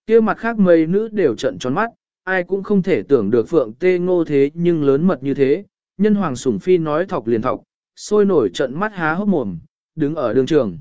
kia mặt khác mấy nữ đều trợn tròn mắt, ai cũng không thể tưởng được Phượng Tê Ngô thế nhưng lớn mật như thế, nhân hoàng sủng phi nói thọc liền thọc, sôi nổi trận mắt há hốc mồm, đứng ở đường trường.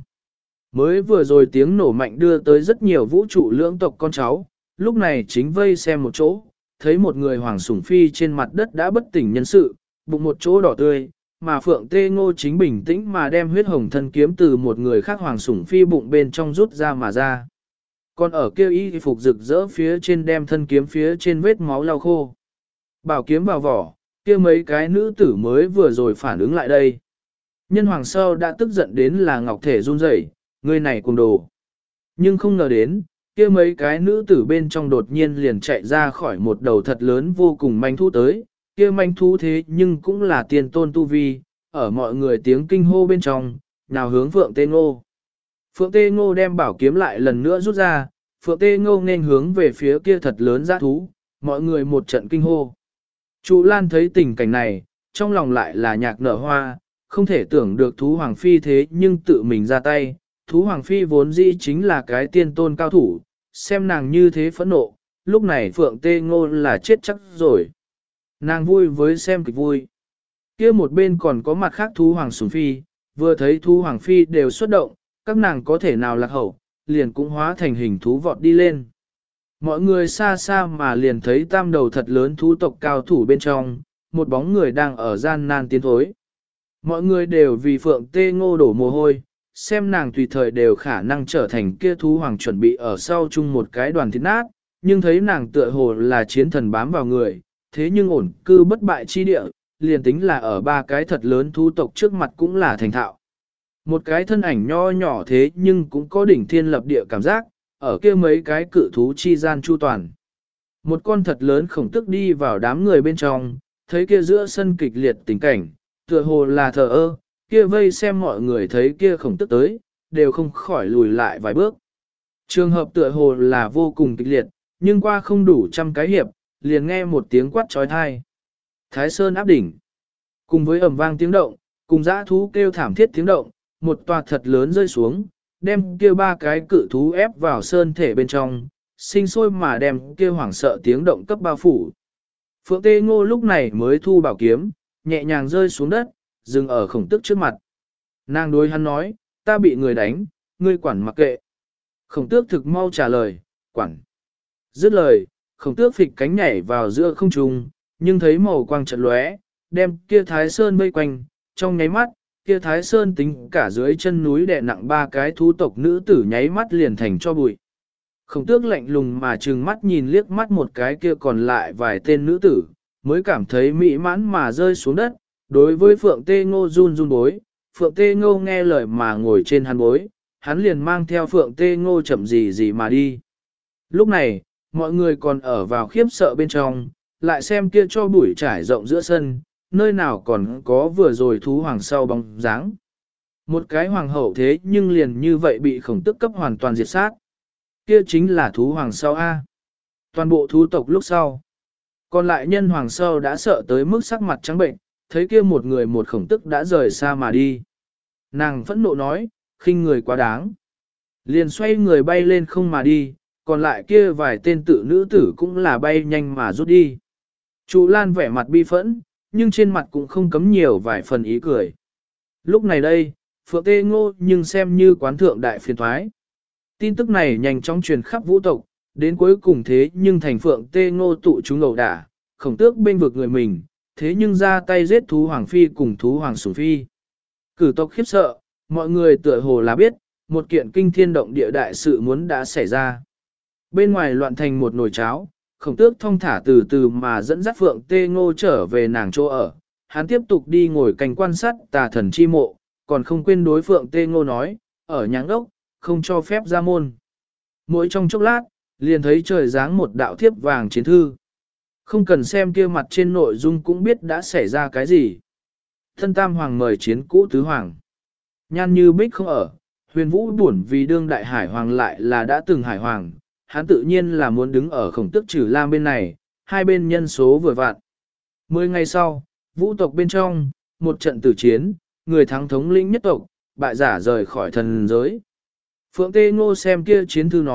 Mới vừa rồi tiếng nổ mạnh đưa tới rất nhiều vũ trụ lưỡng tộc con cháu, lúc này chính vây xem một chỗ, thấy một người hoàng sủng phi trên mặt đất đã bất tỉnh nhân sự, bụng một chỗ đỏ tươi, mà Phượng Tê Ngô chính bình tĩnh mà đem huyết hồng thân kiếm từ một người khác hoàng sủng phi bụng bên trong rút ra mà ra. Còn ở kêu y phục rực rỡ phía trên đem thân kiếm phía trên vết máu lau khô. Bảo kiếm vào vỏ, kia mấy cái nữ tử mới vừa rồi phản ứng lại đây. Nhân hoàng sau đã tức giận đến là ngọc thể run rẩy, người này cùng đồ. Nhưng không ngờ đến, kia mấy cái nữ tử bên trong đột nhiên liền chạy ra khỏi một đầu thật lớn vô cùng manh thú tới, kia manh thú thế nhưng cũng là tiền tôn tu vi, ở mọi người tiếng kinh hô bên trong, nào hướng Phượng Tê Ngô. Phượng Tê Ngô đem bảo kiếm lại lần nữa rút ra, Phượng Tê Ngô nên hướng về phía kia thật lớn dã thú, mọi người một trận kinh hô. Chu Lan thấy tình cảnh này, trong lòng lại là nhạc nở hoa, không thể tưởng được thú hoàng phi thế nhưng tự mình ra tay, thú hoàng phi vốn dĩ chính là cái tiên tôn cao thủ, xem nàng như thế phẫn nộ, lúc này Phượng Tê Ngô là chết chắc rồi. Nàng vui với xem kịch vui. Kia một bên còn có mặt khác thú hoàng sủng phi, vừa thấy thú hoàng phi đều xuất động, các nàng có thể nào lạc hậu, liền cũng hóa thành hình thú vọt đi lên. Mọi người xa xa mà liền thấy tam đầu thật lớn thú tộc cao thủ bên trong, một bóng người đang ở gian nan tiến thối. Mọi người đều vì Phượng Tê Ngô đổ mồ hôi, xem nàng tùy thời đều khả năng trở thành kia thú hoàng chuẩn bị ở sau chung một cái đoàn thịt nát, nhưng thấy nàng tựa hồ là chiến thần bám vào người, thế nhưng ổn cư bất bại chi địa, liền tính là ở ba cái thật lớn thú tộc trước mặt cũng là thành thạo. Một cái thân ảnh nho nhỏ thế nhưng cũng có đỉnh thiên lập địa cảm giác, ở kia mấy cái cự thú chi gian chu toàn. Một con thật lớn khổng tức đi vào đám người bên trong, thấy kia giữa sân kịch liệt tình cảnh, tựa hồ là thờ ơ, kia vây xem mọi người thấy kia khổng tức tới, đều không khỏi lùi lại vài bước. Trường hợp tựa hồ là vô cùng kịch liệt, nhưng qua không đủ trăm cái hiệp, liền nghe một tiếng quát trói thai. Thái Sơn áp đỉnh. Cùng với ầm vang tiếng động, cùng dã thú kêu thảm thiết tiếng động, một tòa thật lớn rơi xuống, đem kia ba cái cự thú ép vào sơn thể bên trong, sinh sôi mà đem kia hoảng sợ tiếng động cấp bao phủ. Phượng Tê Ngô lúc này mới thu bảo kiếm, nhẹ nhàng rơi xuống đất, dừng ở khổng tức trước mặt. Nàng đối hắn nói, ta bị người đánh, ngươi quản mặc kệ. Khổng tước thực mau trả lời, quản. Dứt lời, khổng tước phịch cánh nhảy vào giữa không trung, nhưng thấy màu quang chợt lóe, đem kia Thái Sơn vây quanh, trong nháy mắt, kia Thái Sơn tính cả dưới chân núi đè nặng ba cái thú tộc nữ tử nháy mắt liền thành cho bụi. Khổng tước lạnh lùng mà trừng mắt nhìn liếc mắt một cái kia còn lại vài tên nữ tử, mới cảm thấy mỹ mãn mà rơi xuống đất, đối với Phượng Tê Ngô run run bối, Phượng Tê Ngô nghe lời mà ngồi trên hắn bối, hắn liền mang theo Phượng Tê Ngô chậm gì mà đi. Lúc này, mọi người còn ở vào khiếp sợ bên trong, lại xem kia cho bụi trải rộng giữa sân, nơi nào còn có vừa rồi thú hoàng sau bóng dáng. Một cái hoàng hậu thế nhưng liền như vậy bị khổng tức cấp hoàn toàn diệt sát. Kia chính là thú hoàng sau A. Toàn bộ thú tộc lúc sau. Còn lại nhân hoàng sau đã sợ tới mức sắc mặt trắng bệnh, thấy kia một người một khổng tức đã rời xa mà đi. Nàng phẫn nộ nói, khinh người quá đáng. Liền xoay người bay lên không mà đi, còn lại kia vài tên tự nữ tử cũng là bay nhanh mà rút đi. Chu Lan vẻ mặt bi phẫn, nhưng trên mặt cũng không cấm nhiều vài phần ý cười. Lúc này đây, Phượng Tê Ngô nhưng xem như quán thượng đại phiền thoái. Tin tức này nhanh chóng truyền khắp vũ tộc, đến cuối cùng thế nhưng thành Phượng Tê Ngô tụ chúng ẩu đả, khổng tước bên vực người mình, thế nhưng ra tay giết thú hoàng phi cùng thú hoàng sủng phi. Cử tộc khiếp sợ, mọi người tựa hồ là biết, một kiện kinh thiên động địa đại sự muốn đã xảy ra. Bên ngoài loạn thành một nồi cháo, khổng tước thong thả từ từ mà dẫn dắt Phượng Tê Ngô trở về nàng chỗ ở. Hắn tiếp tục đi ngồi cạnh quan sát tà thần chi mộ, còn không quên đối Phượng Tê Ngô nói, ở nhãng ốc, không cho phép ra môn. Mỗi trong chốc lát, liền thấy trời giáng một đạo thiếp vàng chiến thư. Không cần xem kia mặt trên nội dung cũng biết đã xảy ra cái gì. Thân Tam Hoàng mời chiến cũ tứ hoàng. Nhan Như Bích không ở, Huyền Vũ buồn vì đương đại hải hoàng lại là đã từng hải hoàng. Hắn tự nhiên là muốn đứng ở khổng tức trừ lam bên này, hai bên nhân số vừa vạn. 10 ngày sau, vũ tộc bên trong, một trận tử chiến, người thắng thống lĩnh nhất tộc, bại giả rời khỏi thần giới. Phượng Tê Ngô xem kia chiến thư nói,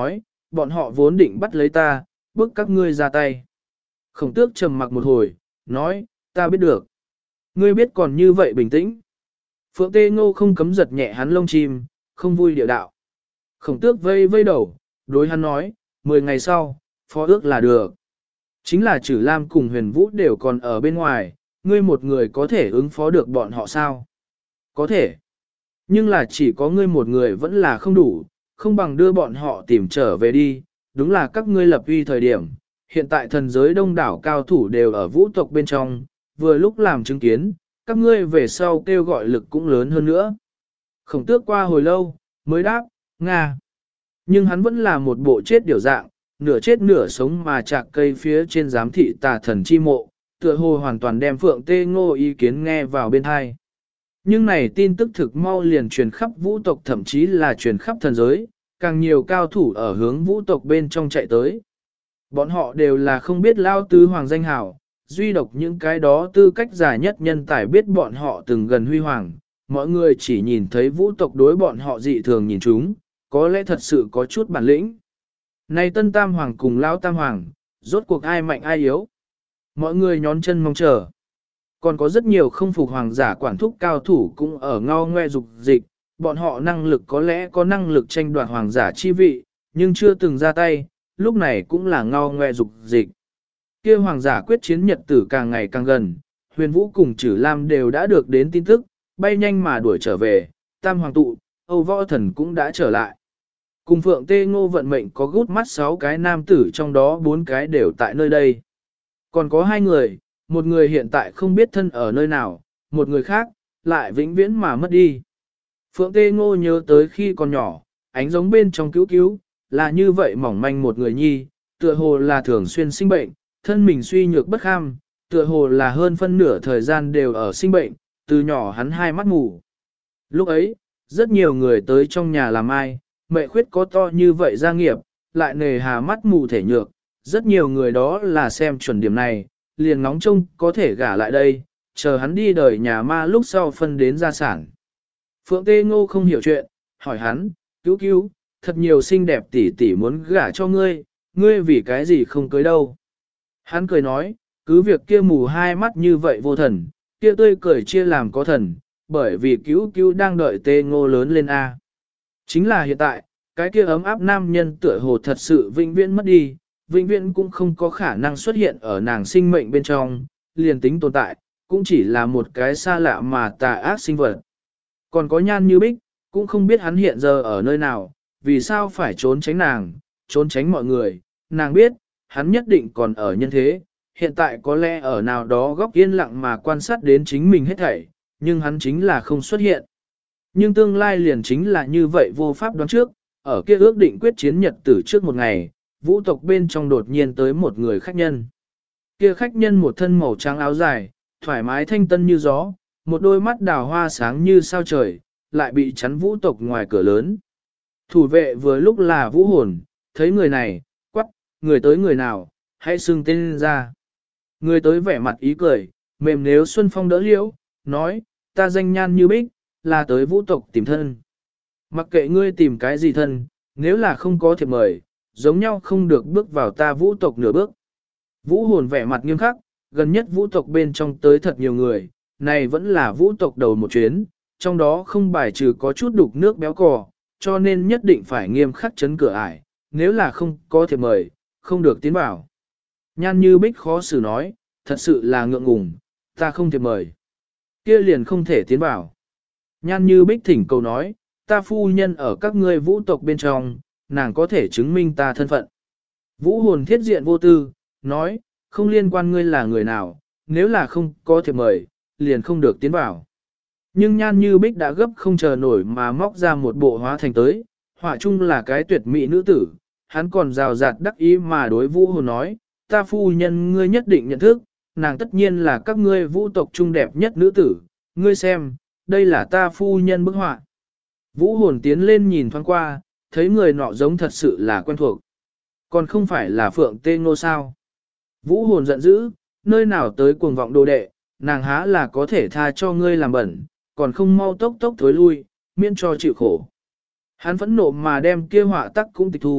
bọn họ vốn định bắt lấy ta, bức các ngươi ra tay. Khổng tước trầm mặc một hồi, nói, ta biết được. Ngươi biết còn như vậy bình tĩnh. Phượng Tê Ngô không cấm giật nhẹ hắn lông chim, không vui điệu đạo. Khổng tước vây vây đầu, đối hắn nói, 10 ngày sau, phó ước là được. Chính là Trử Lam cùng Huyền Vũ đều còn ở bên ngoài, ngươi một người có thể ứng phó được bọn họ sao? Có thể. Nhưng là chỉ có ngươi một người vẫn là không đủ, không bằng đưa bọn họ tìm trở về đi, đúng là các ngươi lập uy thời điểm. Hiện tại thần giới đông đảo cao thủ đều ở vũ tộc bên trong, vừa lúc làm chứng kiến, các ngươi về sau kêu gọi lực cũng lớn hơn nữa. Khổng tước qua hồi lâu, mới đáp, Nga. Nhưng hắn vẫn là một bộ chết điều dạng, nửa chết nửa sống mà chạc cây phía trên giám thị tà thần chi mộ, tựa hồ hoàn toàn đem Phượng Tê Ngô ý kiến nghe vào bên tai. Nhưng này tin tức thực mau liền truyền khắp vũ tộc, thậm chí là truyền khắp thần giới, càng nhiều cao thủ ở hướng vũ tộc bên trong chạy tới. Bọn họ đều là không biết lao tứ hoàng danh hảo, duy độc những cái đó tư cách giả nhất nhân tài biết bọn họ từng gần huy hoàng, mọi người chỉ nhìn thấy vũ tộc đối bọn họ dị thường nhìn chúng, có lẽ thật sự có chút bản lĩnh. Này tân tam hoàng cùng lão tam hoàng, rốt cuộc ai mạnh ai yếu. Mọi người nhón chân mong chờ. Còn có rất nhiều không phục hoàng giả quản thúc cao thủ cũng ở ngao ngoe dục dịch, bọn họ năng lực có lẽ có năng lực tranh đoạt hoàng giả chi vị, nhưng chưa từng ra tay, lúc này cũng là ngao ngoe dục dịch. Kia hoàng giả quyết chiến nhật tử càng ngày càng gần, Huyền Vũ cùng Trử Lam đều đã được đến tin tức, bay nhanh mà đuổi trở về, tam hoàng tụ, Âu Võ Thần cũng đã trở lại. Cùng Phượng Tê Ngô vận mệnh có gút mắt 6 cái nam tử, trong đó 4 cái đều tại nơi đây. Còn có 2 người, một người hiện tại không biết thân ở nơi nào, một người khác, lại vĩnh viễn mà mất đi. Phượng Tê Ngô nhớ tới khi còn nhỏ, ánh giống bên trong cứu cứu, là như vậy mỏng manh một người nhi, tựa hồ là thường xuyên sinh bệnh, thân mình suy nhược bất kham, tựa hồ là hơn phân nửa thời gian đều ở sinh bệnh, từ nhỏ hắn 2 mắt mù. Lúc ấy, rất nhiều người tới trong nhà làm ai, mẹ khuyết có to như vậy gia nghiệp, lại nề hà mắt mù thể nhược, rất nhiều người đó là xem chuẩn điểm này, liền ngóng trông có thể gả lại đây, chờ hắn đi đời nhà ma lúc sau phân đến gia sản. Phượng Tê Ngô không hiểu chuyện, hỏi hắn, cứu cứu, thật nhiều xinh đẹp tỷ tỷ muốn gả cho ngươi, ngươi vì cái gì không cưới đâu. Hắn cười nói, cứ việc kia mù 2 mắt như vậy vô thần, kia tươi cười chia làm có thần, bởi vì cứu cứu đang đợi Tê Ngô lớn lên A. Chính là hiện tại, cái kia ấm áp nam nhân tựa hồ thật sự vĩnh viễn mất đi, vĩnh viễn cũng không có khả năng xuất hiện ở nàng sinh mệnh bên trong, liền tính tồn tại, cũng chỉ là một cái xa lạ mà tà ác sinh vật. Còn có Nhan Như Bích, cũng không biết hắn hiện giờ ở nơi nào, vì sao phải trốn tránh nàng, trốn tránh mọi người, nàng biết, hắn nhất định còn ở nhân thế, hiện tại có lẽ ở nào đó góc yên lặng mà quan sát đến chính mình hết thảy, nhưng hắn chính là không xuất hiện. Nhưng tương lai liền chính là như vậy vô pháp đoán trước, ở kia ước định quyết chiến nhật tử trước một ngày, vũ tộc bên trong đột nhiên tới một người khách nhân. Kia khách nhân một thân màu trắng áo dài, thoải mái thanh tân như gió, một đôi mắt đào hoa sáng như sao trời, lại bị chắn vũ tộc ngoài cửa lớn. Thủ vệ vừa lúc là vũ hồn, thấy người này, quắc, người tới người nào, hãy xưng tên ra. Người tới vẻ mặt ý cười, mềm nếu xuân phong đỡ liễu, nói, ta danh Nhan Như Bích, là tới vũ tộc tìm thân. Mặc kệ ngươi tìm cái gì thân, nếu là không có thiệp mời, giống nhau không được bước vào ta vũ tộc nửa bước. Vũ hồn vẻ mặt nghiêm khắc, gần nhất vũ tộc bên trong tới thật nhiều người, này vẫn là vũ tộc đầu một chuyến, trong đó không bài trừ có chút đục nước béo cò, cho nên nhất định phải nghiêm khắc chấn cửa ải, nếu là không có thiệp mời, không được tiến vào. Nhan Như Bích khó xử nói, thật sự là ngượng ngùng, ta không thiệp mời. Kia liền không thể tiến vào. Nhan Như Bích thỉnh cầu nói, ta phu nhân ở các ngươi vũ tộc bên trong, nàng có thể chứng minh ta thân phận. Vũ hồn thiết diện vô tư, nói, không liên quan ngươi là người nào, nếu là không có thiệp mời, liền không được tiến vào. Nhưng Nhan Như Bích đã gấp không chờ nổi mà móc ra một bộ hóa thành tới, họa chung là cái tuyệt mỹ nữ tử, hắn còn rào rạt đắc ý mà đối Vũ hồn nói, ta phu nhân ngươi nhất định nhận thức, nàng tất nhiên là các ngươi vũ tộc trung đẹp nhất nữ tử, ngươi xem, đây là ta phu nhân bức họa. Vũ hồn tiến lên nhìn thoáng qua, thấy người nọ giống thật sự là quen thuộc. Còn không phải là Phượng Tê Ngô sao. Vũ hồn giận dữ, nơi nào tới cuồng vọng đồ đệ, nàng há là có thể tha cho ngươi làm bẩn, còn không mau tốc tốc thối lui, miễn cho chịu khổ. Hắn phẫn nộ mà đem kia họa tắc cũng tịch thu,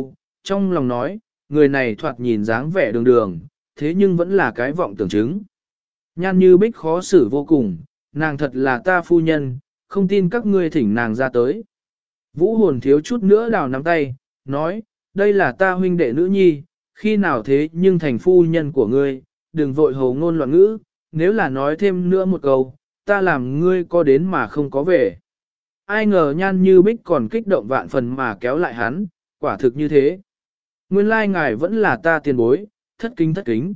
trong lòng nói, người này thoạt nhìn dáng vẻ đường đường, thế nhưng vẫn là cái vọng tưởng chứng. Nhan Như Bích khó xử vô cùng, nàng thật là ta phu nhân, không tin các ngươi thỉnh nàng ra tới. Vũ Hồn thiếu chút nữa đào nắm tay, nói, đây là ta huynh đệ nữ nhi, khi nào thế nhưng thành phu nhân của ngươi, đừng vội hồ ngôn loạn ngữ, nếu là nói thêm nữa một câu, ta làm ngươi có đến mà không có về. Ai ngờ Nhan Như Bích còn kích động vạn phần mà kéo lại hắn, quả thực như thế. Nguyên lai ngài vẫn là ta tiền bối, thất kính thất kính.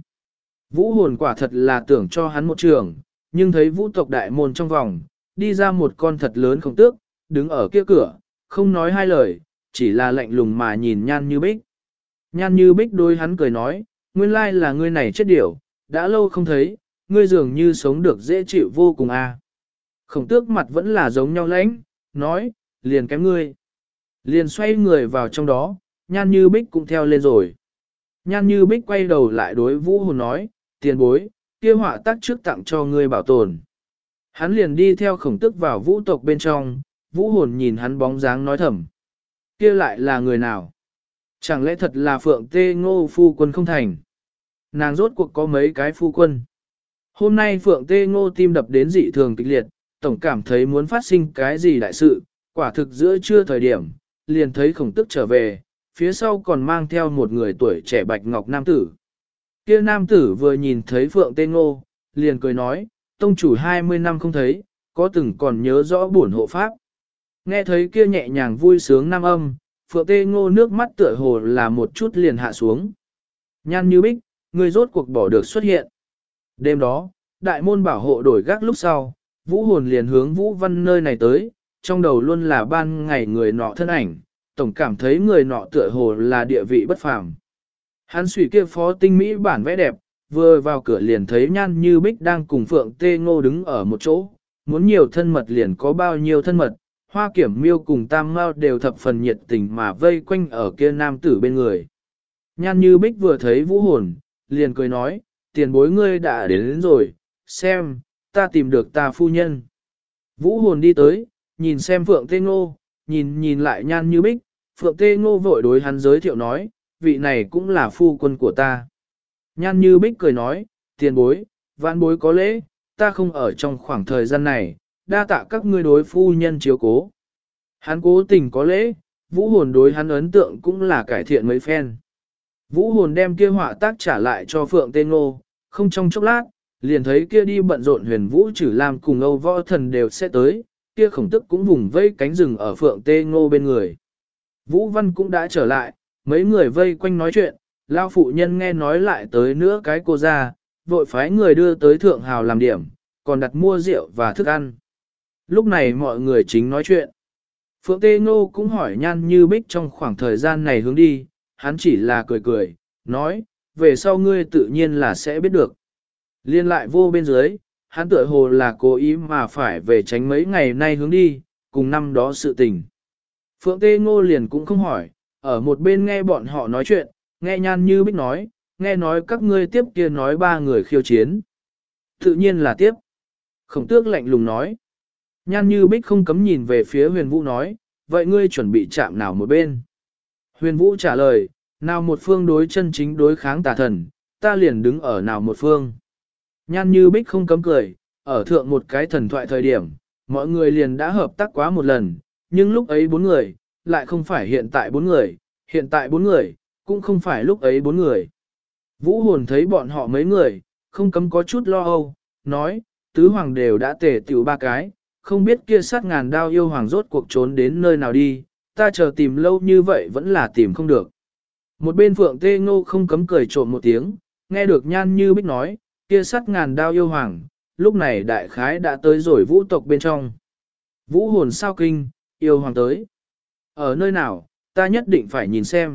Vũ Hồn quả thật là tưởng cho hắn một trường, nhưng thấy vũ tộc đại môn trong vòng, đi ra một con thật lớn Khổng Tước, đứng ở kia cửa, không nói hai lời, chỉ là lạnh lùng mà nhìn Nhan Như Bích. Nhan Như Bích đôi hắn cười nói, nguyên lai là ngươi này chết điểu, đã lâu không thấy, ngươi dường như sống được dễ chịu vô cùng à. Khổng Tước mặt vẫn là giống nhau lãnh, nói, liền kém ngươi. Liền xoay người vào trong đó, Nhan Như Bích cũng theo lên rồi. Nhan Như Bích quay đầu lại đối Vũ Hồn nói, tiền bối, kia họa tác trước tặng cho ngươi bảo tồn. Hắn liền đi theo Khổng Tước vào vũ tộc bên trong, Vũ Hồn nhìn hắn bóng dáng nói thầm. Kia lại là người nào? Chẳng lẽ thật là Phượng Tê Ngô phu quân không thành? Nàng rốt cuộc có mấy cái phu quân? Hôm nay Phượng Tê Ngô tim đập đến dị thường kịch liệt, tổng cảm thấy muốn phát sinh cái gì đại sự, quả thực giữa trưa thời điểm, liền thấy Khổng Tước trở về, phía sau còn mang theo một người tuổi trẻ bạch ngọc nam tử. Kia nam tử vừa nhìn thấy Phượng Tê Ngô, liền cười nói, tông chủ 20 năm không thấy, có từng còn nhớ rõ bổn hộ pháp. Nghe thấy kia nhẹ nhàng vui sướng nam âm, Phượng Tê Ngô nước mắt tựa hồ là một chút liền hạ xuống. Nhan Như Bích, người rốt cuộc bỏ được xuất hiện. Đêm đó, đại môn bảo hộ đổi gác lúc sau, Vũ Hồn liền hướng Vũ Văn nơi này tới, trong đầu luôn là ban ngày người nọ thân ảnh, tổng cảm thấy người nọ tựa hồ là địa vị bất phàm. Hắn suy kia phó tinh mỹ bản vẽ đẹp, vừa vào cửa liền thấy Nhan Như Bích đang cùng Phượng Tê Ngô đứng ở một chỗ, muốn nhiều thân mật liền có bao nhiêu thân mật, Hoa Kiểm Miêu cùng Tam Mao đều thập phần nhiệt tình mà vây quanh ở kia nam tử bên người. Nhan Như Bích vừa thấy Vũ Hồn, liền cười nói, tiền bối ngươi đã đến rồi, xem, ta tìm được ta phu nhân. Vũ Hồn đi tới, nhìn xem Phượng Tê Ngô, nhìn lại Nhan Như Bích, Phượng Tê Ngô vội đối hắn giới thiệu nói, vị này cũng là phu quân của ta. Nhan Như Bích cười nói, tiền bối, vãn bối có lễ, ta không ở trong khoảng thời gian này, đa tạ các ngươi đối phu nhân chiếu cố. Hắn cố tình có lễ, Vũ Hồn đối hắn ấn tượng cũng là cải thiện mấy phen. Vũ Hồn đem kia họa tác trả lại cho Phượng Tê Ngô, không trong chốc lát, liền thấy kia đi bận rộn Huyền Vũ Trử Lam cùng Âu Võ Thần đều sẽ tới, kia Khổng Tức cũng vùng vây cánh rừng ở Phượng Tê Ngô bên người. Vũ Văn cũng đã trở lại, mấy người vây quanh nói chuyện, lao phụ nhân nghe nói lại tới nữa cái cô ra, vội phái người đưa tới Thượng Hào làm điểm, còn đặt mua rượu và thức ăn. Lúc này mọi người chính nói chuyện. Phượng Tê Ngô cũng hỏi Nhan Như Bích trong khoảng thời gian này hướng đi, hắn chỉ là cười cười, nói, về sau ngươi tự nhiên là sẽ biết được. Liên lại vô bên dưới, hắn tựa hồ là cố ý mà phải về tránh mấy ngày nay hướng đi, cùng năm đó sự tình. Phượng Tê Ngô liền cũng không hỏi, ở một bên nghe bọn họ nói chuyện, nghe Nhan Như Bích nói, nghe nói các ngươi tiếp kia nói ba người khiêu chiến. Tự nhiên là tiếp. Khổng Tước lạnh lùng nói. Nhan Như Bích không cấm nhìn về phía Huyền Vũ nói, vậy ngươi chuẩn bị chạm nào một bên? Huyền Vũ trả lời, nào một phương đối chân chính đối kháng tà thần, ta liền đứng ở nào một phương. Nhan Như Bích không cấm cười, ở thượng một cái thần thoại thời điểm, mọi người liền đã hợp tác quá một lần, nhưng lúc ấy 4 người, lại không phải hiện tại 4 người, hiện tại 4 người, cũng không phải lúc ấy 4 người. Vũ Hồn thấy bọn họ mấy người, không cấm có chút lo âu, nói, tứ hoàng đều đã tề tiểu 3 cái, không biết kia sát ngàn đao yêu hoàng rốt cuộc trốn đến nơi nào đi, ta chờ tìm lâu như vậy vẫn là tìm không được. Một bên Phượng Tê Ngô không cấm cười trộm một tiếng, nghe được Nhan Như Bích nói, kia sát ngàn đao yêu hoàng, lúc này đại khái đã tới rồi vũ tộc bên trong. Vũ Hồn sao kinh, yêu hoàng tới. Ở nơi nào, ta nhất định phải nhìn xem.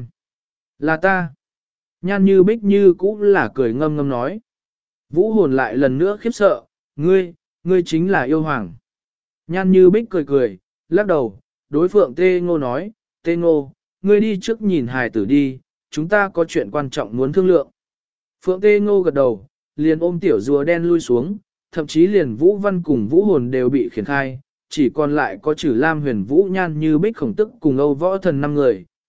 Là ta. Nhan Như Bích như cũng là cười ngâm ngâm nói. Vũ Hồn lại lần nữa khiếp sợ, ngươi chính là yêu hoàng. Nhan Như Bích cười cười, lắc đầu, đối Phượng Tê Ngô nói, Tê Ngô, ngươi đi trước nhìn hài tử đi, chúng ta có chuyện quan trọng muốn thương lượng. Phượng Tê Ngô gật đầu, liền ôm tiểu rùa đen lui xuống, thậm chí liền Vũ Văn cùng Vũ Hồn đều bị khiển khai, chỉ còn lại có Trử Lam Huyền Vũ Nhan Như Bích Khổng Tức cùng Âu Võ Thần 5 người,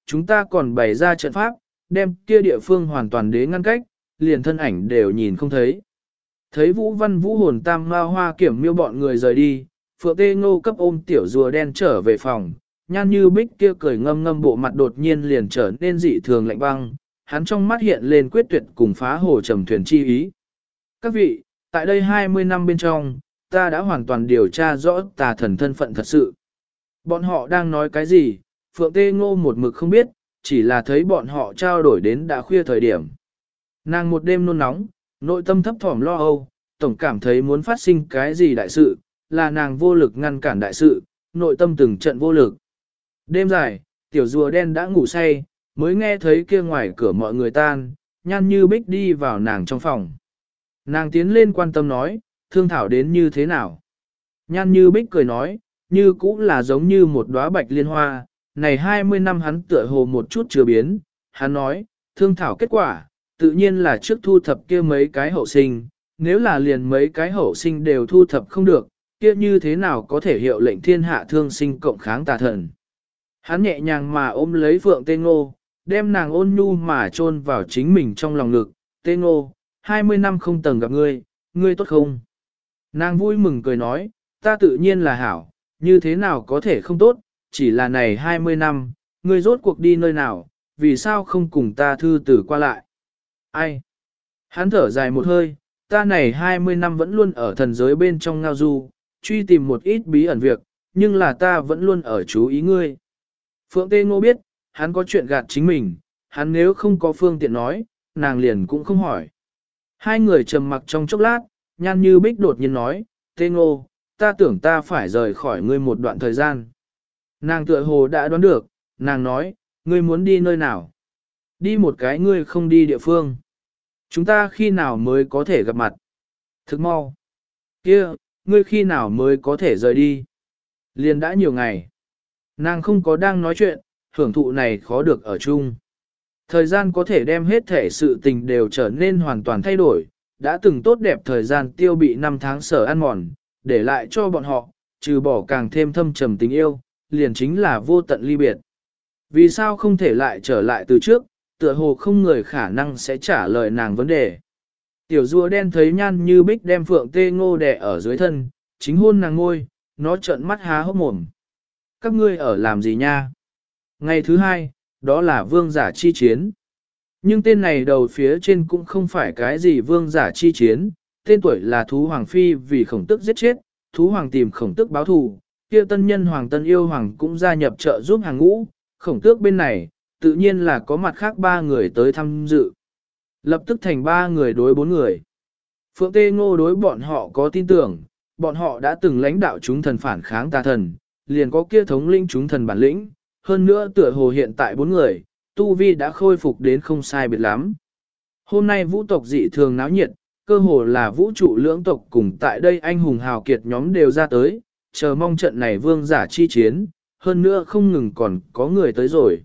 chúng ta còn bày ra trận pháp, đem kia địa phương hoàn toàn đế ngăn cách, liền thân ảnh đều nhìn không thấy. Thấy Vũ Văn Vũ hồn tam ma hoa kiểm miêu bọn người rời đi, Phượng Tê Ngô cấp ôm tiểu rùa đen trở về phòng, Nhan Như Bích kia cười ngâm ngâm bộ mặt đột nhiên liền trở nên dị thường lạnh băng, hắn trong mắt hiện lên quyết tuyệt cùng phá hồ trầm thuyền chi ý. Các vị, tại đây 20 năm bên trong, ta đã hoàn toàn điều tra rõ tà thần thân phận thật sự. Bọn họ đang nói cái gì, Phượng Tê Ngô một mực không biết, chỉ là thấy bọn họ trao đổi đến đã khuya thời điểm. Nàng một đêm nôn nóng, nội tâm thấp thỏm lo âu, tổng cảm thấy muốn phát sinh cái gì đại sự, là nàng vô lực ngăn cản đại sự, nội tâm từng trận vô lực. Đêm dài, tiểu rùa đen đã ngủ say, mới nghe thấy kia ngoài cửa mọi người tan, Nhan Như Bích đi vào nàng trong phòng. Nàng tiến lên quan tâm nói, thương thảo đến như thế nào. Nhan Như Bích cười nói, như cũng là giống như một đóa bạch liên hoa, này 20 năm hắn tựa hồ một chút chưa biến. Hắn nói, thương thảo kết quả, tự nhiên là trước thu thập kia mấy cái hậu sinh, nếu là liền mấy cái hậu sinh đều thu thập không được, kia như thế nào có thể hiệu lệnh thiên hạ thương sinh cộng kháng tà thần. Hắn nhẹ nhàng mà ôm lấy Phượng Tê Ngô, đem nàng ôn nhu mà chôn vào chính mình trong lòng ngực. Tê Ngô, 20 năm không từng gặp ngươi, ngươi tốt không? Nàng vui mừng cười nói, ta tự nhiên là hảo, như thế nào có thể không tốt, chỉ là này 20 năm, ngươi rốt cuộc đi nơi nào, vì sao không cùng ta thư tử qua lại? Ai? Hắn thở dài một hơi, ta này 20 năm vẫn luôn ở thần giới bên trong ngao du, truy tìm một ít bí ẩn việc, nhưng là ta vẫn luôn ở chú ý ngươi. Phượng Tê Ngô biết, hắn có chuyện gạt chính mình, hắn nếu không có phương tiện nói, nàng liền cũng không hỏi. Hai người trầm mặc trong chốc lát, Nhan Như Bích đột nhiên nói, Tê Ngô, ta tưởng ta phải rời khỏi ngươi một đoạn thời gian. Nàng tựa hồ đã đoán được, nàng nói, ngươi muốn đi nơi nào? Đi một cái ngươi không đi địa phương. Chúng ta khi nào mới có thể gặp mặt? Thức mau. Kia, ngươi khi nào mới có thể rời đi? Liền đã nhiều ngày. Nàng không có đang nói chuyện, hưởng thụ này khó được ở chung. Thời gian có thể đem hết thể sự tình đều trở nên hoàn toàn thay đổi, đã từng tốt đẹp thời gian tiêu bị 5 tháng sở ăn mòn, để lại cho bọn họ, trừ bỏ càng thêm thâm trầm tình yêu, liền chính là vô tận ly biệt. Vì sao không thể lại trở lại từ trước, tựa hồ không người khả năng sẽ trả lời nàng vấn đề. Tiểu rùa đen thấy Nhan Như Bích đem Phượng Tê Ngô đè ở dưới thân, chính hôn nàng ngôi, nó trợn mắt há hốc mồm. Các ngươi ở làm gì nha? Ngày thứ hai, đó là vương giả chi chiến. Nhưng tên này đầu phía trên cũng không phải cái gì vương giả chi chiến, tên tuổi là thú hoàng phi vì khổng tức giết chết, thú hoàng tìm khổng tức báo thù, kia tân nhân hoàng tân yêu hoàng cũng gia nhập trợ giúp hàng ngũ, khổng tước bên này, tự nhiên là có mặt khác 3 người tới tham dự. Lập tức thành 3 người đối 4 người. Phượng Tê Ngô đối bọn họ có tin tưởng, bọn họ đã từng lãnh đạo chúng thần phản kháng tà thần, liền có kia thống lĩnh chúng thần bản lĩnh, hơn nữa tựa hồ hiện tại 4 người, tu vi đã khôi phục đến không sai biệt lắm. Hôm nay vũ tộc dị thường náo nhiệt, cơ hồ là vũ trụ lưỡng tộc cùng tại đây anh hùng hào kiệt nhóm đều ra tới, chờ mong trận này vương giả chi chiến, hơn nữa không ngừng còn có người tới rồi.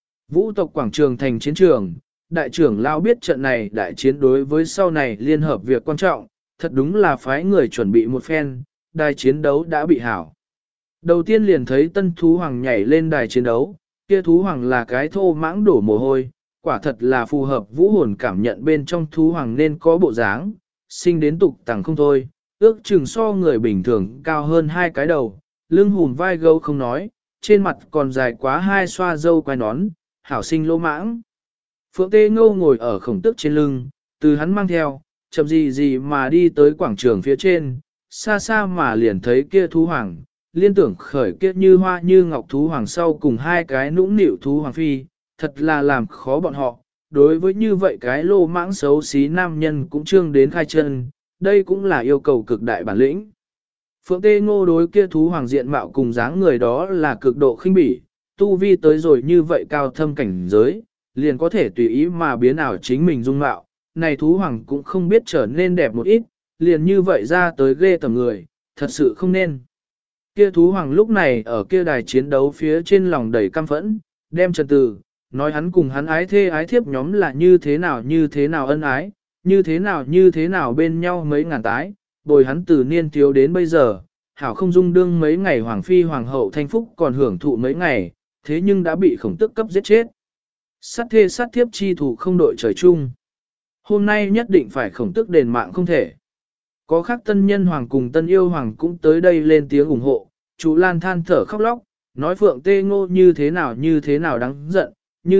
Vũ tộc quảng trường thành chiến trường, đại trưởng lão biết trận này đại chiến đối với sau này liên hợp việc quan trọng, thật đúng là phái người chuẩn bị một phen, đài chiến đấu đã bị hảo. Đầu tiên liền thấy tân thú hoàng nhảy lên đài chiến đấu, kia thú hoàng là cái thô mãng đổ mồ hôi, quả thật là phù hợp vũ hồn cảm nhận bên trong thú hoàng nên có bộ dáng, sinh đến tục tằng không thôi, ước chừng so người bình thường cao hơn 2 cái đầu, lưng hùn vai gấu không nói, trên mặt còn dài quá 2 xoa dâu quai nón, hảo sinh lỗ mãng. Phượng Tê Ngô ngồi ở khổng tước trên lưng, từ hắn mang theo, chậm gì mà đi tới quảng trường phía trên, xa xa mà liền thấy kia thú hoàng, liên tưởng khởi kia như hoa như ngọc thú hoàng sau cùng 2 cái nũng nịu thú hoàng phi, thật là làm khó bọn họ. Đối với như vậy cái lô mãng xấu xí nam nhân cũng trương đến khai chân, đây cũng là yêu cầu cực đại bản lĩnh. Phượng Tê Ngô đối kia thú hoàng diện mạo cùng dáng người đó là cực độ khinh bỉ, tu vi tới rồi như vậy cao thâm cảnh giới, liền có thể tùy ý mà biến ảo chính mình dung mạo, này thú hoàng cũng không biết trở nên đẹp một ít, liền như vậy ra tới ghê tầm người, thật sự không nên. Kia thú hoàng lúc này ở kia đài chiến đấu phía trên lòng đầy căm phẫn, đem trần từ, nói hắn cùng hắn ái thê ái thiếp nhóm là như thế nào ân ái, như thế nào bên nhau mấy ngàn tái, bồi hắn từ niên thiếu đến bây giờ, hảo không dung đương mấy ngày hoàng phi hoàng hậu thanh phúc còn hưởng thụ mấy ngày, thế nhưng đã bị khổng tước cấp giết chết. Sát thê sát thiếp chi thủ không đội trời chung. Hôm nay nhất định phải khổng tước đền mạng không thể. Có khác tân nhân hoàng cùng tân yêu hoàng cũng tới đây lên tiếng ủng hộ, chú Lan than thở khóc lóc, nói Phượng Tê Ngô như thế nào đáng giận,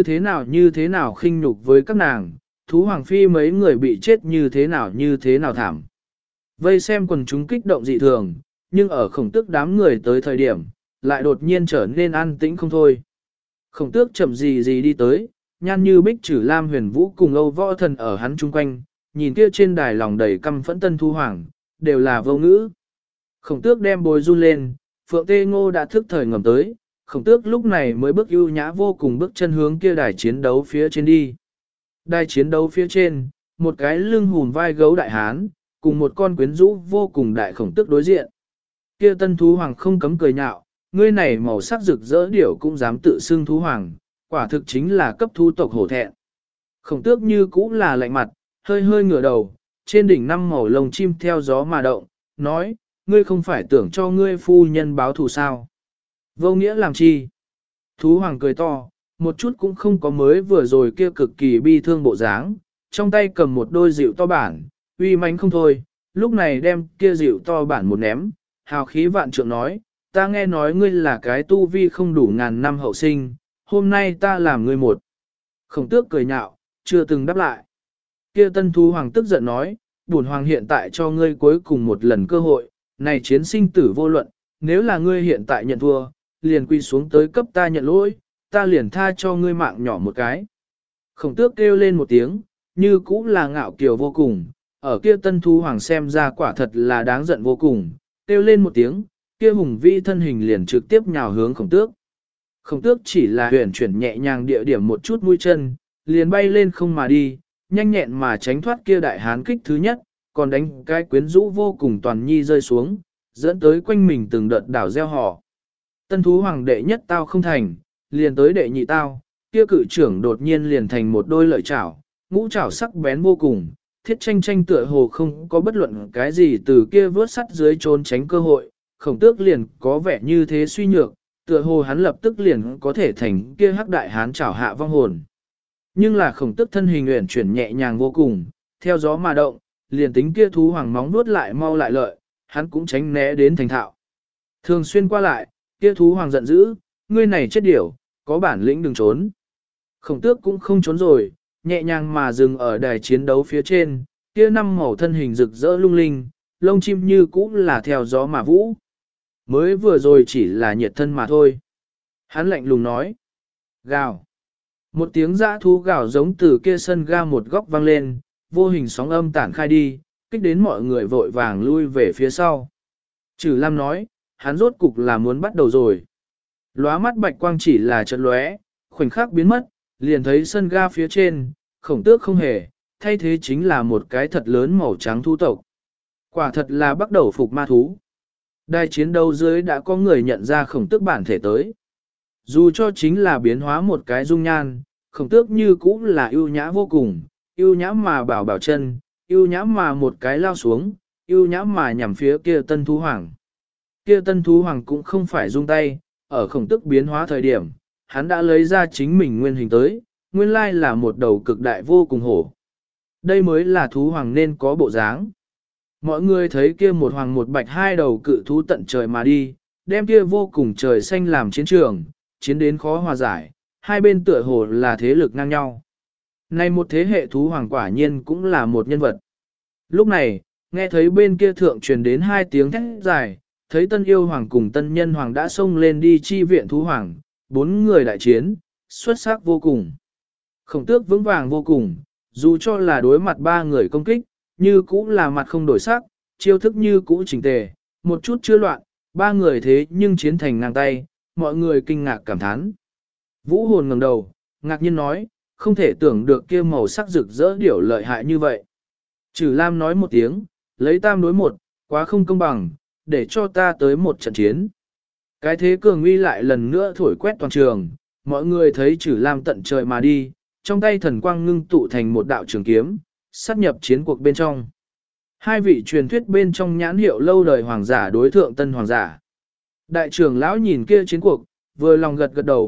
như thế nào khinh nhục với các nàng, thú hoàng phi mấy người bị chết như thế nào thảm. Vây xem quần chúng kích động dị thường, nhưng ở khổng tước đám người tới thời điểm, lại đột nhiên trở nên an tĩnh không thôi. Khổng tước chậm gì đi tới, nhan như bích trừ Lam Huyền Vũ cùng Âu Võ Thần ở hắn chung quanh, nhìn kia trên đài lòng đầy căm phẫn tân thu hoàng, đều là vô ngữ. Khổng tước đem bối run lên, Phượng Tê Ngô đã thức thời ngầm tới, khổng tước lúc này mới bước ưu nhã vô cùng bước chân hướng kia đài chiến đấu phía trên đi. Đài chiến đấu phía trên, một cái lưng hùn vai gấu đại hán, cùng một con quyến rũ vô cùng đại khổng tước đối diện. Kia tân thú hoàng không cấm cười nhạo, ngươi này màu sắc rực rỡ điểu cũng dám tự xưng thú hoàng, quả thực chính là cấp thú tộc hổ thẹn. Khổng tước như cũ là lạnh mặt, hơi hơi ngửa đầu, trên đỉnh năm màu lông chim theo gió mà động, nói, ngươi không phải tưởng cho ngươi phu nhân báo thù sao. Vô nghĩa làm chi? Thú hoàng cười to, một chút cũng không có mới vừa rồi kia cực kỳ bi thương bộ dáng, trong tay cầm một đôi dịu to bản, uy mãnh không thôi, lúc này đem kia dịu to bản một ném, hào khí vạn trượng nói, ta nghe nói ngươi là cái tu vi không đủ ngàn năm hậu sinh, hôm nay ta làm ngươi một. Khổng tước cười nhạo, chưa từng đáp lại. Kia tân thú hoàng tức giận nói, bổn hoàng hiện tại cho ngươi cuối cùng một lần cơ hội, này chiến sinh tử vô luận, nếu là ngươi hiện tại nhận thua, liền quy xuống tới cấp ta nhận lỗi, ta liền tha cho ngươi mạng nhỏ một cái. Khổng tước kêu lên một tiếng, như cũ là ngạo kiều vô cùng, ở kia tân thú hoàng xem ra quả thật là đáng giận vô cùng, kêu lên một tiếng, kia hùng vĩ thân hình liền trực tiếp nhào hướng khổng tước. Khổng tước chỉ là huyền chuyển nhẹ nhàng địa điểm một chút mũi chân, liền bay lên không mà đi, nhanh nhẹn mà tránh thoát kia đại hán kích thứ nhất, còn đánh cái quyến rũ vô cùng toàn nhi rơi xuống, dẫn tới quanh mình từng đợt đảo gieo họ. Tân thú hoàng đệ nhất tao không thành, liền tới đệ nhị tao, kia cự trưởng đột nhiên liền thành một đôi lợi chảo, ngũ chảo sắc bén vô cùng, thiết tranh tranh tựa hồ không có bất luận cái gì từ kia vớt sắt dưới trốn tránh cơ hội, khổng tước liền có vẻ như thế suy nhược, tựa hồ hắn lập tức liền có thể thành kia hắc đại hán chảo hạ vong hồn. Nhưng là khổng tước thân hình uyển chuyển nhẹ nhàng vô cùng, theo gió mà động, liền tính kia thú hoàng móng nuốt lại mau lại lợi, hắn cũng tránh né đến thành thạo. Thường xuyên qua lại, kia thú hoàng giận dữ, ngươi này chết điểu, có bản lĩnh đừng trốn. Khổng tước cũng không trốn rồi, nhẹ nhàng mà dừng ở đài chiến đấu phía trên, kia năm màu thân hình rực rỡ lung linh, lông chim như cũ là theo gió mà vũ. Mới vừa rồi chỉ là nhiệt thân mà thôi. Hắn lạnh lùng nói. Gào. Một tiếng dã thú gào giống từ kia sân ga một góc vang lên, vô hình sóng âm tản khai đi, kích đến mọi người vội vàng lui về phía sau. Trừ Lam nói, hắn rốt cục là muốn bắt đầu rồi. Lóa mắt bạch quang chỉ là chợt lóe, khoảnh khắc biến mất, liền thấy sân ga phía trên, khổng tước không hề, thay thế chính là một cái thật lớn màu trắng thú tộc. Quả thật là bắt đầu phục ma thú. Đài chiến đấu dưới đã có người nhận ra khổng tước bản thể tới. Dù cho chính là biến hóa một cái dung nhan, khổng tước như cũ là ưu nhã vô cùng, ưu nhã mà bảo chân, ưu nhã mà một cái lao xuống, ưu nhã mà nhằm phía kia tân thú hoàng. Kia tân thú hoàng cũng không phải dung tay, ở khổng tước biến hóa thời điểm, hắn đã lấy ra chính mình nguyên hình tới, nguyên lai là một đầu cực đại vô cùng hổ. Đây mới là thú hoàng nên có bộ dáng. Mọi người thấy kia một hoàng một bạch hai đầu cự thú tận trời mà đi, đem kia vô cùng trời xanh làm chiến trường, chiến đến khó hòa giải, hai bên tựa hồ là thế lực ngang nhau. Này một thế hệ thú hoàng quả nhiên cũng là một nhân vật. Lúc này, nghe thấy bên kia thượng truyền đến hai tiếng thét dài, thấy tân yêu hoàng cùng tân nhân hoàng đã xông lên đi chi viện thú hoàng, bốn người đại chiến, xuất sắc vô cùng. Khổng tước vững vàng vô cùng, dù cho là đối mặt ba người công kích, như cũ là mặt không đổi sắc, chiêu thức như cũ chỉnh tề, một chút chưa loạn, ba người thế nhưng chiến thành ngang tay, mọi người kinh ngạc cảm thán. Vũ hồn ngẩng đầu, ngạc nhiên nói, không thể tưởng được kia màu sắc rực rỡ điểu lợi hại như vậy. Trừ Lam nói một tiếng, lấy tam đối một, quá không công bằng, để cho ta tới một trận chiến. Cái thế cường uy lại lần nữa thổi quét toàn trường, mọi người thấy Trừ Lam tận trời mà đi, trong tay thần quang ngưng tụ thành một đạo trường kiếm, sát nhập chiến cuộc bên trong. Hai vị truyền thuyết bên trong nhãn hiệu lâu đời hoàng giả đối thượng tân hoàng giả. Đại trưởng lão nhìn kia chiến cuộc, vừa lòng gật gật đầu,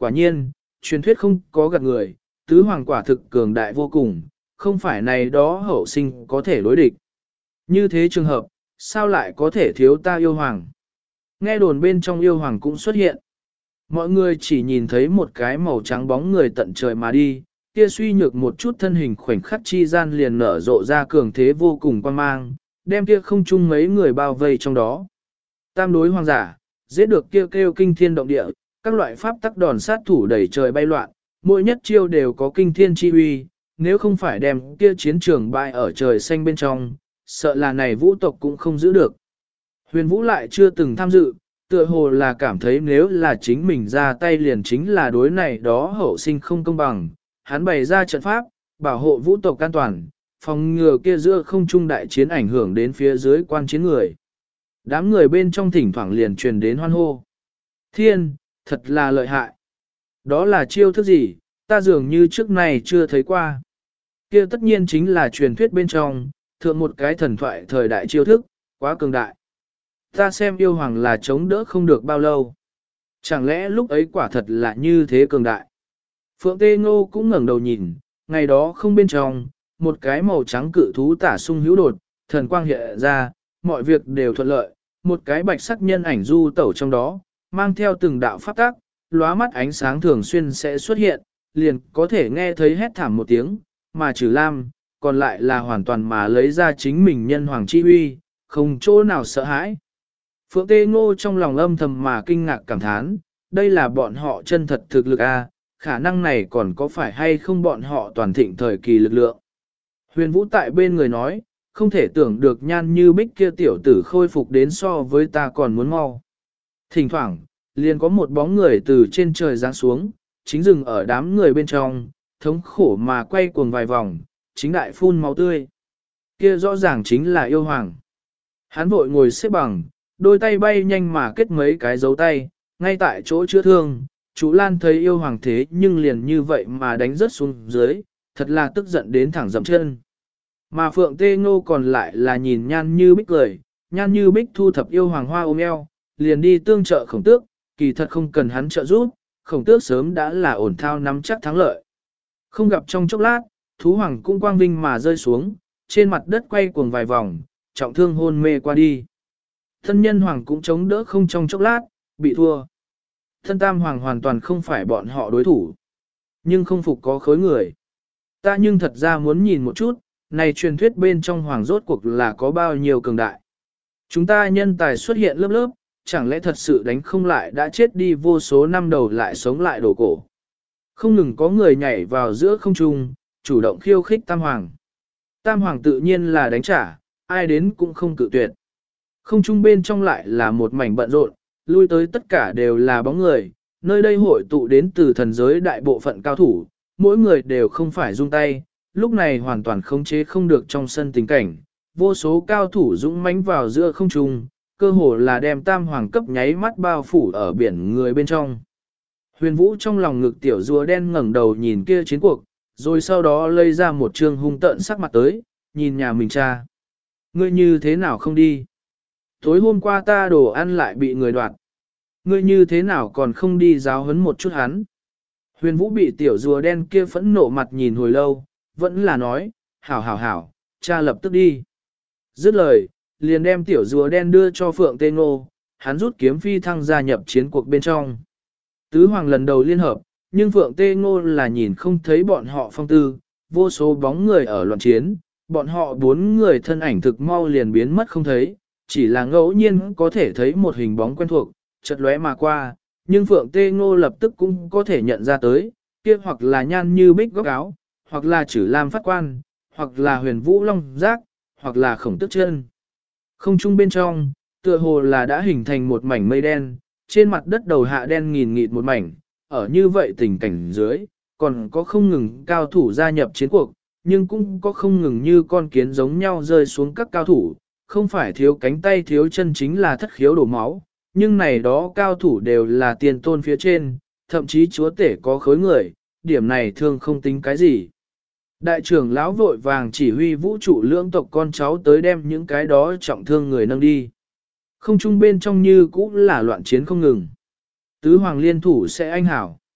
quả nhiên, truyền thuyết không có gạt người, tứ hoàng quả thực cường đại vô cùng, không phải này đó hậu sinh có thể đối địch. Như thế trường hợp, sao lại có thể thiếu ta yêu hoàng? Nghe đồn bên trong yêu hoàng cũng xuất hiện. Mọi người chỉ nhìn thấy một cái màu trắng bóng người tận trời mà đi, kia suy nhược một chút thân hình khoảnh khắc chi gian liền nở rộ ra cường thế vô cùng quan mang, đem kia không chung mấy người bao vây trong đó. Tam đối hoàng giả, giết được kia kêu kinh thiên động địa, các loại pháp tắc đòn sát thủ đẩy trời bay loạn, mỗi nhất chiêu đều có kinh thiên chi uy, nếu không phải đem kia chiến trường bại ở trời xanh bên trong, sợ là này vũ tộc cũng không giữ được. Huyền vũ lại chưa từng tham dự, tựa hồ là cảm thấy nếu là chính mình ra tay liền chính là đối này đó hậu sinh không công bằng, hắn bày ra trận pháp, bảo hộ vũ tộc an toàn, phòng ngừa kia giữa không trung đại chiến ảnh hưởng đến phía dưới quan chiến người. Đám người bên trong thỉnh thoảng liền truyền đến hoan hô. Thiên, thật là lợi hại. Đó là chiêu thức gì, ta dường như trước này chưa thấy qua. Kia tất nhiên chính là truyền thuyết bên trong, thượng một cái thần thoại thời đại chiêu thức, quá cường đại. Ta xem yêu hoàng là chống đỡ không được bao lâu. Chẳng lẽ lúc ấy quả thật là như thế cường đại. Phượng Tê Ngô cũng ngẩng đầu nhìn, ngày đó không bên trong, một cái màu trắng cự thú tả sung hữu đột, thần quang hiện ra, mọi việc đều thuận lợi, một cái bạch sắc nhân ảnh du tẩu trong đó, mang theo từng đạo pháp tác, lóa mắt ánh sáng thường xuyên sẽ xuất hiện, liền có thể nghe thấy hét thảm một tiếng, mà trừ lam, còn lại là hoàn toàn mà lấy ra chính mình nhân hoàng chi huy, không chỗ nào sợ hãi. Phượng Tê Ngô trong lòng âm thầm mà kinh ngạc cảm thán, đây là bọn họ chân thật thực lực a, khả năng này còn có phải hay không bọn họ toàn thịnh thời kỳ lực lượng. Huyền Vũ tại bên người nói, không thể tưởng được Nhan Như Bích kia tiểu tử khôi phục đến so với ta còn muốn mau. Thỉnh thoảng, liền có một bóng người từ trên trời giáng xuống, chính dừng ở đám người bên trong, thống khổ mà quay cuồng vài vòng, chính đại phun máu tươi. Kia rõ ràng chính là yêu hoàng. Hắn vội ngồi xếp bằng, đôi tay bay nhanh mà kết mấy cái dấu tay, ngay tại chỗ chữa thương. Chú Lan thấy yêu hoàng thế nhưng liền như vậy mà đánh rớt xuống dưới, thật là tức giận đến thẳng dậm chân. Mà Phượng Tê Ngô còn lại là nhìn Nhan Như Bích cười, Nhan Như Bích thu thập yêu hoàng hoa ôm eo, liền đi tương trợ Khổng Tước, kỳ thật không cần hắn trợ giúp, Khổng Tước sớm đã là ổn thao nắm chắc thắng lợi. Không gặp trong chốc lát, thú hoàng cũng quang vinh mà rơi xuống, trên mặt đất quay cuồng vài vòng, trọng thương hôn mê qua đi. Thân nhân hoàng cũng chống đỡ không trong chốc lát, bị thua. Thân tam hoàng hoàn toàn không phải bọn họ đối thủ. Nhưng không phục có khối người. Ta nhưng thật ra muốn nhìn một chút, này truyền thuyết bên trong hoàng rốt cuộc là có bao nhiêu cường đại. Chúng ta nhân tài xuất hiện lớp lớp, chẳng lẽ thật sự đánh không lại đã chết đi vô số năm đầu lại sống lại đổ cổ. Không ngừng có người nhảy vào giữa không trung, chủ động khiêu khích tam hoàng. Tam hoàng tự nhiên là đánh trả, ai đến cũng không cự tuyệt. Không trung bên trong lại là một mảnh bận rộn, lui tới tất cả đều là bóng người, nơi đây hội tụ đến từ thần giới đại bộ phận cao thủ, mỗi người đều không phải dung tay, lúc này hoàn toàn khống chế không được trong sân tình cảnh, vô số cao thủ dũng mãnh vào giữa không trung, cơ hồ là đem tam hoàng cấp nháy mắt bao phủ ở biển người bên trong. Huyền Vũ trong lòng ngực tiểu rùa đen ngẩng đầu nhìn kia chiến cuộc, rồi sau đó lấy ra một trương hung tợn sắc mặt tới, nhìn nhà mình cha. Ngươi như thế nào không đi? Tối hôm qua ta đồ ăn lại bị người đoạt. Ngươi như thế nào còn không đi giáo huấn một chút hắn? Huyền Vũ bị tiểu rùa đen kia phẫn nộ mặt nhìn hồi lâu, vẫn là nói, hảo hảo hảo, cha lập tức đi. Dứt lời, liền đem tiểu rùa đen đưa cho Phượng Tê Ngô, hắn rút kiếm phi thăng gia nhập chiến cuộc bên trong. Tứ hoàng lần đầu liên hợp, nhưng Phượng Tê Ngô là nhìn không thấy bọn họ phong tư, vô số bóng người ở loạn chiến, bọn họ 4 người thân ảnh thực mau liền biến mất không thấy, chỉ là ngẫu nhiên có thể thấy một hình bóng quen thuộc, chợt lóe mà qua, nhưng Phượng Tê Ngô lập tức cũng có thể nhận ra tới, kia hoặc là Nhan Như Bích góc áo, hoặc là Chử Lam phát quan, hoặc là Huyền Vũ Long giác, hoặc là Khổng Tước chân. Không trung bên trong, tựa hồ là đã hình thành một mảnh mây đen, trên mặt đất đầu hạ đen nghìn nghịt một mảnh, ở như vậy tình cảnh dưới, còn có không ngừng cao thủ gia nhập chiến cuộc, nhưng cũng có không ngừng như con kiến giống nhau rơi xuống các cao thủ, không phải thiếu cánh tay thiếu chân chính là thất khiếu đổ máu, nhưng này đó cao thủ đều là tiền tôn phía trên, thậm chí chúa tể có khối người, điểm này thương không tính cái gì. Đại trưởng lão vội vàng chỉ huy vũ trụ lưỡng tộc con cháu tới đem những cái đó trọng thương người nâng đi. Không trung bên trong như cũ là loạn chiến không ngừng. Tứ hoàng liên thủ sẽ anh hảo.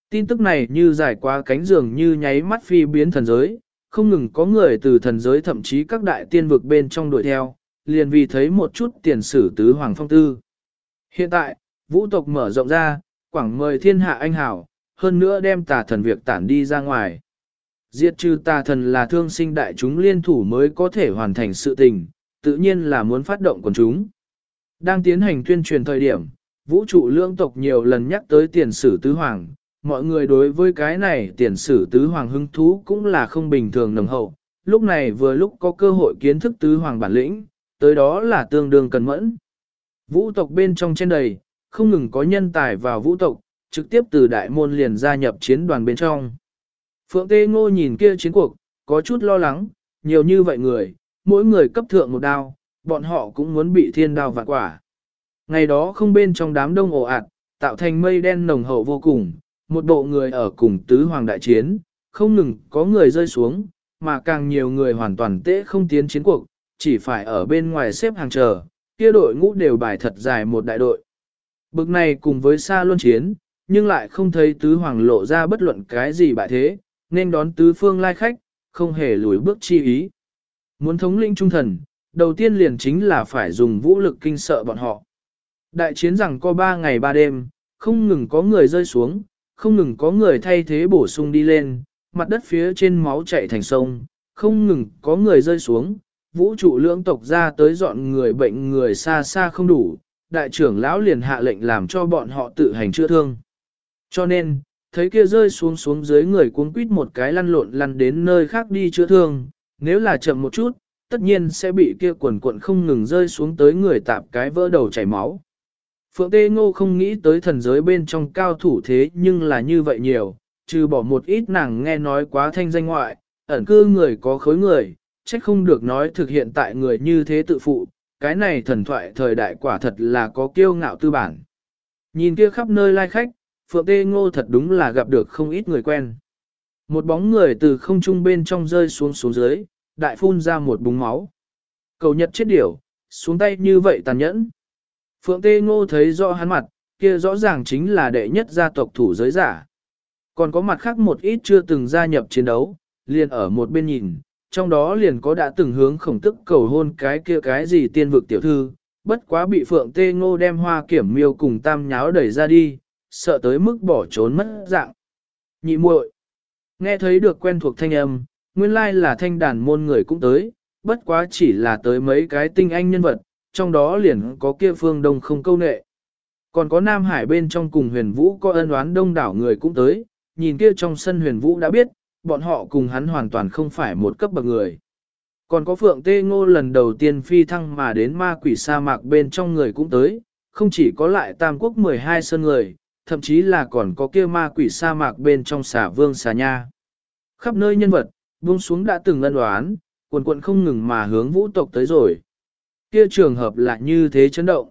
Tin tức này như dài qua cánh giường như nháy mắt phi biến thần giới, không ngừng có người từ thần giới thậm chí các đại tiên vực bên trong đuổi theo, liền vì thấy một chút tiền sử tứ hoàng phong tư. Hiện tại, vũ tộc mở rộng ra, quảng mời thiên hạ anh hảo, hơn nữa đem tà thần việc tản đi ra ngoài. Diệt trừ tà thần là thương sinh đại chúng liên thủ mới có thể hoàn thành sự tình, tự nhiên là muốn phát động quần chúng. Đang tiến hành tuyên truyền thời điểm, vũ trụ lưỡng tộc nhiều lần nhắc tới tiền sử tứ hoàng, mọi người đối với cái này tiền sử tứ hoàng hứng thú cũng là không bình thường nồng hậu, lúc này vừa lúc có cơ hội kiến thức tứ hoàng bản lĩnh, tới đó là tương đương cần mẫn. Vũ tộc bên trong trên đầy, không ngừng có nhân tài vào vũ tộc, trực tiếp từ đại môn liền gia nhập chiến đoàn bên trong. Phượng Tê Ngô nhìn kia chiến cuộc, có chút lo lắng, nhiều như vậy người, mỗi người cấp thượng một đao, bọn họ cũng muốn bị thiên đao vạn quả. Ngày đó không bên trong đám đông ồ ạt, tạo thành mây đen nồng hậu vô cùng, một bộ người ở cùng tứ hoàng đại chiến, không ngừng có người rơi xuống, mà càng nhiều người hoàn toàn tễ không tiến chiến cuộc, chỉ phải ở bên ngoài xếp hàng chờ, kia đội ngũ đều bài thật dài một đại đội. Bực này cùng với xa luân chiến, nhưng lại không thấy tứ hoàng lộ ra bất luận cái gì bại thế, nên đón tứ phương lai khách, không hề lùi bước chi ý. Muốn thống lĩnh trung thần, đầu tiên liền chính là phải dùng vũ lực kinh sợ bọn họ. Đại chiến rằng có 3 ngày 3 đêm, không ngừng có người rơi xuống, không ngừng có người thay thế bổ sung đi lên, mặt đất phía trên máu chảy thành sông, không ngừng có người rơi xuống, vũ trụ lưỡng tộc ra tới dọn người bệnh người xa xa không đủ, đại trưởng lão liền hạ lệnh làm cho bọn họ tự hành chữa thương. Cho nên, thấy kia rơi xuống xuống dưới người cuống quýt một cái lăn lộn lăn đến nơi khác đi chữa thương, nếu là chậm một chút, tất nhiên sẽ bị kia quần cuộn không ngừng rơi xuống tới người tạp cái vỡ đầu chảy máu. Phượng Tê Ngô không nghĩ tới thần giới bên trong cao thủ thế nhưng là như vậy nhiều, trừ bỏ một ít nàng nghe nói quá thanh danh ngoại, ẩn cư người có khối người, trách không được nói thực hiện tại người như thế tự phụ, cái này thần thoại thời đại quả thật là có kiêu ngạo tư bản. Nhìn kia khắp nơi lai khách, Phượng Tê Ngô thật đúng là gặp được không ít người quen. Một bóng người từ không trung bên trong rơi xuống xuống dưới, đại phun ra một búng máu. Cầu nhật chết điểu, xuống tay như vậy tàn nhẫn. Phượng Tê Ngô thấy rõ hắn mặt, kia rõ ràng chính là đệ nhất gia tộc thủ giới giả. Còn có mặt khác một ít chưa từng gia nhập chiến đấu, liền ở một bên nhìn, trong đó liền có đã từng hướng khổng tức cầu hôn cái kia cái gì tiên vực tiểu thư, bất quá bị Phượng Tê Ngô đem hoa kiểm miêu cùng tam nháo đẩy ra đi, sợ tới mức bỏ trốn mất dạng. Nhị muội, nghe thấy được quen thuộc thanh âm, nguyên lai là thanh đàn môn người cũng tới, bất quá chỉ là tới mấy cái tinh anh nhân vật, trong đó liền có kia phương đông không câu nệ. Còn có Nam Hải bên trong cùng huyền vũ có ân oán đông đảo người cũng tới, nhìn kia trong sân huyền vũ đã biết, bọn họ cùng hắn hoàn toàn không phải một cấp bậc người. Còn có Phượng Tê Ngô lần đầu tiên phi thăng mà đến ma quỷ sa mạc bên trong người cũng tới, không chỉ có lại Tam Quốc 12 sơn người, thậm chí là còn có kia ma quỷ sa mạc bên trong xà vương xà nha. Khắp nơi nhân vật, buông xuống đã từng ân oán, quần quận không ngừng mà hướng vũ tộc tới rồi. Kia trường hợp là như thế chấn động.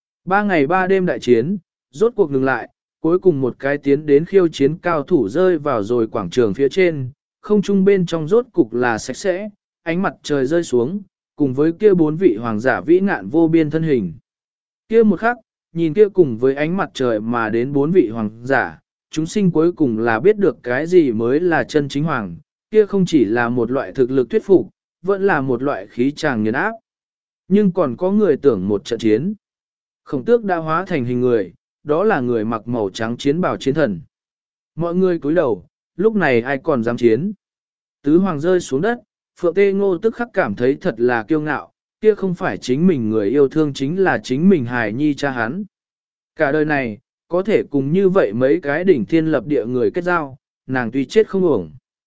3 ngày 3 đêm đại chiến, rốt cuộc ngừng lại, cuối cùng một cái tiến đến khiêu chiến cao thủ rơi vào rồi quảng trường phía trên, không trung bên trong rốt cục là sạch sẽ, ánh mặt trời rơi xuống, cùng với kia 4 vị hoàng giả vĩ ngạn vô biên thân hình. Kia một khắc, nhìn kia cùng với ánh mặt trời mà đến 4 vị hoàng giả, chúng sinh cuối cùng là biết được cái gì mới là chân chính hoàng, kia không chỉ là một loại thực lực thuyết phục, vẫn là một loại khí tràng nghiền áp. Nhưng còn có người tưởng một trận chiến. Khổng tước đã hóa thành hình người, đó là người mặc màu trắng chiến bào chiến thần. Mọi người cúi đầu, lúc này ai còn dám chiến. Tứ hoàng rơi xuống đất, Phượng Tê Ngô tức khắc cảm thấy thật là kiêu ngạo, kia không phải chính mình người yêu thương chính là chính mình hài nhi cha hắn. Cả đời này, có thể cùng như vậy mấy cái đỉnh thiên lập địa người kết giao, nàng tuy chết không uổng.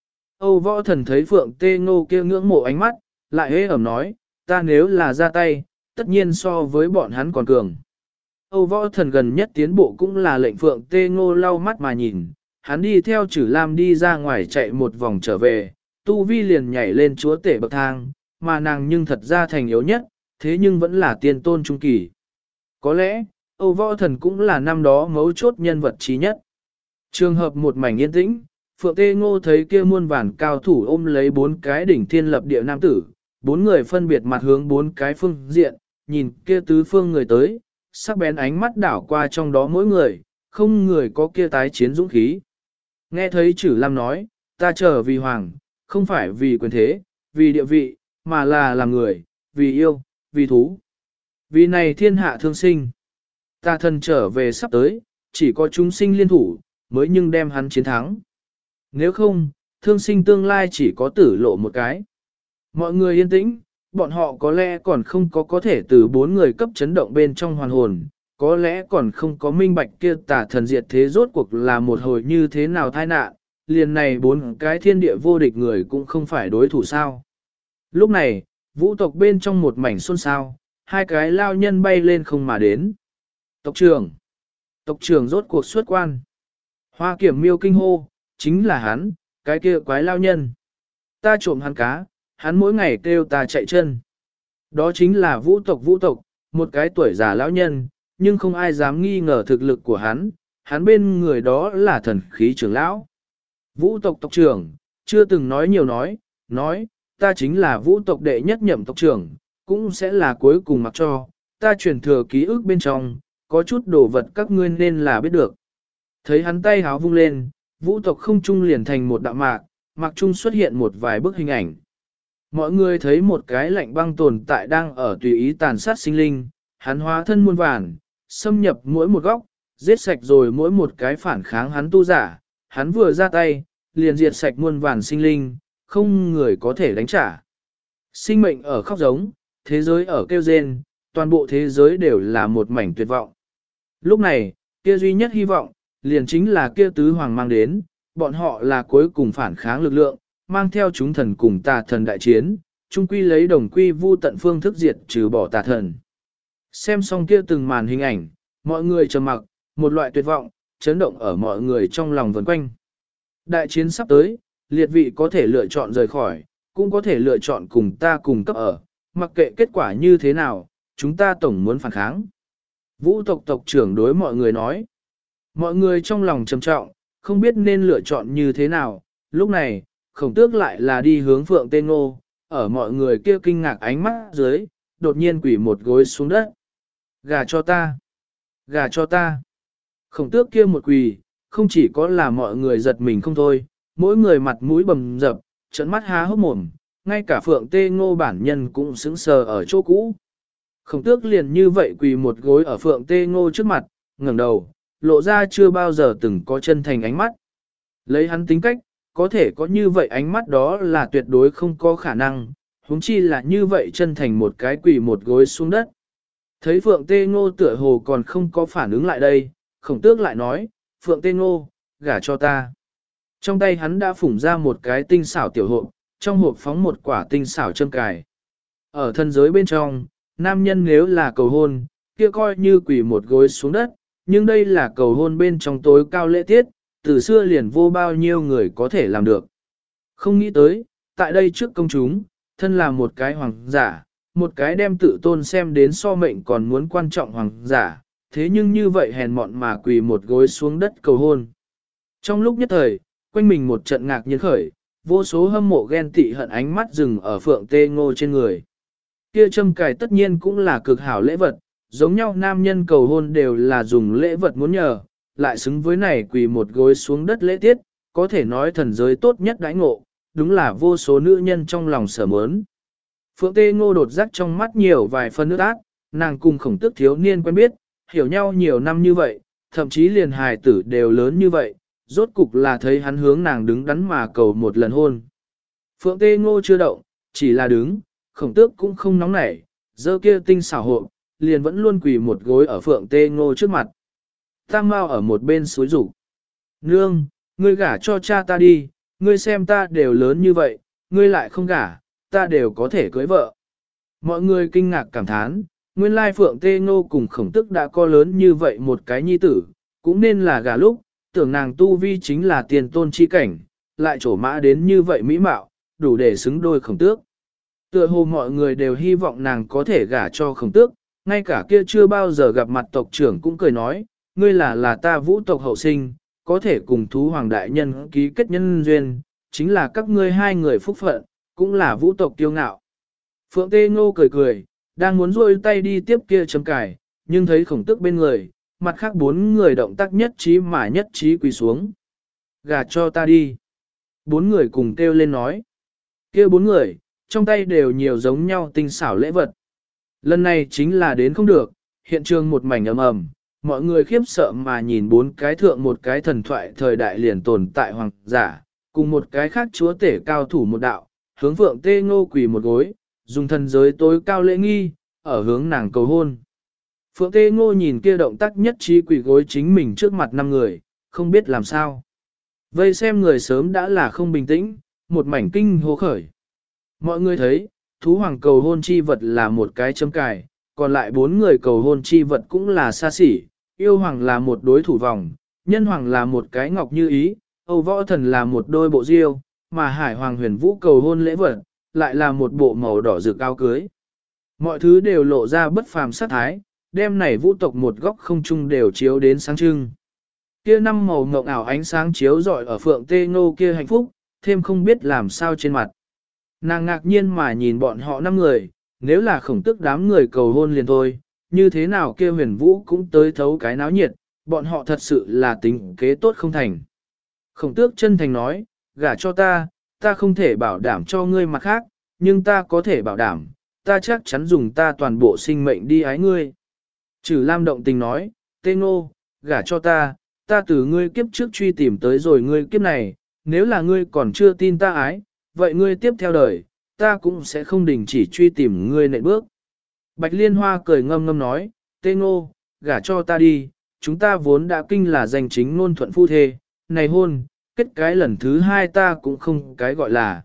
Âu võ thần thấy Phượng Tê Ngô kia ngưỡng mộ ánh mắt, lại hế ẩm nói, ta nếu là ra tay, tất nhiên so với bọn hắn còn cường. Âu võ thần gần nhất tiến bộ cũng là lệnh Phượng Tê Ngô lau mắt mà nhìn, hắn đi theo Chử Lam đi ra ngoài chạy một vòng trở về, tu vi liền nhảy lên chúa tể bậc thang, mà nàng nhưng thật ra thành yếu nhất, thế nhưng vẫn là tiên tôn trung kỳ. Có lẽ, Âu võ thần cũng là năm đó mấu chốt nhân vật trí nhất. Trường hợp một mảnh yên tĩnh, Phượng Tê Ngô thấy kia muôn vàn cao thủ ôm lấy 4 cái đỉnh thiên lập địa nam tử, 4 người phân biệt mặt hướng 4 cái phương diện, nhìn kia tứ phương người tới, sắc bén ánh mắt đảo qua trong đó mỗi người, không người có kia tái chiến dũng khí. Nghe thấy Trử Lam nói, ta chờ vì hoàng, không phải vì quyền thế, vì địa vị, mà là làm người, vì yêu, vì thú. Vì này thiên hạ thương sinh. Ta thần trở về sắp tới, chỉ có chúng sinh liên thủ, mới nhưng đem hắn chiến thắng. Nếu không, thương sinh tương lai chỉ có tử lộ một cái. Mọi người yên tĩnh, bọn họ có lẽ còn không có thể từ 4 người cấp chấn động bên trong hoàn hồn, có lẽ còn không có minh bạch kia tà thần diệt thế rốt cuộc là một hồi như thế nào tai nạn, liền này 4 cái thiên địa vô địch người cũng không phải đối thủ sao. Lúc này, vũ tộc bên trong một mảnh xôn xao, 2 cái lao nhân bay lên không mà đến. Tộc trưởng rốt cuộc xuất quan. Hoa Kiểm Miêu kinh hô, chính là hắn, cái kia quái lao nhân. Ta trộm hắn cá, hắn mỗi ngày kêu ta chạy chân. Đó chính là vũ tộc, một cái tuổi già lão nhân, nhưng không ai dám nghi ngờ thực lực của hắn bên người đó là thần khí trưởng lão. Vũ tộc tộc trưởng, chưa từng nói nhiều nói, ta chính là vũ tộc đệ nhất nhậm tộc trưởng, cũng sẽ là cuối cùng mặc cho, ta truyền thừa ký ức bên trong, có chút đồ vật các ngươi nên là biết được. Thấy hắn tay háo vung lên, vũ tộc không trung liền thành một đạo mạc, mạc trung xuất hiện một vài bức hình ảnh. Mọi người thấy một cái lạnh băng tồn tại đang ở tùy ý tàn sát sinh linh, hắn hóa thân muôn vàn, xâm nhập mỗi một góc, giết sạch rồi mỗi một cái phản kháng hắn tu giả, hắn vừa ra tay, liền diệt sạch muôn vàn sinh linh, không người có thể đánh trả. Sinh mệnh ở khóc giống, thế giới ở kêu rên, toàn bộ thế giới đều là một mảnh tuyệt vọng. Lúc này, kia duy nhất hy vọng, liền chính là kia tứ hoàng mang đến, bọn họ là cuối cùng phản kháng lực lượng, mang theo chúng thần cùng tà thần đại chiến, chung quy lấy đồng quy vu tận phương thức diệt trừ bỏ tà thần. Xem xong kia từng màn hình ảnh, mọi người trầm mặc, một loại tuyệt vọng, chấn động ở mọi người trong lòng vần quanh. Đại chiến sắp tới, liệt vị có thể lựa chọn rời khỏi, cũng có thể lựa chọn cùng ta cùng cấp ở, mặc kệ kết quả như thế nào, chúng ta tổng muốn phản kháng. Vũ tộc tộc trưởng đối mọi người nói. Mọi người trong lòng trầm trọng, không biết nên lựa chọn như thế nào, lúc này, Khổng Tước lại là đi hướng Phượng Tê Ngô, ở mọi người kia kinh ngạc ánh mắt dưới, đột nhiên quỳ một gối xuống đất. Gà cho ta! Gà cho ta! Khổng Tước kia một quỳ, không chỉ có là mọi người giật mình không thôi, mỗi người mặt mũi bầm dập, trợn mắt há hốc mồm, ngay cả Phượng Tê Ngô bản nhân cũng sững sờ ở chỗ cũ. Khổng Tước liền như vậy quỳ một gối ở Phượng Tê Ngô trước mặt, ngẩng đầu, lộ ra chưa bao giờ từng có chân thành ánh mắt. Lấy hắn tính cách, có thể có như vậy ánh mắt đó là tuyệt đối không có khả năng, huống chi là như vậy chân thành một cái quỳ một gối xuống đất. Thấy Phượng Tê Ngô tựa hồ còn không có phản ứng lại đây, Khổng Tước lại nói, Phượng Tê Ngô, gả cho ta. Trong tay hắn đã phủng ra một cái tinh xảo tiểu hộp, trong hộp phóng một quả tinh xảo châm cài. Ở thân giới bên trong, nam nhân nếu là cầu hôn, kia coi như quỳ một gối xuống đất, nhưng đây là cầu hôn bên trong tối cao lễ tiết, từ xưa liền vô bao nhiêu người có thể làm được. Không nghĩ tới, tại đây trước công chúng, thân là một cái hoàng giả, một cái đem tự tôn xem đến so mệnh còn muốn quan trọng hoàng giả, thế nhưng như vậy hèn mọn mà quỳ một gối xuống đất cầu hôn. Trong lúc nhất thời, quanh mình một trận ngạc nhiên khởi, vô số hâm mộ ghen tị hận ánh mắt dừng ở Phượng Tê Ngô trên người. Kia châm cài tất nhiên cũng là cực hảo lễ vật, giống nhau nam nhân cầu hôn đều là dùng lễ vật muốn nhờ, lại xứng với này quỳ một gối xuống đất lễ tiết, có thể nói thần giới tốt nhất đãi ngộ, đúng là vô số nữ nhân trong lòng sở mớn. Phượng Tê Ngô đột giác trong mắt nhiều vài phân nước ác, nàng cùng Khổng Tước thiếu niên quen biết, hiểu nhau nhiều năm như vậy, thậm chí liền hài tử đều lớn như vậy, rốt cục là thấy hắn hướng nàng đứng đắn mà cầu một lần hôn. Phượng Tê Ngô chưa động, chỉ là đứng, Khổng Tước cũng không nóng nảy, dơ kia tinh xảo hộ, liền vẫn luôn quỳ một gối ở Phượng Tê Ngô trước mặt. Tam Mao ở một bên suối rủ. Nương, ngươi gả cho cha ta đi, ngươi xem ta đều lớn như vậy, ngươi lại không gả, ta đều có thể cưới vợ. Mọi người kinh ngạc cảm thán, nguyên lai Phượng Tê Ngô cùng Khổng Tước đã có lớn như vậy một cái nhi tử, cũng nên là gả lúc, tưởng nàng tu vi chính là tiền tôn chi cảnh, lại trổ mã đến như vậy mỹ mạo, đủ để xứng đôi Khổng Tước. Tựa hồ mọi người đều hy vọng nàng có thể gả cho Khổng Tước, ngay cả kia chưa bao giờ gặp mặt tộc trưởng cũng cười nói, ngươi là ta vũ tộc hậu sinh, có thể cùng thú hoàng đại nhân ký kết nhân duyên, chính là các ngươi hai người phúc phận, cũng là vũ tộc kiêu ngạo. Phượng Tê Ngô cười cười, đang muốn rôi tay đi tiếp kia chấm cài, nhưng thấy Khổng Tước bên người, mặt khác 4 người động tác nhất trí mà nhất trí quỳ xuống. gả cho ta đi. Bốn người cùng kêu lên nói. Kia bốn người, trong tay đều nhiều giống nhau tinh xảo lễ vật. Lần này chính là đến không được, hiện trường một mảnh ầm ầm, mọi người khiếp sợ mà nhìn bốn cái thượng một cái thần thoại thời đại liền tồn tại hoàng giả, cùng một cái khác chúa tể cao thủ một đạo, hướng Phượng Tê Ngô quỳ một gối, dùng thần giới tối cao lễ nghi, ở hướng nàng cầu hôn. Phượng Tê Ngô nhìn kia động tác nhất trí quỳ gối chính mình trước mặt năm người, không biết làm sao. Vây xem người sớm đã là không bình tĩnh, một mảnh kinh hô khởi. Mọi người thấy, thú hoàng cầu hôn chi vật là một cái châm cài, còn lại bốn người cầu hôn chi vật cũng là xa xỉ, yêu hoàng là một đối thủ vòng, nhân hoàng là một cái ngọc như ý, Âu võ thần là một đôi bộ diêu, mà hải hoàng huyền vũ cầu hôn lễ vật, lại là một bộ màu đỏ rực áo cưới. Mọi thứ đều lộ ra bất phàm sát thái, đêm này vũ tộc một góc không trung đều chiếu đến sáng trưng. Kia năm màu ngộng ảo ánh sáng chiếu rọi ở Phượng Tê Ngô kia hạnh phúc, thêm không biết làm sao trên mặt. Nàng ngạc nhiên mà nhìn bọn họ năm người, nếu là khổng tức đám người cầu hôn liền thôi, như thế nào kia huyền vũ cũng tới thấu cái náo nhiệt, bọn họ thật sự là tính kế tốt không thành. Khổng tước chân thành nói, gả cho ta, ta không thể bảo đảm cho ngươi mặt khác, nhưng ta có thể bảo đảm, ta chắc chắn dùng ta toàn bộ sinh mệnh đi ái ngươi. Trừ Lam động tình nói, Tê Ngô, gả cho ta từ ngươi kiếp trước truy tìm tới rồi ngươi kiếp này, nếu là ngươi còn chưa tin ta ái, vậy ngươi tiếp theo đời, ta cũng sẽ không đình chỉ truy tìm ngươi nệ bước. Bạch Liên Hoa cười ngâm ngâm nói, Tê Ngô, gả cho ta đi, chúng ta vốn đã kinh là danh chính ngôn thuận phu thê, này hôn, kết cái lần thứ hai ta cũng không cái gọi là.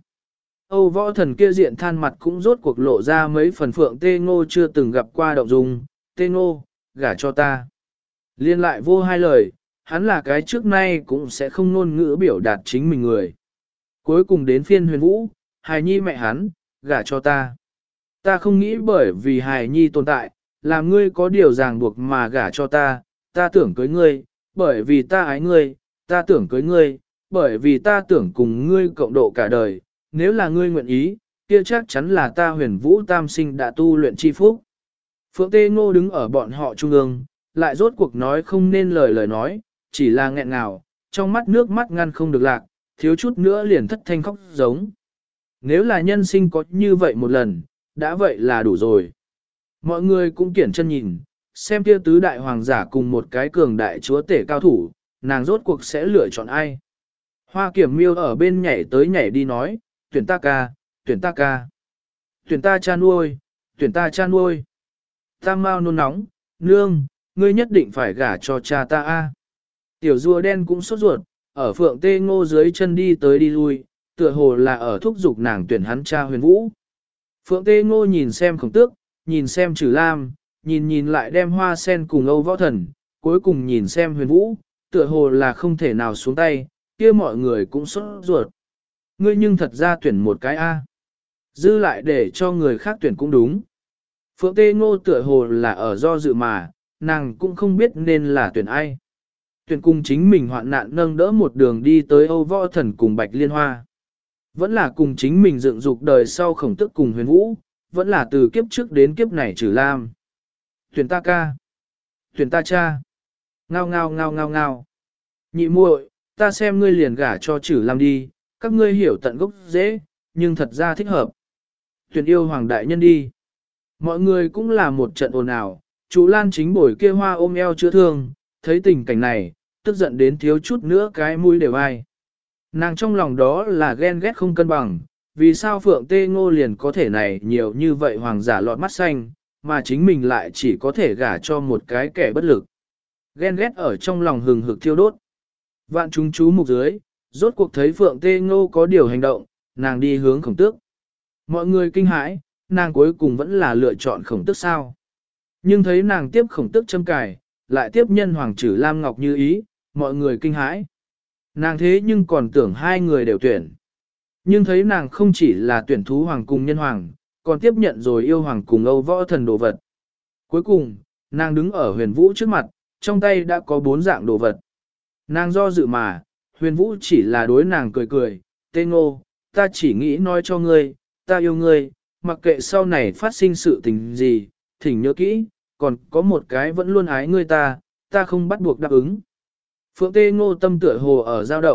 Âu võ thần kia diện than mặt cũng rốt cuộc lộ ra mấy phần Phượng Tê Ngô chưa từng gặp qua động dung, Tê Ngô, gả cho ta. Liên lại vô hai lời, hắn là cái trước nay cũng sẽ không ngôn ngữ biểu đạt chính mình người. Cuối cùng đến phiên huyền vũ, hài nhi mẹ hắn, gả cho ta. Ta không nghĩ bởi vì hài nhi tồn tại, làm ngươi có điều ràng buộc mà gả cho ta, ta tưởng cưới ngươi, bởi vì ta ái ngươi, ta tưởng cưới ngươi, bởi vì ta tưởng cùng ngươi cộng độ cả đời, nếu là ngươi nguyện ý, kia chắc chắn là ta huyền vũ tam sinh đã tu luyện chi phúc. Phượng Tê Ngô đứng ở bọn họ trung ương, lại rốt cuộc nói không nên lời nói, chỉ là nghẹn ngào, trong mắt nước mắt ngăn không được lạc, thiếu chút nữa liền thất thanh khóc giống. Nếu là nhân sinh có như vậy một lần, đã vậy là đủ rồi. Mọi người cũng kiển chân nhìn, xem kia tứ đại hoàng giả cùng một cái cường đại chúa tể cao thủ, nàng rốt cuộc sẽ lựa chọn ai. Hoa Kiểm Miêu ở bên nhảy tới nhảy đi nói, tuyển ta ca, tuyển ta ca. Tuyển ta cha nuôi, tuyển ta cha nuôi. Tam Mao nôn nóng, nương, ngươi nhất định phải gả cho cha ta a. Tiểu rùa đen cũng sốt ruột, ở Phượng Tê Ngô dưới chân đi tới đi lui, tựa hồ là ở thúc giục nàng tuyển hắn cha huyền vũ. Phượng Tê Ngô nhìn xem khổng tước, nhìn xem Trừ Lam, nhìn lại đem hoa sen cùng Âu võ thần, cuối cùng nhìn xem huyền vũ, tựa hồ là không thể nào xuống tay, kia mọi người cũng sốt ruột. Ngươi nhưng thật ra tuyển một cái A. Dư lại để cho người khác tuyển cũng đúng. Phượng Tê Ngô tựa hồ là ở do dự mà, nàng cũng không biết nên là tuyển ai. Tuyển cùng chính mình hoạn nạn nâng đỡ một đường đi tới Âu võ thần cùng Bạch Liên Hoa. Vẫn là cùng chính mình dựng dục đời sau khổng tức cùng huyền vũ, vẫn là từ kiếp trước đến kiếp này Trừ Lam. Tuyển ta ca. Tuyển ta cha. Ngao ngao ngao ngao ngao. Nhị muội, ta xem ngươi liền gả cho Trừ Lam đi, các ngươi hiểu tận gốc dễ, nhưng thật ra thích hợp. Tuyển yêu hoàng đại nhân đi. Mọi người cũng là một trận ồn ào, chú Lan chính bổi kia hoa ôm eo chữa thương, thấy tình cảnh này, tức giận đến thiếu chút nữa cái mũi đều ai. Nàng trong lòng đó là ghen ghét không cân bằng, vì sao Phượng Tê Ngô liền có thể này nhiều như vậy hoàng giả lọt mắt xanh, mà chính mình lại chỉ có thể gả cho một cái kẻ bất lực. Ghen ghét ở trong lòng hừng hực thiêu đốt. Vạn chúng chú mục dưới, rốt cuộc thấy Phượng Tê Ngô có điều hành động, nàng đi hướng khổng tước. Mọi người kinh hãi, nàng cuối cùng vẫn là lựa chọn khổng tước sao. Nhưng thấy nàng tiếp khổng tước châm cài, lại tiếp nhân hoàng Trừ Lam Ngọc như ý, mọi người kinh hãi. Nàng thế nhưng còn tưởng hai người đều tuyển. Nhưng thấy nàng không chỉ là tuyển thú hoàng cùng nhân hoàng, còn tiếp nhận rồi yêu hoàng cùng Âu võ thần đồ vật. Cuối cùng, nàng đứng ở huyền vũ trước mặt, trong tay đã có 4 dạng đồ vật. Nàng do dự mà, huyền vũ chỉ là đối nàng cười cười, Tê Ngô, ta chỉ nghĩ nói cho ngươi, ta yêu ngươi, mặc kệ sau này phát sinh sự tình gì, thỉnh nhớ kỹ, còn có một cái vẫn luôn ái ngươi ta không bắt buộc đáp ứng. Phượng Tê Ngô tâm tựa hồ ở dao động,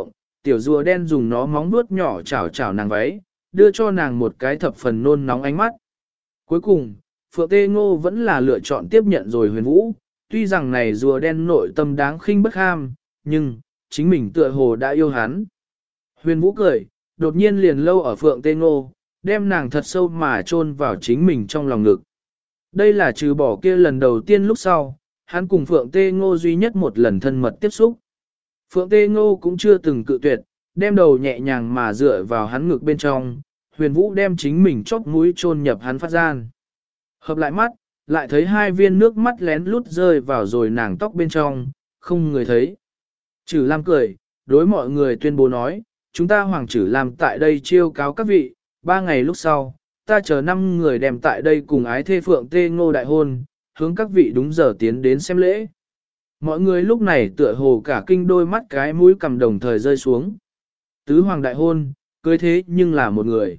tiểu rùa đen dùng nó móng vuốt nhỏ chảo chảo nàng váy, đưa cho nàng một cái thập phần nôn nóng ánh mắt. Cuối cùng, Phượng Tê Ngô vẫn là lựa chọn tiếp nhận rồi Huyền Vũ, tuy rằng này rùa đen nội tâm đáng khinh bất ham, nhưng, chính mình tựa hồ đã yêu hắn. Huyền Vũ cười, đột nhiên liền lâu ở Phượng Tê Ngô, đem nàng thật sâu mà chôn vào chính mình trong lòng ngực. Đây là trừ bỏ kia lần đầu tiên lúc sau, hắn cùng Phượng Tê Ngô duy nhất một lần thân mật tiếp xúc. Phượng Tê Ngô cũng chưa từng cự tuyệt, đem đầu nhẹ nhàng mà dựa vào hắn ngực bên trong, Huyền Vũ đem chính mình chóp mũi chôn nhập hắn phát gian. Hợp lại mắt, lại thấy hai viên nước mắt lén lút rơi vào rồi nàng tóc bên trong, không người thấy. Trử Lam cười, đối mọi người tuyên bố nói, chúng ta Hoàng Trử Lam tại đây chiêu cáo các vị, 3 ngày lúc sau, ta chờ 5 người đem tại đây cùng ái thê Phượng Tê Ngô đại hôn, hướng các vị đúng giờ tiến đến xem lễ. Mọi người lúc này tựa hồ cả kinh đôi mắt cái mũi cầm đồng thời rơi xuống. Tứ hoàng đại hôn, cưới thế nhưng là một người.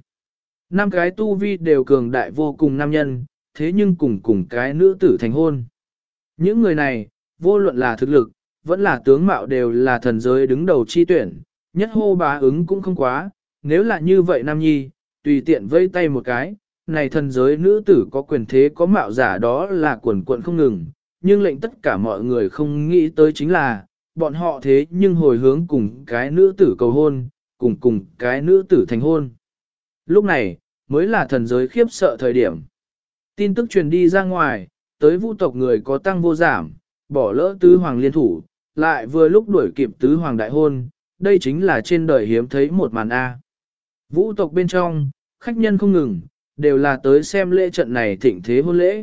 5 cái tu vi đều cường đại vô cùng nam nhân, thế nhưng cùng cái nữ tử thành hôn. Những người này, vô luận là thực lực, vẫn là tướng mạo đều là thần giới đứng đầu chi tuyển, nhất hô bá ứng cũng không quá, nếu là như vậy nam nhi, tùy tiện vây tay một cái, này thần giới nữ tử có quyền thế có mạo giả đó là quần quận không ngừng, nhưng lệnh tất cả mọi người không nghĩ tới chính là, bọn họ thế nhưng hồi hướng cùng cái nữ tử cầu hôn, cùng cái nữ tử thành hôn. Lúc này, mới là thần giới khiếp sợ thời điểm. Tin tức truyền đi ra ngoài, tới vũ tộc người có tăng vô giảm, bỏ lỡ tứ hoàng liên thủ, lại vừa lúc đuổi kịp tứ hoàng đại hôn, đây chính là trên đời hiếm thấy một màn A. Vũ tộc bên trong, khách nhân không ngừng, đều là tới xem lễ trận này thịnh thế hôn lễ.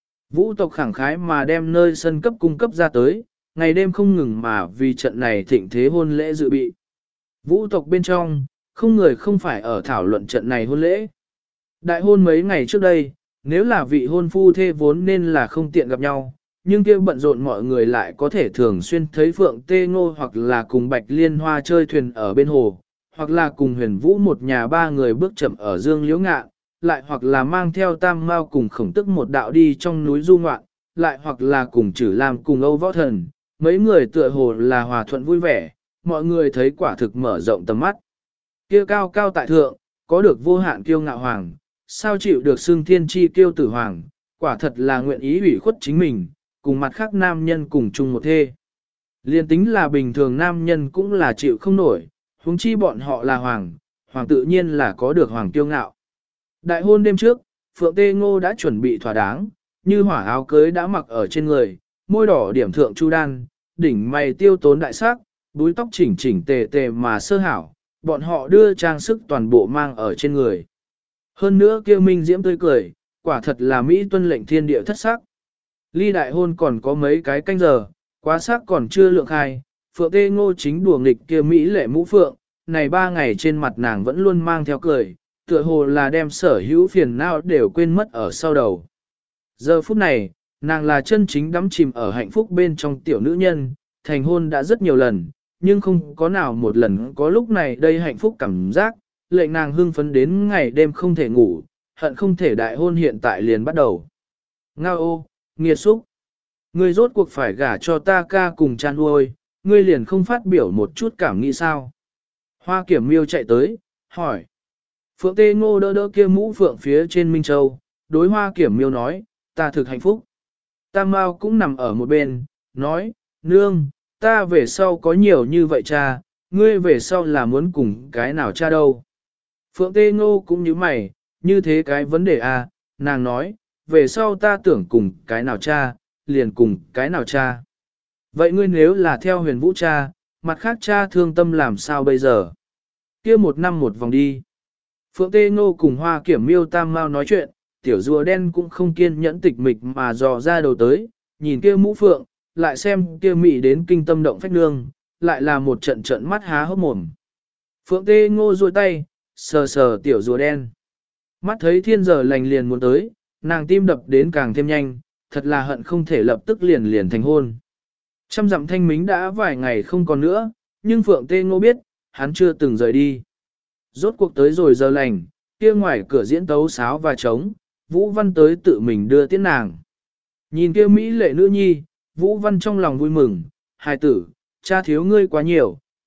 Vũ tộc khẳng khái mà đem nơi sân cấp cung cấp ra tới, ngày đêm không ngừng mà vì trận này thịnh thế hôn lễ dự bị. Vũ tộc bên trong, không người không phải ở thảo luận trận này hôn lễ. Đại hôn mấy ngày trước đây, nếu là vị hôn phu thê vốn nên là không tiện gặp nhau, nhưng kia bận rộn mọi người lại có thể thường xuyên thấy Phượng Tê Ngô hoặc là cùng Bạch Liên Hoa chơi thuyền ở bên hồ, hoặc là cùng Huyền Vũ một nhà 3 người bước chậm ở dương liễu ngạ, lại hoặc là mang theo Tam Mao cùng Khổng Tức một đạo đi trong núi du ngoạn, lại hoặc là cùng Trử Lam cùng Âu Võ Thần, mấy người tựa hồ là hòa thuận vui vẻ, mọi người thấy quả thực mở rộng tầm mắt. Kia cao cao tại thượng, có được vô hạn kiêu ngạo hoàng, sao chịu được xưng thiên chi kiêu tử hoàng, quả thật là nguyện ý ủy khuất chính mình, cùng mặt khác nam nhân cùng chung một thê. Liên tính là bình thường nam nhân cũng là chịu không nổi, huống chi bọn họ là hoàng, hoàng tự nhiên là có được hoàng kiêu ngạo. Đại hôn đêm trước, Phượng Tê Ngô đã chuẩn bị thỏa đáng, như hỏa áo cưới đã mặc ở trên người, môi đỏ điểm thượng chu đan, đỉnh mày tiêu tốn đại sắc, búi tóc chỉnh chỉnh tề tề mà sơ hảo, bọn họ đưa trang sức toàn bộ mang ở trên người. Hơn nữa kia minh diễm tươi cười, quả thật là Mỹ tuân lệnh thiên địa thất sắc. Ly đại hôn còn có mấy cái canh giờ, quá sắc còn chưa lượng khai, Phượng Tê Ngô chính đùa nghịch kia Mỹ lệ mũ phượng, này 3 ngày trên mặt nàng vẫn luôn mang theo cười, tựa hồ là đem sở hữu phiền não đều quên mất ở sau đầu. Giờ phút này, nàng là chân chính đắm chìm ở hạnh phúc bên trong tiểu nữ nhân, thành hôn đã rất nhiều lần, nhưng không có nào một lần có lúc này đây hạnh phúc cảm giác, lệnh nàng hưng phấn đến ngày đêm không thể ngủ, hận không thể đại hôn hiện tại liền bắt đầu. Ngao ô, nghiệt xúc, ngươi rốt cuộc phải gả cho ta ca cùng chan nuôi, ngươi liền không phát biểu một chút cảm nghĩ sao. Hoa Kiểm Miêu chạy tới, hỏi. Phượng Tê Ngô đỡ đỡ kia mũ phượng phía trên Minh Châu, đối Hoa Kiểm Miêu nói, ta thực hạnh phúc. Tam Mao cũng nằm ở một bên, nói, nương, ta về sau có nhiều như vậy cha, ngươi về sau là muốn cùng cái nào cha đâu. Phượng Tê Ngô cũng như mày, như thế cái vấn đề à, nàng nói, về sau ta tưởng cùng cái nào cha, liền cùng cái nào cha. Vậy ngươi nếu là theo Huyền Vũ cha, mặt khác cha thương tâm làm sao bây giờ? Kia một năm một vòng đi. Phượng Tê Ngô cùng Hoa Kiểm Miêu Tam Mao nói chuyện, tiểu rùa đen cũng không kiên nhẫn tịch mịch mà dò ra đầu tới, nhìn kia mũ phượng, lại xem kia mị đến kinh tâm động phách nương, lại là một trận trận mắt há hốc mồm. Phượng Tê Ngô duỗi tay, sờ sờ tiểu rùa đen. Mắt thấy thiên giờ lành liền muốn tới, nàng tim đập đến càng thêm nhanh, thật là hận không thể lập tức liền thành hôn. Trăm dặm thanh mính đã vài ngày không còn nữa, nhưng Phượng Tê Ngô biết, hắn chưa từng rời đi. Rốt cuộc tới rồi giờ lành, kia ngoài cửa diễn tấu sáo và trống, Vũ Văn tới tự mình đưa tiễn nàng. Nhìn kia Mỹ lệ nữ nhi, Vũ Văn trong lòng vui mừng, hài tử, cha thiếu ngươi quá nhiều,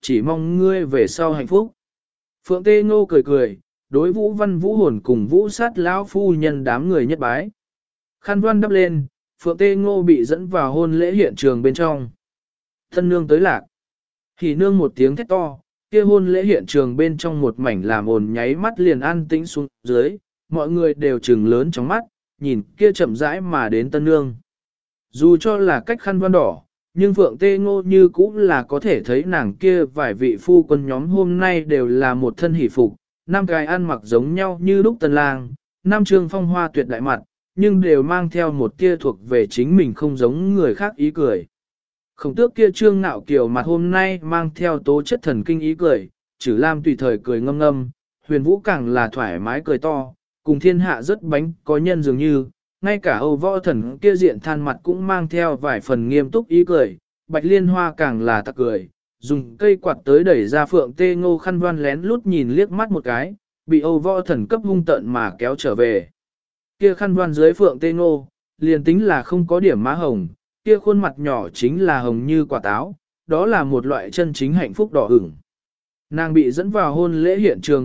chỉ mong ngươi về sau hạnh phúc. Phượng Tê Ngô cười cười, đối Vũ Văn Vũ hồn cùng Vũ Sát lão phu nhân đám người nhất bái. Khăn voan đắp lên, Phượng Tê Ngô bị dẫn vào hôn lễ hiện trường bên trong. Thân nương tới lạc. Hỉ nương một tiếng thét to, kia hôn lễ hiện trường bên trong một mảnh làm ồn nháy mắt liền an tĩnh xuống dưới, mọi người đều trừng lớn trong mắt, nhìn kia chậm rãi mà đến tân nương. Dù cho là cách khăn voan đỏ, nhưng Phượng Tê Ngô như cũng là có thể thấy nàng kia vài vị phu quân nhóm hôm nay đều là một thân hỷ phục, năm cái ăn mặc giống nhau như lúc tân lang, năm trương phong hoa tuyệt đại mặt, nhưng đều mang theo một tia thuộc về chính mình không giống người khác ý cười. Khổng tước kia trương nạo kiều mặt hôm nay mang theo tố chất thần kinh ý cười, Trử Lam tùy thời cười ngâm ngâm, Huyền Vũ càng là thoải mái cười to, cùng thiên hạ rất bánh có nhân dường như, ngay cả Âu Võ Thần kia diện than mặt cũng mang theo vài phần nghiêm túc ý cười, Bạch Liên Hoa càng là tặc cười, dùng cây quạt tới đẩy ra Phượng Tê Ngô khăn voan lén lút nhìn liếc mắt một cái, bị Âu Võ Thần cấp hung tợn mà kéo trở về. Kia khăn voan dưới Phượng Tê Ngô, liền tính là không có điểm má hồng, kia khuôn mặt nhỏ chính là hồng như quả táo, đó là một loại chân chính hạnh phúc đỏ ửng. Nàng bị dẫn vào hôn lễ hiện trường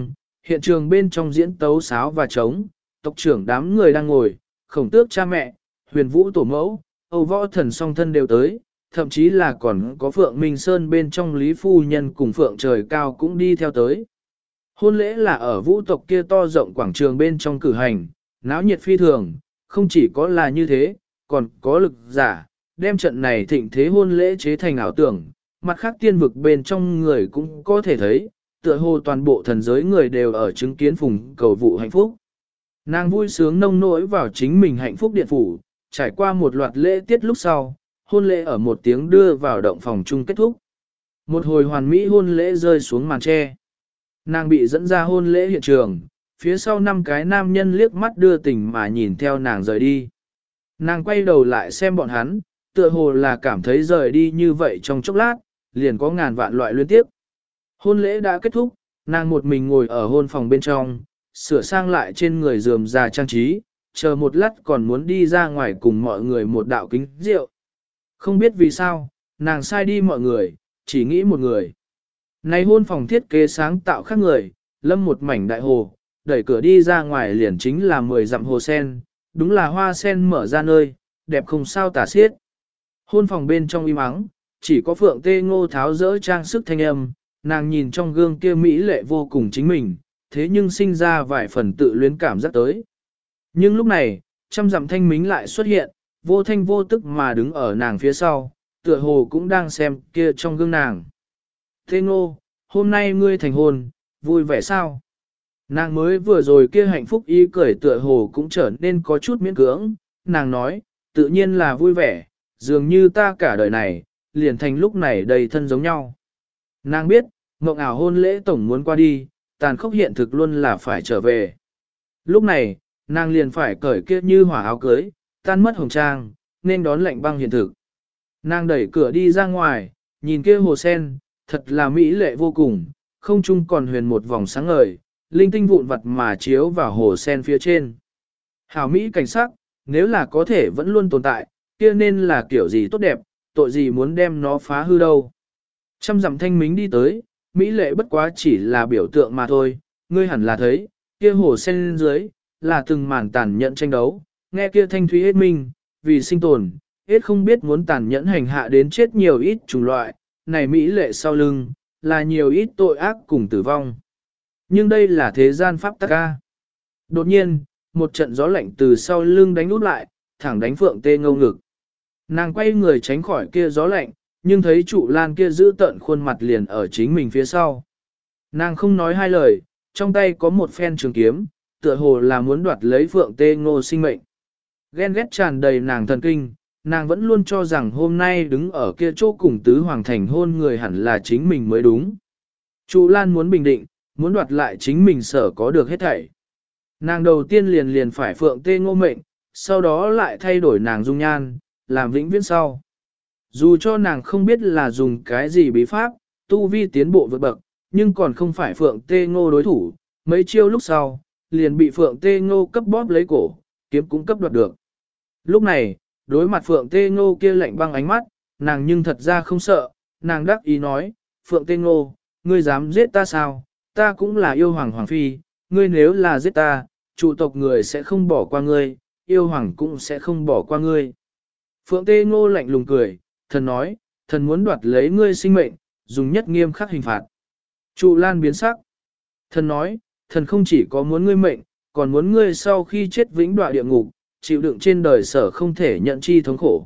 bên trong diễn tấu sáo và trống, tộc trưởng đám người đang ngồi, Khổng Tước cha mẹ, Huyền Vũ tổ mẫu, Âu Võ Thần song thân đều tới, thậm chí là còn có Phượng Minh Sơn bên trong Lý Phu Nhân cùng Phượng Trời Cao cũng đi theo tới. Hôn lễ là ở vũ tộc kia to rộng quảng trường bên trong cử hành, náo nhiệt phi thường, không chỉ có là như thế, còn có lực giả, đem trận này thịnh thế hôn lễ chế thành ảo tưởng, mặt khác tiên vực bên trong người cũng có thể thấy, tựa hồ toàn bộ thần giới người đều ở chứng kiến phùng cầu vụ hạnh phúc. Nàng vui sướng nông nỗi vào chính mình hạnh phúc điện phủ, trải qua một loạt lễ tiết lúc sau, hôn lễ ở một tiếng đưa vào động phòng chung kết thúc. Một hồi hoàn mỹ hôn lễ rơi xuống màn tre. Nàng bị dẫn ra hôn lễ hiện trường, phía sau 5 cái nam nhân liếc mắt đưa tình mà nhìn theo nàng rời đi. Nàng quay đầu lại xem bọn hắn, tựa hồ là cảm thấy rời đi như vậy trong chốc lát, liền có ngàn vạn loại liên tiếp. Hôn lễ đã kết thúc, nàng một mình ngồi ở hôn phòng bên trong, sửa sang lại trên người rườm rà trang trí, chờ một lát còn muốn đi ra ngoài cùng mọi người một đạo kính rượu. Không biết vì sao, nàng sai đi mọi người, chỉ nghĩ một người. Này hôn phòng thiết kế sáng tạo khác người, lâm một mảnh đại hồ, đẩy cửa đi ra ngoài liền chính là 10 dặm hồ sen, đúng là hoa sen mở ra nơi, đẹp không sao tả xiết. Hôn phòng bên trong im ắng, chỉ có Phượng Tê Ngô tháo dỡ trang sức thanh âm, nàng nhìn trong gương kia mỹ lệ vô cùng chính mình, thế nhưng sinh ra vài phần tự luyến cảm giác tới. Nhưng lúc này, trăm dặm thanh mính lại xuất hiện, vô thanh vô tức mà đứng ở nàng phía sau, tựa hồ cũng đang xem kia trong gương nàng. Tê Ngô, hôm nay ngươi thành hôn, vui vẻ sao? Nàng mới vừa rồi kia hạnh phúc ý cười tựa hồ cũng trở nên có chút miễn cưỡng, nàng nói, tự nhiên là vui vẻ, dường như ta cả đời này, liền thành lúc này đầy thân giống nhau. Nàng biết, mộng ảo hôn lễ tổng muốn qua đi, tàn khốc hiện thực luôn là phải trở về. Lúc này, nàng liền phải cởi kia như hỏa áo cưới, tan mất hồng trang, nên đón lạnh băng hiện thực. Nàng đẩy cửa đi ra ngoài, nhìn kia hồ sen, thật là mỹ lệ vô cùng, không chung còn huyền một vòng sáng ngời, linh tinh vụn vặt mà chiếu vào hồ sen phía trên. Hảo mỹ cảnh sắc, nếu là có thể vẫn luôn tồn tại, kia nên là kiểu gì tốt đẹp, tội gì muốn đem nó phá hư đâu. Trăm dặm thanh mính đi tới, mỹ lệ bất quá chỉ là biểu tượng mà thôi, ngươi hẳn là thấy, kia hồ sen dưới, là từng màn tàn nhẫn tranh đấu, nghe kia thanh thúy hết minh, vì sinh tồn, hết không biết muốn tàn nhẫn hành hạ đến chết nhiều ít chủng loại, này mỹ lệ sau lưng, là nhiều ít tội ác cùng tử vong. Nhưng đây là thế gian pháp tắc ca. Đột nhiên, một trận gió lạnh từ sau lưng đánh út lại, thẳng đánh Phượng Tê Ngô ngực. Nàng quay người tránh khỏi kia gió lạnh, nhưng thấy trụ lan kia giữ tận khuôn mặt liền ở chính mình phía sau. Nàng không nói hai lời, trong tay có một phen trường kiếm, tựa hồ là muốn đoạt lấy Phượng Tê Ngô sinh mệnh. Ghen ghét tràn đầy nàng thần kinh, nàng vẫn luôn cho rằng hôm nay đứng ở kia chỗ cùng tứ hoàng thành hôn người hẳn là chính mình mới đúng. Trụ lan muốn bình định, muốn đoạt lại chính mình sở có được hết thảy. Nàng đầu tiên liền phải Phượng Tê Ngô mệnh, sau đó lại thay đổi nàng dung nhan, làm vĩnh viễn sau. Dù cho nàng không biết là dùng cái gì bí pháp, tu vi tiến bộ vượt bậc, nhưng còn không phải Phượng Tê Ngô đối thủ, mấy chiêu lúc sau, liền bị Phượng Tê Ngô cấp bóp lấy cổ, kiếm cũng cấp đoạt được. Lúc này, đối mặt Phượng Tê Ngô kia lạnh băng ánh mắt, nàng nhưng thật ra không sợ, nàng đắc ý nói, Phượng Tê Ngô, ngươi dám giết ta sao? Ta cũng là yêu hoàng hoàng phi, ngươi nếu là giết ta, trụ tộc người sẽ không bỏ qua ngươi, yêu hoàng cũng sẽ không bỏ qua ngươi. Phượng Tê Ngô lạnh lùng cười, thần nói, thần muốn đoạt lấy ngươi sinh mệnh, dùng nhất nghiêm khắc hình phạt. Trụ Lan biến sắc. Thần nói, thần không chỉ có muốn ngươi mệnh, còn muốn ngươi sau khi chết vĩnh đọa địa ngục, chịu đựng trên đời sở không thể nhận chi thống khổ.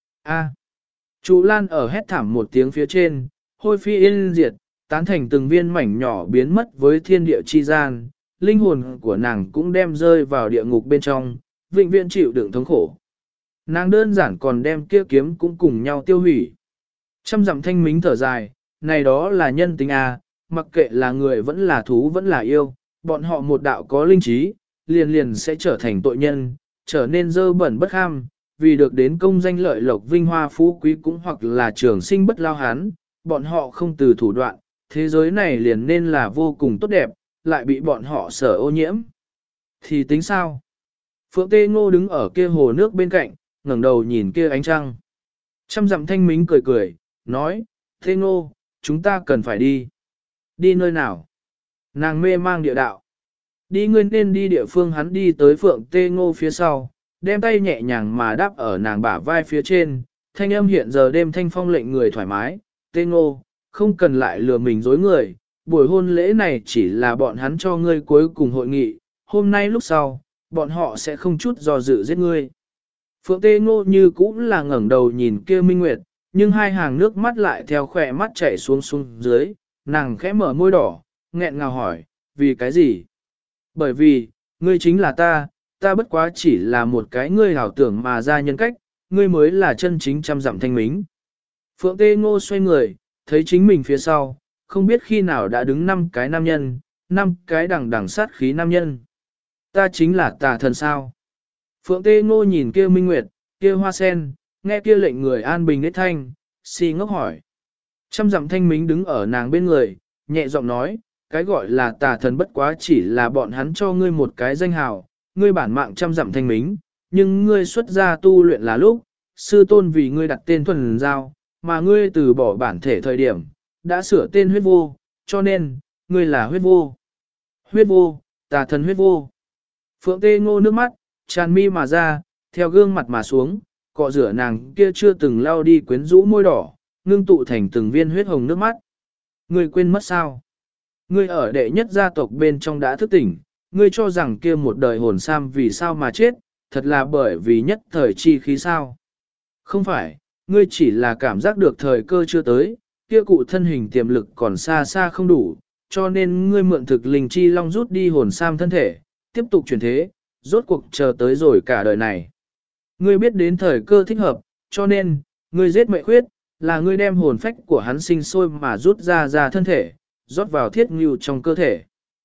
A. Trụ Lan ở hét thảm một tiếng phía trên, hôi phi yên diệt, tán thành từng viên mảnh nhỏ biến mất với thiên địa chi gian, linh hồn của nàng cũng đem rơi vào địa ngục bên trong, vĩnh viễn chịu đựng thống khổ. Nàng đơn giản còn đem kia kiếm cũng cùng nhau tiêu hủy. Trăm dặm thanh mính thở dài, này đó là nhân tính à, mặc kệ là người vẫn là thú vẫn là yêu, bọn họ một đạo có linh trí, liền liền sẽ trở thành tội nhân, trở nên dơ bẩn bất ham, vì được đến công danh lợi lộc vinh hoa phú quý cũng hoặc là trường sinh bất lao hán, bọn họ không từ thủ đoạn, thế giới này liền nên là vô cùng tốt đẹp, lại bị bọn họ sở ô nhiễm. Thì tính sao? Phượng Tê Ngô đứng ở kia hồ nước bên cạnh, ngẩng đầu nhìn kia ánh trăng. Trăm dặm thanh mính cười cười, nói, Tê Ngô, chúng ta cần phải đi. Đi nơi nào? Nàng mê mang địa đạo. Đi ngươi nên đi địa phương. Hắn đi tới Phượng Tê Ngô phía sau, đem tay nhẹ nhàng mà đáp ở nàng bả vai phía trên, thanh âm hiện giờ đêm thanh phong lệnh người thoải mái. Tê Ngô, không cần lại lừa mình dối người, buổi hôn lễ này chỉ là bọn hắn cho ngươi cuối cùng hội nghị, hôm nay lúc sau, bọn họ sẽ không chút do dự giết ngươi. Phượng Tê Ngô như cũng là ngẩng đầu nhìn kia Minh Nguyệt, nhưng hai hàng nước mắt lại theo khỏe mắt chảy xuống xuống dưới, nàng khẽ mở môi đỏ, nghẹn ngào hỏi, vì cái gì? Bởi vì, ngươi chính là ta bất quá chỉ là một cái ngươi hảo tưởng mà ra nhân cách, ngươi mới là chân chính trăm dặm thanh mính. Phượng Tê Ngô xoay người, thấy chính mình phía sau, không biết khi nào đã đứng 5 cái nam nhân, 5 cái đằng đằng sát khí nam nhân. Ta chính là tà thần sao? Phượng Tê Ngô nhìn kia Minh Nguyệt, kia hoa sen, nghe kia lệnh người an bình đết thanh, si ngốc hỏi. Trăm dặm thanh mính đứng ở nàng bên người, nhẹ giọng nói, cái gọi là tà thần bất quá chỉ là bọn hắn cho ngươi một cái danh hào, ngươi bản mạng trăm dặm thanh mính, nhưng ngươi xuất gia tu luyện là lúc, sư tôn vì ngươi đặt tên thuần giao, mà ngươi từ bỏ bản thể thời điểm, đã sửa tên huyết vô, cho nên, ngươi là huyết vô. Huyết vô, tà thần huyết vô. Phượng Tê Ngô nước mắt, tràn mi mà ra, theo gương mặt mà xuống, cọ rửa nàng kia chưa từng lau đi quyến rũ môi đỏ, ngưng tụ thành từng viên huyết hồng nước mắt. Ngươi quên mất sao? Ngươi ở đệ nhất gia tộc bên trong đã thức tỉnh, ngươi cho rằng kia một đời hồn sam vì sao mà chết, thật là bởi vì nhất thời chi khí sao? Không phải, ngươi chỉ là cảm giác được thời cơ chưa tới, kia cụ thân hình tiềm lực còn xa xa không đủ, cho nên ngươi mượn thực linh chi long rút đi hồn sam thân thể, tiếp tục chuyển thế, rốt cuộc chờ tới rồi cả đời này. Ngươi biết đến thời cơ thích hợp, cho nên, ngươi giết mệnh khuyết, là ngươi đem hồn phách của hắn sinh sôi mà rút ra thân thể, rót vào thiết ngưu trong cơ thể.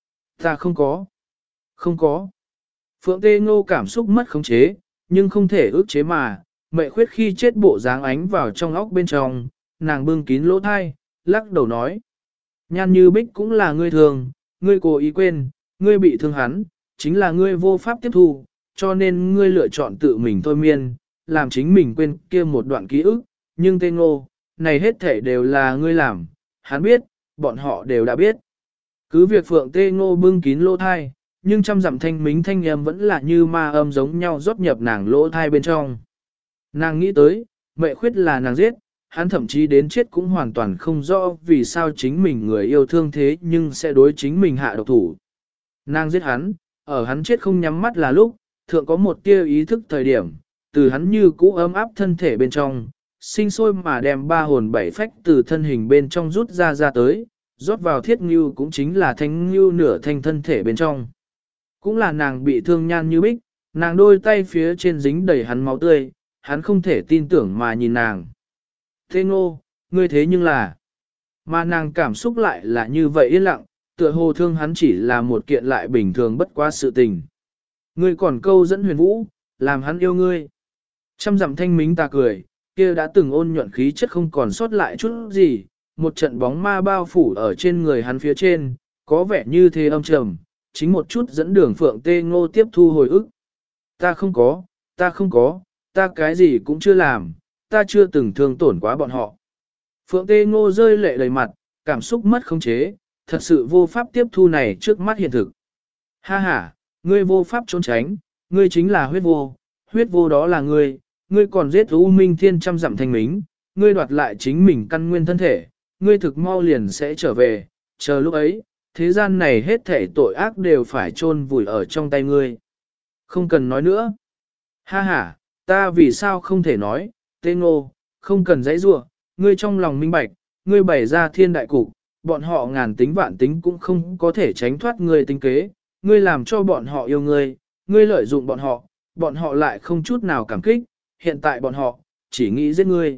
Ta không có. Không có. Phượng Tê Ngô cảm xúc mất khống chế, nhưng không thể ước chế mà, mệnh khuyết khi chết bộ dáng ánh vào trong óc bên trong, nàng bưng kín lỗ thai, lắc đầu nói. Nhan Như Bích cũng là ngươi thường, ngươi cố ý quên, ngươi bị thương hắn, chính là ngươi vô pháp tiếp thu, cho nên ngươi lựa chọn tự mình thôi miên, làm chính mình quên kia một đoạn ký ức, nhưng Tê Ngô, này hết thể đều là ngươi làm, hắn biết, bọn họ đều đã biết. Cứ việc Phượng Tê Ngô bưng kín lỗ thai, nhưng trăm dặm thanh mính thanh âm vẫn là như ma âm giống nhau rót nhập nàng lỗ thai bên trong. Nàng nghĩ tới, mẹ khuyết là nàng giết, hắn thậm chí đến chết cũng hoàn toàn không rõ vì sao chính mình người yêu thương thế nhưng sẽ đối chính mình hạ độc thủ. Nàng giết hắn, ở hắn chết không nhắm mắt là lúc, thượng có một tia ý thức thời điểm, từ hắn như cũ ấm áp thân thể bên trong, sinh sôi mà đem 3 hồn 7 phách từ thân hình bên trong rút ra tới, rót vào thiết ngưu cũng chính là thanh ngưu nửa thanh thân thể bên trong. Cũng là nàng bị thương Nhan Như Bích, nàng đôi tay phía trên dính đầy hắn máu tươi, hắn không thể tin tưởng mà nhìn nàng. Thế Ngô, ngươi thế nhưng là... Mà nàng cảm xúc lại là như vậy yên lặng, tựa hồ thương hắn chỉ là một kiện lại bình thường bất quá sự tình. Ngươi còn câu dẫn Huyền Vũ, làm hắn yêu ngươi. Trăm dặm thanh mính ta cười, kia đã từng ôn nhuận khí chất không còn sót lại chút gì, một trận bóng ma bao phủ ở trên người hắn phía trên, có vẻ như thế âm trầm, chính một chút dẫn đường Phượng Tê Ngô tiếp thu hồi ức. Ta không có, ta cái gì cũng chưa làm, ta chưa từng thương tổn quá bọn họ. Phượng Tê Ngô rơi lệ đầy mặt, cảm xúc mất khống chế, thật sự vô pháp tiếp thu này trước mắt hiện thực. Ha ha, ngươi vô pháp trốn tránh, ngươi chính là huyết vô đó là ngươi còn giết U Minh Thiên trăm dặm thanh mính, ngươi đoạt lại chính mình căn nguyên thân thể, ngươi thực mau liền sẽ trở về, chờ lúc ấy, thế gian này hết thảy tội ác đều phải chôn vùi ở trong tay ngươi. Không cần nói nữa. Ha ha, ta vì sao không thể nói, Tê Ngô, không cần dãy rủa, ngươi trong lòng minh bạch, ngươi bày ra thiên đại cục, bọn họ ngàn tính vạn tính cũng không có thể tránh thoát ngươi tính kế, ngươi làm cho bọn họ yêu ngươi lợi dụng bọn họ lại không chút nào cảm kích, hiện tại bọn họ, chỉ nghĩ giết ngươi.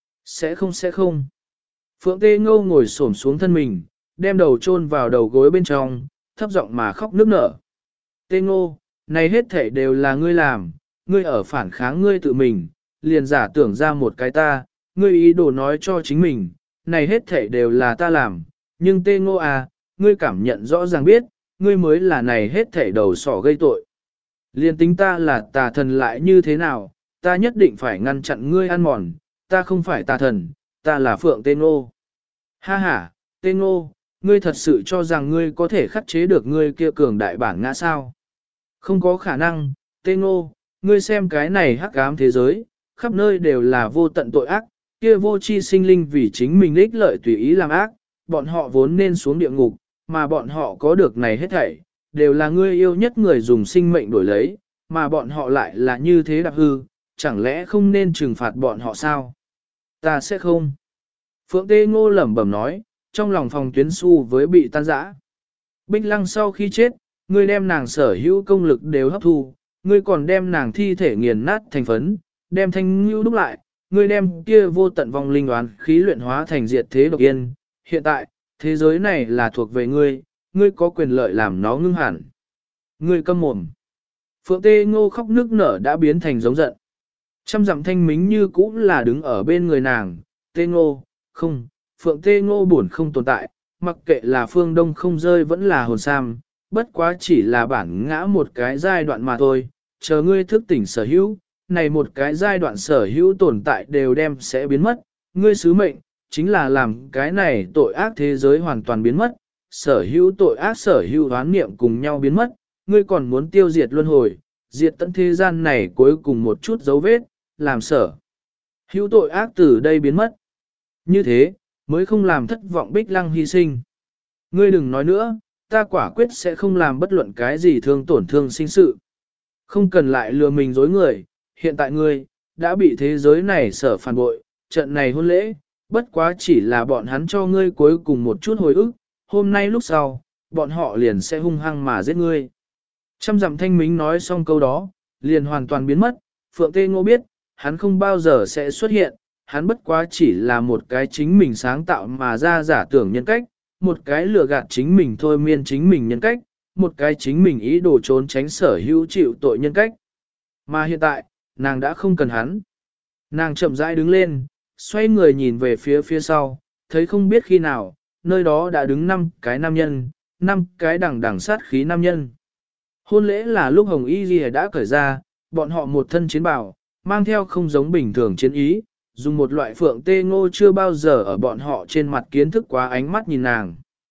Sẽ không. Phượng Tê Ngô ngồi xổm xuống thân mình, đem đầu chôn vào đầu gối bên trong, thấp giọng mà khóc nức nở. Tê Ngô, này hết thể đều là ngươi làm, ngươi ở phản kháng ngươi tự mình, liền giả tưởng ra một cái ta, ngươi ý đồ nói cho chính mình, này hết thể đều là ta làm, nhưng Tê Ngô à, ngươi cảm nhận rõ ràng biết, ngươi mới là này hết thể đầu sỏ gây tội. Liền tính ta là tà thần lại như thế nào, ta nhất định phải ngăn chặn ngươi ăn mòn, ta không phải tà thần, ta là Phượng Tê Ngô. Ha ha, Tê Ngô, ngươi thật sự cho rằng ngươi có thể khắc chế được ngươi kia cường đại bản ngã sao? Không có khả năng, Tê Ngô, ngươi xem cái này hắc ám thế giới, khắp nơi đều là vô tận tội ác, kia vô chi sinh linh vì chính mình ích lợi tùy ý làm ác, bọn họ vốn nên xuống địa ngục, mà bọn họ có được này hết thảy, đều là ngươi yêu nhất người dùng sinh mệnh đổi lấy, mà bọn họ lại là như thế đạp hư, chẳng lẽ không nên trừng phạt bọn họ sao? Ta sẽ không. Phượng Tê Ngô lẩm bẩm nói, trong lòng phòng tuyến su với bị tan rã. Bích Lăng sau khi chết, ngươi đem nàng sở hữu công lực đều hấp thu, ngươi còn đem nàng thi thể nghiền nát thành phấn, đem thanh ngưu đúc lại, ngươi đem kia vô tận vong linh oán khí luyện hóa thành diệt thế độc yên. Hiện tại, thế giới này là thuộc về ngươi, ngươi có quyền lợi làm nó ngưng hẳn. Ngươi câm mồm. Phượng Tê Ngô khóc nức nở đã biến thành giống giận. Trăm dặm thanh mính như cũ là đứng ở bên người nàng, Tê Ngô, không, Phượng Tê Ngô buồn không tồn tại, mặc kệ là phương đông không rơi vẫn là hồn sam, bất quá chỉ là bản ngã một cái giai đoạn mà thôi, chờ ngươi thức tỉnh sở hữu, này một cái giai đoạn sở hữu tồn tại đều đem sẽ biến mất, ngươi sứ mệnh, chính là làm cái này tội ác thế giới hoàn toàn biến mất, sở hữu tội ác sở hữu oán niệm cùng nhau biến mất, ngươi còn muốn tiêu diệt luân hồi, diệt tận thế gian này cuối cùng một chút dấu vết, làm sở hữu tội ác từ đây biến mất. Như thế, mới không làm thất vọng Bích Lăng hy sinh. Ngươi đừng nói nữa, ta quả quyết sẽ không làm bất luận cái gì thương tổn thương sinh sự. Không cần lại lừa mình dối người, hiện tại ngươi, đã bị thế giới này sở phản bội, trận này hôn lễ, bất quá chỉ là bọn hắn cho ngươi cuối cùng một chút hồi ức, hôm nay lúc sau, bọn họ liền sẽ hung hăng mà giết ngươi. Trăm dặm thanh mính nói xong câu đó, liền hoàn toàn biến mất, Phượng Tê Ngô biết, hắn không bao giờ sẽ xuất hiện, hắn bất quá chỉ là một cái chính mình sáng tạo mà ra giả tưởng nhân cách, một cái lừa gạt chính mình thôi miên chính mình nhân cách, một cái chính mình ý đồ trốn tránh sở hữu chịu tội nhân cách. Mà hiện tại, nàng đã không cần hắn. Nàng chậm rãi đứng lên, xoay người nhìn về phía sau, thấy không biết khi nào, nơi đó đã đứng 5 cái nam nhân, 5 cái đằng sát khí nam nhân. Hôn lễ là lúc Hồng Y Ghi đã cởi ra, bọn họ một thân chiến bào, mang theo không giống bình thường chiến ý, dùng một loại Phượng Tê Ngô chưa bao giờ ở bọn họ trên mặt kiến thức quá ánh mắt nhìn nàng.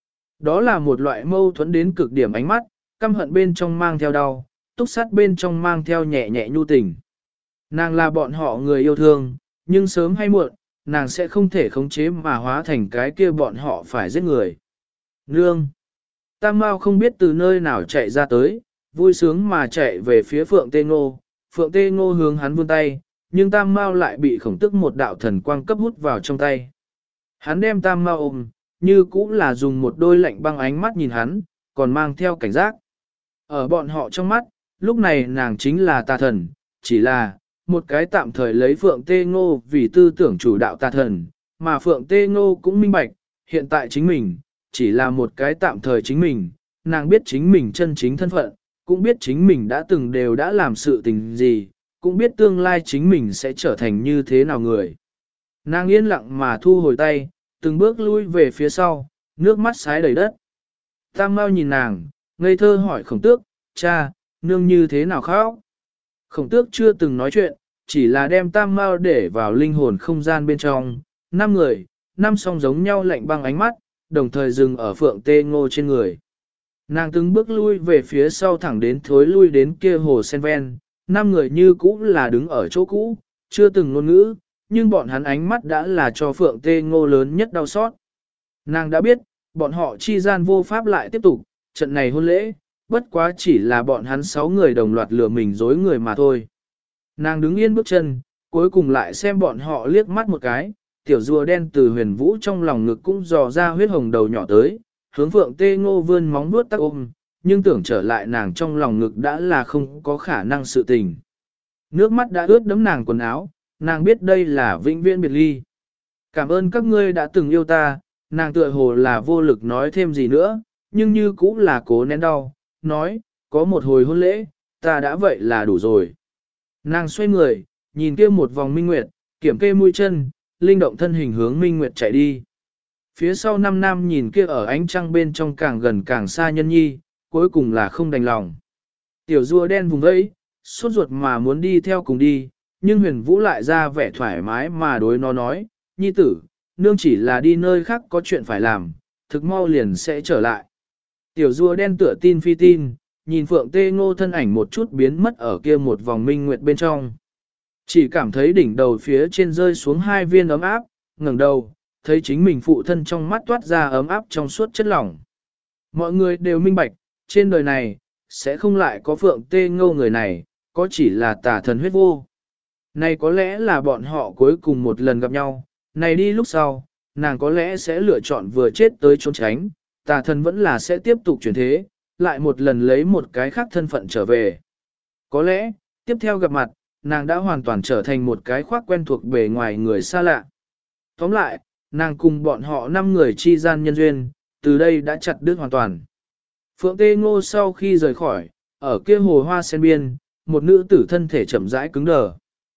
Đó là một loại mâu thuẫn đến cực điểm ánh mắt, căm hận bên trong mang theo đau, túc sát bên trong mang theo nhẹ nhẹ nhu tình. Nàng là bọn họ người yêu thương, nhưng sớm hay muộn, nàng sẽ không thể khống chế mà hóa thành cái kia bọn họ phải giết người. Nương! Tam Mao không biết từ nơi nào chạy ra tới, vui sướng mà chạy về phía Phượng Tê Ngô. Phượng Tê Ngô hướng hắn vươn tay, nhưng Tam Mao lại bị khổng tức một đạo thần quang cấp hút vào trong tay. Hắn đem Tam Mao ôm, như cũng là dùng một đôi lạnh băng ánh mắt nhìn hắn, còn mang theo cảnh giác. Ở bọn họ trong mắt, lúc này nàng chính là tà thần, chỉ là một cái tạm thời lấy Phượng Tê Ngô vì tư tưởng chủ đạo tà thần, mà Phượng Tê Ngô cũng minh bạch, hiện tại chính mình, chỉ là một cái tạm thời chính mình, nàng biết chính mình chân chính thân phận, cũng biết chính mình đã từng đều đã làm sự tình gì, cũng biết tương lai chính mình sẽ trở thành như thế nào người. Nàng yên lặng mà thu hồi tay, từng bước lui về phía sau, nước mắt sái đầy đất. Tam Mao nhìn nàng, ngây thơ hỏi Khổng Tước, cha, nương như thế nào khóc? Khổng Tước chưa từng nói chuyện, chỉ là đem Tam Mao để vào linh hồn không gian bên trong, 5 người, 5 song giống nhau lạnh băng ánh mắt, đồng thời dừng ở Phượng Tê Ngô trên người. Nàng từng bước lui về phía sau thẳng đến thối lui đến kia hồ sen ven, 5 người như cũ là đứng ở chỗ cũ, chưa từng ngôn ngữ, nhưng bọn hắn ánh mắt đã là cho Phượng Tê Ngô lớn nhất đau xót. Nàng đã biết, bọn họ chi gian vô pháp lại tiếp tục, trận này hôn lễ, bất quá chỉ là bọn hắn 6 người đồng loạt lừa mình dối người mà thôi. Nàng đứng yên bước chân, cuối cùng lại xem bọn họ liếc mắt một cái, tiểu rùa đen từ huyền vũ trong lòng ngực cũng dò ra huyết hồng đầu nhỏ tới, hướng Phượng Tê Ngô vươn móng vuốt tắc ôm, nhưng tưởng trở lại nàng trong lòng ngực đã là không có khả năng sự tình. Nước mắt đã ướt đẫm nàng quần áo, nàng biết đây là vĩnh viễn biệt ly. Cảm ơn các ngươi đã từng yêu ta, nàng tựa hồ là vô lực nói thêm gì nữa, nhưng như cũng là cố nén đau, nói, có một hồi hôn lễ, ta đã vậy là đủ rồi. Nàng xoay người, nhìn kia một vòng minh nguyệt, kiểm kê mũi chân, linh động thân hình hướng minh nguyệt chạy đi. Phía sau 5 nam nhìn kia ở ánh trăng bên trong càng gần càng xa nhân nhi, cuối cùng là không đành lòng. Tiểu rùa đen vùng vẫy, sốt ruột mà muốn đi theo cùng đi, nhưng huyền vũ lại ra vẻ thoải mái mà đối nó nói, nhi tử, nương chỉ là đi nơi khác có chuyện phải làm, thực mau liền sẽ trở lại. Tiểu rùa đen tựa tin phi tin, nhìn Phượng Tê Ngô thân ảnh một chút biến mất ở kia một vòng minh nguyệt bên trong. Chỉ cảm thấy đỉnh đầu phía trên rơi xuống 2 viên ấm áp, ngẩng đầu, thấy chính mình phụ thân trong mắt toát ra ấm áp trong suốt chất lỏng. Mọi người đều minh bạch, trên đời này, sẽ không lại có Phượng Tê Ngô người này, có chỉ là tà thần huyết vô. Này có lẽ là bọn họ cuối cùng một lần gặp nhau, này đi lúc sau, nàng có lẽ sẽ lựa chọn vừa chết tới trốn tránh, tà thần vẫn là sẽ tiếp tục chuyển thế, lại một lần lấy một cái khác thân phận trở về. Có lẽ, tiếp theo gặp mặt, nàng đã hoàn toàn trở thành một cái khoác quen thuộc bề ngoài người xa lạ. Tóm lại, nàng cùng bọn họ 5 người chi gian nhân duyên, từ đây đã chặt đứt hoàn toàn. Phượng Tê Ngô sau khi rời khỏi, ở kia hồ hoa sen biên, một nữ tử thân thể chậm rãi cứng đờ.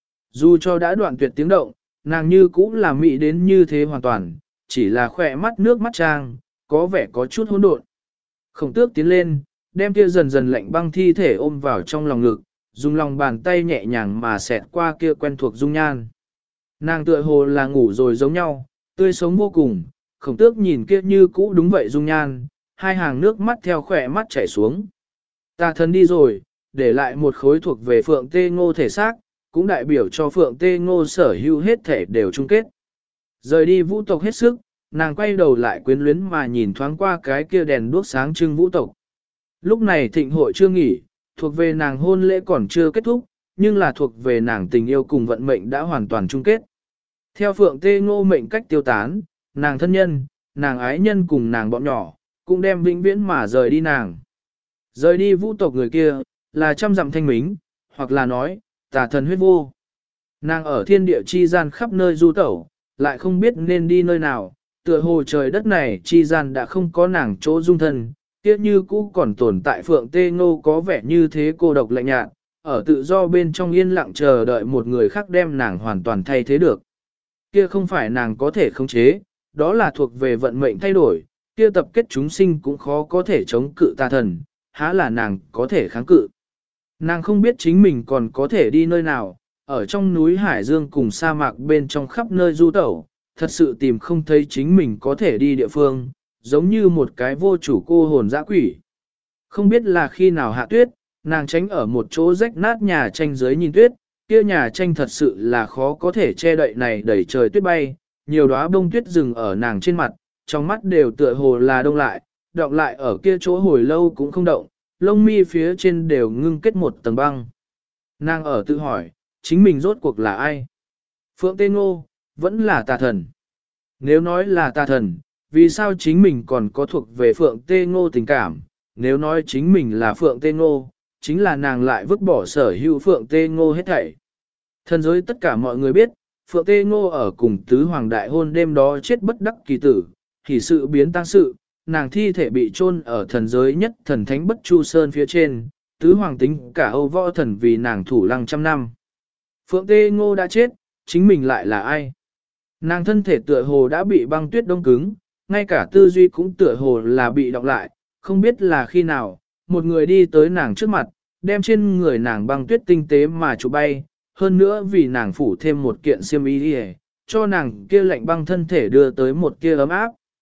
Dù cho đã đoạn tuyệt tiếng động, nàng như cũ là mị đến như thế hoàn toàn, chỉ là khỏe mắt nước mắt trang, có vẻ có chút hỗn độn. Khổng tước tiến lên, đem kia dần dần lạnh băng thi thể ôm vào trong lòng ngực, dùng lòng bàn tay nhẹ nhàng mà xẹt qua kia quen thuộc dung nhan. Nàng tựa hồ là ngủ rồi giống nhau, tươi sống vô cùng, khổng tước nhìn kia như cũ đúng vậy dung nhan, 2 hàng nước mắt theo khỏe mắt chảy xuống. Tà thần đi rồi, để lại một khối thuộc về Phượng Tê Ngô thể xác, cũng đại biểu cho Phượng Tê Ngô sở hữu hết thể đều chung kết. Rời đi vũ tộc hết sức, nàng quay đầu lại quyến luyến mà nhìn thoáng qua cái kia đèn đuốc sáng trưng vũ tộc. Lúc này thịnh hội chưa nghỉ, thuộc về nàng hôn lễ còn chưa kết thúc, nhưng là thuộc về nàng tình yêu cùng vận mệnh đã hoàn toàn chung kết. Theo Phượng Tê Ngô mệnh cách tiêu tán, nàng thân nhân, nàng ái nhân cùng nàng bọn nhỏ, cũng đem vĩnh viễn mà rời đi nàng. Rời đi vũ tộc người kia, là trăm dặm thanh mính, hoặc là nói, tà thần huyết vô. Nàng ở thiên địa chi gian khắp nơi du tẩu, lại không biết nên đi nơi nào, tựa hồ trời đất này chi gian đã không có nàng chỗ dung thân, tiếc như cũ còn tồn tại Phượng Tê Ngô có vẻ như thế cô độc lạnh nhạt, ở tự do bên trong yên lặng chờ đợi một người khác đem nàng hoàn toàn thay thế được. Kia không phải nàng có thể khống chế, đó là thuộc về vận mệnh thay đổi, kia tập kết chúng sinh cũng khó có thể chống cự tà thần, há là nàng có thể kháng cự. Nàng không biết chính mình còn có thể đi nơi nào, ở trong núi Hải Dương cùng sa mạc bên trong khắp nơi du tẩu, thật sự tìm không thấy chính mình có thể đi địa phương, giống như một cái vô chủ cô hồn dã quỷ. Không biết là khi nào hạ tuyết, nàng tránh ở một chỗ rách nát nhà tranh dưới nhìn tuyết, kia nhà tranh thật sự là khó có thể che đậy này đẩy trời tuyết bay, nhiều đóa bông tuyết rừng ở nàng trên mặt, trong mắt đều tựa hồ là đông lại, đọng lại ở kia chỗ hồi lâu cũng không động, lông mi phía trên đều ngưng kết một tầng băng. Nàng ở tự hỏi, chính mình rốt cuộc là ai? Phượng Tê Ngô, vẫn là tà thần. Nếu nói là tà thần, vì sao chính mình còn có thuộc về Phượng Tê Ngô tình cảm? Nếu nói chính mình là Phượng Tê Ngô, chính là nàng lại vứt bỏ sở hữu Phượng Tê Ngô hết thảy. Thần giới tất cả mọi người biết, Phượng Tê Ngô ở cùng tứ hoàng đại hôn đêm đó chết bất đắc kỳ tử, thì sự biến tăng sự, nàng thi thể bị chôn ở thần giới nhất thần thánh bất chu sơn phía trên, tứ hoàng tính cả Âu võ thần vì nàng thủ lăng trăm năm. Phượng Tê Ngô đã chết, chính mình lại là ai? Nàng thân thể tựa hồ đã bị băng tuyết đông cứng, ngay cả tư duy cũng tựa hồ là bị đọc lại, không biết là khi nào, một người đi tới nàng trước mặt, đem trên người nàng băng tuyết tinh tế mà chụp bay, hơn nữa vì nàng phủ thêm một kiện xiêm y đi cho nàng kia lạnh băng thân thể đưa tới một kia ấm áp.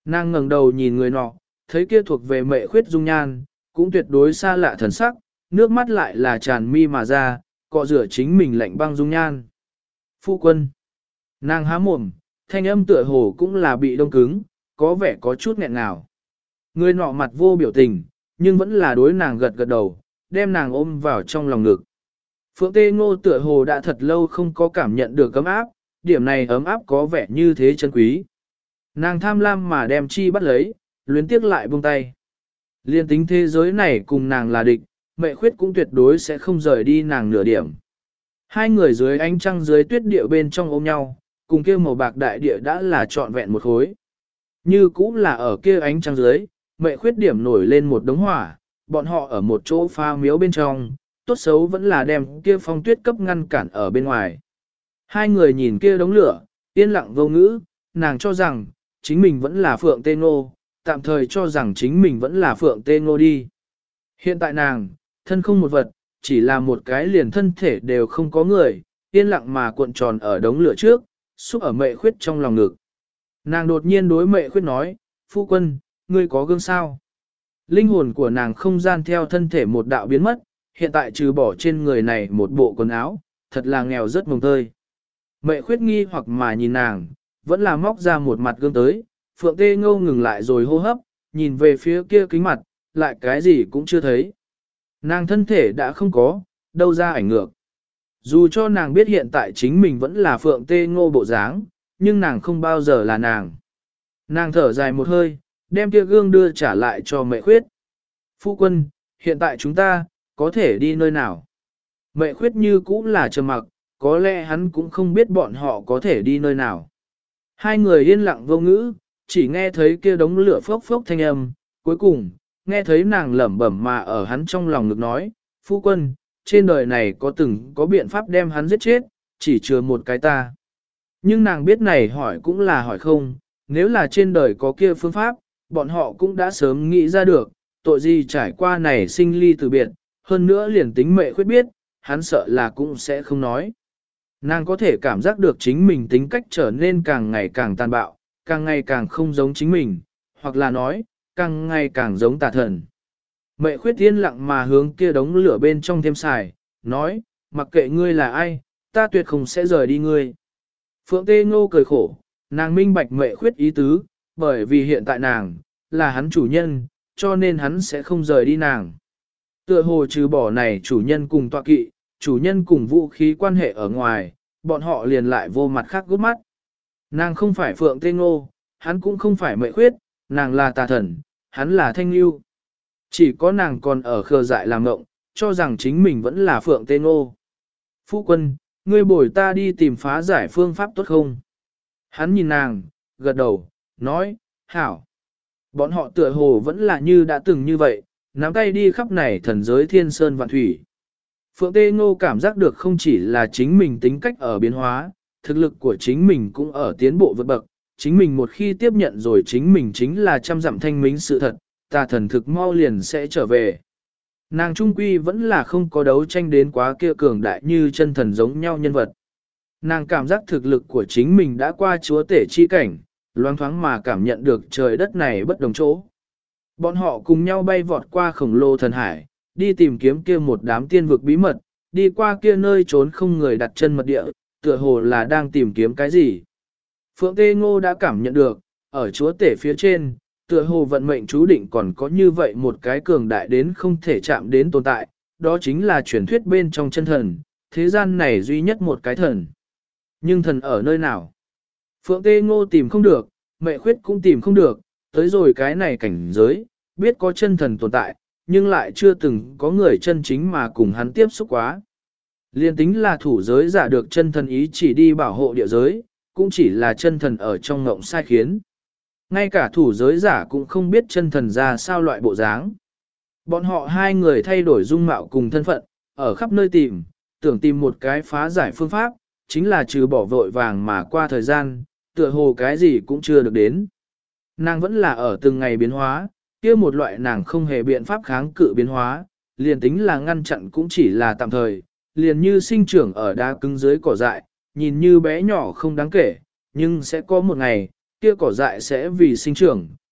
Nàng ngẩng đầu nhìn người nọ, thấy kia thuộc về mệ khuyết dung nhan, cũng tuyệt đối xa lạ thần sắc, nước mắt lại là tràn mi mà ra, cọ rửa chính mình lạnh băng dung nhan. Phu quân. Nàng há mồm, thanh âm tựa hồ cũng là bị đông cứng, có vẻ có chút nghẹn ngào. Người nọ mặt vô biểu tình, nhưng vẫn là đối nàng gật gật đầu, đem nàng ôm vào trong lòng ngực. Phượng Tê Ngô tựa hồ đã thật lâu không có cảm nhận được ấm áp, điểm này ấm áp có vẻ như thế chân quý. Nàng tham lam mà đem chi bắt lấy, luyến tiếc lại buông tay. Liên tính thế giới này cùng nàng là địch, mẹ khuyết cũng tuyệt đối sẽ không rời đi nàng nửa điểm. Hai người dưới ánh trăng dưới tuyết địa bên trong ôm nhau, cùng kia màu bạc đại địa đã là trọn vẹn một khối. Như cũng là ở kia ánh trăng dưới, mẹ khuyết điểm nổi lên một đống hỏa, bọn họ ở một chỗ pha miếu bên trong, tốt xấu vẫn là đem kia phong tuyết cấp ngăn cản ở bên ngoài. Hai người nhìn kia đống lửa, yên lặng vô ngữ, nàng cho rằng, chính mình vẫn là Phượng Tê Ngô, tạm thời cho rằng chính mình vẫn là Phượng Tê Ngô đi. Hiện tại nàng, thân không một vật, chỉ là một cái liền thân thể đều không có người, yên lặng mà cuộn tròn ở đống lửa trước, xúc ở mẹ khuyết trong lòng ngực. Nàng đột nhiên đối mẹ khuyết nói, phu quân, ngươi có gương sao? Linh hồn của nàng không gian theo thân thể một đạo biến mất, hiện tại trừ bỏ trên người này một bộ quần áo, thật là nghèo rất mồng tơi. Mẹ khuyết nghi hoặc mà nhìn nàng, vẫn là móc ra một mặt gương tới, Phượng Tê Ngô ngừng lại rồi hô hấp, nhìn về phía kia kính mặt, lại cái gì cũng chưa thấy. Nàng thân thể đã không có, đâu ra ảnh ngược. Dù cho nàng biết hiện tại chính mình vẫn là Phượng Tê Ngô bộ dáng, nhưng nàng không bao giờ là nàng. Nàng thở dài một hơi, đem kia gương đưa trả lại cho mẹ khuyết. Phu quân, hiện tại chúng ta, có thể đi nơi nào? Mẹ khuyết như cũng là trầm mặc, có lẽ hắn cũng không biết bọn họ có thể đi nơi nào. Hai người yên lặng vô ngữ, chỉ nghe thấy kia đống lửa phốc phốc thanh âm, cuối cùng, nghe thấy nàng lẩm bẩm mà ở hắn trong lòng ngực nói, phu quân, trên đời này có biện pháp đem hắn giết chết, chỉ chừa một cái ta. Nhưng nàng biết này hỏi cũng là hỏi không, nếu là trên đời có kia phương pháp, bọn họ cũng đã sớm nghĩ ra được, tội gì trải qua này sinh ly từ biệt, hơn nữa liền tính mẹ khuyết biết, hắn sợ là cũng sẽ không nói. Nàng có thể cảm giác được chính mình tính cách trở nên càng ngày càng tàn bạo, càng ngày càng không giống chính mình, hoặc là nói, càng ngày càng giống tà thần. Mẹ khuyết yên lặng mà hướng kia đống lửa bên trong thêm xài, nói, mặc kệ ngươi là ai, ta tuyệt không sẽ rời đi ngươi. Phượng Tê Ngô cười khổ, nàng minh bạch mẹ khuyết ý tứ, bởi vì hiện tại nàng, là hắn chủ nhân, cho nên hắn sẽ không rời đi nàng. Tựa hồ trừ bỏ này chủ nhân cùng tọa kỵ, chủ nhân cùng vũ khí quan hệ ở ngoài, bọn họ liền lại vô mặt khác gút mắt. Nàng không phải Phượng Tê Ngô, hắn cũng không phải mẹ khuyết, nàng là tà thần, hắn là thanh lưu. Chỉ có nàng còn ở khờ dại làm ngộng, cho rằng chính mình vẫn là Phượng Tê Ngô. Phu quân, ngươi bồi ta đi tìm phá giải phương pháp tốt không? Hắn nhìn nàng, gật đầu, nói, hảo. Bọn họ tựa hồ vẫn là như đã từng như vậy, nắm tay đi khắp này thần giới thiên sơn vạn thủy. Phượng Tê Ngô cảm giác được không chỉ là chính mình tính cách ở biến hóa, thực lực của chính mình cũng ở tiến bộ vượt bậc, chính mình một khi tiếp nhận rồi chính mình chính là trăm dặm thanh mính sự thật, tà thần thực mau liền sẽ trở về. Nàng trung quy vẫn là không có đấu tranh đến quá kia cường đại như chân thần giống nhau nhân vật. Nàng cảm giác thực lực của chính mình đã qua chúa tể chi cảnh, loáng thoáng mà cảm nhận được trời đất này bất đồng chỗ. Bọn họ cùng nhau bay vọt qua khổng lồ thần hải, đi tìm kiếm kia một đám tiên vực bí mật, đi qua kia nơi trốn không người đặt chân mật địa, tựa hồ là đang tìm kiếm cái gì. Phượng Tê Ngô đã cảm nhận được, ở chúa tể phía trên, tựa hồ vận mệnh chú định còn có như vậy một cái cường đại đến không thể chạm đến tồn tại, đó chính là truyền thuyết bên trong chân thần, thế gian này duy nhất một cái thần. Nhưng thần ở nơi nào? Phượng Tê Ngô tìm không được, mẹ khuyết cũng tìm không được, tới rồi cái này cảnh giới, biết có chân thần tồn tại, nhưng lại chưa từng có người chân chính mà cùng hắn tiếp xúc quá. Liên tính là thủ giới giả được chân thần ý chỉ đi bảo hộ địa giới, cũng chỉ là chân thần ở trong ngộng sai khiến. Ngay cả thủ giới giả cũng không biết chân thần ra sao loại bộ dáng. Bọn họ hai người thay đổi dung mạo cùng thân phận, ở khắp nơi tìm, tưởng tìm một cái phá giải phương pháp, chính là trừ bỏ vội vàng mà qua thời gian, tựa hồ cái gì cũng chưa được đến. Nàng vẫn là ở từng ngày biến hóa, kia một loại nàng không hề biện pháp kháng cự biến hóa, liền tính là ngăn chặn cũng chỉ là tạm thời, liền như sinh trưởng ở đá cứng dưới cỏ dại, nhìn như bé nhỏ không đáng kể, nhưng sẽ có một ngày, kia cỏ dại sẽ vì sinh trưởng,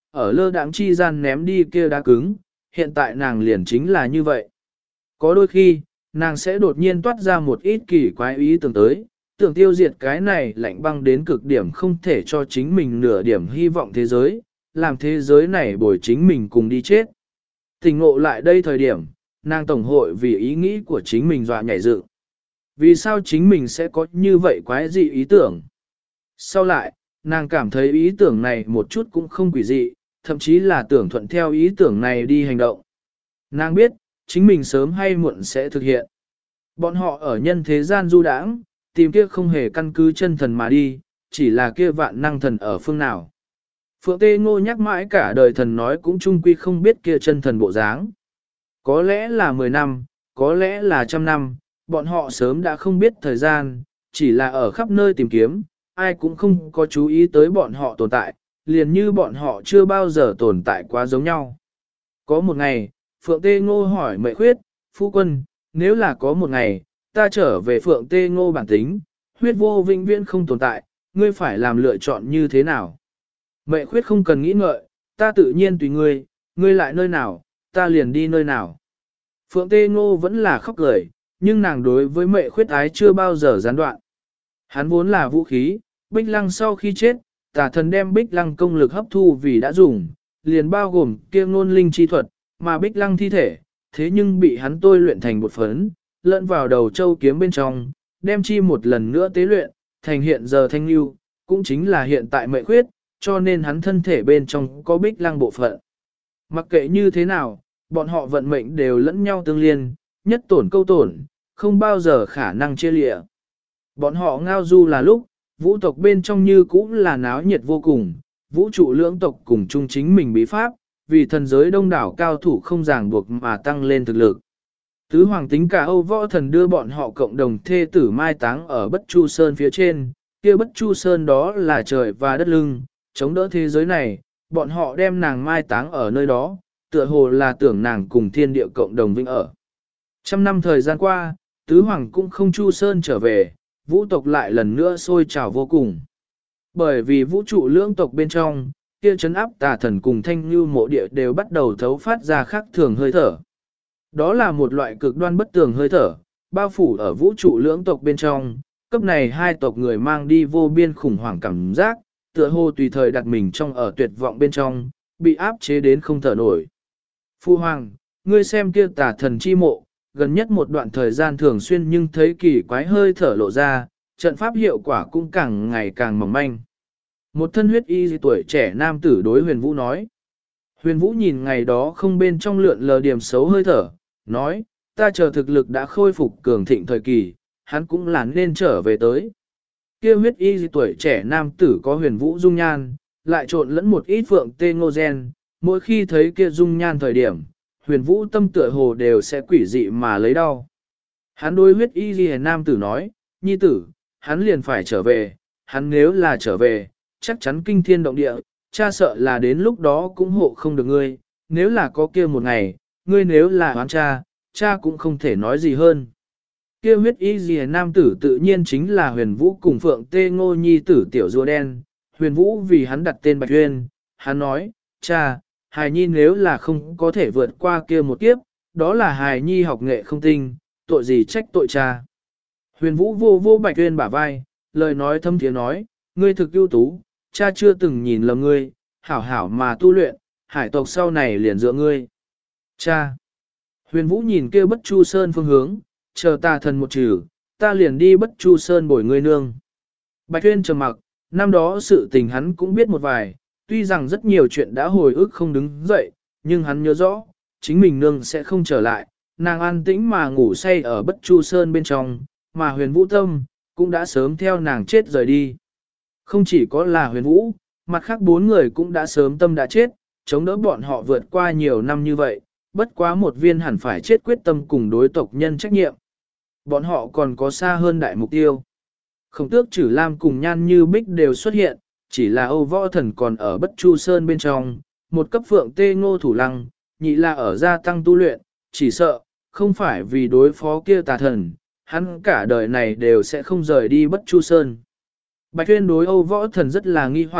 ở lơ đãng chi gian ném đi kia đá cứng, hiện tại nàng liền chính là như vậy. Có đôi khi, nàng sẽ đột nhiên toát ra một ít kỳ quái ý tưởng tới, tưởng tiêu diệt cái này lạnh băng đến cực điểm không thể cho chính mình nửa điểm hy vọng thế giới, làm thế giới này bồi chính mình cùng đi chết. Tình ngộ lại đây thời điểm, nàng tổng hội vì ý nghĩ của chính mình dọa nhảy dựng. Vì sao chính mình sẽ có như vậy quái dị ý tưởng? Sau lại, nàng cảm thấy ý tưởng này một chút cũng không quỷ dị, thậm chí là tưởng thuận theo ý tưởng này đi hành động. Nàng biết, chính mình sớm hay muộn sẽ thực hiện. Bọn họ ở nhân thế gian du đãng, tìm kia không hề căn cứ chân thần mà đi, chỉ là kia vạn năng thần ở phương nào. Phượng Tê Ngô nhắc mãi cả đời thần nói cũng chung quy không biết kia chân thần bộ dáng. Có lẽ là 10 năm, có lẽ là 100 năm, bọn họ sớm đã không biết thời gian, chỉ là ở khắp nơi tìm kiếm, ai cũng không có chú ý tới bọn họ tồn tại, liền như bọn họ chưa bao giờ tồn tại quá giống nhau. Có một ngày, Phượng Tê Ngô hỏi Mệ Khuyết, phu quân, nếu là có một ngày, ta trở về Phượng Tê Ngô bản tính, huyết vô vĩnh viễn không tồn tại, ngươi phải làm lựa chọn như thế nào? Mệ Khuyết không cần nghĩ ngợi, ta tự nhiên tùy ngươi, ngươi lại nơi nào, ta liền đi nơi nào. Phượng Tê Ngô vẫn là khóc cười, nhưng nàng đối với Mệ Khuyết ái chưa bao giờ gián đoạn. Hắn vốn là vũ khí, Bích Lăng sau khi chết, tà thần đem Bích Lăng công lực hấp thu vì đã dùng, liền bao gồm kia ngôn linh chi thuật, mà Bích Lăng thi thể, thế nhưng bị hắn tôi luyện thành bột phấn, lẫn vào đầu châu kiếm bên trong, đem chi một lần nữa tế luyện, thành hiện giờ thanh lưu, cũng chính là hiện tại Mệ Khuyết, cho nên hắn thân thể bên trong có Bích Lăng bộ phận. Mặc kệ như thế nào, bọn họ vận mệnh đều lẫn nhau tương liên, nhất tổn câu tổn, không bao giờ khả năng chia lịa. Bọn họ ngao du là lúc, vũ tộc bên trong như cũng là náo nhiệt vô cùng, vũ trụ lưỡng tộc cùng chung chính mình bí pháp, vì thần giới đông đảo cao thủ không ràng buộc mà tăng lên thực lực. Tứ hoàng tính cả Âu Võ Thần đưa bọn họ cộng đồng thê tử mai táng ở Bất Chu Sơn phía trên, kia Bất Chu Sơn đó là trời và đất lưng, chống đỡ thế giới này, bọn họ đem nàng mai táng ở nơi đó, tựa hồ là tưởng nàng cùng thiên địa cộng đồng vinh ở. 100 năm thời gian qua, Tứ Hoàng cũng không Chu Sơn trở về, vũ tộc lại lần nữa sôi trào vô cùng. Bởi vì vũ trụ lưỡng tộc bên trong, kia chấn áp tà thần cùng thanh như mộ địa đều bắt đầu thấu phát ra khác thường hơi thở. Đó là một loại cực đoan bất tường hơi thở, bao phủ ở vũ trụ lưỡng tộc bên trong, cấp này hai tộc người mang đi vô biên khủng hoảng cảm giác, tựa hồ tùy thời đặt mình trong ở tuyệt vọng bên trong, bị áp chế đến không thở nổi. Phu Hoàng, ngươi xem kia tà thần chi mộ, gần nhất một đoạn thời gian thường xuyên nhưng thấy kỳ quái hơi thở lộ ra, trận pháp hiệu quả cũng càng ngày càng mỏng manh. Một thân huyết y tuổi trẻ nam tử đối Huyền Vũ nói. Huyền Vũ nhìn ngày đó không bên trong lượn lờ điểm xấu hơi thở, nói, ta chờ thực lực đã khôi phục cường thịnh thời kỳ, hắn cũng là nên trở về tới. Kia huyết y tuổi trẻ nam tử có Huyền Vũ dung nhan, lại trộn lẫn một ít Phượng Tê Ngô gen, mỗi khi thấy kia dung nhan thời điểm, Huyền Vũ tâm tựa hồ đều sẽ quỷ dị mà lấy đau. Hắn đối huyết y nam tử nói, nhi tử, hắn liền phải trở về, hắn nếu là trở về, chắc chắn kinh thiên động địa, cha sợ là đến lúc đó cũng hộ không được ngươi, nếu là có kia một ngày, ngươi nếu là oán cha, cha cũng không thể nói gì hơn. Kia huyết y gì nam tử tự nhiên chính là Huyền Vũ cùng Phượng Tê Ngô nhi tử tiểu rùa đen, Huyền Vũ vì hắn đặt tên Bạch Uyên, hắn nói, cha, hài nhi nếu là không có thể vượt qua kia một kiếp, đó là hài nhi học nghệ không tinh, tội gì trách tội cha. Huyền Vũ vô vô Bạch Uyên bả vai, lời nói thâm thiế nói, ngươi thực ưu tú, cha chưa từng nhìn lầm ngươi, hảo hảo mà tu luyện, hải tộc sau này liền dựa ngươi. Cha! Huyền Vũ nhìn kêu Bất Chu Sơn phương hướng, chờ ta thần một trừ, ta liền đi Bất Chu Sơn bồi ngươi nương. Bạch Uyên trầm mặc, năm đó sự tình hắn cũng biết một vài, tuy rằng rất nhiều chuyện đã hồi ức không đứng dậy, nhưng hắn nhớ rõ, chính mình nương sẽ không trở lại, nàng an tĩnh mà ngủ say ở Bất Chu Sơn bên trong, mà Huyền Vũ tâm, cũng đã sớm theo nàng chết rời đi. Không chỉ có là Huyền Vũ, mặt khác 4 người cũng đã sớm tâm đã chết, chống đỡ bọn họ vượt qua nhiều năm như vậy, bất quá một viên hẳn phải chết quyết tâm cùng đối tộc nhân trách nhiệm. Bọn họ còn có xa hơn đại mục tiêu. Khổng Tước Trử Lam cùng Nhan Như Bích đều xuất hiện, chỉ là Âu Võ Thần còn ở Bất Chu Sơn bên trong, một cấp Phượng Tê Ngô thủ lăng, nhị là ở gia tăng tu luyện, chỉ sợ, không phải vì đối phó kia tà thần, hắn cả đời này đều sẽ không rời đi Bất Chu Sơn. Bạch Tuyên đối Âu Võ Thần rất là nghi hoặc,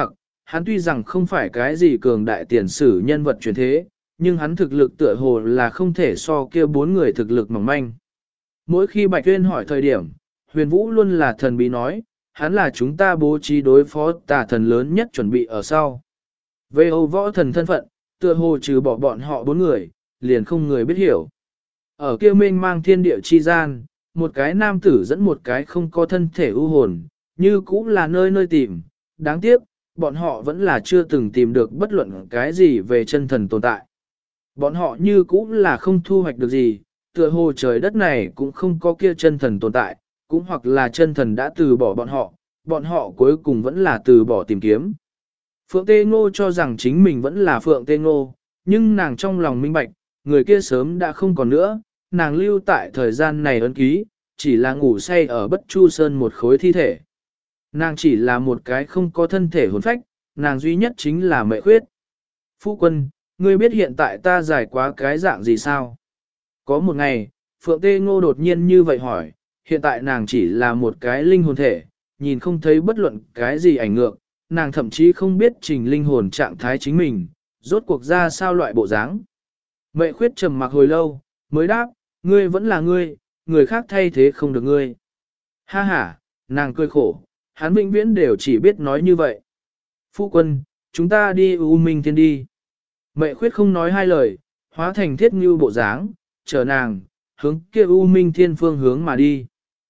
hắn tuy rằng không phải cái gì cường đại tiền sử nhân vật truyền thế, nhưng hắn thực lực tựa hồ là không thể so kia 4 người thực lực mỏng manh. Mỗi khi Bạch Tuyên hỏi thời điểm, Huyền Vũ luôn là thần bí nói, hắn là chúng ta bố trí đối phó tà thần lớn nhất chuẩn bị ở sau. Về Âu võ thần thân phận, tựa hồ trừ bỏ bọn họ 4 người, liền không người biết hiểu. Ở kia mênh mang thiên địa chi gian, một cái nam tử dẫn một cái không có thân thể ưu hồn, như cũng là nơi nơi tìm. Đáng tiếc, bọn họ vẫn là chưa từng tìm được bất luận cái gì về chân thần tồn tại. Bọn họ như cũng là không thu hoạch được gì, tựa hồ trời đất này cũng không có kia chân thần tồn tại, cũng hoặc là chân thần đã từ bỏ bọn họ cuối cùng vẫn là từ bỏ tìm kiếm. Phượng Tê Ngô cho rằng chính mình vẫn là Phượng Tê Ngô, nhưng nàng trong lòng minh bạch, người kia sớm đã không còn nữa, nàng lưu tại thời gian này ấn ký, chỉ là ngủ say ở Bất Chu Sơn một khối thi thể. Nàng chỉ là một cái không có thân thể hồn phách, nàng duy nhất chính là Mệ Khuyết. Phu quân, ngươi biết hiện tại ta giải quá cái dạng gì sao? Có một ngày, Phượng Tê Ngô đột nhiên như vậy hỏi, hiện tại nàng chỉ là một cái linh hồn thể, nhìn không thấy bất luận cái gì ảnh ngược, nàng thậm chí không biết trình linh hồn trạng thái chính mình, rốt cuộc ra sao loại bộ dáng. Mệ Khuyết trầm mặc hồi lâu, mới đáp, ngươi vẫn là ngươi, người khác thay thế không được ngươi. Ha ha, nàng cười khổ, hắn vĩnh viễn đều chỉ biết nói như vậy. Phu quân, chúng ta đi U Minh Thiên đi. Mệ Khuyết không nói hai lời, hóa thành thiết ngưu bộ dáng, chờ nàng, hướng kia U Minh Thiên phương hướng mà đi.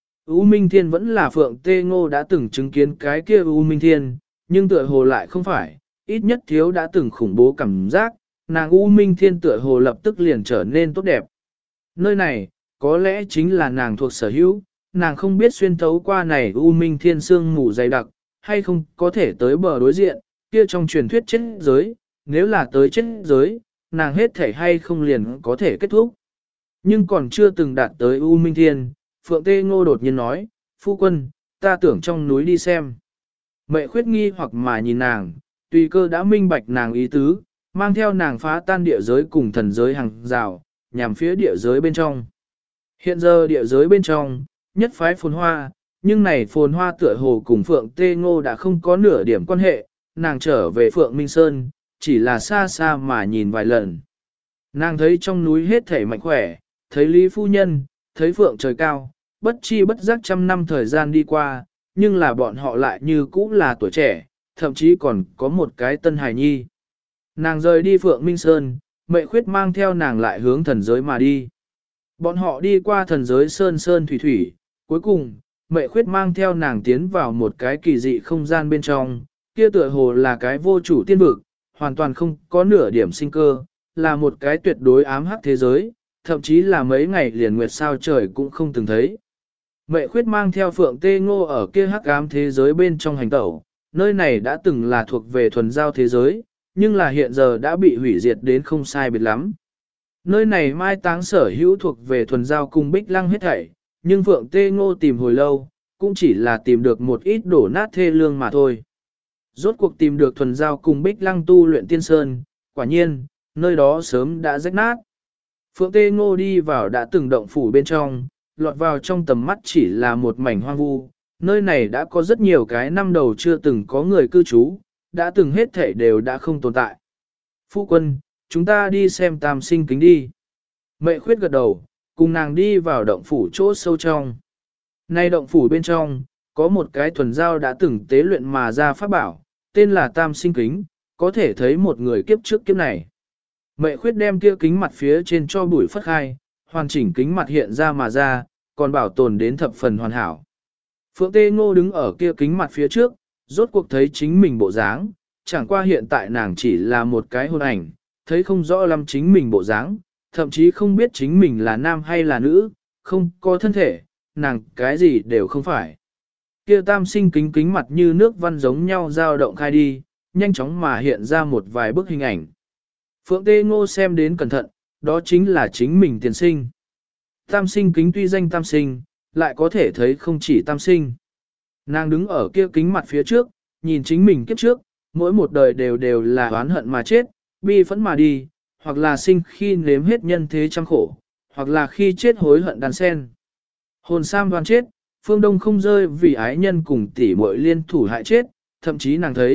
U Minh Thiên vẫn là Phượng Tê Ngô đã từng chứng kiến cái kia U Minh Thiên, nhưng tựa hồ lại không phải, ít nhất thiếu đã từng khủng bố cảm giác, nàng U Minh Thiên tựa hồ lập tức liền trở nên tốt đẹp. Nơi này, có lẽ chính là nàng thuộc sở hữu, nàng không biết xuyên thấu qua này U Minh Thiên sương mù dày đặc, hay không có thể tới bờ đối diện, kia trong truyền thuyết chết giới, nếu là tới chết giới, nàng hết thể hay không liền có thể kết thúc. Nhưng còn chưa từng đạt tới U Minh Thiên, Phượng Tê Ngô đột nhiên nói, phu quân, ta tưởng trong núi đi xem. Mệ Khuyết nghi hoặc mà nhìn nàng, tùy cơ đã minh bạch nàng ý tứ, mang theo nàng phá tan địa giới cùng thần giới hàng rào, nhằm phía địa giới bên trong. Hiện giờ địa giới bên trong, nhất phái phồn hoa, nhưng này phồn hoa tựa hồ cùng Phượng Tê Ngô đã không có nửa điểm quan hệ, nàng trở về Phượng Minh Sơn, chỉ là xa xa mà nhìn vài lần. Nàng thấy trong núi hết thể mạnh khỏe, thấy Lý Phu Nhân, thấy Phượng trời cao, bất chi bất giác 100 năm thời gian đi qua, nhưng là bọn họ lại như cũ là tuổi trẻ, thậm chí còn có một cái tân hài nhi. Nàng rời đi Phượng Minh Sơn, Mệ Khuyết mang theo nàng lại hướng thần giới mà đi. Bọn họ đi qua thần giới sơn sơn thủy thủy, cuối cùng, Mệ Khuyết mang theo nàng tiến vào một cái kỳ dị không gian bên trong, kia tựa hồ là cái vô chủ tiên vực, hoàn toàn không có nửa điểm sinh cơ, là một cái tuyệt đối ám hắc thế giới, thậm chí là mấy ngày liền nguyệt sao trời cũng không từng thấy. Mệ Khuyết mang theo Phượng Tê Ngô ở kia hắc ám thế giới bên trong hành tẩu, nơi này đã từng là thuộc về thuần giao thế giới, nhưng là hiện giờ đã bị hủy diệt đến không sai biệt lắm. Nơi này mai táng sở hữu thuộc về thuần giao cùng Bích Lăng hết thảy, nhưng Phượng Tê Ngô tìm hồi lâu, cũng chỉ là tìm được một ít đổ nát thê lương mà thôi. Rốt cuộc tìm được thuần giao cùng Bích Lăng tu luyện tiên sơn, quả nhiên, nơi đó sớm đã rách nát. Phượng Tê Ngô đi vào đã từng động phủ bên trong, lọt vào trong tầm mắt chỉ là một mảnh hoang vu, nơi này đã có rất nhiều cái năm đầu chưa từng có người cư trú, đã từng hết thể đều đã không tồn tại. Phu quân, chúng ta đi xem tam sinh kính đi. Mệ Khuyết gật đầu, cùng nàng đi vào động phủ chỗ sâu trong. Nay động phủ bên trong, có một cái thuần giao đã từng tế luyện mà ra pháp bảo, tên là tam sinh kính, có thể thấy một người kiếp trước kiếp này. Mệ Khuyết đem kia kính mặt phía trên cho bụi phất khai, hoàn chỉnh kính mặt hiện ra mà ra, còn bảo tồn đến thập phần hoàn hảo. Phượng Tê Ngô đứng ở kia kính mặt phía trước, rốt cuộc thấy chính mình bộ dáng, chẳng qua hiện tại nàng chỉ là một cái hồn ảnh, thấy không rõ lắm chính mình bộ dáng, thậm chí không biết chính mình là nam hay là nữ, không có thân thể, nàng cái gì đều không phải. Kia tam sinh kính kính mặt như nước văn giống nhau dao động khai đi, nhanh chóng mà hiện ra một vài bức hình ảnh. Phượng Tê Ngô xem đến cẩn thận, đó chính là chính mình tiền sinh. Tam sinh kính tuy danh tam sinh, lại có thể thấy không chỉ tam sinh. Nàng đứng ở kia kính mặt phía trước, nhìn chính mình kiếp trước, mỗi một đời đều là oán hận mà chết, bi phẫn mà đi, hoặc là sinh khi nếm hết nhân thế trăm khổ, hoặc là khi chết hối hận đàn sen. Hồn Sam đoan chết, phương Đông không rơi vì ái nhân cùng tỷ muội liên thủ hại chết, thậm chí nàng thấy,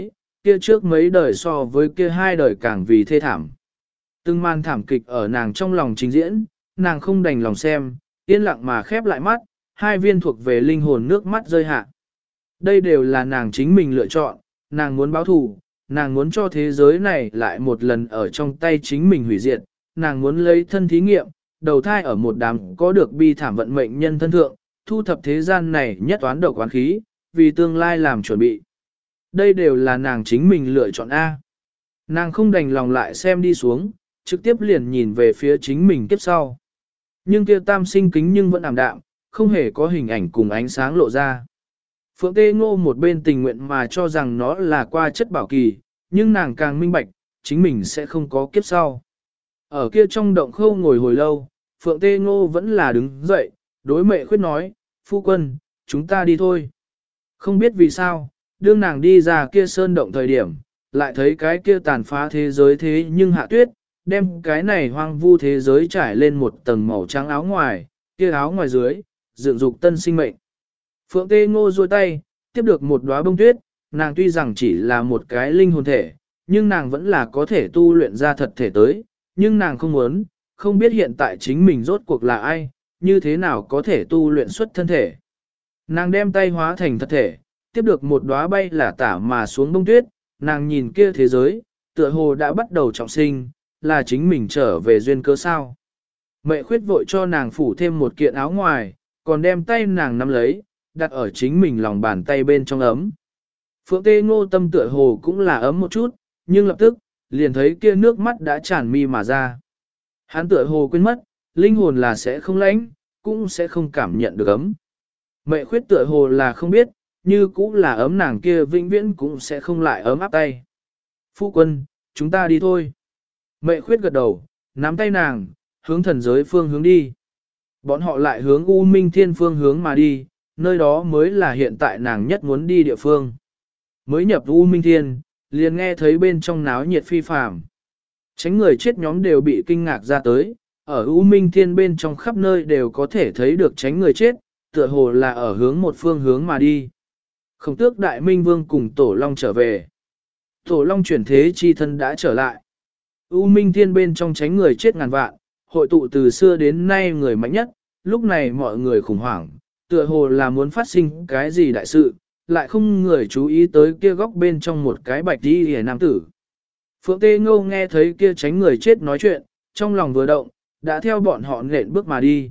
kia trước mấy đời so với kia hai đời càng vì thê thảm. Từng màn thảm kịch ở nàng trong lòng trình diễn, nàng không đành lòng xem, yên lặng mà khép lại mắt, hai viên thuộc về linh hồn nước mắt rơi hạ. Đây đều là nàng chính mình lựa chọn, nàng muốn báo thù, nàng muốn cho thế giới này lại một lần ở trong tay chính mình hủy diệt, nàng muốn lấy thân thí nghiệm, đầu thai ở một đám có được bi thảm vận mệnh nhân thân thượng, thu thập thế gian này nhất toán độc quán khí, vì tương lai làm chuẩn bị. Đây đều là nàng chính mình lựa chọn A. Nàng không đành lòng lại xem đi xuống, trực tiếp liền nhìn về phía chính mình kiếp sau. Nhưng kia tam sinh kính nhưng vẫn ảm đạm, không hề có hình ảnh cùng ánh sáng lộ ra. Phượng Tê Ngô một bên tình nguyện mà cho rằng nó là qua chất bảo kỳ, nhưng nàng càng minh bạch, chính mình sẽ không có kiếp sau. Ở kia trong động khâu ngồi hồi lâu, Phượng Tê Ngô vẫn là đứng dậy, đối Mệ Khuyết nói, phu quân, chúng ta đi thôi. Không biết vì sao, đương nàng đi ra kia sơn động thời điểm, lại thấy cái kia tàn phá thế giới thế nhưng hạ tuyết, đem cái này hoang vu thế giới trải lên một tầng màu trắng áo ngoài, kia áo ngoài dưới, dựng dục tân sinh mệnh. Phượng Tê Ngô duỗi tay, tiếp được một đóa bông tuyết, nàng tuy rằng chỉ là một cái linh hồn thể, nhưng nàng vẫn là có thể tu luyện ra thật thể tới, nhưng nàng không muốn, không biết hiện tại chính mình rốt cuộc là ai, như thế nào có thể tu luyện xuất thân thể. Nàng đem tay hóa thành thật thể, tiếp được một đóa bay là tả mà xuống bông tuyết, nàng nhìn kia thế giới, tựa hồ đã bắt đầu trọng sinh, là chính mình trở về duyên cơ sao. Mẹ Khuyết vội cho nàng phủ thêm một kiện áo ngoài, còn đem tay nàng nắm lấy, đặt ở chính mình lòng bàn tay bên trong ấm. Phượng Tê Ngô tâm tựa hồ cũng là ấm một chút, nhưng lập tức, liền thấy kia nước mắt đã tràn mi mà ra. Hắn tựa hồ quên mất, linh hồn là sẽ không lãnh, cũng sẽ không cảm nhận được ấm. Mẹ Khuyết tựa hồ là không biết, như cũng là ấm nàng kia vĩnh viễn cũng sẽ không lại ấm áp tay. Phu quân, chúng ta đi thôi. Mẹ Khuyết gật đầu, nắm tay nàng, hướng thần giới phương hướng đi. Bọn họ lại hướng U Minh Thiên phương hướng mà đi, nơi đó mới là hiện tại nàng nhất muốn đi địa phương. Mới nhập U Minh Thiên, liền nghe thấy bên trong náo nhiệt phi phàm. Tránh người chết nhóm đều bị kinh ngạc ra tới, ở U Minh Thiên bên trong khắp nơi đều có thể thấy được tránh người chết, tựa hồ là ở hướng một phương hướng mà đi. Khổng Tước Đại Minh Vương cùng Tổ Long trở về. Tổ Long chuyển thế chi thân đã trở lại. U Minh Thiên bên trong tránh người chết ngàn vạn, hội tụ từ xưa đến nay người mạnh nhất, lúc này mọi người khủng hoảng, tựa hồ là muốn phát sinh cái gì đại sự, lại không người chú ý tới kia góc bên trong một cái bạch đi hề nam tử. Phượng Tê Ngô nghe thấy kia tránh người chết nói chuyện, trong lòng vừa động, đã theo bọn họ nện bước mà đi.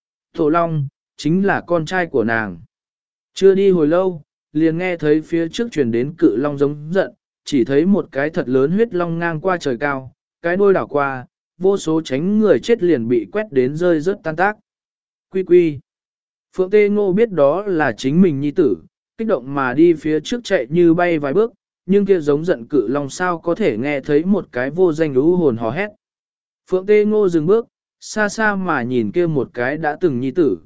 Tổ Long, chính là con trai của nàng. Chưa đi hồi lâu, liền nghe thấy phía trước truyền đến cự long giống giận, chỉ thấy một cái thật lớn huyết long ngang qua trời cao, cái đuôi đảo qua, vô số tránh người chết liền bị quét đến rơi rớt tan tác. Quy quy. Phượng Tê Ngô biết đó là chính mình nhi tử, kích động mà đi phía trước chạy như bay vài bước, nhưng kia giống giận cự long sao có thể nghe thấy một cái vô danh lũ hồn hò hét. Phượng Tê Ngô dừng bước, xa xa mà nhìn kia một cái đã từng nhi tử.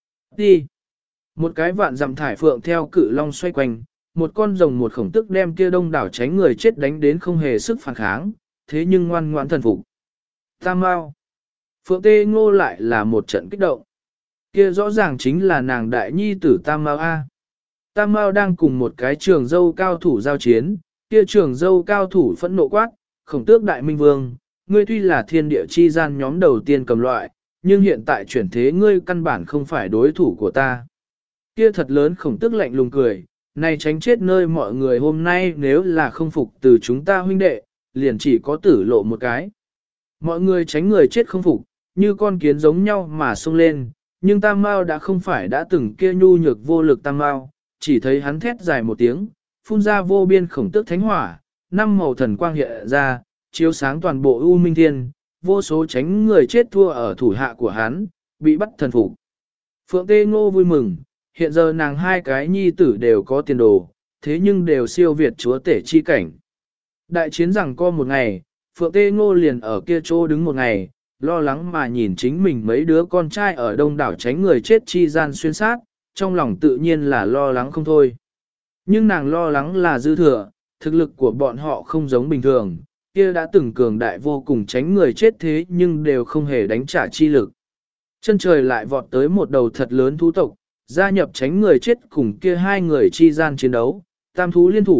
Đi. Một cái vạn dặm thải phượng theo cự long xoay quanh, một con rồng một khổng tức đem kia đông đảo tránh người chết đánh đến không hề sức phản kháng, thế nhưng ngoan ngoãn thần phục. Tam Mao. Phượng Tê Ngô lại là một trận kích động. Kia rõ ràng chính là nàng đại nhi tử Tam Mao A. Tam Mao đang cùng một cái trường dâu cao thủ giao chiến, kia trường dâu cao thủ phẫn nộ quát, Khổng Tước Đại Minh Vương, ngươi tuy là thiên địa chi gian nhóm đầu tiên cầm loại, nhưng hiện tại chuyển thế ngươi căn bản không phải đối thủ của ta. Kia thật lớn Khổng Tước lạnh lùng cười, này tránh chết nơi mọi người hôm nay nếu là không phục từ chúng ta huynh đệ, liền chỉ có tử lộ một cái. Mọi người tránh người chết không phục, như con kiến giống nhau mà xông lên, nhưng Tam Mao đã không phải đã từng kia nhu nhược vô lực Tam Mao, chỉ thấy hắn thét dài một tiếng, phun ra vô biên Khổng Tước thánh hỏa, năm màu thần quang hiện ra, chiếu sáng toàn bộ U Minh Thiên, vô số tránh người chết thua ở thủ hạ của hắn, bị bắt thần phục. Phượng Tê Ngô vui mừng, hiện giờ nàng hai cái nhi tử đều có tiền đồ, thế nhưng đều siêu việt chúa tể chi cảnh. Đại chiến rằng co một ngày, Phượng Tê Ngô liền ở kia chỗ đứng một ngày, lo lắng mà nhìn chính mình mấy đứa con trai ở đông đảo tránh người chết chi gian xuyên sát, trong lòng tự nhiên là lo lắng không thôi. Nhưng nàng lo lắng là dư thừa, thực lực của bọn họ không giống bình thường, kia đã từng cường đại vô cùng tránh người chết thế nhưng đều không hề đánh trả chi lực. Chân trời lại vọt tới một đầu thật lớn thú tộc, gia nhập tránh người chết cùng kia hai người chi gian chiến đấu, tam thú liên thủ,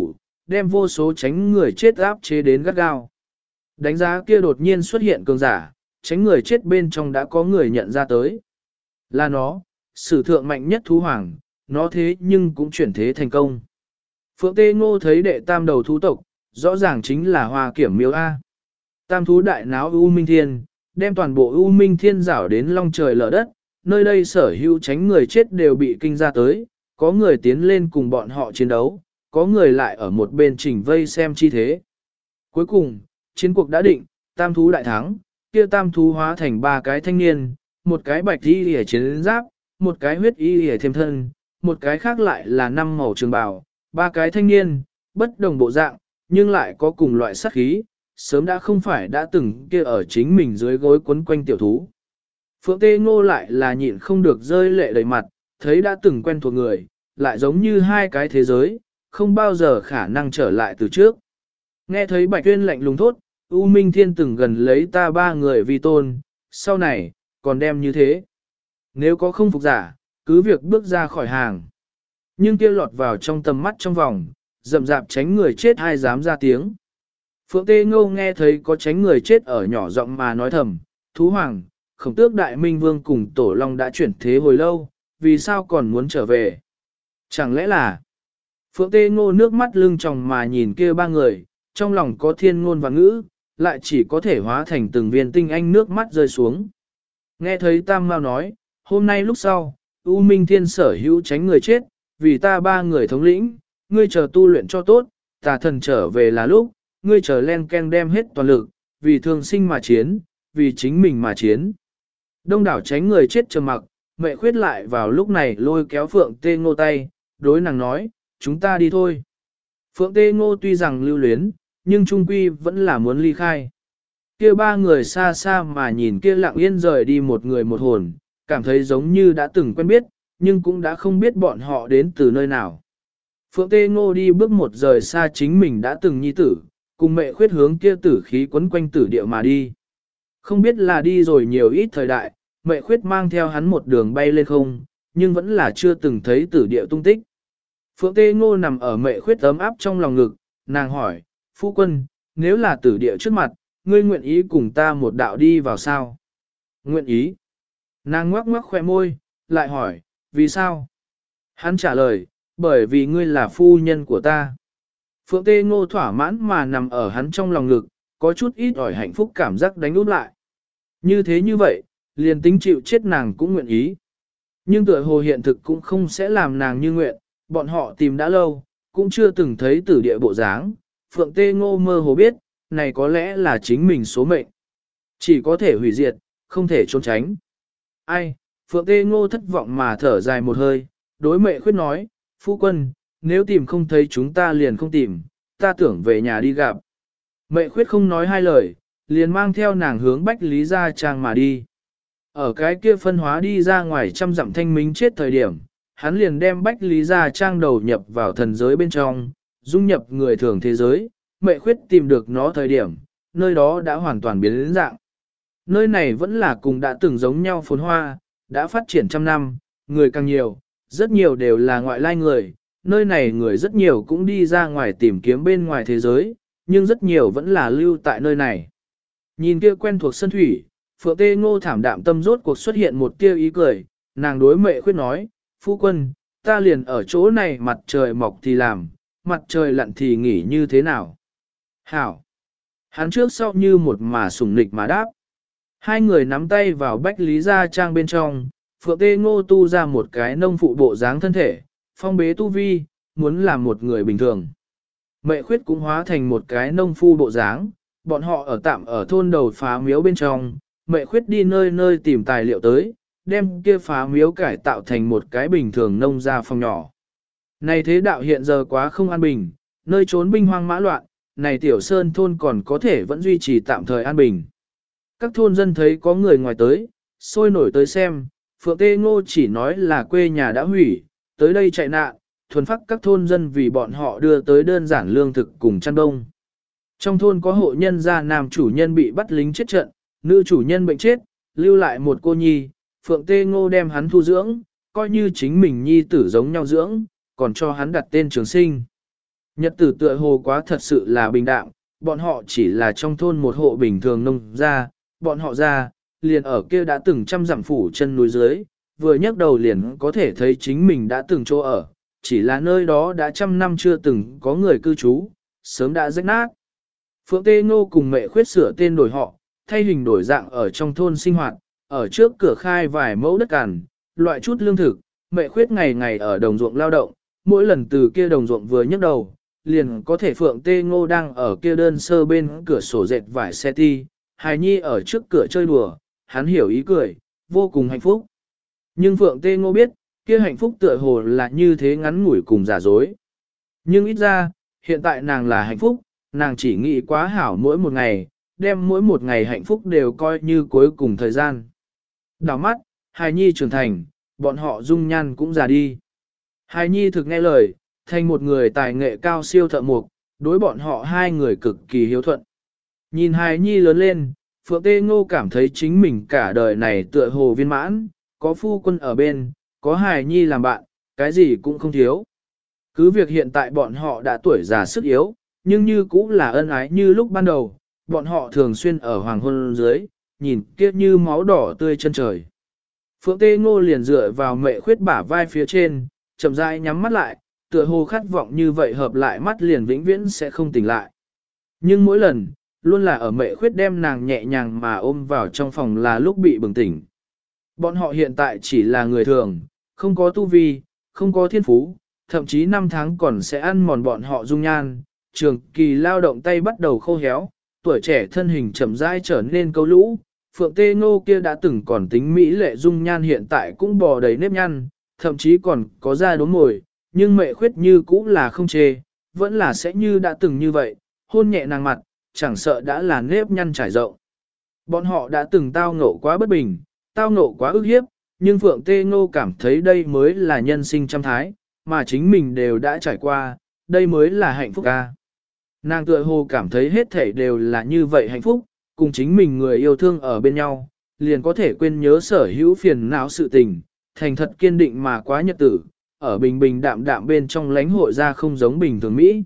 đem vô số tránh người chết áp chế đến gắt gao. Đánh giá kia đột nhiên xuất hiện cường giả, tránh người chết bên trong đã có người nhận ra tới. Là nó, sử thượng mạnh nhất thú hoàng, nó thế nhưng cũng chuyển thế thành công. Phượng Tê Ngô thấy đệ tam đầu thú tộc, rõ ràng chính là Hoa Kiểm Miêu A. Tam thú đại náo U Minh Thiên, đem toàn bộ U Minh Thiên rảo đến long trời lở đất, nơi đây sở hữu tránh người chết đều bị kinh ra tới, có người tiến lên cùng bọn họ chiến đấu, có người lại ở một bên chỉnh vây xem chi thế. Cuối cùng, chiến cuộc đã định, tam thú đại thắng, kia tam thú hóa thành ba cái thanh niên, một cái bạch y hề chiến giáp, một cái huyết y hề thêm thân, một cái khác lại là năm màu trường bào, ba cái thanh niên, bất đồng bộ dạng, nhưng lại có cùng loại sát khí, sớm đã không phải đã từng kia ở chính mình dưới gối quấn quanh tiểu thú. Phượng Tê Ngô lại là nhịn không được rơi lệ đầy mặt, thấy đã từng quen thuộc người, lại giống như hai cái thế giới, không bao giờ khả năng trở lại từ trước. Nghe thấy Bạch Tuyên lạnh lùng thốt, U Minh Thiên từng gần lấy ta ba người vi tôn, sau này, còn đem như thế. Nếu có không phục giả, cứ việc bước ra khỏi hàng. Nhưng kia lọt vào trong tầm mắt trong vòng, rậm rạp tránh người chết ai dám ra tiếng. Phượng Tê Ngô nghe thấy có tránh người chết ở nhỏ giọng mà nói thầm, thú hoàng, Khổng Tước Đại Minh Vương cùng Tổ Long đã chuyển thế hồi lâu, vì sao còn muốn trở về? Chẳng lẽ là... Phượng Tê Ngô nước mắt lưng tròng mà nhìn kia ba người, trong lòng có thiên ngôn và ngữ, lại chỉ có thể hóa thành từng viên tinh anh nước mắt rơi xuống. Nghe thấy Tam Mao nói, hôm nay lúc sau, U Minh Thiên sở hữu tránh người chết, vì ta ba người thống lĩnh, ngươi chờ tu luyện cho tốt, tà thần trở về là lúc, ngươi chờ len ken đem hết toàn lực, vì thương sinh mà chiến, vì chính mình mà chiến. Đông đảo tránh người chết trầm mặc, Mẹ Khuyết lại vào lúc này lôi kéo Phượng Tê Ngô tay, đối nàng nói, chúng ta đi thôi. Phượng Tê Ngô tuy rằng lưu luyến, nhưng trung quy vẫn là muốn ly khai. Kia ba người xa xa mà nhìn kia lặng yên rời đi một người một hồn, cảm thấy giống như đã từng quen biết, nhưng cũng đã không biết bọn họ đến từ nơi nào. Phượng Tê Ngô đi bước một rời xa chính mình đã từng nhi tử, cùng Mẹ Khuyết hướng kia tử khí quấn quanh tử địa mà đi. Không biết là đi rồi nhiều ít thời đại, Mẹ Khuyết mang theo hắn một đường bay lên không, nhưng vẫn là chưa từng thấy tử địa tung tích. Phượng Tê Ngô nằm ở Mẹ Khuyết ấm áp trong lòng ngực, nàng hỏi, phu quân, nếu là tử địa trước mặt, ngươi nguyện ý cùng ta một đạo đi vào sao? Nguyện ý. Nàng ngoắc ngoắc khỏe môi, lại hỏi, vì sao? Hắn trả lời, bởi vì ngươi là phu nhân của ta. Phượng Tê Ngô thỏa mãn mà nằm ở hắn trong lòng ngực, có chút ít ỏi hạnh phúc cảm giác đánh úp lại. Như thế như vậy, liền tính chịu chết nàng cũng nguyện ý. Nhưng tựa hồ hiện thực cũng không sẽ làm nàng như nguyện, bọn họ tìm đã lâu, cũng chưa từng thấy tử địa bộ dáng. Phượng Tê Ngô mơ hồ biết, này có lẽ là chính mình số mệnh. Chỉ có thể hủy diệt, không thể trốn tránh. Ai, Phượng Tê Ngô thất vọng mà thở dài một hơi, đối Mẹ Khuyết nói, phu quân, nếu tìm không thấy chúng ta liền không tìm, ta tưởng về nhà đi gặp. Mẹ Khuyết không nói hai lời, liền mang theo nàng hướng Bách Lý Gia Trang mà đi. Ở cái kia phân hóa đi ra ngoài trăm dặm thanh minh chết thời điểm, hắn liền đem Bách Lý Gia Trang đầu nhập vào thần giới bên trong, dung nhập người thường thế giới. Mẹ Khuyết tìm được nó thời điểm, nơi đó đã hoàn toàn biến đến dạng. Nơi này vẫn là cùng đã từng giống nhau phồn hoa, đã phát triển trăm năm, người càng nhiều, rất nhiều đều là ngoại lai người. Nơi này người rất nhiều cũng đi ra ngoài tìm kiếm bên ngoài thế giới, nhưng rất nhiều vẫn là lưu tại nơi này. Nhìn kia quen thuộc sân thủy, Phượng Tê Ngô thảm đạm tâm rốt cuộc xuất hiện một tia ý cười, nàng đối Mẹ Khuyết nói, phu quân, ta liền ở chỗ này mặt trời mọc thì làm, mặt trời lặn thì nghỉ như thế nào. Hảo! Hắn trước sau như một mà sủng nịch mà đáp. Hai người nắm tay vào Bách Lý Gia Trang bên trong, Phượng Tê Ngô tu ra một cái nông phụ bộ dáng thân thể, phong bế tu vi, muốn làm một người bình thường. Mẹ Khuyết cũng hóa thành một cái nông phu bộ dáng, bọn họ ở tạm ở thôn đầu phá miếu bên trong, Mẹ Khuyết đi nơi nơi tìm tài liệu tới, đem kia phá miếu cải tạo thành một cái bình thường nông gia phòng nhỏ. Này thế đạo hiện giờ quá không an bình, nơi trốn binh hoang mã loạn, này tiểu sơn thôn còn có thể vẫn duy trì tạm thời an bình. Các thôn dân thấy có người ngoài tới, sôi nổi tới xem, Phượng Tê Ngô chỉ nói là quê nhà đã hủy, tới đây chạy nạn, thuần phát các thôn dân vì bọn họ đưa tới đơn giản lương thực cùng chăn đông. Trong thôn có hộ nhân gia nam chủ nhân bị bắt lính chết trận, nữ chủ nhân bệnh chết, lưu lại một cô nhi, Phượng Tê Ngô đem hắn thu dưỡng, coi như chính mình nhi tử giống nhau dưỡng, còn cho hắn đặt tên Trường Sinh. Nhật tử tựa hồ quá thật sự là bình đạm, bọn họ chỉ là trong thôn một hộ bình thường nông gia, bọn họ ra, liền ở kia đã từng trăm dặm phủ chân núi dưới, vừa nhấc đầu liền có thể thấy chính mình đã từng chỗ ở, chỉ là nơi đó đã trăm năm chưa từng có người cư trú, sớm đã rách nát. Phượng Tê Ngô cùng mẹ khuyết sửa tên đổi họ, thay hình đổi dạng ở trong thôn sinh hoạt, ở trước cửa khai vài mẫu đất cằn, loại chút lương thực, mẹ khuyết ngày ngày ở đồng ruộng lao động, mỗi lần từ kia đồng ruộng vừa nhấc đầu, liền có thể Phượng Tê Ngô đang ở kia đơn sơ bên cửa sổ dệt vải xe ti, hài nhi ở trước cửa chơi đùa, hắn hiểu ý cười, vô cùng hạnh phúc. Nhưng Phượng Tê Ngô biết, kia hạnh phúc tựa hồ là như thế ngắn ngủi cùng giả dối. Nhưng ít ra, hiện tại nàng là hạnh phúc, nàng chỉ nghĩ quá hảo mỗi một ngày, đem mỗi một ngày hạnh phúc đều coi như cuối cùng thời gian. Đào mắt, hài nhi trưởng thành, bọn họ dung nhan cũng già đi. Hài nhi thực nghe lời, thành một người tài nghệ cao siêu thợ mộc, đối bọn họ hai người cực kỳ hiếu thuận. Nhìn hài nhi lớn lên, Phượng Tê Ngô cảm thấy chính mình cả đời này tựa hồ viên mãn, có phu quân ở bên, có hài nhi làm bạn, cái gì cũng không thiếu. Cứ việc hiện tại bọn họ đã tuổi già sức yếu, nhưng như cũng là ân ái như lúc ban đầu, bọn họ thường xuyên ở hoàng hôn dưới, nhìn kia như máu đỏ tươi chân trời. Phượng Tê Ngô liền dựa vào mẹ khuyết bả vai phía trên, chậm rãi nhắm mắt lại, tựa hồ khát vọng như vậy hợp lại mắt liền vĩnh viễn sẽ không tỉnh lại. Nhưng mỗi lần, luôn là ở mẹ khuyết đem nàng nhẹ nhàng mà ôm vào trong phòng là lúc bị bừng tỉnh. Bọn họ hiện tại chỉ là người thường, không có tu vi, không có thiên phú, thậm chí năm tháng còn sẽ ăn mòn bọn họ dung nhan, trường kỳ lao động tay bắt đầu khô héo, tuổi trẻ thân hình chậm rãi trở nên câu lũ. Phượng Tê Ngô kia đã từng còn tính mỹ lệ dung nhan hiện tại cũng bò đầy nếp nhăn, thậm chí còn có da đốm mồi, nhưng mẹ khuyết như cũ là không chê, vẫn là sẽ như đã từng như vậy, hôn nhẹ nàng mặt, chẳng sợ đã là nếp nhăn trải rộng. Bọn họ đã từng tao ngộ quá bất bình, tao ngộ quá ức hiếp, nhưng Phượng Tê Ngô cảm thấy đây mới là nhân sinh trăm thái, mà chính mình đều đã trải qua, đây mới là hạnh phúc ca. Nàng tựa hồ cảm thấy hết thảy đều là như vậy hạnh phúc, cùng chính mình người yêu thương ở bên nhau, liền có thể quên nhớ sở hữu phiền não sự tình, thành thật kiên định mà quá nhật tử, ở bình bình đạm đạm bên trong lãnh hội ra không giống bình thường Mỹ.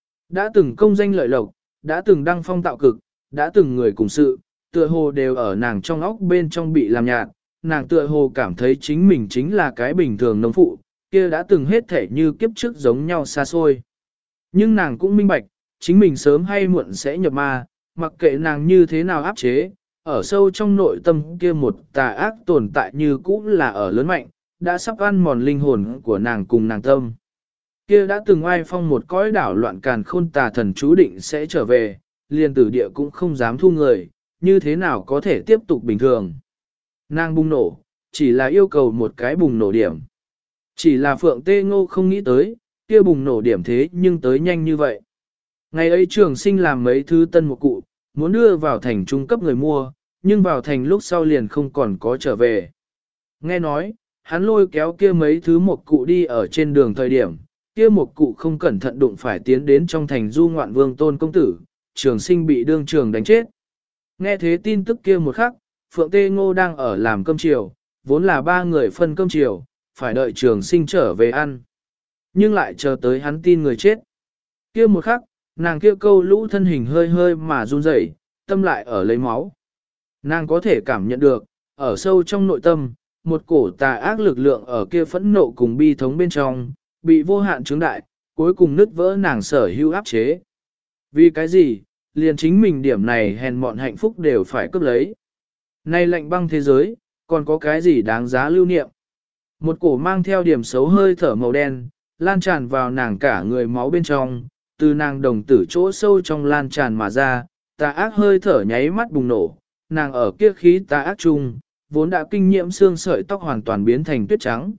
Đã từng công danh lợi lộc, đã từng đăng phong tạo cực, đã từng người cùng sự, tựa hồ đều ở nàng trong óc bên trong bị làm nhạt, nàng tựa hồ cảm thấy chính mình chính là cái bình thường nông phụ, kia đã từng hết thể như kiếp trước giống nhau xa xôi. Nhưng nàng cũng minh bạch, chính mình sớm hay muộn sẽ nhập ma, mặc kệ nàng như thế nào áp chế, ở sâu trong nội tâm kia một tà ác tồn tại như cũ là ở lớn mạnh, đã sắp ăn mòn linh hồn của nàng cùng nàng tâm. Kia đã từng oai phong một cõi đảo loạn càn khôn tà thần chú định sẽ trở về, liền tử địa cũng không dám thu người, như thế nào có thể tiếp tục bình thường. Nàng bùng nổ, chỉ là yêu cầu một cái bùng nổ điểm. Chỉ là Phượng Tê Ngô không nghĩ tới, kia bùng nổ điểm thế nhưng tới nhanh như vậy. Ngày ấy trường sinh làm mấy thứ tân một cụ, muốn đưa vào thành trung cấp người mua, nhưng vào thành lúc sau liền không còn có trở về. Nghe nói, hắn lôi kéo kia mấy thứ một cụ đi ở trên đường thời điểm, kia một cụ không cẩn thận đụng phải tiến đến trong thành du ngoạn vương tôn công tử, trường sinh bị đương trường đánh chết. Nghe thế tin tức kia một khắc, Phượng Tê Ngô đang ở làm cơm chiều, vốn là ba người phân cơm chiều, phải đợi trường sinh trở về ăn. Nhưng lại chờ tới hắn tin người chết. Kia một khắc, nàng kia câu lũ thân hình hơi hơi mà run rẩy, tâm lại ở lấy máu. Nàng có thể cảm nhận được, ở sâu trong nội tâm, một cổ tà ác lực lượng ở kia phẫn nộ cùng bi thống bên trong, bị vô hạn chứng đại, cuối cùng nứt vỡ nàng sở hữu áp chế. Vì cái gì, liền chính mình điểm này hèn mọn hạnh phúc đều phải cướp lấy. Nay lạnh băng thế giới, còn có cái gì đáng giá lưu niệm? Một cổ mang theo điểm xấu hơi thở màu đen, lan tràn vào nàng cả người máu bên trong, từ nàng đồng tử chỗ sâu trong lan tràn mà ra, tà ác hơi thở nháy mắt bùng nổ, nàng ở kia khí tà ác chung, vốn đã kinh nghiệm xương sợi tóc hoàn toàn biến thành tuyết trắng.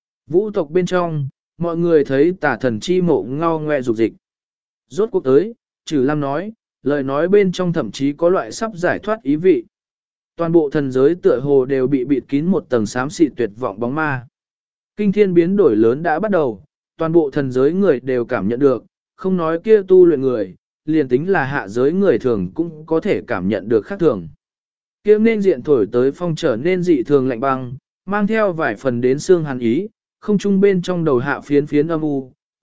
Vũ tộc bên trong, mọi người thấy tà thần chi mộ ngao ngoe dục dịch. Rốt cuộc tới, Trừ Lam nói, lời nói bên trong thậm chí có loại sắp giải thoát ý vị. Toàn bộ thần giới tựa hồ đều bị bịt kín một tầng xám xịt tuyệt vọng bóng ma. Kinh thiên biến đổi lớn đã bắt đầu, toàn bộ thần giới người đều cảm nhận được, không nói kia tu luyện người, liền tính là hạ giới người thường cũng có thể cảm nhận được khác thường. Kia nên diện thổi tới phong trở nên dị thường lạnh băng, mang theo vài phần đến xương hàn ý, không trung bên trong đầu hạ phiến phiến âm u,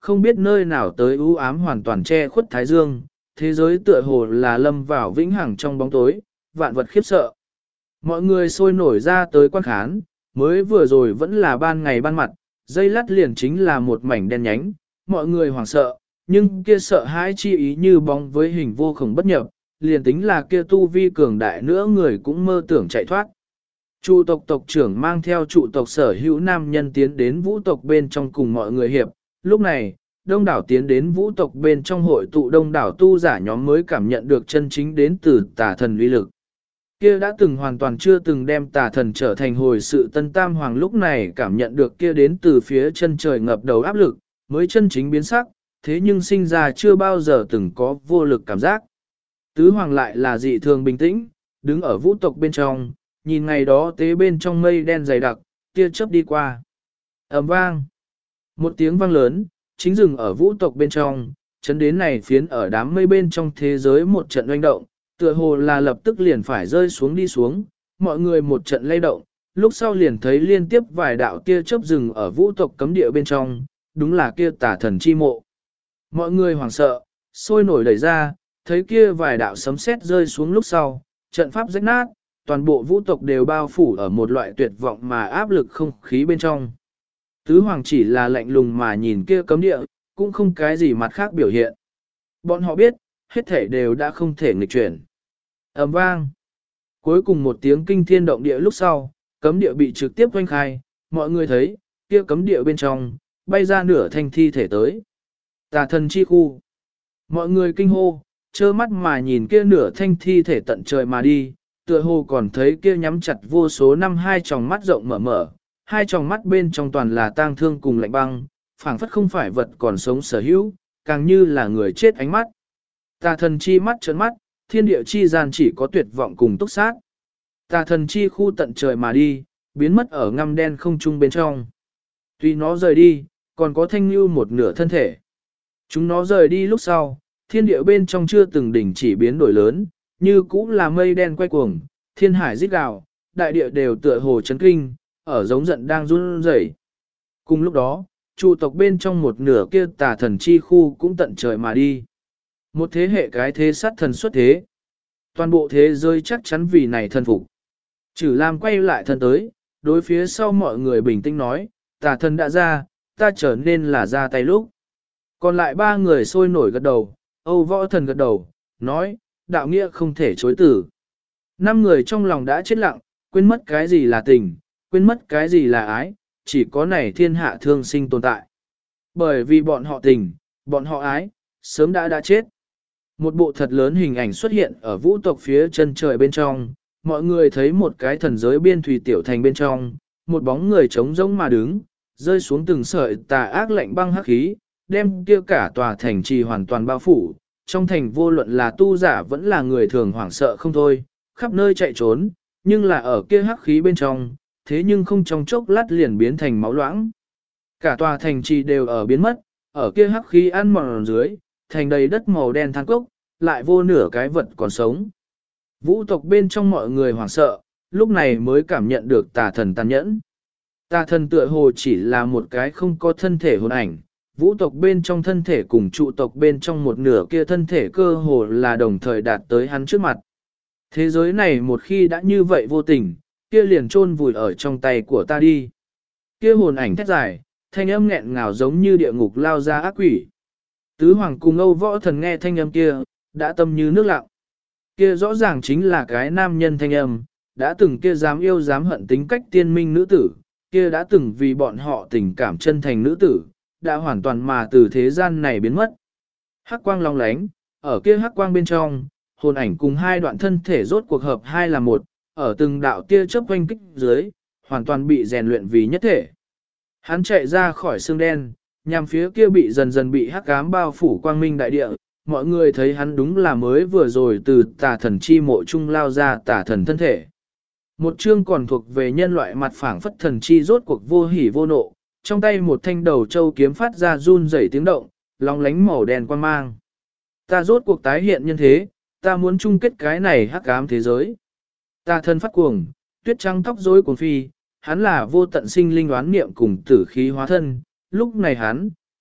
không biết nơi nào tới u ám hoàn toàn che khuất thái dương, thế giới tựa hồ là lâm vào vĩnh hằng trong bóng tối, vạn vật khiếp sợ. Mọi người sôi nổi ra tới quan khán, mới vừa rồi vẫn là ban ngày ban mặt, dây lát liền chính là một mảnh đen nhánh, mọi người hoảng sợ, nhưng kia sợ hãi chi ý như bóng với hình vô khổng bất nhập, liền tính là kia tu vi cường đại nữa người cũng mơ tưởng chạy thoát. Trụ tộc tộc trưởng mang theo trụ tộc sở hữu nam nhân tiến đến vũ tộc bên trong cùng mọi người hiệp, lúc này, đông đảo tiến đến vũ tộc bên trong hội tụ đông đảo tu giả nhóm mới cảm nhận được chân chính đến từ tà thần uy lực. Kia đã từng hoàn toàn chưa từng đem tà thần trở thành hồi sự tân tam hoàng lúc này cảm nhận được kia đến từ phía chân trời ngập đầu áp lực, mới chân chính biến sắc, thế nhưng sinh ra chưa bao giờ từng có vô lực cảm giác. Tứ hoàng lại là dị thường bình tĩnh, đứng ở vũ tộc bên trong, nhìn ngày đó tế bên trong mây đen dày đặc, tia chớp đi qua. Ầm vang. Một tiếng vang lớn, chính dừng ở vũ tộc bên trong, chấn đến này phiến ở đám mây bên trong thế giới một trận oanh động, tựa hồ là lập tức liền phải rơi xuống đi xuống, mọi người một trận lay động, lúc sau liền thấy liên tiếp vài đạo tia chớp dừng ở vũ tộc cấm địa bên trong, đúng là kia tà thần chi mộ. Mọi người hoảng sợ, sôi nổi đẩy ra, thấy kia vài đạo sấm sét rơi xuống lúc sau, trận pháp rách nát, toàn bộ vũ tộc đều bao phủ ở một loại tuyệt vọng mà áp lực không khí bên trong. Tứ hoàng chỉ là lạnh lùng mà nhìn kia cấm địa, cũng không cái gì mặt khác biểu hiện. Bọn họ biết, hết thể đều đã không thể nghịch chuyển. Ầm vang. Cuối cùng một tiếng kinh thiên động địa lúc sau, cấm địa bị trực tiếp oanh khai, mọi người thấy, kia cấm địa bên trong, bay ra nửa thanh thi thể tới. Tà thần chi khu. Mọi người kinh hô, trơ mắt mà nhìn kia nửa thanh thi thể tận trời mà đi, tựa hồ còn thấy kia nhắm chặt vô số năm hai tròng mắt rộng mở mở, hai tròng mắt bên trong toàn là tang thương cùng lạnh băng, phảng phất không phải vật còn sống sở hữu, càng như là người chết ánh mắt. Tà thần chi mắt trợn mắt, thiên địa chi gian chỉ có tuyệt vọng cùng túc sát. Tà thần chi khu tận trời mà đi, biến mất ở ngăm đen không trung bên trong. Tuy nó rời đi, còn có thanh lưu một nửa thân thể. Chúng nó rời đi lúc sau, thiên địa bên trong chưa từng đỉnh chỉ biến đổi lớn, như cũ là mây đen quay cuồng, thiên hải rít gào, đại địa đều tựa hồ chấn kinh, ở giống giận đang run rẩy. Cùng lúc đó, trụ tộc bên trong một nửa kia tà thần chi khu cũng tận trời mà đi. Một thế hệ cái thế sát thần xuất thế. Toàn bộ thế giới chắc chắn vì này thân phục. Chử Lam quay lại thân tới, đối phía sau mọi người bình tĩnh nói, tà thần đã ra, ta trở nên là ra tay lúc. Còn lại ba người sôi nổi gật đầu, Âu Võ Thần gật đầu, nói, đạo nghĩa không thể chối tử. Năm người trong lòng đã chết lặng, quên mất cái gì là tình, quên mất cái gì là ái, chỉ có này thiên hạ thương sinh tồn tại. Bởi vì bọn họ tình, bọn họ ái, sớm đã chết. Một bộ thật lớn hình ảnh xuất hiện ở vũ tộc phía chân trời bên trong, mọi người thấy một cái thần giới biên thủy tiểu thành bên trong, một bóng người trống rỗng mà đứng, rơi xuống từng sợi tà ác lạnh băng hắc khí, đem kia cả tòa thành trì hoàn toàn bao phủ. Trong thành vô luận là tu giả vẫn là người thường hoảng sợ không thôi, khắp nơi chạy trốn, nhưng là ở kia hắc khí bên trong, thế nhưng không trong chốc lát liền biến thành máu loãng. Cả tòa thành trì đều ở biến mất, ở kia hắc khí ăn mòn dưới, thành đầy đất màu đen than cốc, lại vô nửa cái vật còn sống. Vũ tộc bên trong mọi người hoảng sợ, lúc này mới cảm nhận được tà thần tàn nhẫn. Tà thần tựa hồ chỉ là một cái không có thân thể hồn ảnh, vũ tộc bên trong thân thể cùng trụ tộc bên trong một nửa kia thân thể cơ hồ là đồng thời đạt tới hắn trước mặt. Thế giới này một khi đã như vậy vô tình, kia liền chôn vùi ở trong tay của ta đi. Kia hồn ảnh thét dài, thanh âm nghẹn ngào giống như địa ngục lao ra ác quỷ. Tứ hoàng cùng Âu Võ Thần nghe thanh âm kia, đã tâm như nước lặng. Kia rõ ràng chính là cái nam nhân thanh âm, đã từng kia dám yêu dám hận tính cách tiên minh nữ tử, kia đã từng vì bọn họ tình cảm chân thành nữ tử, đã hoàn toàn mà từ thế gian này biến mất. Hắc quang long lánh, ở kia hắc quang bên trong, hồn ảnh cùng hai đoạn thân thể rốt cuộc hợp hai là một, ở từng đạo tia chớp quanh kích dưới, hoàn toàn bị rèn luyện vì nhất thể. Hắn chạy ra khỏi xương đen, nhằm phía kia bị dần dần bị hắc ám bao phủ quang minh đại địa, mọi người thấy hắn đúng là mới vừa rồi từ tà thần chi mộ trung lao ra tà thần thân thể. Một chương còn thuộc về nhân loại mặt phảng phất thần chi rốt cuộc vô hỉ vô nộ, trong tay một thanh đầu châu kiếm phát ra run rẩy tiếng động, long lánh màu đen quang mang. Ta rốt cuộc tái hiện nhân thế, ta muốn chung kết cái này hắc ám thế giới. Ta thân phát cuồng, tuyết trắng tóc rối cuồng phi, hắn là vô tận sinh linh oán niệm cùng tử khí hóa thân, lúc này hắn,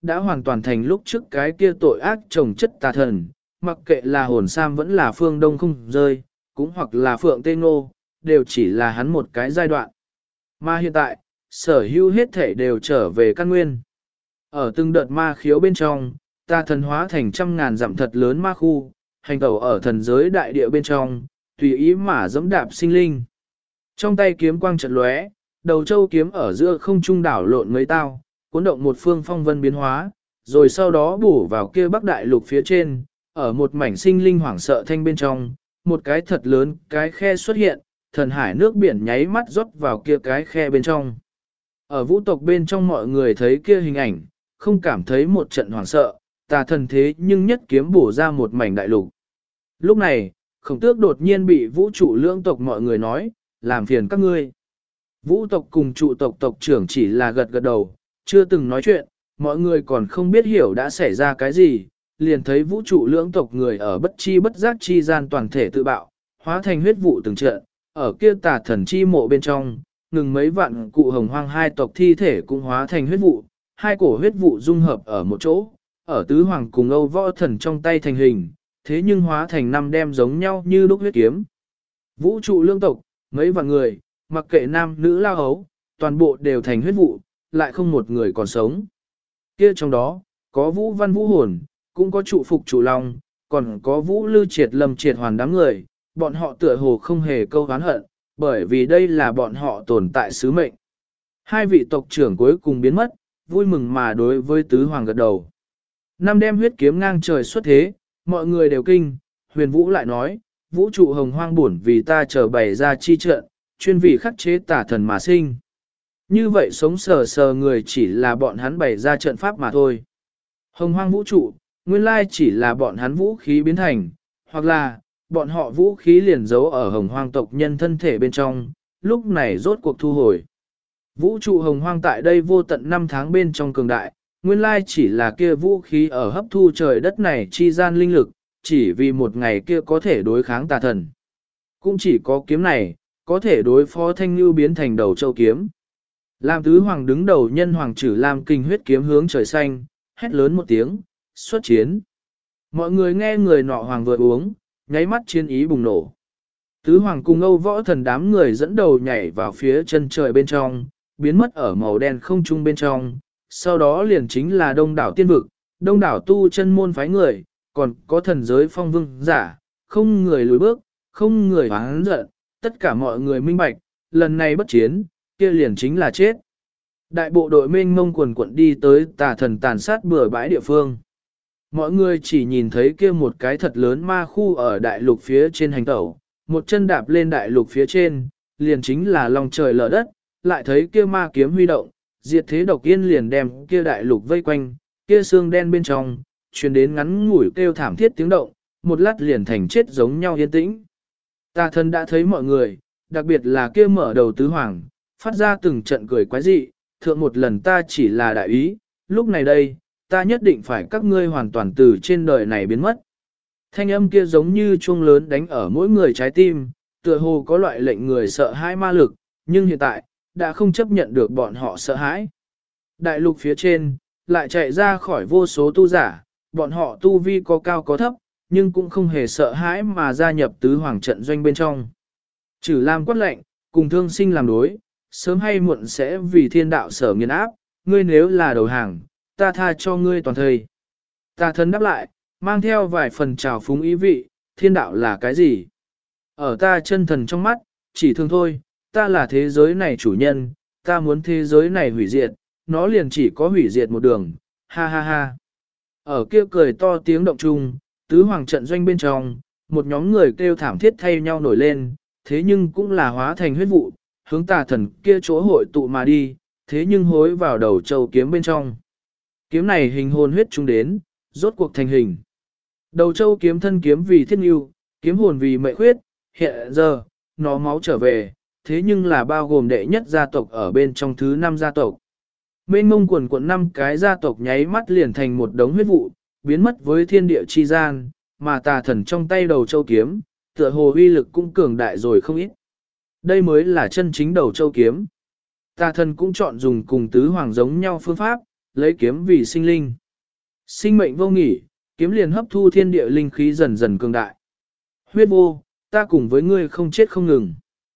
đã hoàn toàn thành lúc trước cái kia tội ác trồng chất tà thần, mặc kệ là hồn sam vẫn là phương đông không rơi, cũng hoặc là phượng tê ngô, đều chỉ là hắn một cái giai đoạn. Mà hiện tại, sở hữu hết thể đều trở về căn nguyên. Ở từng đợt ma khiếu bên trong, tà thần hóa thành trăm ngàn dặm thật lớn ma khu, hành tẩu ở thần giới đại địa bên trong, tùy ý mà dẫm đạp sinh linh. Trong tay kiếm quang chợt lóe, đầu châu kiếm ở giữa không trung đảo lộn mấy tao, cuốn động một phương phong vân biến hóa, rồi sau đó bổ vào kia bắc đại lục phía trên, ở một mảnh sinh linh hoảng sợ thanh bên trong, một cái thật lớn cái khe xuất hiện, thần hải nước biển nháy mắt rót vào kia cái khe bên trong. Ở vũ tộc bên trong mọi người thấy kia hình ảnh, không cảm thấy một trận hoảng sợ, tà thần thế nhưng nhất kiếm bổ ra một mảnh đại lục. Lúc này, Khổng Tước đột nhiên bị vũ trụ lưỡng tộc mọi người nói, làm phiền các ngươi. Vũ tộc cùng trụ tộc tộc trưởng chỉ là gật gật đầu, chưa từng nói chuyện, mọi người còn không biết hiểu đã xảy ra cái gì, liền thấy vũ trụ lưỡng tộc người ở bất chi bất giác chi gian toàn thể tự bạo, hóa thành huyết vụ từng trận, ở kia tà thần chi mộ bên trong, ngừng mấy vạn cụ hồng hoang hai tộc thi thể cũng hóa thành huyết vụ, hai cổ huyết vụ dung hợp ở một chỗ, ở tứ hoàng cùng Âu Võ Thần trong tay thành hình, thế nhưng hóa thành năm đem giống nhau như đúc huyết kiếm. Vũ trụ lương tộc, mấy vạn người, mặc kệ nam nữ lao hấu, toàn bộ đều thành huyết vụ, lại không một người còn sống. Kia trong đó, có Vũ Văn Vũ Hồn, cũng có trụ phục trụ long, còn có Vũ Lư Triệt Lâm Triệt Hoàn đám người, bọn họ tựa hồ không hề câu oán hận, bởi vì đây là bọn họ tồn tại sứ mệnh. Hai vị tộc trưởng cuối cùng biến mất, vui mừng mà đối với tứ hoàng gật đầu. Năm đem huyết kiếm ngang trời xuất thế, mọi người đều kinh, Huyền Vũ lại nói, vũ trụ hồng hoang bổn vì ta chờ bày ra chi trận, chuyên vì khắc chế tà thần mà sinh. Như vậy sống sờ sờ người chỉ là bọn hắn bày ra trận pháp mà thôi. Hồng hoang vũ trụ, nguyên lai chỉ là bọn hắn vũ khí biến thành, hoặc là, bọn họ vũ khí liền giấu ở hồng hoang tộc nhân thân thể bên trong, lúc này rốt cuộc thu hồi. Vũ trụ hồng hoang tại đây vô tận năm tháng bên trong cường đại, nguyên lai chỉ là kia vũ khí ở hấp thu trời đất này chi gian linh lực, chỉ vì một ngày kia có thể đối kháng tà thần. Cũng chỉ có kiếm này, có thể đối phó thanh lưu biến thành đầu châu kiếm. Lam tứ hoàng đứng đầu nhân hoàng trừ Lam kinh huyết kiếm hướng trời xanh, hét lớn một tiếng, xuất chiến. Mọi người nghe người nọ hoàng vừa uống, nháy mắt chiến ý bùng nổ. Tứ hoàng cùng Âu Võ Thần đám người dẫn đầu nhảy vào phía chân trời bên trong, biến mất ở màu đen không trung bên trong, sau đó liền chính là đông đảo tiên vực, đông đảo tu chân môn phái người, còn có thần giới phong vương giả, không người lùi bước, không người hoáng giận, tất cả mọi người minh bạch, lần này bất chiến, kia liền chính là chết. Đại bộ đội mênh mông quần quận đi tới tà thần tàn sát bừa bãi địa phương. Mọi người chỉ nhìn thấy kia một cái thật lớn ma khu ở đại lục phía trên hành tẩu, một chân đạp lên đại lục phía trên, liền chính là lòng trời lở đất, lại thấy kia ma kiếm huy động, diệt thế độc yên liền đem kia đại lục vây quanh, kia xương đen bên trong, truyền đến ngắn ngủi kêu thảm thiết tiếng động, một lát liền thành chết giống nhau yên tĩnh. Tà thần đã thấy mọi người, đặc biệt là kia mở đầu tứ hoàng, phát ra từng trận cười quái dị, thượng một lần ta chỉ là đại ý, lúc này đây, ta nhất định phải các ngươi hoàn toàn từ trên đời này biến mất. Thanh âm kia giống như chuông lớn đánh ở mỗi người trái tim, tựa hồ có loại lệnh người sợ hãi ma lực, nhưng hiện tại, đã không chấp nhận được bọn họ sợ hãi. Đại lục phía trên, lại chạy ra khỏi vô số tu giả, bọn họ tu vi có cao có thấp, nhưng cũng không hề sợ hãi mà gia nhập tứ hoàng trận doanh bên trong. Trừ Lam quát lệnh, cùng thương sinh làm đối, sớm hay muộn sẽ vì thiên đạo sở nghiền áp, ngươi nếu là đầu hàng, ta tha cho ngươi toàn thời. Tà thần đáp lại, mang theo vài phần trào phúng ý vị, thiên đạo là cái gì? Ở ta chân thần trong mắt, chỉ thương thôi, ta là thế giới này chủ nhân, ta muốn thế giới này hủy diệt, nó liền chỉ có hủy diệt một đường, ha ha ha. Ở kia cười to tiếng động chung, tứ hoàng trận doanh bên trong, một nhóm người kêu thảm thiết thay nhau nổi lên, thế nhưng cũng là hóa thành huyết vụ, hướng tà thần kia chỗ hội tụ mà đi, thế nhưng hối vào đầu châu kiếm bên trong. Kiếm này hình hồn huyết chung đến, rốt cuộc thành hình. Đầu châu kiếm thân kiếm vì thiên yêu, kiếm hồn vì mệnh khuyết, hiện giờ, nó máu trở về, thế nhưng là bao gồm đệ nhất gia tộc ở bên trong thứ 5 gia tộc. Mênh mông quần quận 5 cái gia tộc nháy mắt liền thành một đống huyết vụ, biến mất với thiên địa chi gian, mà tà thần trong tay đầu châu kiếm, tựa hồ uy lực cũng cường đại rồi không ít. Đây mới là chân chính đầu châu kiếm. Tà thần cũng chọn dùng cùng tứ hoàng giống nhau phương pháp, lấy kiếm vì sinh linh. Sinh mệnh vô nghỉ, kiếm liền hấp thu thiên địa linh khí dần dần cường đại. Huyết vô, ta cùng với ngươi không chết không ngừng.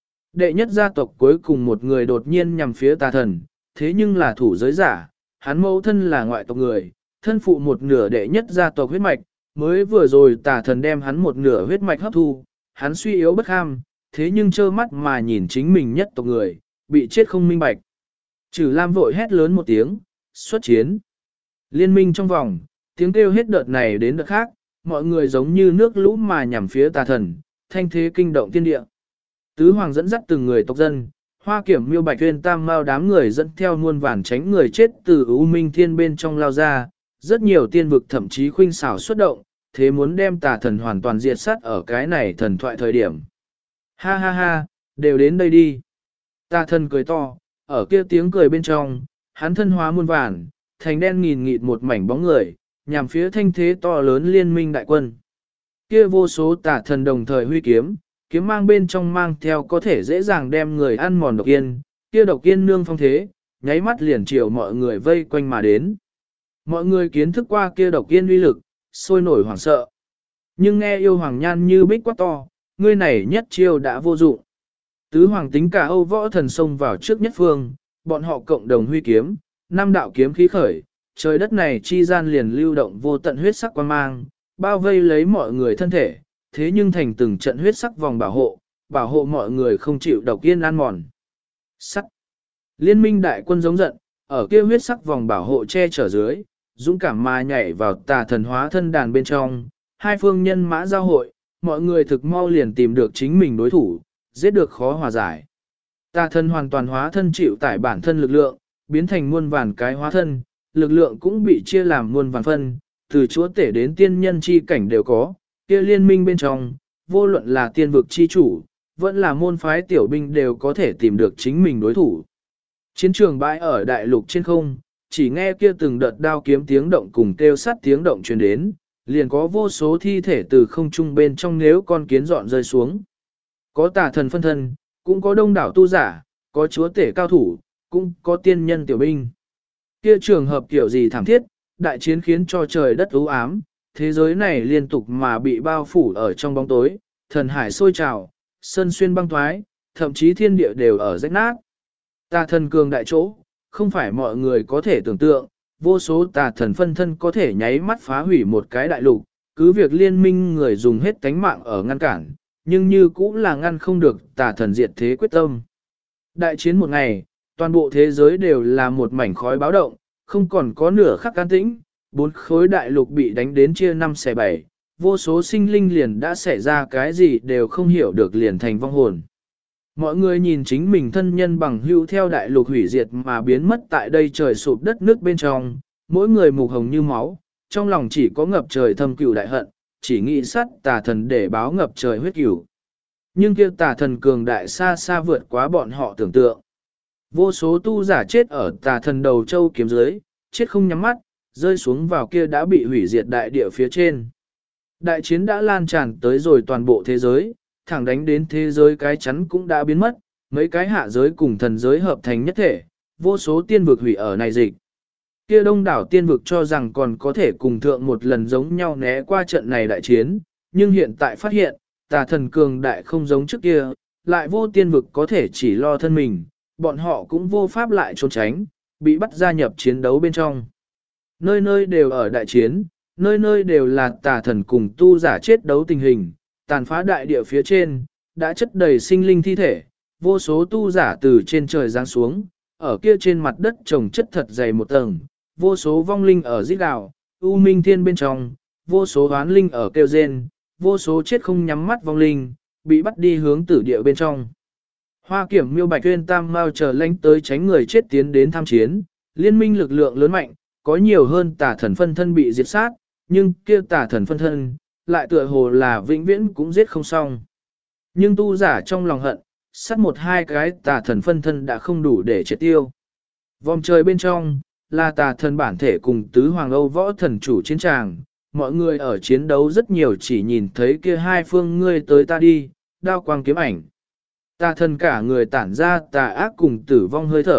Đệ nhất gia tộc cuối cùng một người đột nhiên nhằm phía tà thần, thế nhưng là thủ giới giả, hắn mẫu thân là ngoại tộc người, thân phụ một nửa đệ nhất gia tộc huyết mạch, mới vừa rồi tà thần đem hắn một nửa huyết mạch hấp thu, hắn suy yếu bất ham, thế nhưng trơ mắt mà nhìn chính mình nhất tộc người, bị chết không minh bạch. Trừ Lam vội hét lớn một tiếng, xuất chiến. Liên minh trong vòng, tiếng kêu hết đợt này đến đợt khác, mọi người giống như nước lũ mà nhằm phía tà thần, thanh thế kinh động thiên địa. Tứ hoàng dẫn dắt từng người tộc dân, Hoa Kiểm Miêu Bạch Tuyên Tam Mao đám người dẫn theo muôn vàn tránh người chết từ U Minh Thiên bên trong lao ra, rất nhiều tiên vực thậm chí khuynh xảo xuất động, thế muốn đem tà thần hoàn toàn diệt sát ở cái này thần thoại thời điểm. Ha ha ha, đều đến đây đi. Tà thần cười to, ở kia tiếng cười bên trong, hắn thân hóa muôn vàn, thành đen nghìn nghịt một mảnh bóng người, nhằm phía thanh thế to lớn liên minh đại quân. Kia vô số tà thần đồng thời huy kiếm, kiếm mang bên trong mang theo có thể dễ dàng đem người ăn mòn độc yên, kia độc yên nương phong thế, nháy mắt liền chiều mọi người vây quanh mà đến. Mọi người kiến thức qua kia độc yên uy lực, sôi nổi hoảng sợ. Nhưng nghe yêu hoàng nhan như bích quát to, ngươi này nhất chiêu đã vô dụng. Tứ hoàng tính cả Âu võ thần xông vào trước nhất phương, bọn họ cộng đồng huy kiếm, năm đạo kiếm khí khởi, trời đất này chi gian liền lưu động vô tận huyết sắc quang mang, bao vây lấy mọi người thân thể, thế nhưng thành từng trận huyết sắc vòng bảo hộ mọi người không chịu độc yên ăn mòn. Sắc. Liên minh đại quân giống giận, ở kia huyết sắc vòng bảo hộ che chở dưới, dũng cảm mà nhảy vào tà thần hóa thân đàn bên trong, hai phương nhân mã giao hội, mọi người thực mau liền tìm được chính mình đối thủ, giết được khó hòa giải. Tà thần hoàn toàn hóa thân chịu tải bản thân lực lượng, biến thành muôn vàn cái hóa thân, lực lượng cũng bị chia làm muôn vàn phân, từ chúa tể đến tiên nhân chi cảnh đều có, kia liên minh bên trong, vô luận là tiên vực chi chủ, vẫn là môn phái tiểu binh đều có thể tìm được chính mình đối thủ. Chiến trường bãi ở đại lục trên không, chỉ nghe kia từng đợt đao kiếm tiếng động cùng kêu sắt tiếng động truyền đến, liền có vô số thi thể từ không trung bên trong nếu con kiến dọn rơi xuống. Có tà thần phân thân, cũng có đông đảo tu giả, có chúa tể cao thủ, cũng có tiên nhân tiểu binh. Kia trường hợp kiểu gì thảm thiết, đại chiến khiến cho trời đất u ám, thế giới này liên tục mà bị bao phủ ở trong bóng tối, thần hải sôi trào, sơn xuyên băng thoái, thậm chí thiên địa đều ở rách nát. Tà thần cường đại chỗ, không phải mọi người có thể tưởng tượng, vô số tà thần phân thân có thể nháy mắt phá hủy một cái đại lục, cứ việc liên minh người dùng hết tánh mạng ở ngăn cản, nhưng như cũng là ngăn không được tà thần diệt thế quyết tâm. Đại chiến một ngày, toàn bộ thế giới đều là một mảnh khói báo động, không còn có nửa khắc an tĩnh, bốn khối đại lục bị đánh đến chia 5 xẻ 7, vô số sinh linh liền đã xảy ra cái gì đều không hiểu được liền thành vong hồn. Mọi người nhìn chính mình thân nhân bằng hữu theo đại lục hủy diệt mà biến mất tại đây trời sụp đất nước bên trong, mỗi người mục hồng như máu, trong lòng chỉ có ngập trời thâm cừu đại hận, chỉ nghĩ sát tà thần để báo ngập trời huyết cửu. Nhưng kia tà thần cường đại xa xa vượt quá bọn họ tưởng tượng. Vô số tu giả chết ở tà thần đầu châu kiếm dưới, chết không nhắm mắt, rơi xuống vào kia đã bị hủy diệt đại địa phía trên. Đại chiến đã lan tràn tới rồi toàn bộ thế giới, thẳng đánh đến thế giới cái chắn cũng đã biến mất, mấy cái hạ giới cùng thần giới hợp thành nhất thể, vô số tiên vực hủy ở này dịch. Kia đông đảo tiên vực cho rằng còn có thể cùng thượng một lần giống nhau né qua trận này đại chiến, nhưng hiện tại phát hiện, tà thần cường đại không giống trước kia, lại vô tiên vực có thể chỉ lo thân mình, bọn họ cũng vô pháp lại trốn tránh, bị bắt gia nhập chiến đấu bên trong. Nơi nơi đều ở đại chiến, nơi nơi đều là tà thần cùng tu giả chết đấu tình hình, tàn phá đại địa phía trên, đã chất đầy sinh linh thi thể, vô số tu giả từ trên trời giáng xuống, ở kia trên mặt đất trồng chất thật dày một tầng, vô số vong linh ở rít gào, u minh thiên bên trong, vô số hoán linh ở kêu rên, vô số chết không nhắm mắt vong linh, bị bắt đi hướng tử địa bên trong. Hoa Kiểm Miêu Bạch Tuyên Tam Mao chờ lãnh tới tránh người chết tiến đến tham chiến, liên minh lực lượng lớn mạnh, có nhiều hơn tà thần phân thân bị diệt sát, nhưng kia tà thần phân thân, lại tựa hồ là vĩnh viễn cũng giết không xong. Nhưng tu giả trong lòng hận, sát một hai cái tà thần phân thân đã không đủ để triệt tiêu. Vòng trời bên trong, là tà thần bản thể cùng tứ hoàng Âu võ thần chủ chiến tràng, mọi người ở chiến đấu rất nhiều chỉ nhìn thấy kia hai phương ngươi tới ta đi, đao quang kiếm ảnh. Tà thần cả người tản ra tà ác cùng tử vong hơi thở,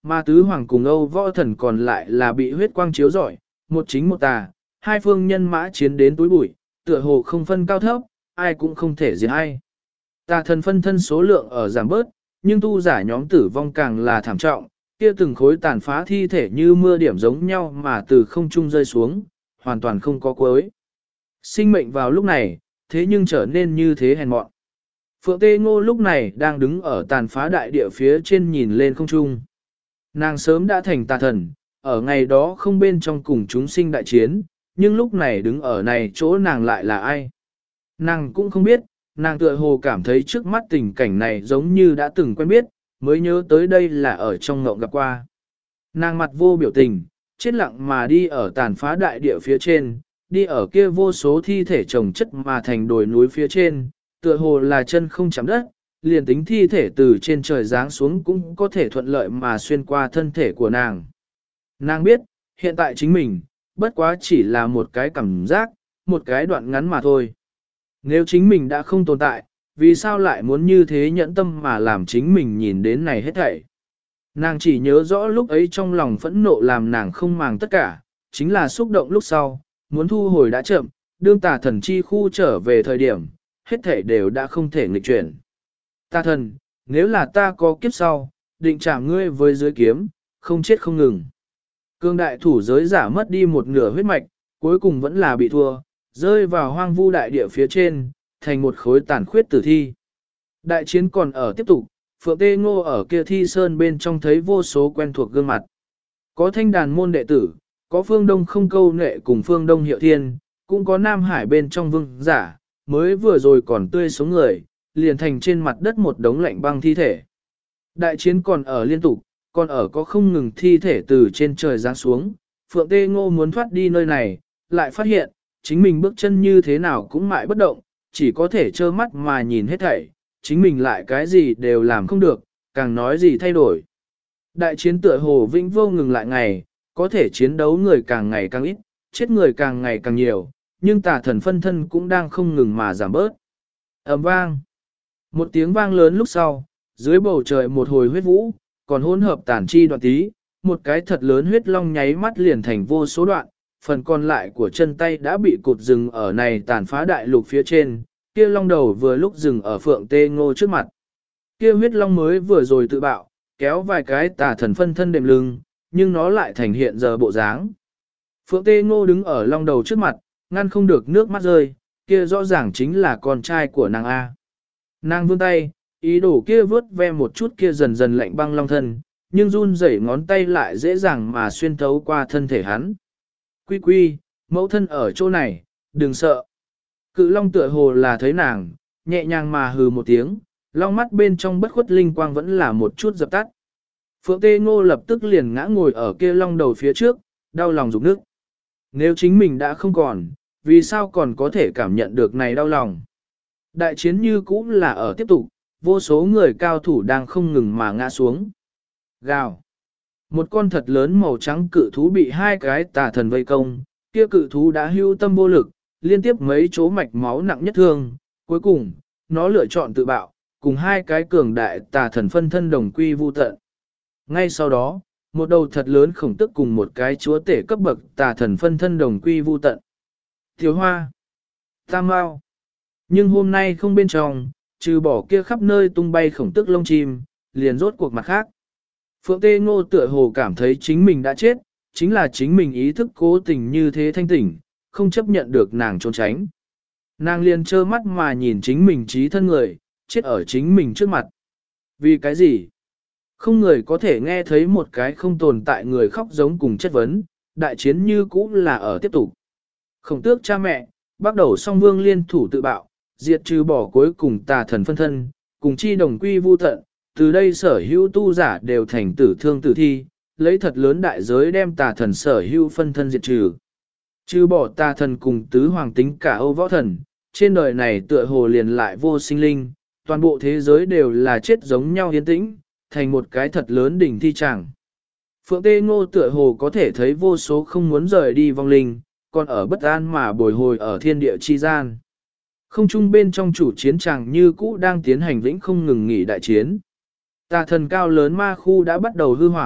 Mà tứ hoàng cùng Âu Võ Thần còn lại là bị huyết quang chiếu rọi, một chính một tà, hai phương nhân mã chiến đến túi bụi, tựa hồ không phân cao thấp, ai cũng không thể diệt ai. Tà thần phân thân số lượng ở giảm bớt, nhưng tu giả nhóm tử vong càng là thảm trọng, kia từng khối tàn phá thi thể như mưa điểm giống nhau mà từ không trung rơi xuống, hoàn toàn không có cuối. Sinh mệnh vào lúc này, thế nhưng trở nên như thế hèn mọn. Phượng Tê Ngô lúc này đang đứng ở tàn phá đại địa phía trên nhìn lên không trung. Nàng sớm đã thành tà thần, ở ngày đó không bên trong cùng chúng sinh đại chiến, nhưng lúc này đứng ở này chỗ nàng lại là ai? Nàng cũng không biết, nàng tựa hồ cảm thấy trước mắt tình cảnh này giống như đã từng quen biết, mới nhớ tới đây là ở trong ngộng gặp qua. Nàng mặt vô biểu tình, chết lặng mà đi ở tàn phá đại địa phía trên, đi ở kia vô số thi thể chồng chất mà thành đồi núi phía trên, tựa hồ là chân không chạm đất, liền tính thi thể từ trên trời giáng xuống cũng có thể thuận lợi mà xuyên qua thân thể của nàng. Nàng biết, hiện tại chính mình, bất quá chỉ là một cái cảm giác, một cái đoạn ngắn mà thôi. Nếu chính mình đã không tồn tại, vì sao lại muốn như thế nhẫn tâm mà làm chính mình nhìn đến này hết thảy? Nàng chỉ nhớ rõ lúc ấy trong lòng phẫn nộ làm nàng không màng tất cả, chính là xúc động lúc sau, muốn thu hồi đã chậm, đương tà thần chi khu trở về thời điểm, hết thảy đều đã không thể nghịch chuyển. Tà thần, nếu là ta có kiếp sau, định chạm ngươi với dưới kiếm, không chết không ngừng. Cương đại thủ giới giả mất đi một nửa huyết mạch, cuối cùng vẫn là bị thua, rơi vào hoang vu đại địa phía trên, thành một khối tàn khuyết tử thi. Đại chiến còn ở tiếp tục, Phượng Tê Ngô ở kia thi sơn bên trong thấy vô số quen thuộc gương mặt. Có thanh đàn môn đệ tử, có phương đông không câu nệ cùng phương đông hiệu thiên, cũng có Nam Hải bên trong vương giả, mới vừa rồi còn tươi sống người, liền thành trên mặt đất một đống lạnh băng thi thể. Đại chiến còn ở liên tục, còn ở có không ngừng thi thể từ trên trời giáng xuống, Phượng Tê Ngô muốn thoát đi nơi này, lại phát hiện, chính mình bước chân như thế nào cũng mãi bất động, chỉ có thể trơ mắt mà nhìn hết thảy, chính mình lại cái gì đều làm không được, càng nói gì thay đổi. Đại chiến tựa hồ vĩnh vô ngừng lại ngày, có thể chiến đấu người càng ngày càng ít, chết người càng ngày càng nhiều, nhưng tà thần phân thân cũng đang không ngừng mà giảm bớt. Ầm vang. Một tiếng vang lớn lúc sau, dưới bầu trời một hồi huyết vũ, còn hỗn hợp tàn chi đoạn tí, một cái thật lớn huyết long nháy mắt liền thành vô số đoạn, phần còn lại của chân tay đã bị cụt rừng ở này tàn phá đại lục phía trên, kia long đầu vừa lúc dừng ở Phượng Tê Ngô trước mặt. Kia huyết long mới vừa rồi tự bạo, kéo vài cái tà thần phân thân đệm lưng, nhưng nó lại thành hiện giờ bộ dáng. Phượng Tê Ngô đứng ở long đầu trước mặt, ngăn không được nước mắt rơi, kia rõ ràng chính là con trai của nàng A. Nàng vươn tay, ý đồ kia vớt ve một chút kia dần dần lạnh băng long thân, nhưng run rẩy ngón tay lại dễ dàng mà xuyên thấu qua thân thể hắn. Quy quy, mẫu thân ở chỗ này, đừng sợ. Cự long tựa hồ là thấy nàng, nhẹ nhàng mà hừ một tiếng, long mắt bên trong bất khuất linh quang vẫn là một chút dập tắt. Phượng Tê Ngô lập tức liền ngã ngồi ở kia long đầu phía trước, đau lòng rụng nước. Nếu chính mình đã không còn, vì sao còn có thể cảm nhận được này đau lòng? Đại chiến như cũ là ở tiếp tục, vô số người cao thủ đang không ngừng mà ngã xuống. Gào. Một con thật lớn màu trắng cự thú bị hai cái tà thần vây công, kia cự thú đã hưu tâm vô lực, liên tiếp mấy chỗ mạch máu nặng nhất thương, cuối cùng, nó lựa chọn tự bạo, cùng hai cái cường đại tà thần phân thân đồng quy vu tận. Ngay sau đó, một đầu thật lớn khổng tức cùng một cái chúa tể cấp bậc tà thần phân thân đồng quy vu tận. Thiếu hoa, tam mau. Nhưng hôm nay không bên trong, trừ bỏ kia khắp nơi tung bay khổng tức lông chim, liền rốt cuộc mặt khác. Phượng Tê Ngô tựa hồ cảm thấy chính mình đã chết, chính là chính mình ý thức cố tình như thế thanh tỉnh, không chấp nhận được nàng trốn tránh. Nàng liền trơ mắt mà nhìn chính mình trí thân người, chết ở chính mình trước mặt. Vì cái gì? Không người có thể nghe thấy một cái không tồn tại người khóc giống cùng chất vấn, đại chiến như cũ là ở tiếp tục. Khổng tước cha mẹ, bắt đầu song vương liên thủ tự bạo, diệt trừ bỏ cuối cùng tà thần phân thân, cùng chi đồng quy vu tận, từ đây sở hữu tu giả đều thành tử thương tử thi, lấy thật lớn đại giới đem tà thần sở hữu phân thân diệt trừ. Trừ bỏ tà thần cùng tứ hoàng tính cả Âu Võ Thần, trên đời này tựa hồ liền lại vô sinh linh, toàn bộ thế giới đều là chết giống nhau yên tĩnh, thành một cái thật lớn đỉnh thi chẳng. Phượng Tê Ngô tựa hồ có thể thấy vô số không muốn rời đi vong linh, còn ở bất an mà bồi hồi ở thiên địa chi gian. Không trung bên trong chủ chiến tràng như cũ đang tiến hành vĩnh không ngừng nghỉ đại chiến. Tà thần cao lớn ma khu đã bắt đầu hư hoảng,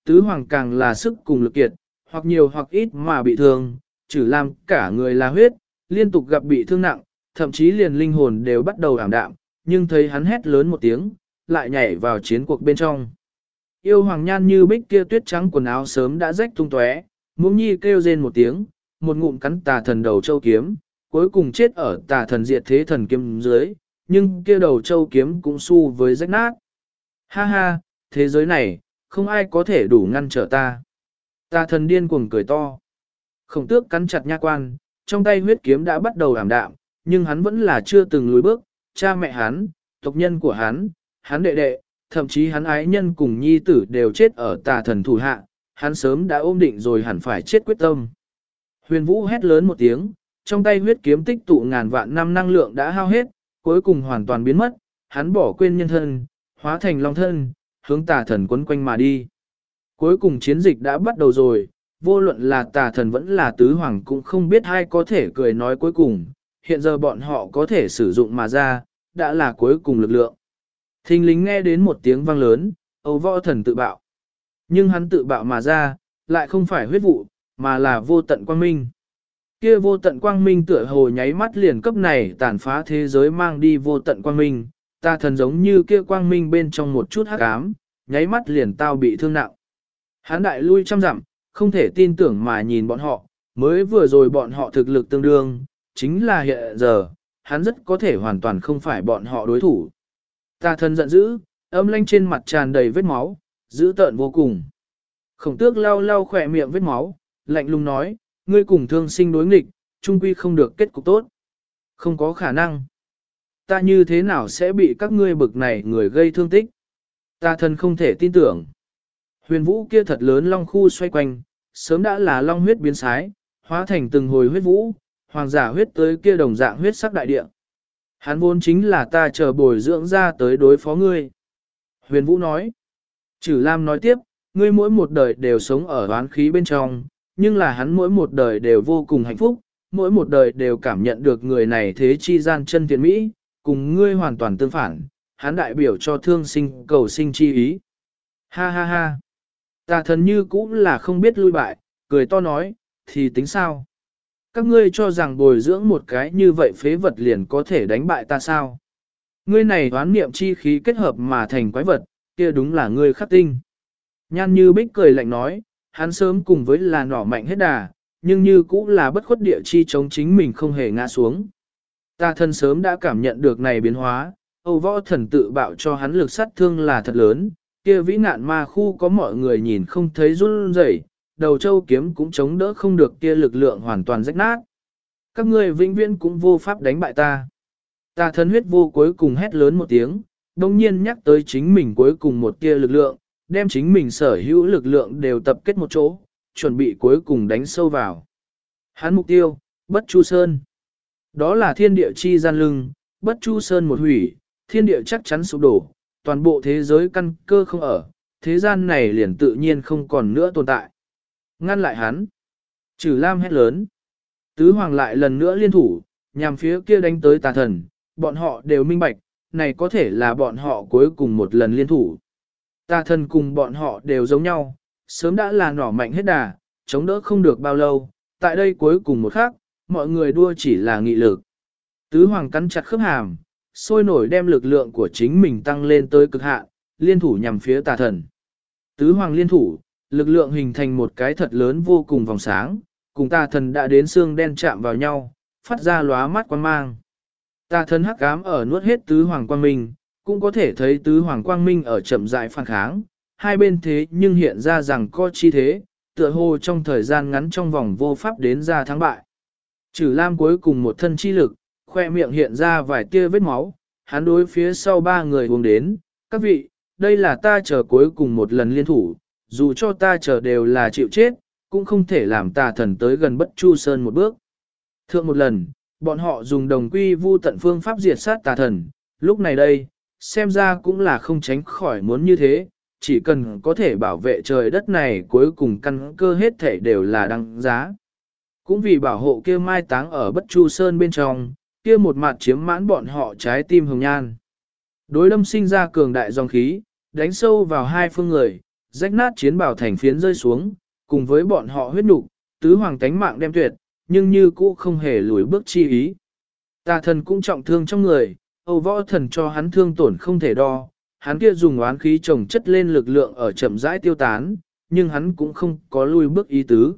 tứ hoàng càng là sức cùng lực kiệt, hoặc nhiều hoặc ít mà bị thương, Trử Lam cả người là huyết, liên tục gặp bị thương nặng, thậm chí liền linh hồn đều bắt đầu ảm đạm, nhưng thấy hắn hét lớn một tiếng, lại nhảy vào chiến cuộc bên trong. Yêu hoàng nhan như bích kia tuyết trắng quần áo sớm đã rách tung tóe, Muỗng Nhi kêu rên một tiếng, một ngụm cắn tà thần đầu châu kiếm, cuối cùng chết ở tà thần diệt thế thần kiếm dưới, nhưng kia đầu châu kiếm cũng su với rách nát. Ha ha, thế giới này, không ai có thể đủ ngăn trở ta. Tà thần điên cuồng cười to. Khổng Tước cắn chặt nha quan, trong tay huyết kiếm đã bắt đầu ảm đạm, nhưng hắn vẫn là chưa từng lùi bước, cha mẹ hắn, tộc nhân của hắn đệ đệ, thậm chí hắn ái nhân cùng nhi tử đều chết ở tà thần thủ hạ, hắn sớm đã ôm định rồi hẳn phải chết quyết tâm. Huyền Vũ hét lớn một tiếng, trong tay huyết kiếm tích tụ ngàn vạn năm năng lượng đã hao hết, cuối cùng hoàn toàn biến mất, hắn bỏ quên nhân thân, hóa thành long thân, hướng tà thần quấn quanh mà đi. Cuối cùng chiến dịch đã bắt đầu rồi, vô luận là tà thần vẫn là tứ hoàng cũng không biết ai có thể cười nói cuối cùng, hiện giờ bọn họ có thể sử dụng mà ra, đã là cuối cùng lực lượng. Thình lính nghe đến một tiếng vang lớn, Âu Võ Thần tự bạo. Nhưng hắn tự bạo mà ra, lại không phải huyết vụ, mà là vô tận quang minh. Kia vô tận quang minh tựa hồ nháy mắt liền cấp này tàn phá thế giới mang đi vô tận quang minh, tà thần giống như kia quang minh bên trong một chút hắc ám, nháy mắt liền tao bị thương nặng. Hắn đại lui trăm dặm, không thể tin tưởng mà nhìn bọn họ, mới vừa rồi bọn họ thực lực tương đương, chính là hiện giờ, hắn rất có thể hoàn toàn không phải bọn họ đối thủ. Tà thần giận dữ, âm lanh trên mặt tràn đầy vết máu, dữ tợn vô cùng. Khổng Tước lau lau khỏe miệng vết máu, lạnh lùng nói, ngươi cùng thương sinh đối nghịch, chung quy không được kết cục tốt. Không có khả năng. Ta như thế nào sẽ bị các ngươi bực này người gây thương tích? Tà thần không thể tin tưởng. Huyền vũ kia thật lớn long khu xoay quanh, sớm đã là long huyết biến sái, hóa thành từng hồi huyết vũ, hoàng giả huyết tới kia đồng dạng huyết sắc đại địa. Hắn vốn chính là ta chờ bồi dưỡng ra tới đối phó ngươi. Huyền vũ nói. Trử Lam nói tiếp, ngươi mỗi một đời đều sống ở oán khí bên trong, nhưng là hắn mỗi một đời đều vô cùng hạnh phúc, mỗi một đời đều cảm nhận được người này thế chi gian chân thiện mỹ, cùng ngươi hoàn toàn tương phản, hắn đại biểu cho thương sinh cầu sinh chi ý. Ha ha ha. Tà thần như cũng là không biết lui bại, cười to nói, thì tính sao? Các ngươi cho rằng bồi dưỡng một cái như vậy phế vật liền có thể đánh bại ta sao? Ngươi này đoán niệm chi khí kết hợp mà thành quái vật, kia đúng là ngươi khắc tinh. Nhan Như Bích cười lạnh nói, hắn sớm cùng với là nỏ mạnh hết đà, nhưng như cũng là bất khuất địa chi chống chính mình không hề ngã xuống. Tà thần sớm đã cảm nhận được này biến hóa, Âu Võ Thần tự bạo cho hắn lực sát thương là thật lớn, kia vĩ nạn ma khu có mọi người nhìn không thấy run rẩy, đầu châu kiếm cũng chống đỡ không được kia lực lượng hoàn toàn rách nát. Các ngươi vĩnh viễn cũng vô pháp đánh bại ta. Tà thần huyết vô cuối cùng hét lớn một tiếng, đồng nhiên nhắc tới chính mình cuối cùng một kia lực lượng, đem chính mình sở hữu lực lượng đều tập kết một chỗ, chuẩn bị cuối cùng đánh sâu vào. Hắn mục tiêu, Bất Chu Sơn. Đó là thiên địa chi gian lưng, Bất Chu Sơn một hủy, thiên địa chắc chắn sụp đổ, toàn bộ thế giới căn cơ không ở, thế gian này liền tự nhiên không còn nữa tồn tại. Ngăn lại hắn. Trử Lam hét lớn. Tứ hoàng lại lần nữa liên thủ, nhằm phía kia đánh tới tà thần, bọn họ đều minh bạch, này có thể là bọn họ cuối cùng một lần liên thủ. Tà thần cùng bọn họ đều giống nhau, sớm đã là nỏ mạnh hết đà, chống đỡ không được bao lâu, tại đây cuối cùng một khắc, mọi người đua chỉ là nghị lực. Tứ hoàng cắn chặt khớp hàm, sôi nổi đem lực lượng của chính mình tăng lên tới cực hạn, liên thủ nhằm phía tà thần. Tứ hoàng liên thủ, lực lượng hình thành một cái thật lớn vô cùng vòng sáng, cùng tà thần đã đến xương đen chạm vào nhau, phát ra lóa mắt quang mang. Tà thần hắc ám ở nuốt hết tứ hoàng quang minh, cũng có thể thấy tứ hoàng quang minh ở chậm rãi phản kháng, hai bên thế nhưng hiện ra rằng có chi thế, tựa hồ trong thời gian ngắn trong vòng vô pháp đến ra thắng bại. Trử Lam cuối cùng một thân chi lực, khoe miệng hiện ra vài tia vết máu, hắn đối phía sau ba người uống đến, các vị, đây là ta chờ cuối cùng một lần liên thủ, dù cho ta chờ đều là chịu chết, cũng không thể làm tà thần tới gần Bất Chu Sơn một bước. Thượng một lần, bọn họ dùng đồng quy vu tận phương pháp diệt sát tà thần, lúc này đây, xem ra cũng là không tránh khỏi muốn như thế, chỉ cần có thể bảo vệ trời đất này cuối cùng căn cơ hết thể đều là đăng giá. Cũng vì bảo hộ kia mai táng ở Bất Chu Sơn bên trong, kia một mặt chiếm mãn bọn họ trái tim hồng nhan. Đối đâm sinh ra cường đại dòng khí, đánh sâu vào hai phương người, rách nát chiến bào thành phiến rơi xuống, cùng với bọn họ huyết nục, tứ hoàng tánh mạng đem tuyệt, nhưng như cũ không hề lùi bước chi ý. Tà thần cũng trọng thương trong người, Âu võ thần cho hắn thương tổn không thể đo, hắn kia dùng oán khí trồng chất lên lực lượng ở chậm rãi tiêu tán, nhưng hắn cũng không có lùi bước ý tứ.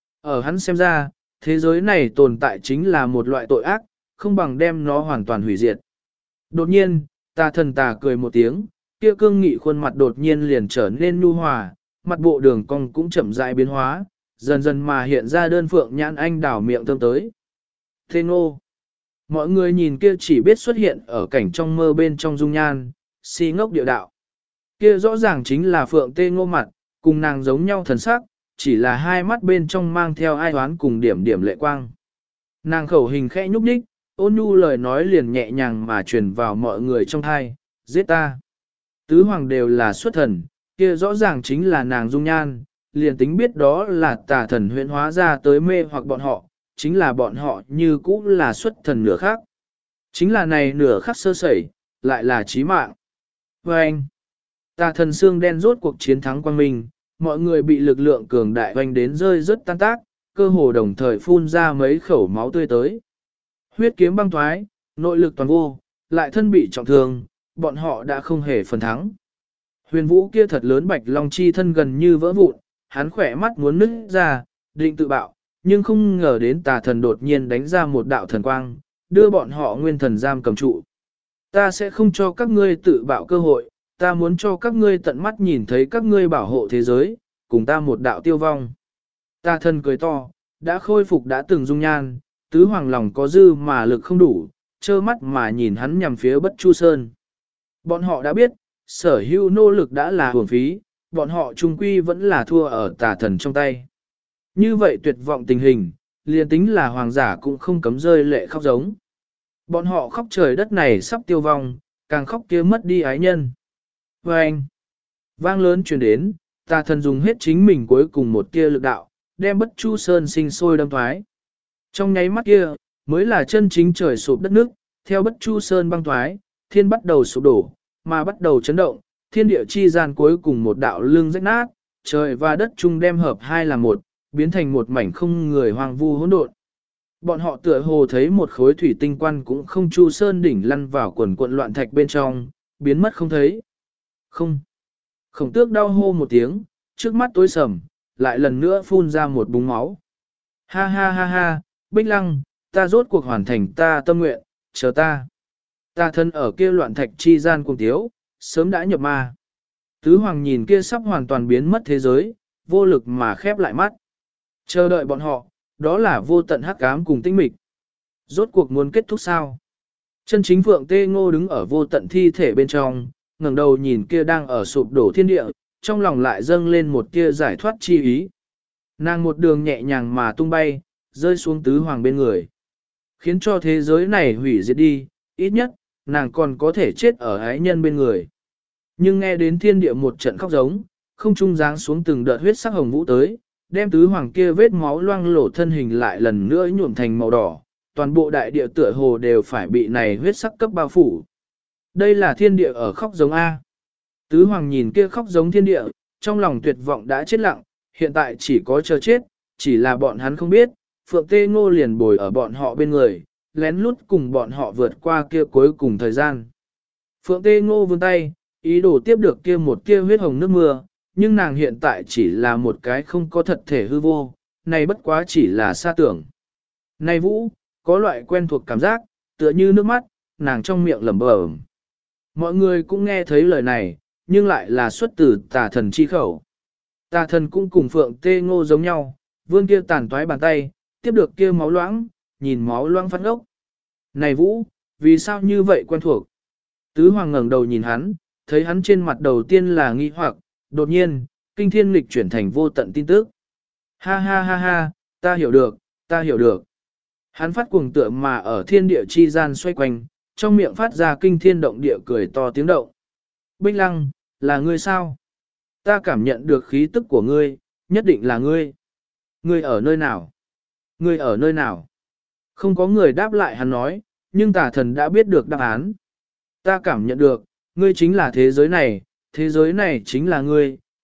Ở hắn xem ra, thế giới này tồn tại chính là một loại tội ác, không bằng đem nó hoàn toàn hủy diệt. Đột nhiên, tà thần tà cười một tiếng, kia cương nghị khuôn mặt đột nhiên liền trở nên nhu hòa, mặt bộ đường cong cũng chậm rãi biến hóa, dần dần mà hiện ra đơn phượng nhãn anh đảo miệng thơm tới. Thế ngô! Mọi người nhìn kia chỉ biết xuất hiện ở cảnh trong mơ bên trong dung nhan, si ngốc điệu đạo. Kia rõ ràng chính là phượng tê ngô mặt, cùng nàng giống nhau thần sắc, chỉ là hai mắt bên trong mang theo ai hoán cùng điểm điểm lệ quang. Nàng khẩu hình khẽ nhúc nhích, ôn nhu lời nói liền nhẹ nhàng mà truyền vào mọi người trong thai, giết ta. Tứ hoàng đều là xuất thần, kia rõ ràng chính là nàng dung nhan, liền tính biết đó là tà thần huyễn hóa ra tới mê hoặc bọn họ, chính là bọn họ như cũ là xuất thần nửa khác. Chính là này nửa khắc sơ sẩy, lại là chí mạng. Và anh, tà thần xương đen rốt cuộc chiến thắng quang minh, mọi người bị lực lượng cường đại hoành đến rơi rất tan tác, cơ hồ đồng thời phun ra mấy khẩu máu tươi tới. Huyết kiếm băng thoái, nội lực toàn vô, lại thân bị trọng thương, bọn họ đã không hề phần thắng. Huyền vũ kia thật lớn bạch long chi thân gần như vỡ vụn, hắn khỏe mắt muốn nứt ra, định tự bạo, nhưng không ngờ đến tà thần đột nhiên đánh ra một đạo thần quang, đưa bọn họ nguyên thần giam cầm trụ. Ta sẽ không cho các ngươi tự bạo cơ hội, ta muốn cho các ngươi tận mắt nhìn thấy các ngươi bảo hộ thế giới, cùng ta một đạo tiêu vong. Tà thần cười to, đã khôi phục đã từng dung nhan, tứ hoàng lòng có dư mà lực không đủ, trơ mắt mà nhìn hắn nhằm phía Bất Chu Sơn. Bọn họ đã biết, sở hữu nỗ lực đã là hưởng phí, bọn họ trung quy vẫn là thua ở tà thần trong tay. Như vậy tuyệt vọng tình hình, liền tính là hoàng giả cũng không cấm rơi lệ khóc giống. Bọn họ khóc trời đất này sắp tiêu vong, càng khóc kia mất đi ái nhân. Và anh, vang lớn truyền đến, tà thần dùng hết chính mình cuối cùng một tia lực đạo, đem Bất Chu Sơn sinh sôi đâm thoái. Trong nháy mắt kia, mới là chân chính trời sụp đất nước, theo Bất Chu Sơn băng thoái, thiên bắt đầu sụp đổ, mà bắt đầu chấn động, thiên địa chi gian cuối cùng một đạo lưng rách nát, trời và đất chung đem hợp hai là một, biến thành một mảnh không người hoang vu hỗn độn. Bọn họ tựa hồ thấy một khối thủy tinh quan cũng không Chu Sơn đỉnh lăn vào quần cuộn loạn thạch bên trong, biến mất không thấy. Không. Khổng tước đau hô một tiếng, trước mắt tối sầm, lại lần nữa phun ra một búng máu. Ha ha ha ha, Bích Lăng, ta rốt cuộc hoàn thành ta tâm nguyện, chờ ta. Ta thân ở kia loạn thạch chi gian cùng tiếu, sớm đã nhập ma. Tứ hoàng nhìn kia sắp hoàn toàn biến mất thế giới, vô lực mà khép lại mắt. Chờ đợi bọn họ, đó là vô tận hắc ám cùng tinh mịch. Rốt cuộc muốn kết thúc sao? Chân chính Phượng Tê Ngô đứng ở vô tận thi thể bên trong, ngẩng đầu nhìn kia đang ở sụp đổ thiên địa, trong lòng lại dâng lên một tia giải thoát chi ý. Nàng một đường nhẹ nhàng mà tung bay, rơi xuống tứ hoàng bên người. Khiến cho thế giới này hủy diệt đi, ít nhất, nàng còn có thể chết ở ái nhân bên người. Nhưng nghe đến thiên địa một trận khóc giống, không trung giáng xuống từng đợt huyết sắc hồng vũ tới, đem tứ hoàng kia vết máu loang lổ thân hình lại lần nữa nhuộm thành màu đỏ, toàn bộ đại địa tựa hồ đều phải bị này huyết sắc cấp bao phủ. Đây là thiên địa ở khóc giống A. Tứ hoàng nhìn kia khóc giống thiên địa, trong lòng tuyệt vọng đã chết lặng, hiện tại chỉ có chờ chết, chỉ là bọn hắn không biết, Phượng Tê Ngô liền bồi ở bọn họ bên người, lén lút cùng bọn họ vượt qua kia cuối cùng thời gian. Phượng Tê Ngô vươn tay, ý đồ tiếp được kia một kia huyết hồng nước mưa, nhưng nàng hiện tại chỉ là một cái không có thật thể hư vô, này bất quá chỉ là xa tưởng. Này Vũ, có loại quen thuộc cảm giác, tựa như nước mắt, nàng trong miệng lẩm bẩm. Mọi người cũng nghe thấy lời này, nhưng lại là xuất từ tà thần chi khẩu. Tà thần cũng cùng Phượng Tê Ngô giống nhau, vươn kia tàn toái bàn tay, tiếp được kia máu loãng, nhìn máu loãng phát ốc. Này Vũ, vì sao như vậy quen thuộc? Tứ Hoàng ngẩng đầu nhìn hắn, thấy hắn trên mặt đầu tiên là nghi hoặc, đột nhiên, kinh thiên lịch chuyển thành vô tận tin tức. Ha ha ha ha, ta hiểu được, ta hiểu được. Hắn phát cuồng tựa mà ở thiên địa chi gian xoay quanh, trong miệng phát ra kinh thiên động địa cười to tiếng động. Bích Lăng, là ngươi sao? Ta cảm nhận được khí tức của ngươi, nhất định là ngươi. Ngươi ở nơi nào? Ngươi ở nơi nào? Không có người đáp lại hắn nói, nhưng tà thần đã biết được đáp án. Ta cảm nhận được, ngươi chính là thế giới này chính là ngươi,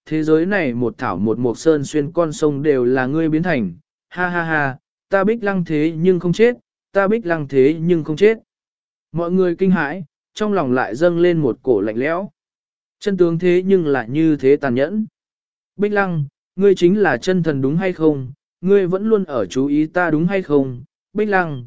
thế giới này một thảo một mộc sơn xuyên con sông đều là ngươi biến thành, ha ha ha, ta Bích Lăng thế nhưng không chết, ta Bích Lăng thế nhưng không chết. Mọi người kinh hãi, trong lòng lại dâng lên một cổ lạnh lẽo. Chân tướng thế nhưng lại như thế tàn nhẫn. Bích Lăng, ngươi chính là chân thần đúng hay không? Ngươi vẫn luôn ở chú ý ta đúng hay không? Bích Lăng,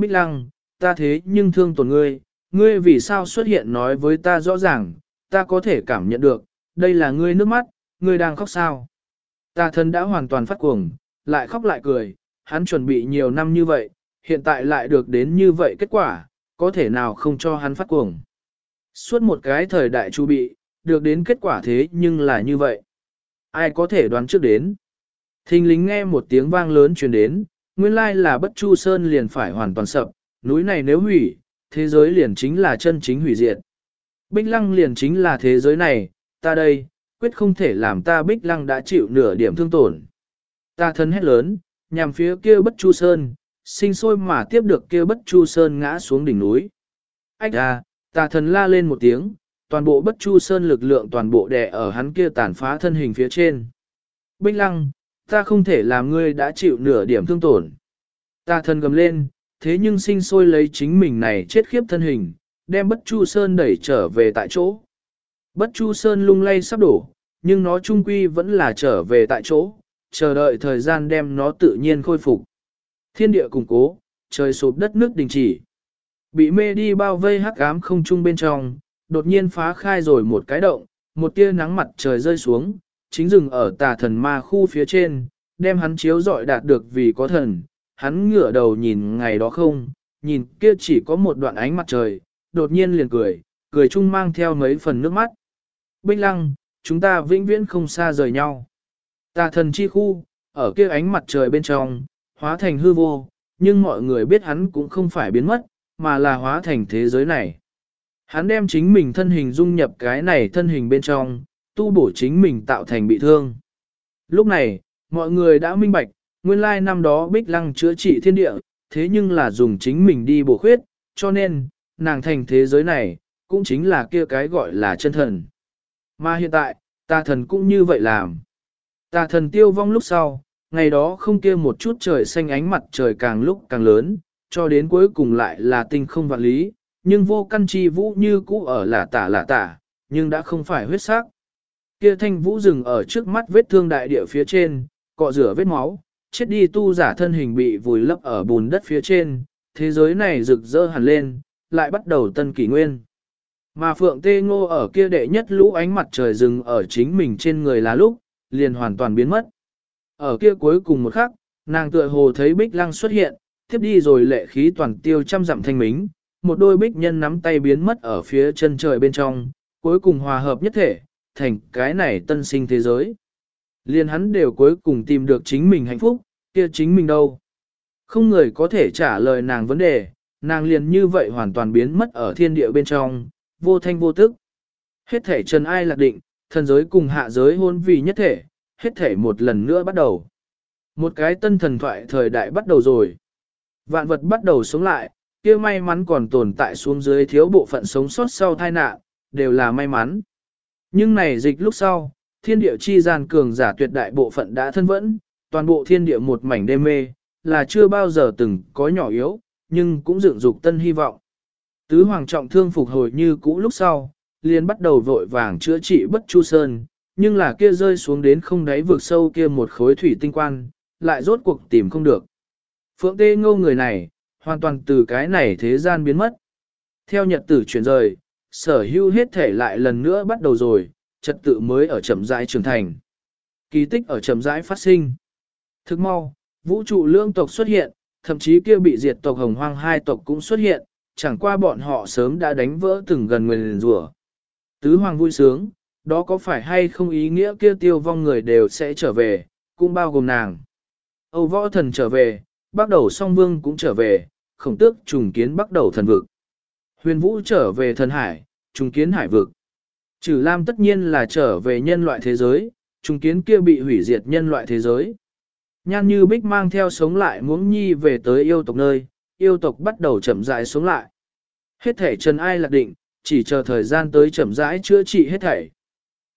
ta thế nhưng thương tổn ngươi. Ngươi vì sao xuất hiện nói với ta rõ ràng, ta có thể cảm nhận được, đây là ngươi nước mắt, ngươi đang khóc sao? Tà thần đã hoàn toàn phát cuồng, lại khóc lại cười, hắn chuẩn bị nhiều năm như vậy, hiện tại lại được đến như vậy kết quả, có thể nào không cho hắn phát cuồng. Suốt một cái thời đại chu bị, được đến kết quả thế nhưng là như vậy. Ai có thể đoán trước đến? Thình lính nghe một tiếng vang lớn truyền đến, nguyên lai là Bất Chu Sơn liền phải hoàn toàn sập, núi này nếu hủy, thế giới liền chính là chân chính hủy diệt. Bích Lăng liền chính là thế giới này, ta đây, quyết không thể làm ta Bích Lăng đã chịu nửa điểm thương tổn. Ta thân hét lớn, nhằm phía kia Bất Chu Sơn, sinh sôi mà tiếp được kia Bất Chu Sơn ngã xuống đỉnh núi. Ách à, ta thần la lên một tiếng, toàn bộ Bất Chu Sơn lực lượng toàn bộ đè ở hắn kia tàn phá thân hình phía trên. Bích Lăng, ta không thể làm ngươi đã chịu nửa điểm thương tổn. Ta thần gầm lên, thế nhưng sinh sôi lấy chính mình này chết khiếp thân hình, đem Bất Chu Sơn đẩy trở về tại chỗ. Bất Chu Sơn lung lay sắp đổ, nhưng nó trung quy vẫn là trở về tại chỗ, chờ đợi thời gian đem nó tự nhiên khôi phục. Thiên địa củng cố, trời sụp đất nước đình chỉ. Bị mê đi bao vây hắc ám không trung bên trong, đột nhiên phá khai rồi một cái động, một tia nắng mặt trời rơi xuống, chính dừng ở tà thần ma khu phía trên, đem hắn chiếu rọi đạt được vì có thần. Hắn ngửa đầu nhìn ngày đó không, nhìn kia chỉ có một đoạn ánh mặt trời, đột nhiên liền cười, cười chung mang theo mấy phần nước mắt. Bích Lăng, chúng ta vĩnh viễn không xa rời nhau. Tà thần chi khu, ở kia ánh mặt trời bên trong, hóa thành hư vô, nhưng mọi người biết hắn cũng không phải biến mất, mà là hóa thành thế giới này. Hắn đem chính mình thân hình dung nhập cái này thân hình bên trong, tu bổ chính mình tạo thành bị thương. Lúc này, mọi người đã minh bạch, nguyên lai năm đó Bích Lăng chữa trị thiên địa, thế nhưng là dùng chính mình đi bổ khuyết, cho nên, nàng thành thế giới này, cũng chính là kia cái gọi là chân thần. Mà hiện tại, tà thần cũng như vậy làm. Tà thần tiêu vong lúc sau, ngày đó không kia một chút trời xanh ánh mặt trời càng lúc càng lớn, cho đến cuối cùng lại là tinh không vạn lý, nhưng vô căn chi vũ như cũ ở lả tả, nhưng đã không phải huyết sắc. Kia thanh vũ dừng ở trước mắt vết thương đại địa phía trên, cọ rửa vết máu, chết đi tu giả thân hình bị vùi lấp ở bùn đất phía trên, thế giới này rực rỡ hẳn lên, lại bắt đầu tân kỷ nguyên. Mà Phượng Tê Ngô ở kia đệ nhất lũ ánh mặt trời rừng ở chính mình trên người là lúc, liền hoàn toàn biến mất. Ở kia cuối cùng một khắc, nàng tựa hồ thấy Bích Lăng xuất hiện, tiếp đi rồi lệ khí toàn tiêu trăm dặm thanh mính, một đôi bích nhân nắm tay biến mất ở phía chân trời bên trong, cuối cùng hòa hợp nhất thể, thành cái này tân sinh thế giới. Liền hắn đều cuối cùng tìm được chính mình hạnh phúc, kia chính mình đâu. Không người có thể trả lời nàng vấn đề, nàng liền như vậy hoàn toàn biến mất ở thiên địa bên trong, vô thanh vô tức. Hết thể trần ai lạc định, thần giới cùng hạ giới hôn vì nhất thể, hết thể một lần nữa bắt đầu. Một cái tân thần thoại thời đại bắt đầu rồi. Vạn vật bắt đầu sống lại, kia may mắn còn tồn tại xuống dưới thiếu bộ phận sống sót sau tai nạn, đều là may mắn. Nhưng này dịch lúc sau, thiên địa chi gian cường giả tuyệt đại bộ phận đã thân vẫn, toàn bộ thiên địa một mảnh đê mê, là chưa bao giờ từng có nhỏ yếu, nhưng cũng dựng dục tân hy vọng. Tứ hoàng trọng thương phục hồi như cũ lúc sau, liền bắt đầu vội vàng chữa trị Bất Chu Sơn, nhưng là kia rơi xuống đến không đáy vực sâu kia một khối thủy tinh quan, lại rốt cuộc tìm không được. Phượng Tê Ngô người này, hoàn toàn từ cái này thế gian biến mất. Theo nhật tử chuyển rời, sở hữu hết thể lại lần nữa bắt đầu rồi, trật tự mới ở chậm rãi trưởng thành. Kỳ tích ở chậm rãi phát sinh. Thức mau, vũ trụ lưỡng tộc xuất hiện, thậm chí kia bị diệt tộc Hồng Hoang hai tộc cũng xuất hiện, chẳng qua bọn họ sớm đã đánh vỡ từng gần nguyền rủa. Tứ hoàng vui sướng, đó có phải hay không ý nghĩa kia tiêu vong người đều sẽ trở về, cũng bao gồm nàng. Âu võ thần trở về, bắt đầu song vương cũng trở về, khổng tước trùng kiến bắt đầu thần vực. Huyền vũ trở về thần hải, trùng kiến hải vực. Trừ Lam tất nhiên là trở về nhân loại thế giới, trùng kiến kia bị hủy diệt nhân loại thế giới. Nhan Như Bích mang theo sống lại Muỗng Nhi về tới yêu tộc nơi, yêu tộc bắt đầu chậm rãi sống lại. Hết thể trần ai lạc định, chỉ chờ thời gian tới chậm rãi chữa trị hết thảy.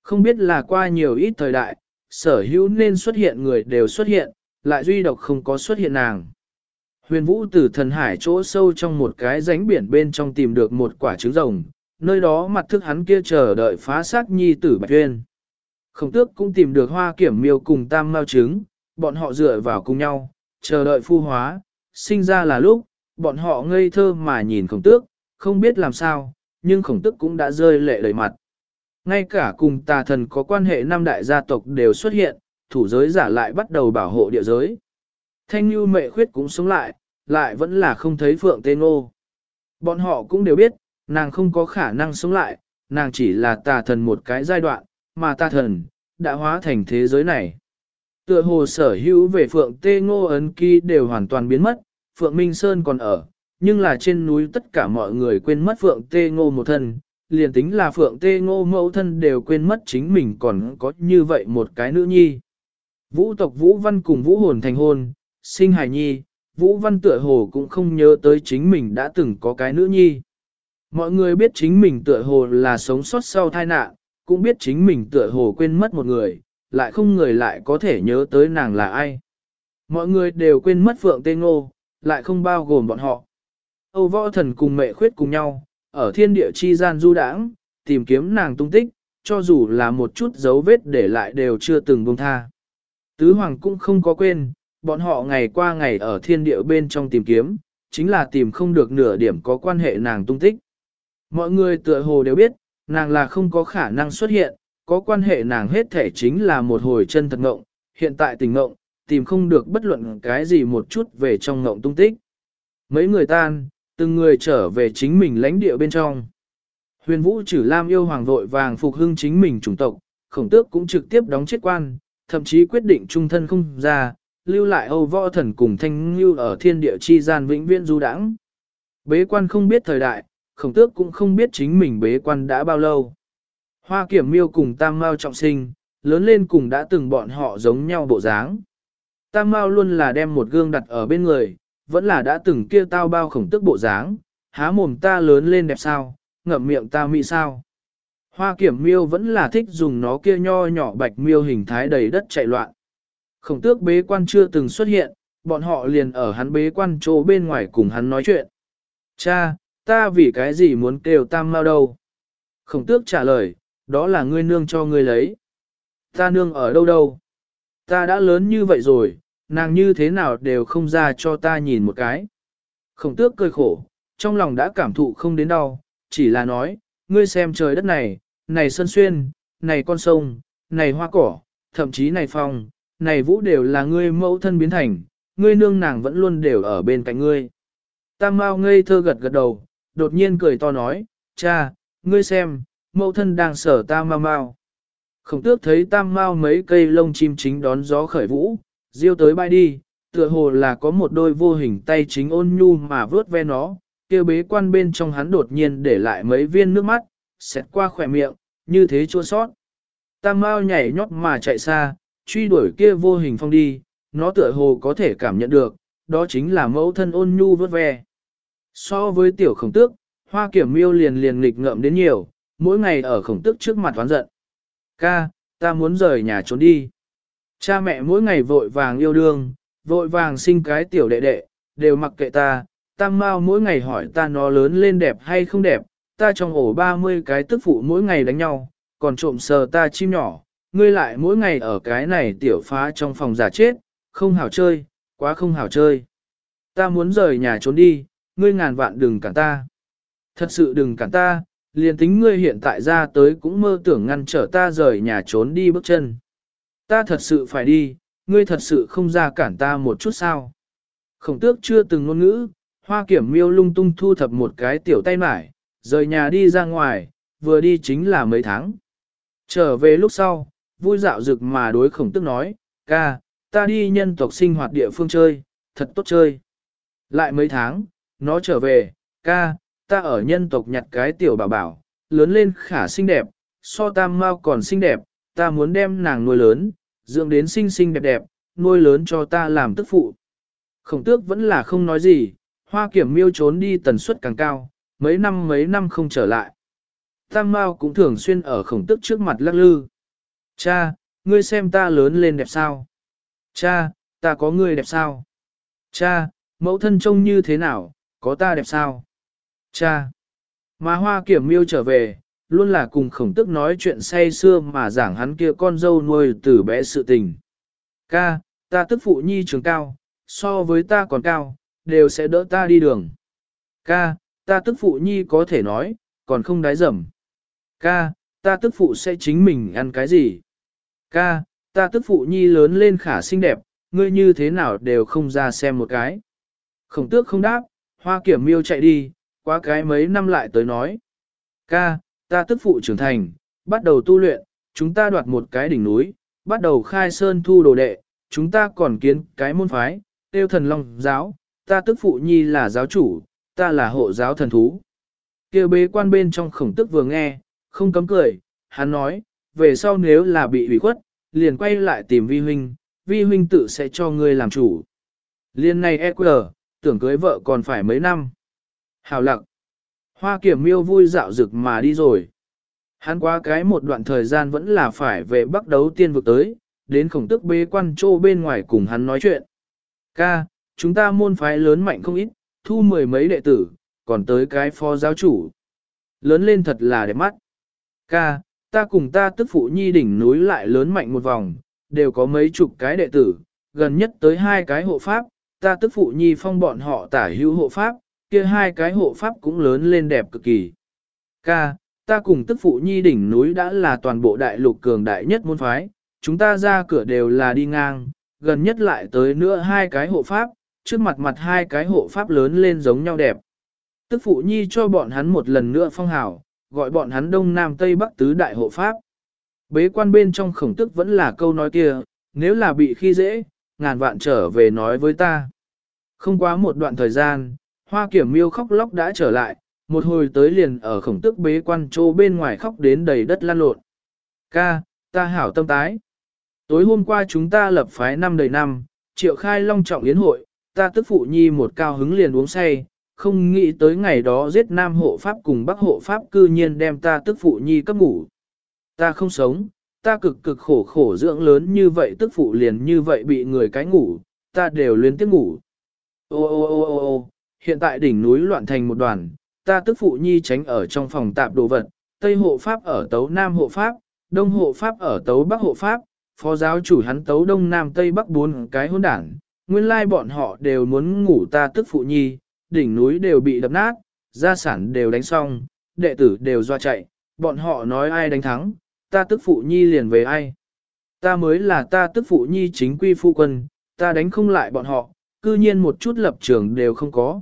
Không biết là qua nhiều ít thời đại, sở hữu nên xuất hiện người đều xuất hiện, lại duy độc không có xuất hiện nàng. Huyền Vũ từ thần hải chỗ sâu trong một cái rãnh biển bên trong tìm được một quả trứng rồng, nơi đó mặt thức hắn kia chờ đợi phá xác nhi tử Bạch Tuyên. Khổng Tước cũng tìm được Hoa Kiểm Miêu cùng Tam Mao trứng, bọn họ dựa vào cùng nhau, chờ đợi phu hóa, sinh ra là lúc, bọn họ ngây thơ mà nhìn Khổng Tước, không biết làm sao, nhưng Khổng Tước cũng đã rơi lệ đầy mặt. Ngay cả cùng tà thần có quan hệ năm đại gia tộc đều xuất hiện, thủ giới giả lại bắt đầu bảo hộ địa giới. Thanh Nhu Mệ Khuyết cũng sống lại vẫn là không thấy Phượng Tê Ngô. Bọn họ cũng đều biết, nàng không có khả năng sống lại, nàng chỉ là tà thần một cái giai đoạn, mà tà thần đã hóa thành thế giới này. Tựa hồ sở hữu về Phượng Tê Ngô ấn ký đều hoàn toàn biến mất, Phượng Minh Sơn còn ở, nhưng là trên núi tất cả mọi người quên mất Phượng Tê Ngô một thân, liền tính là Phượng Tê Ngô mẫu thân đều quên mất chính mình còn có như vậy một cái nữ nhi. Vũ tộc Vũ Văn cùng Vũ Hồn thành hôn, sinh hài nhi, Vũ Văn tựa hồ cũng không nhớ tới chính mình đã từng có cái nữ nhi. Mọi người biết chính mình tựa hồ là sống sót sau tai nạn, cũng biết chính mình tựa hồ quên mất một người, lại không người lại có thể nhớ tới nàng là ai. Mọi người đều quên mất Phượng Tê Ngô, lại không bao gồm bọn họ. Âu Võ Thần cùng Mệ Khuyết cùng nhau, ở thiên địa chi gian du đãng, tìm kiếm nàng tung tích, cho dù là một chút dấu vết để lại đều chưa từng buông tha. Tứ Hoàng cũng không có quên, bọn họ ngày qua ngày ở thiên địa bên trong tìm kiếm, chính là tìm không được nửa điểm có quan hệ nàng tung tích. Mọi người tựa hồ đều biết, nàng là không có khả năng xuất hiện, có quan hệ nàng hết thể chính là một hồi chân thật ngộng, hiện tại tình ngộng, tìm không được bất luận cái gì một chút về trong ngộng tung tích. Mấy người tan, từng người trở về chính mình lãnh địa bên trong. Huyền Vũ Trử Lam yêu hoàng vội vàng phục hưng chính mình chủng tộc, Khổng Tước cũng trực tiếp đóng chết quan, thậm chí quyết định trung thân không ra, lưu lại Âu Võ Thần cùng Thanh Ngưu ở thiên địa chi gian vĩnh viễn du đãng. Bế quan không biết thời đại, Khổng Tước cũng không biết chính mình bế quan đã bao lâu. Hoa Kiểm Miêu cùng Tam Mao trọng sinh, lớn lên cùng đã từng bọn họ giống nhau bộ dáng. Tam Mao luôn là đem một gương đặt ở bên người, vẫn là đã từng kia tao bao Khổng Tước bộ dáng, há mồm ta lớn lên đẹp sao, ngậm miệng ta mỹ sao. Hoa Kiểm Miêu vẫn là thích dùng nó kia nho nhỏ bạch miêu hình thái đầy đất chạy loạn. Khổng Tước bế quan chưa từng xuất hiện, bọn họ liền ở hắn bế quan chỗ bên ngoài cùng hắn nói chuyện. Cha, ta vì cái gì muốn kêu Tam Mao đâu? Khổng Tước trả lời, đó là ngươi nương cho ngươi lấy. Ta nương ở đâu đâu? Ta đã lớn như vậy rồi, nàng như thế nào đều không ra cho ta nhìn một cái. Khổng Tước cười khổ, trong lòng đã cảm thụ không đến đau, chỉ là nói, ngươi xem trời đất này, này sân xuyên, này con sông, này hoa cỏ, thậm chí này phong, này vũ đều là ngươi mẫu thân biến thành, ngươi nương nàng vẫn luôn đều ở bên cạnh ngươi. Tam Mao ngây thơ gật gật đầu, đột nhiên cười to nói, cha, ngươi xem, mẫu thân đang sở Tam Mao Mao. Khổng Tước thấy Tam Mao mấy cây lông chim chính đón gió khởi vũ, diêu tới bay đi, tựa hồ là có một đôi vô hình tay chính ôn nhu mà vớt ve nó, kia bế quan bên trong hắn đột nhiên để lại mấy viên nước mắt, xẹt qua khỏe miệng, như thế chua sót. Tam Mao nhảy nhót mà chạy xa, truy đuổi kia vô hình phong đi, nó tựa hồ có thể cảm nhận được, đó chính là mẫu thân ôn nhu vớt ve. So với tiểu Khổng Tước, Hoa Kiểm Miêu liền nghịch ngợm đến nhiều, mỗi ngày ở Khổng Tước trước mặt oán giận. Ca, ta muốn rời nhà trốn đi. Cha mẹ mỗi ngày vội vàng yêu đương, vội vàng sinh cái tiểu đệ đệ, đều mặc kệ ta. Tam Mao mỗi ngày hỏi ta nó lớn lên đẹp hay không đẹp, ta trong ổ 30 cái tức phụ mỗi ngày đánh nhau, còn trộm sờ ta chim nhỏ, ngươi lại mỗi ngày ở cái này tiểu phá trong phòng giả chết, không hảo chơi, quá không hảo chơi. Ta muốn rời nhà trốn đi, ngươi ngàn vạn đừng cản ta. Thật sự đừng cản ta, liền tính ngươi hiện tại ra tới cũng mơ tưởng ngăn trở ta rời nhà trốn đi bước chân. Ta thật sự phải đi, ngươi thật sự không ra cản ta một chút sao. Khổng Tước chưa từng ngôn ngữ, Hoa Kiểm Miêu lung tung thu thập một cái tiểu tay mải, rời nhà đi ra ngoài, vừa đi chính là mấy tháng. Trở về lúc sau, vui dạo rực mà đối Khổng Tước nói, ca, ta đi nhân tộc sinh hoạt địa phương chơi, thật tốt chơi. Lại mấy tháng, nó trở về, ca, ta ở nhân tộc nhặt cái tiểu bảo bảo, lớn lên khả xinh đẹp, so Tam Mao còn xinh đẹp, ta muốn đem nàng nuôi lớn, dưỡng đến xinh xinh đẹp đẹp, nuôi lớn cho ta làm tức phụ. Khổng Tước vẫn là không nói gì, Hoa Kiểm Miêu trốn đi tần suất càng cao, mấy năm không trở lại. Tam Mao cũng thường xuyên ở Khổng Tước trước mặt lắc lư. Cha, ngươi xem ta lớn lên đẹp sao? Cha, ta có ngươi đẹp sao? Cha, mẫu thân trông như thế nào, có ta đẹp sao? Cha, mà Hoa Kiểm Miêu trở về, luôn là cùng Khổng Tức nói chuyện say sưa mà giảng hắn kia con dâu nuôi từ bé sự tình. Ca, ta tức phụ nhi trường cao, so với ta còn cao, đều sẽ đỡ ta đi đường. Ca, ta tức phụ nhi có thể nói, còn không đái dầm. Ca, ta tức phụ sẽ chính mình ăn cái gì? Ca, ta tức phụ nhi lớn lên khả xinh đẹp, ngươi như thế nào đều không ra xem một cái. Khổng Tước không đáp, Hoa Kiểm Miêu chạy đi, qua cái mấy năm lại tới nói. Ca, ta tức phụ trưởng thành, bắt đầu tu luyện, chúng ta đoạt một cái đỉnh núi, bắt đầu khai sơn thu đồ đệ, chúng ta còn kiến cái môn phái, tiêu thần long giáo, ta tức phụ nhi là giáo chủ, ta là hộ giáo thần thú. Kêu bế quan bên trong Khổng Tước vừa nghe, không cấm cười, hắn nói, về sau nếu là bị hủy khuất, liền quay lại tìm vi huynh tự sẽ cho ngươi làm chủ. Liên này EQ, tưởng cưới vợ còn phải mấy năm. Hào lặng. Hoa Kiểm Miêu vui dạo rực mà đi rồi. Hắn qua cái một đoạn thời gian vẫn là phải về Bắc Đấu Tiên vực tới, đến Khổng Tước bế quan trô bên ngoài cùng hắn nói chuyện. Ca, chúng ta môn phái lớn mạnh không ít, thu 10 mấy đệ tử, còn tới cái phó giáo chủ. Lớn lên thật là đẹp mắt. Ca, ta cùng ta tức phụ nhi đỉnh núi lại lớn mạnh một vòng, đều có mấy chục cái đệ tử, gần nhất tới 2 cái hộ pháp, ta tức phụ nhi phong bọn họ tả hữu hộ pháp, kia 2 cái hộ pháp cũng lớn lên đẹp cực kỳ. Ca, ta cùng tức phụ nhi đỉnh núi đã là toàn bộ đại lục cường đại nhất môn phái, chúng ta ra cửa đều là đi ngang, gần nhất lại tới nữa 2 cái hộ pháp, trước mặt 2 cái hộ pháp lớn lên giống nhau đẹp. Tức phụ nhi cho bọn hắn một lần nữa phong hào, gọi bọn hắn Đông Nam Tây Bắc tứ đại hộ pháp. Bế quan bên trong Khổng Tức vẫn là câu nói kia, nếu là bị khi dễ, ngàn vạn trở về nói với ta. Không quá một đoạn thời gian, Hoa Kiểm Miêu khóc lóc đã trở lại, một hồi tới liền ở Khổng Tức bế quan trô bên ngoài khóc đến đầy đất lăn lộn. Ca, ta hảo tâm tái. Tối hôm qua chúng ta lập phái năm đầy năm, triệu khai long trọng yến hội, ta tức phụ nhi một cao hứng liền uống say, không nghĩ tới ngày đó giết nam hộ pháp cùng bắc hộ pháp cư nhiên đem ta tức phụ nhi cấp ngủ. Ta không sống, ta cực cực khổ khổ dưỡng lớn như vậy tức phụ liền như vậy bị người cái ngủ, ta đều liên tiếp ngủ. Ô, hiện tại đỉnh núi loạn thành một đoàn, ta tức phụ nhi tránh ở trong phòng tạp đồ vật, Tây hộ pháp ở tấu Nam hộ pháp, Đông hộ pháp ở tấu Bắc hộ pháp, phó giáo chủ hắn tấu Đông Nam Tây Bắc 4 cái hỗn đảng, nguyên lai bọn họ đều muốn ngủ ta tức phụ nhi, đỉnh núi đều bị đập nát, gia sản đều đánh xong, đệ tử đều doa chạy, bọn họ nói ai đánh thắng, ta tức phụ nhi liền về ai. Ta mới là ta tức phụ nhi chính quy phu quân, ta đánh không lại bọn họ, cư nhiên một chút lập trường đều không có,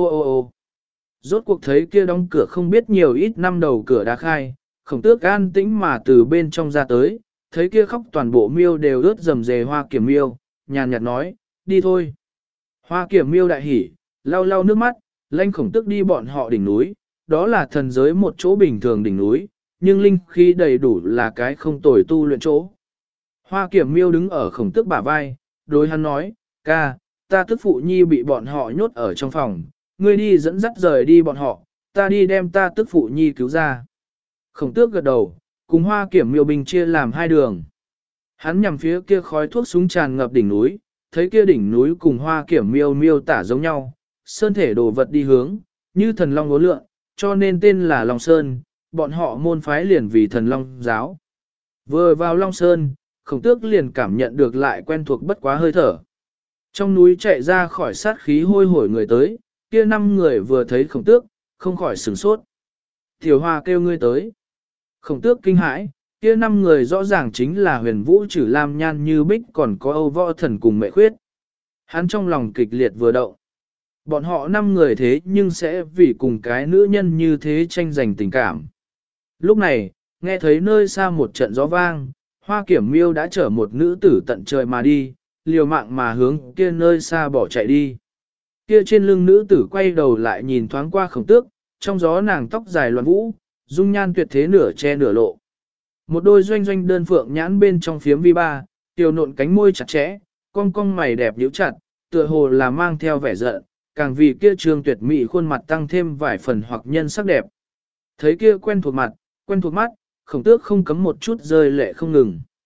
ô. Rốt cuộc thấy kia đóng cửa không biết nhiều ít năm đầu cửa đã khai, Khổng Tước an tĩnh mà từ bên trong ra tới, thấy kia khóc toàn bộ miêu đều ướt rầm rề Hoa Kiểm Miêu, nhàn nhạt nói, đi thôi. Hoa Kiểm Miêu đại hỉ, lau lau nước mắt, lanh Khổng Tước đi bọn họ đỉnh núi, đó là thần giới một chỗ bình thường đỉnh núi, nhưng linh khí đầy đủ là cái không tồi tu luyện chỗ. Hoa Kiểm Miêu đứng ở Khổng Tước bả vai, đối hắn nói, ca, ta tức phụ nhi bị bọn họ nhốt ở trong phòng, ngươi đi dẫn dắt rời đi bọn họ, ta đi đem ta tức phụ nhi cứu ra. Khổng Tước gật đầu, cùng Hoa Kiểm Miêu bình chia làm 2 đường. Hắn nhằm phía kia khói thuốc súng tràn ngập đỉnh núi, thấy kia đỉnh núi cùng Hoa Kiểm Miêu miêu tả giống nhau, sơn thể đồ vật đi hướng, như thần long uốn lượn, cho nên tên là Long Sơn, bọn họ môn phái liền vì thần long giáo. Vừa vào Long Sơn, Khổng Tước liền cảm nhận được lại quen thuộc bất quá hơi thở. Trong núi chạy ra khỏi sát khí hôi hổi người tới, kia 5 người vừa thấy Khổng Tước, không khỏi sửng sốt. Tiểu Hoa kêu ngươi tới. Khổng Tước kinh hãi, kia 5 người rõ ràng chính là Huyền Vũ Trử Lam Nhan Như Bích còn có Âu Võ Thần cùng Mệ Khuyết. Hắn trong lòng kịch liệt vừa động. Bọn họ 5 người thế nhưng sẽ vì cùng cái nữ nhân như thế tranh giành tình cảm. Lúc này, nghe thấy nơi xa một trận gió vang, Hoa Kiểm Miêu đã chở một nữ tử tận trời mà đi, liều mạng mà hướng kia nơi xa bỏ chạy đi. Kia trên lưng nữ tử quay đầu lại nhìn thoáng qua Khổng Tước, trong gió nàng tóc dài loạn vũ, dung nhan tuyệt thế nửa che nửa lộ. Một đôi doanh doanh đơn phượng nhãn bên trong phiếm vi ba, tiểu nộn cánh môi chặt chẽ, cong cong mày đẹp nhíu chặt, tựa hồ là mang theo vẻ giận, càng vì kia trường tuyệt mỹ khuôn mặt tăng thêm vài phần hoặc nhân sắc đẹp. Thấy kia quen thuộc mặt, quen thuộc mắt, Khổng Tước không cấm một chút rơi lệ không ngừng.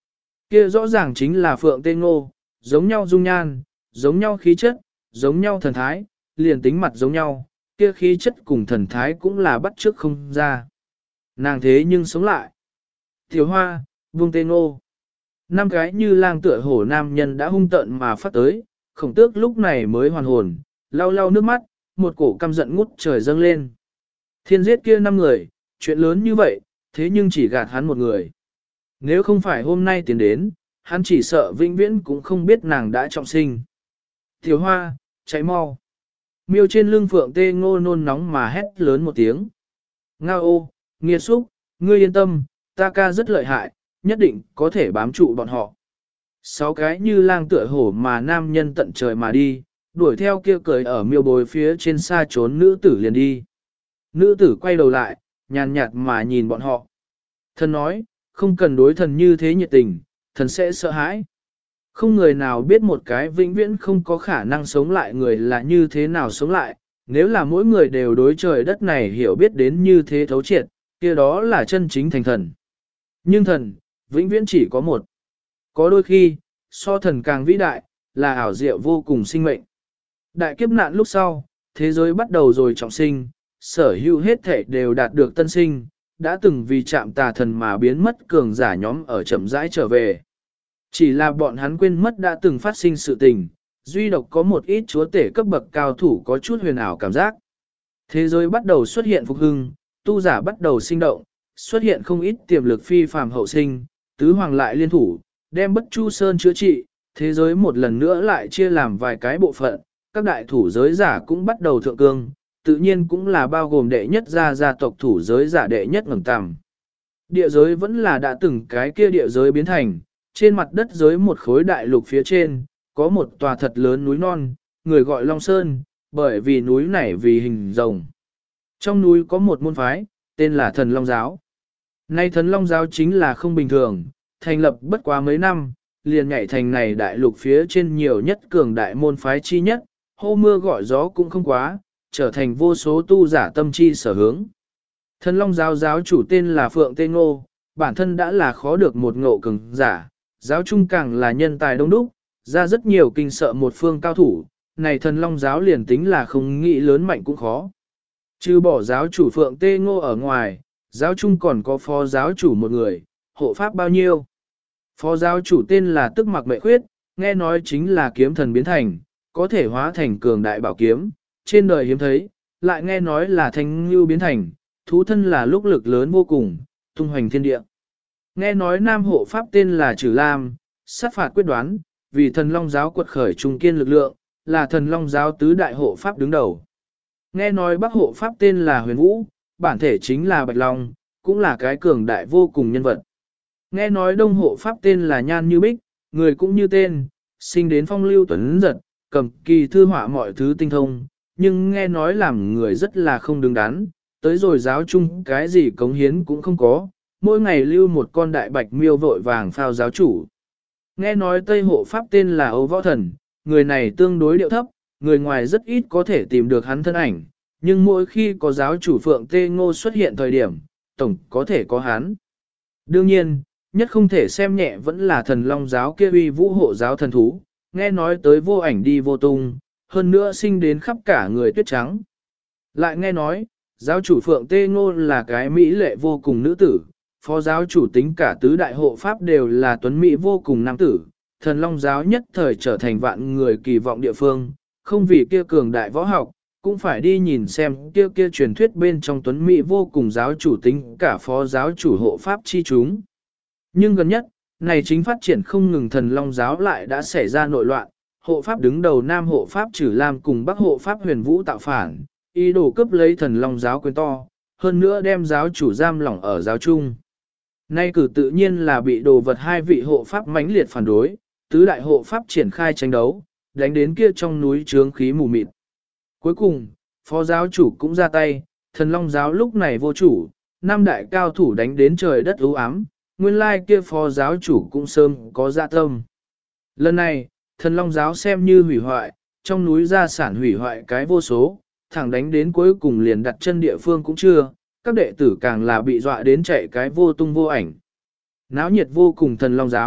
Kia rõ ràng chính là Phượng Tê Ngô, giống nhau dung nhan, giống nhau khí chất, giống nhau thần thái, liền tính mặt giống nhau, kia khí chất cùng thần thái cũng là bắt chước không ra. Nàng thế nhưng sống lại. Tiểu Hoa, Vương Tê Ngô. Năm cái như lang tựa hổ nam nhân đã hung tợn mà phát tới, Khổng Tước lúc này mới hoàn hồn, lau lau nước mắt, một cổ căm giận ngút trời dâng lên. Thiên giết kia 5 người, chuyện lớn như vậy, thế nhưng chỉ gạt hắn một người. Nếu không phải hôm nay tiến đến, hắn chỉ sợ vĩnh viễn cũng không biết nàng đã trọng sinh. Tiểu Hoa, chạy mau. Miêu trên lưng Phượng Tê Ngô nôn nóng mà hét lớn một tiếng. Ngao ô, nghiệt xúc, ngươi yên tâm, ta ca rất lợi hại, nhất định có thể bám trụ bọn họ. 6 cái như lang tựa hổ mà nam nhân tận trời mà đi, đuổi theo kia cười ở miêu bồi phía trên xa trốn nữ tử liền đi. Nữ tử quay đầu lại, nhàn nhạt mà nhìn bọn họ. Thần nói, không cần đối thần như thế nhiệt tình, thần sẽ sợ hãi. Không người nào biết một cái vĩnh viễn không có khả năng sống lại người là như thế nào sống lại, nếu là mỗi người đều đối trời đất này hiểu biết đến như thế thấu triệt, kia đó là chân chính thành thần. Nhưng thần, vĩnh viễn chỉ có một. Có đôi khi, so thần càng vĩ đại, là ảo diệu vô cùng sinh mệnh. Đại kiếp nạn lúc sau, thế giới bắt đầu rồi trọng sinh, sở hữu hết thể đều đạt được tân sinh, đã từng vì chạm tà thần mà biến mất cường giả nhóm ở chậm rãi trở về. Chỉ là bọn hắn quên mất đã từng phát sinh sự tình, duy độc có một ít chúa tể cấp bậc cao thủ có chút huyền ảo cảm giác. Thế giới bắt đầu xuất hiện phục hưng, tu giả bắt đầu sinh động, xuất hiện không ít tiềm lực phi phàm hậu sinh, tứ hoàng lại liên thủ, đem Bất Chu Sơn chữa trị, thế giới một lần nữa lại chia làm vài cái bộ phận, các đại thủ giới giả cũng bắt đầu thượng cương, tự nhiên cũng là bao gồm đệ nhất gia tộc thủ giới giả đệ nhất ngẩng tầm. Địa giới vẫn là đã từng cái kia địa giới biến thành, trên mặt đất giới một khối đại lục phía trên, có một tòa thật lớn núi non, người gọi Long Sơn, bởi vì núi này vì hình rồng. Trong núi có một môn phái, tên là Thần Long Giáo. Nay Thần Long Giáo chính là không bình thường, thành lập bất quá mấy năm, liền nhảy thành này đại lục phía trên nhiều nhất cường đại môn phái chi nhất, hô mưa gọi gió cũng không quá, trở thành vô số tu giả tâm chi sở hướng. Thần Long Giáo giáo chủ tên là Phượng Tê Ngô, bản thân đã là khó được một ngộ cường giả, giáo trung càng là nhân tài đông đúc, ra rất nhiều kinh sợ một phương cao thủ, này Thần Long Giáo liền tính là không nghĩ lớn mạnh cũng khó. Trừ bỏ giáo chủ Phượng Tê Ngô ở ngoài, giáo trung còn có phó giáo chủ một người, hộ pháp bao nhiêu. Phó giáo chủ tên là Tức Mặc Mệ Khuyết, nghe nói chính là kiếm thần biến thành, có thể hóa thành cường đại bảo kiếm, trên đời hiếm thấy, lại nghe nói là thanh ngưu biến thành, thú thân là lúc lực lớn vô cùng, tung hoành thiên địa. Nghe nói nam hộ pháp tên là Trử Lam, sát phạt quyết đoán, vì Thần Long Giáo quật khởi trung kiên lực lượng, là Thần Long Giáo tứ đại hộ pháp đứng đầu. Nghe nói bắc hộ pháp tên là Huyền Vũ, bản thể chính là Bạch Long, cũng là cái cường đại vô cùng nhân vật. Nghe nói đông hộ pháp tên là Nhan Như Bích, người cũng như tên, sinh đến phong lưu tuấn giật, cầm kỳ thư họa mọi thứ tinh thông, nhưng nghe nói làm người rất là không đứng đắn, tới rồi giáo chung cái gì cống hiến cũng không có, mỗi ngày lưu một con đại bạch miêu vội vàng phao giáo chủ. Nghe nói Tây hộ pháp tên là Âu Võ Thần, người này tương đối điệu thấp, người ngoài rất ít có thể tìm được hắn thân ảnh, nhưng mỗi khi có giáo chủ Phượng Tê Ngô xuất hiện thời điểm, tổng có thể có hắn. Đương nhiên, nhất không thể xem nhẹ vẫn là Thần Long Giáo kia uy vũ hộ giáo thần thú, nghe nói tới vô ảnh đi vô tung, hơn nữa sinh đến khắp cả người tuyết trắng. Lại nghe nói, giáo chủ Phượng Tê Ngô là cái mỹ lệ vô cùng nữ tử, phó giáo chủ tính cả tứ đại hộ pháp đều là tuấn mỹ vô cùng nam tử, Thần Long Giáo nhất thời trở thành vạn người kỳ vọng địa phương, không vì kia cường đại võ học, cũng phải đi nhìn xem kia truyền thuyết bên trong tuấn mỹ vô cùng giáo chủ tính cả phó giáo chủ hộ pháp chi chúng. Nhưng gần nhất, này chính phát triển không ngừng Thần Long Giáo lại đã xảy ra nội loạn, hộ pháp đứng đầu nam hộ pháp Trử Lam cùng bắc hộ pháp Huyền Vũ tạo phản, ý đồ cướp lấy Thần Long Giáo quyền to, hơn nữa đem giáo chủ giam lỏng ở giáo trung. Nay cử tự nhiên là bị đồ vật hai vị hộ pháp mãnh liệt phản đối, tứ đại hộ pháp triển khai tranh đấu, đánh đến kia trong núi trướng khí mù mịt. Cuối cùng, phó giáo chủ cũng ra tay, Thần Long Giáo lúc này vô chủ, năm đại cao thủ đánh đến trời đất u ám, nguyên lai kia phó giáo chủ cũng sớm có dạ tâm. Lần này, Thần Long Giáo xem như hủy hoại, trong núi gia sản hủy hoại cái vô số, thẳng đánh đến cuối cùng liền đặt chân địa phương cũng chưa, các đệ tử càng là bị dọa đến chạy cái vô tung vô ảnh. Náo nhiệt vô cùng Thần Long Giáo,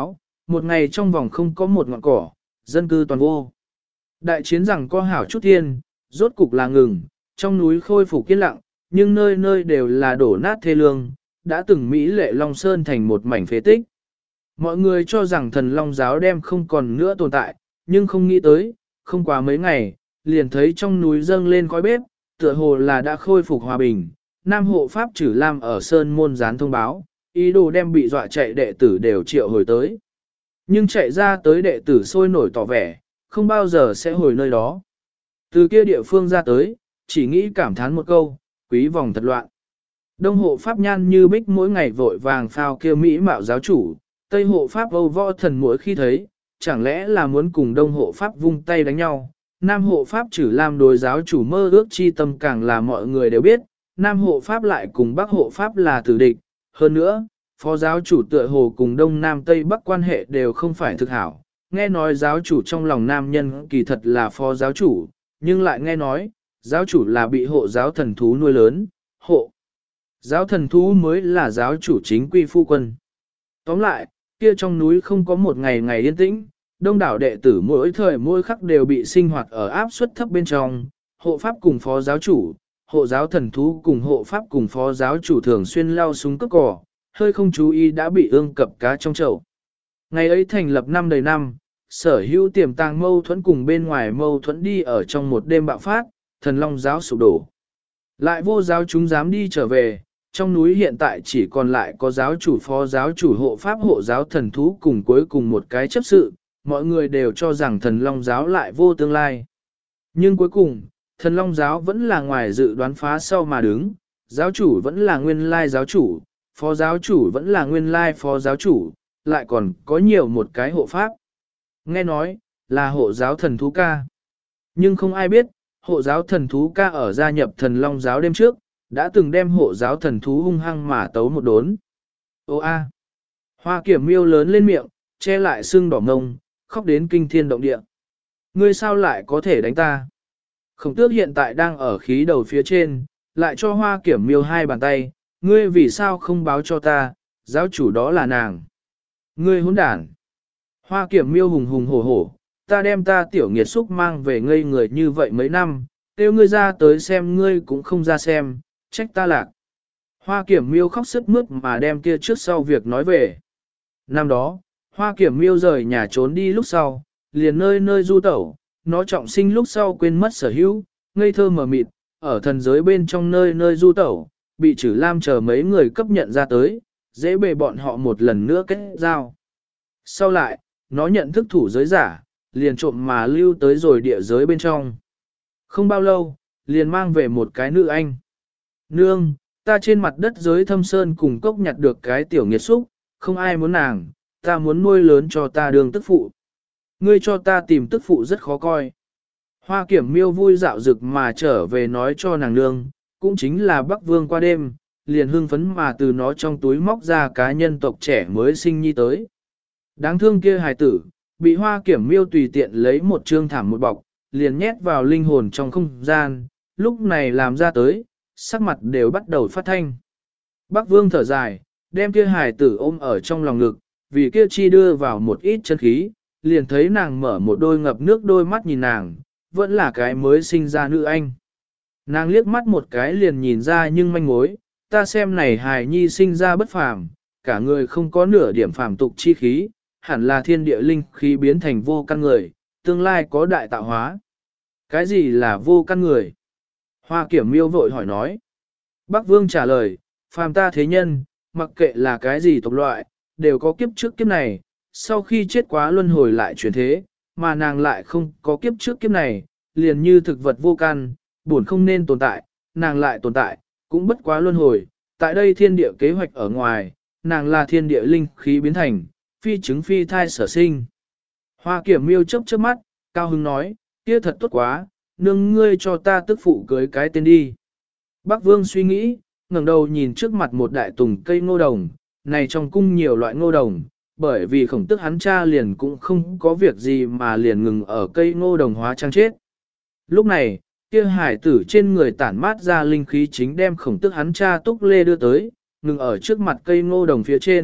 một ngày trong vòng không có một ngọn cỏ, dân cư toàn vô. Đại chiến rằng có hảo chút thiên, rốt cục là ngừng, trong núi khôi phục yên lặng, nhưng nơi nơi đều là đổ nát thê lương, đã từng Mỹ lệ Long Sơn thành một mảnh phế tích. Mọi người cho rằng thần Long giáo đem không còn nữa tồn tại, nhưng không nghĩ tới, không quá mấy ngày, liền thấy trong núi dâng lên khói bếp, tựa hồ là đã khôi phục hòa bình. Nam hộ pháp Trử Lam ở Sơn Môn gián thông báo, ý đồ đem bị dọa chạy đệ tử đều triệu hồi tới. Nhưng chạy ra tới đệ tử sôi nổi tỏ vẻ, không bao giờ sẽ hồi nơi đó. Từ kia địa phương ra tới, chỉ nghĩ cảm thán một câu, quý vòng thật loạn. Đông hộ pháp Nhan Như Bích mỗi ngày vội vàng phao kêu Mỹ mạo giáo chủ, Tây hộ pháp Âu Võ Thần mỗi khi thấy, chẳng lẽ là muốn cùng Đông hộ pháp vung tay đánh nhau. Nam hộ pháp Trử Lam đối giáo chủ mơ ước chi tâm càng là mọi người đều biết, Nam hộ pháp lại cùng Bắc hộ pháp là tử địch. Hơn nữa, phó giáo chủ tựa hồ cùng Đông Nam Tây Bắc quan hệ đều không phải thực hảo. Nghe nói giáo chủ trong lòng nam nhân kỳ thật là phó giáo chủ, nhưng lại nghe nói, giáo chủ là bị hộ giáo thần thú nuôi lớn, hộ. Giáo thần thú mới là giáo chủ chính quy phu quân. Tóm lại, kia trong núi không có một ngày ngày yên tĩnh, đông đảo đệ tử mỗi thời mỗi khắc đều bị sinh hoạt ở áp suất thấp bên trong, hộ pháp cùng phó giáo chủ, hộ giáo thần thú cùng hộ pháp cùng phó giáo chủ thường xuyên lao súng cướp cỏ, hơi không chú ý đã bị ương cập cá trong chậu. Ngày ấy thành lập năm đầy năm, sở hữu tiềm tàng mâu thuẫn cùng bên ngoài mâu thuẫn đi ở trong một đêm bạo phát, thần long giáo sụp đổ. Lại vô giáo chúng dám đi trở về, trong núi hiện tại chỉ còn lại có giáo chủ phó giáo chủ hộ pháp hộ giáo thần thú cùng cuối cùng một cái chấp sự, mọi người đều cho rằng thần long giáo lại vô tương lai. Nhưng cuối cùng, thần long giáo vẫn là ngoài dự đoán phá sau mà đứng, giáo chủ vẫn là nguyên lai giáo chủ, phó giáo chủ vẫn là nguyên lai phó giáo chủ, lại còn có nhiều một cái hộ pháp. Nghe nói, là hộ giáo thần thú ca. Nhưng không ai biết, hộ giáo thần thú ca ở gia nhập thần long giáo đêm trước, đã từng đem hộ giáo thần thú hung hăng mà tấu một đốn. Ô a, Hoa Kiểm Miêu lớn lên miệng, che lại sưng đỏ ngông, khóc đến kinh thiên động địa. Ngươi sao lại có thể đánh ta? Khổng Tước hiện tại đang ở khí đầu phía trên, lại cho Hoa Kiểm Miêu hai bàn tay, ngươi vì sao không báo cho ta, giáo chủ đó là nàng. Ngươi hỗn đản. Hoa Kiểm Miêu hùng hùng hổ hổ, ta đem ta tiểu nghiệt xúc mang về ngây người như vậy mấy năm, kêu ngươi ra tới xem ngươi cũng không ra xem, trách ta lạc. Hoa Kiểm Miêu khóc sướt mướt mà đem kia trước sau việc nói về. Năm đó, Hoa Kiểm Miêu rời nhà trốn đi lúc sau, liền nơi nơi du tẩu, nó trọng sinh lúc sau quên mất sở hữu, ngây thơ mờ mịt, ở thần giới bên trong nơi nơi du tẩu, bị Trử Lam chờ mấy người cấp nhận ra tới, dễ bề bọn họ một lần nữa kết giao. Sau lại, nó nhận thức thủ giới giả, liền trộm mà lưu tới rồi địa giới bên trong. Không bao lâu, liền mang về một cái nữ anh. Nương, ta trên mặt đất giới thâm sơn cùng cốc nhặt được cái tiểu nghiệt xúc, không ai muốn nàng, ta muốn nuôi lớn cho ta đường tức phụ. Ngươi cho ta tìm tức phụ rất khó coi. Hoa Kiểm Miêu vui dạo dực mà trở về nói cho nàng nương, cũng chính là Bắc Vương qua đêm, liền hưng phấn mà từ nó trong túi móc ra cá nhân tộc trẻ mới sinh nhi tới. Đáng thương kia hài tử, bị Hoa Kiểm Miêu tùy tiện lấy một trương thảm một bọc, liền nhét vào linh hồn trong không gian, lúc này làm ra tới, sắc mặt đều bắt đầu phát thanh. Bắc Vương thở dài, đem kia hài tử ôm ở trong lòng ngực, vì kia chi đưa vào một ít chân khí, liền thấy nàng mở một đôi ngập nước đôi mắt nhìn nàng, vẫn là cái mới sinh ra nữ anh. Nàng liếc mắt một cái liền nhìn ra nhưng manh mối, ta xem này hài nhi sinh ra bất phàm, cả người không có nửa điểm phàm tục chi khí, hẳn là thiên địa linh khí biến thành vô căn người, tương lai có đại tạo hóa. Cái gì là vô căn người? Hoa Kiểm Miêu vội hỏi nói. Bắc Vương trả lời, phàm ta thế nhân, mặc kệ là cái gì tộc loại, đều có kiếp trước kiếp này, sau khi chết quá luân hồi lại chuyển thế, mà nàng lại không có kiếp trước kiếp này, liền như thực vật vô căn, buồn không nên tồn tại, nàng lại tồn tại, cũng bất quá luân hồi, tại đây thiên địa kế hoạch ở ngoài, nàng là thiên địa linh khí biến thành, phi chứng phi thai sở sinh. Hoa Kiểm Miêu chớp chớp mắt, cao hứng nói, kia thật tốt quá, nương ngươi cho ta tức phụ cưới cái tên đi. Bắc Vương suy nghĩ, ngẩng đầu nhìn trước mặt một đại tùng cây ngô đồng, này trong cung nhiều loại ngô đồng, bởi vì Khổng Tước hắn cha liền cũng không có việc gì mà liền ngừng ở cây ngô đồng hóa trang chết. Lúc này, kia hải tử trên người tản mát ra linh khí chính đem Khổng Tước hắn cha Túc Lê đưa tới, ngừng ở trước mặt cây ngô đồng phía trên,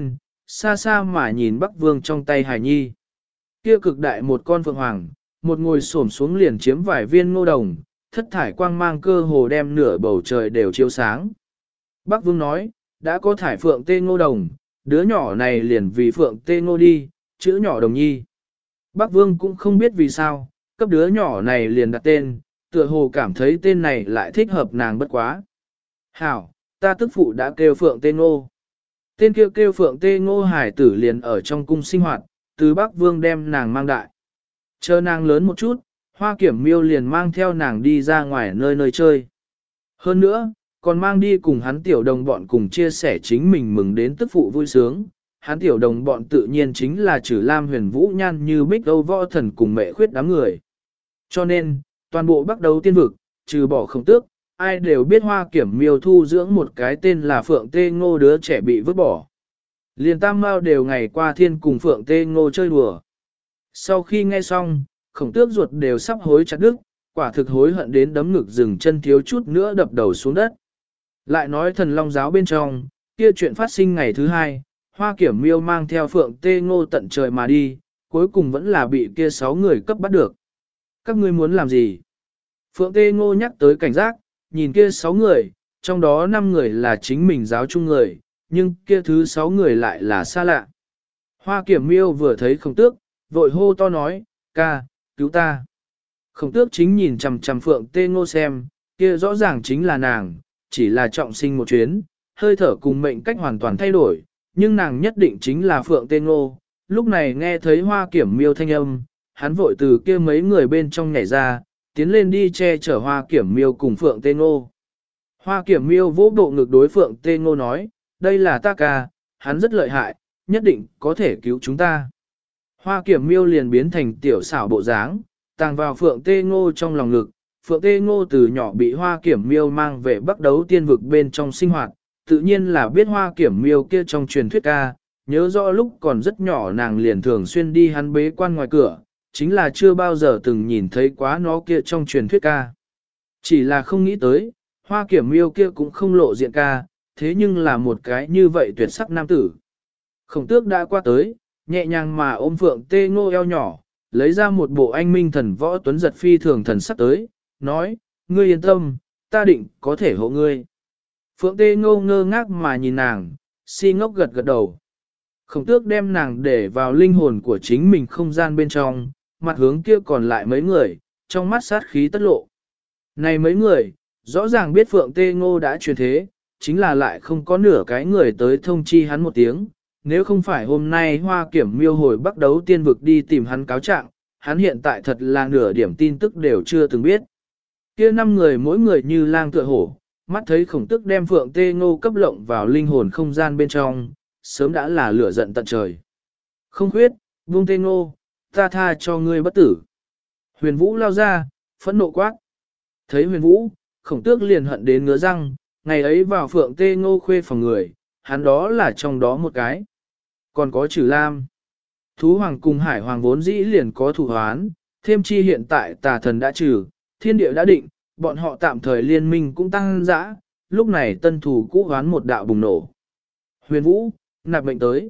xa xa mà nhìn Bắc Vương trong tay hài nhi. Kia cực đại một con phượng hoàng, một ngồi xổm xuống liền chiếm vài viên ngô đồng, thất thải quang mang cơ hồ đem nửa bầu trời đều chiếu sáng. Bắc Vương nói, đã có thải phượng tê ngô đồng, đứa nhỏ này liền vì phượng tê ngô đi, chữ nhỏ đồng nhi. Bắc Vương cũng không biết vì sao, cấp đứa nhỏ này liền đặt tên, tựa hồ cảm thấy tên này lại thích hợp nàng bất quá. Hảo, ta tức phụ đã kêu phượng tê ngô. Tên kêu phượng tê ngô hải tử liền ở trong cung sinh hoạt, từ Bắc Vương đem nàng mang đại. Chờ nàng lớn một chút, Hoa Kiểm Miêu liền mang theo nàng đi ra ngoài nơi nơi chơi. Hơn nữa, còn mang đi cùng hắn tiểu đồng bọn cùng chia sẻ chính mình mừng đến tức phụ vui sướng. Hắn tiểu đồng bọn tự nhiên chính là Trử Lam Huyền Vũ Nhan Như Bích Âu Võ Thần cùng Mẹ Khuyết đám người. Cho nên, toàn bộ Bắc Đấu Tiên Vực, trừ bỏ Khổng Tước, ai đều biết Hoa Kiểm Miêu thu dưỡng một cái tên là Phượng Tê Ngô đứa trẻ bị vứt bỏ. Liền Tam Mao đều ngày qua thiên cùng Phượng Tê Ngô chơi đùa. Sau khi nghe xong, Khổng Tước ruột đều sắp hối chặt đứt, quả thực hối hận đến đấm ngực dừng chân thiếu chút nữa đập đầu xuống đất. Lại nói Thần Long giáo bên trong, kia chuyện phát sinh ngày thứ hai, Hoa Kiểm Miêu mang theo Phượng Tê Ngô tận trời mà đi, cuối cùng vẫn là bị kia 6 người cấp bắt được. Các ngươi muốn làm gì? Phượng Tê Ngô nhắc tới cảnh giác, nhìn kia 6 người, trong đó 5 người là chính mình giáo chung người, nhưng kia thứ 6 người lại là xa lạ. Hoa Kiểm Miêu vừa thấy Khổng Tước, vội hô to nói, ca, cứu ta. Khổng Tước chính nhìn chằm chằm Phượng Tê Ngô xem, kia rõ ràng chính là nàng, chỉ là trọng sinh một chuyến, hơi thở cùng mệnh cách hoàn toàn thay đổi, nhưng nàng nhất định chính là Phượng Tê Ngô. Lúc này nghe thấy Hoa Kiểm Miêu thanh âm, hắn vội từ kia mấy người bên trong nhảy ra, tiến lên đi che chở Hoa Kiểm Miêu cùng Phượng Tê Ngô. Hoa Kiểm Miêu vỗ bộ ngực đối Phượng Tê Ngô nói, đây là ta ca, hắn rất lợi hại, nhất định có thể cứu chúng ta. Hoa Kiểm Miêu liền biến thành tiểu xảo bộ dáng, tàng vào Phượng Tê Ngô trong lòng ngực. Phượng Tê Ngô từ nhỏ bị Hoa Kiểm Miêu mang về Bắc Đấu Tiên Vực bên trong sinh hoạt, tự nhiên là biết Hoa Kiểm Miêu kia trong truyền thuyết ca, nhớ rõ lúc còn rất nhỏ nàng liền thường xuyên đi hắn bế quan ngoài cửa, chính là chưa bao giờ từng nhìn thấy quá nó kia trong truyền thuyết ca. Chỉ là không nghĩ tới, Hoa Kiểm Miêu kia cũng không lộ diện ca, thế nhưng là một cái như vậy tuyệt sắc nam tử. Khổng Tước đã qua tới, nhẹ nhàng mà ôm Phượng Tê Ngô eo nhỏ, lấy ra một bộ anh minh thần võ tuấn giật phi thường thần sắc tới, nói, ngươi yên tâm, ta định có thể hộ ngươi. Phượng Tê Ngô ngơ ngác mà nhìn nàng, si ngốc gật gật đầu. Khổng Tước đem nàng để vào linh hồn của chính mình không gian bên trong, mặt hướng kia còn lại mấy người, trong mắt sát khí tất lộ. Này mấy người, rõ ràng biết Phượng Tê Ngô đã truyền thế, chính là lại không có nửa cái người tới thông chi hắn một tiếng. Nếu không phải hôm nay Hoa Kiểm Miêu hồi Bắc Đấu Tiên Vực đi tìm hắn cáo trạng, hắn hiện tại thật là nửa điểm tin tức đều chưa từng biết. Kia 5 người mỗi người như lang tựa hổ, mắt thấy Khổng Tước đem Phượng Tê Ngô cấp lộng vào linh hồn không gian bên trong, sớm đã là lửa giận tận trời. Không khuyết, buông Tê Ngô, ta tha cho ngươi bất tử. Huyền Vũ lao ra, phẫn nộ quát. Thấy Huyền Vũ, Khổng Tước liền hận đến ngứa răng, ngày ấy vào Phượng Tê Ngô khuê phòng người, hắn đó là trong đó một cái. Còn có Trử Lam. Thú Hoàng cùng Hải Hoàng vốn dĩ liền có thủ hoán, thêm chi hiện tại tà thần đã trừ, thiên địa đã định, bọn họ tạm thời liên minh cũng tăng dã, lúc này tân thủ cũ hoán một đạo bùng nổ. Huyền Vũ, nạp mệnh tới.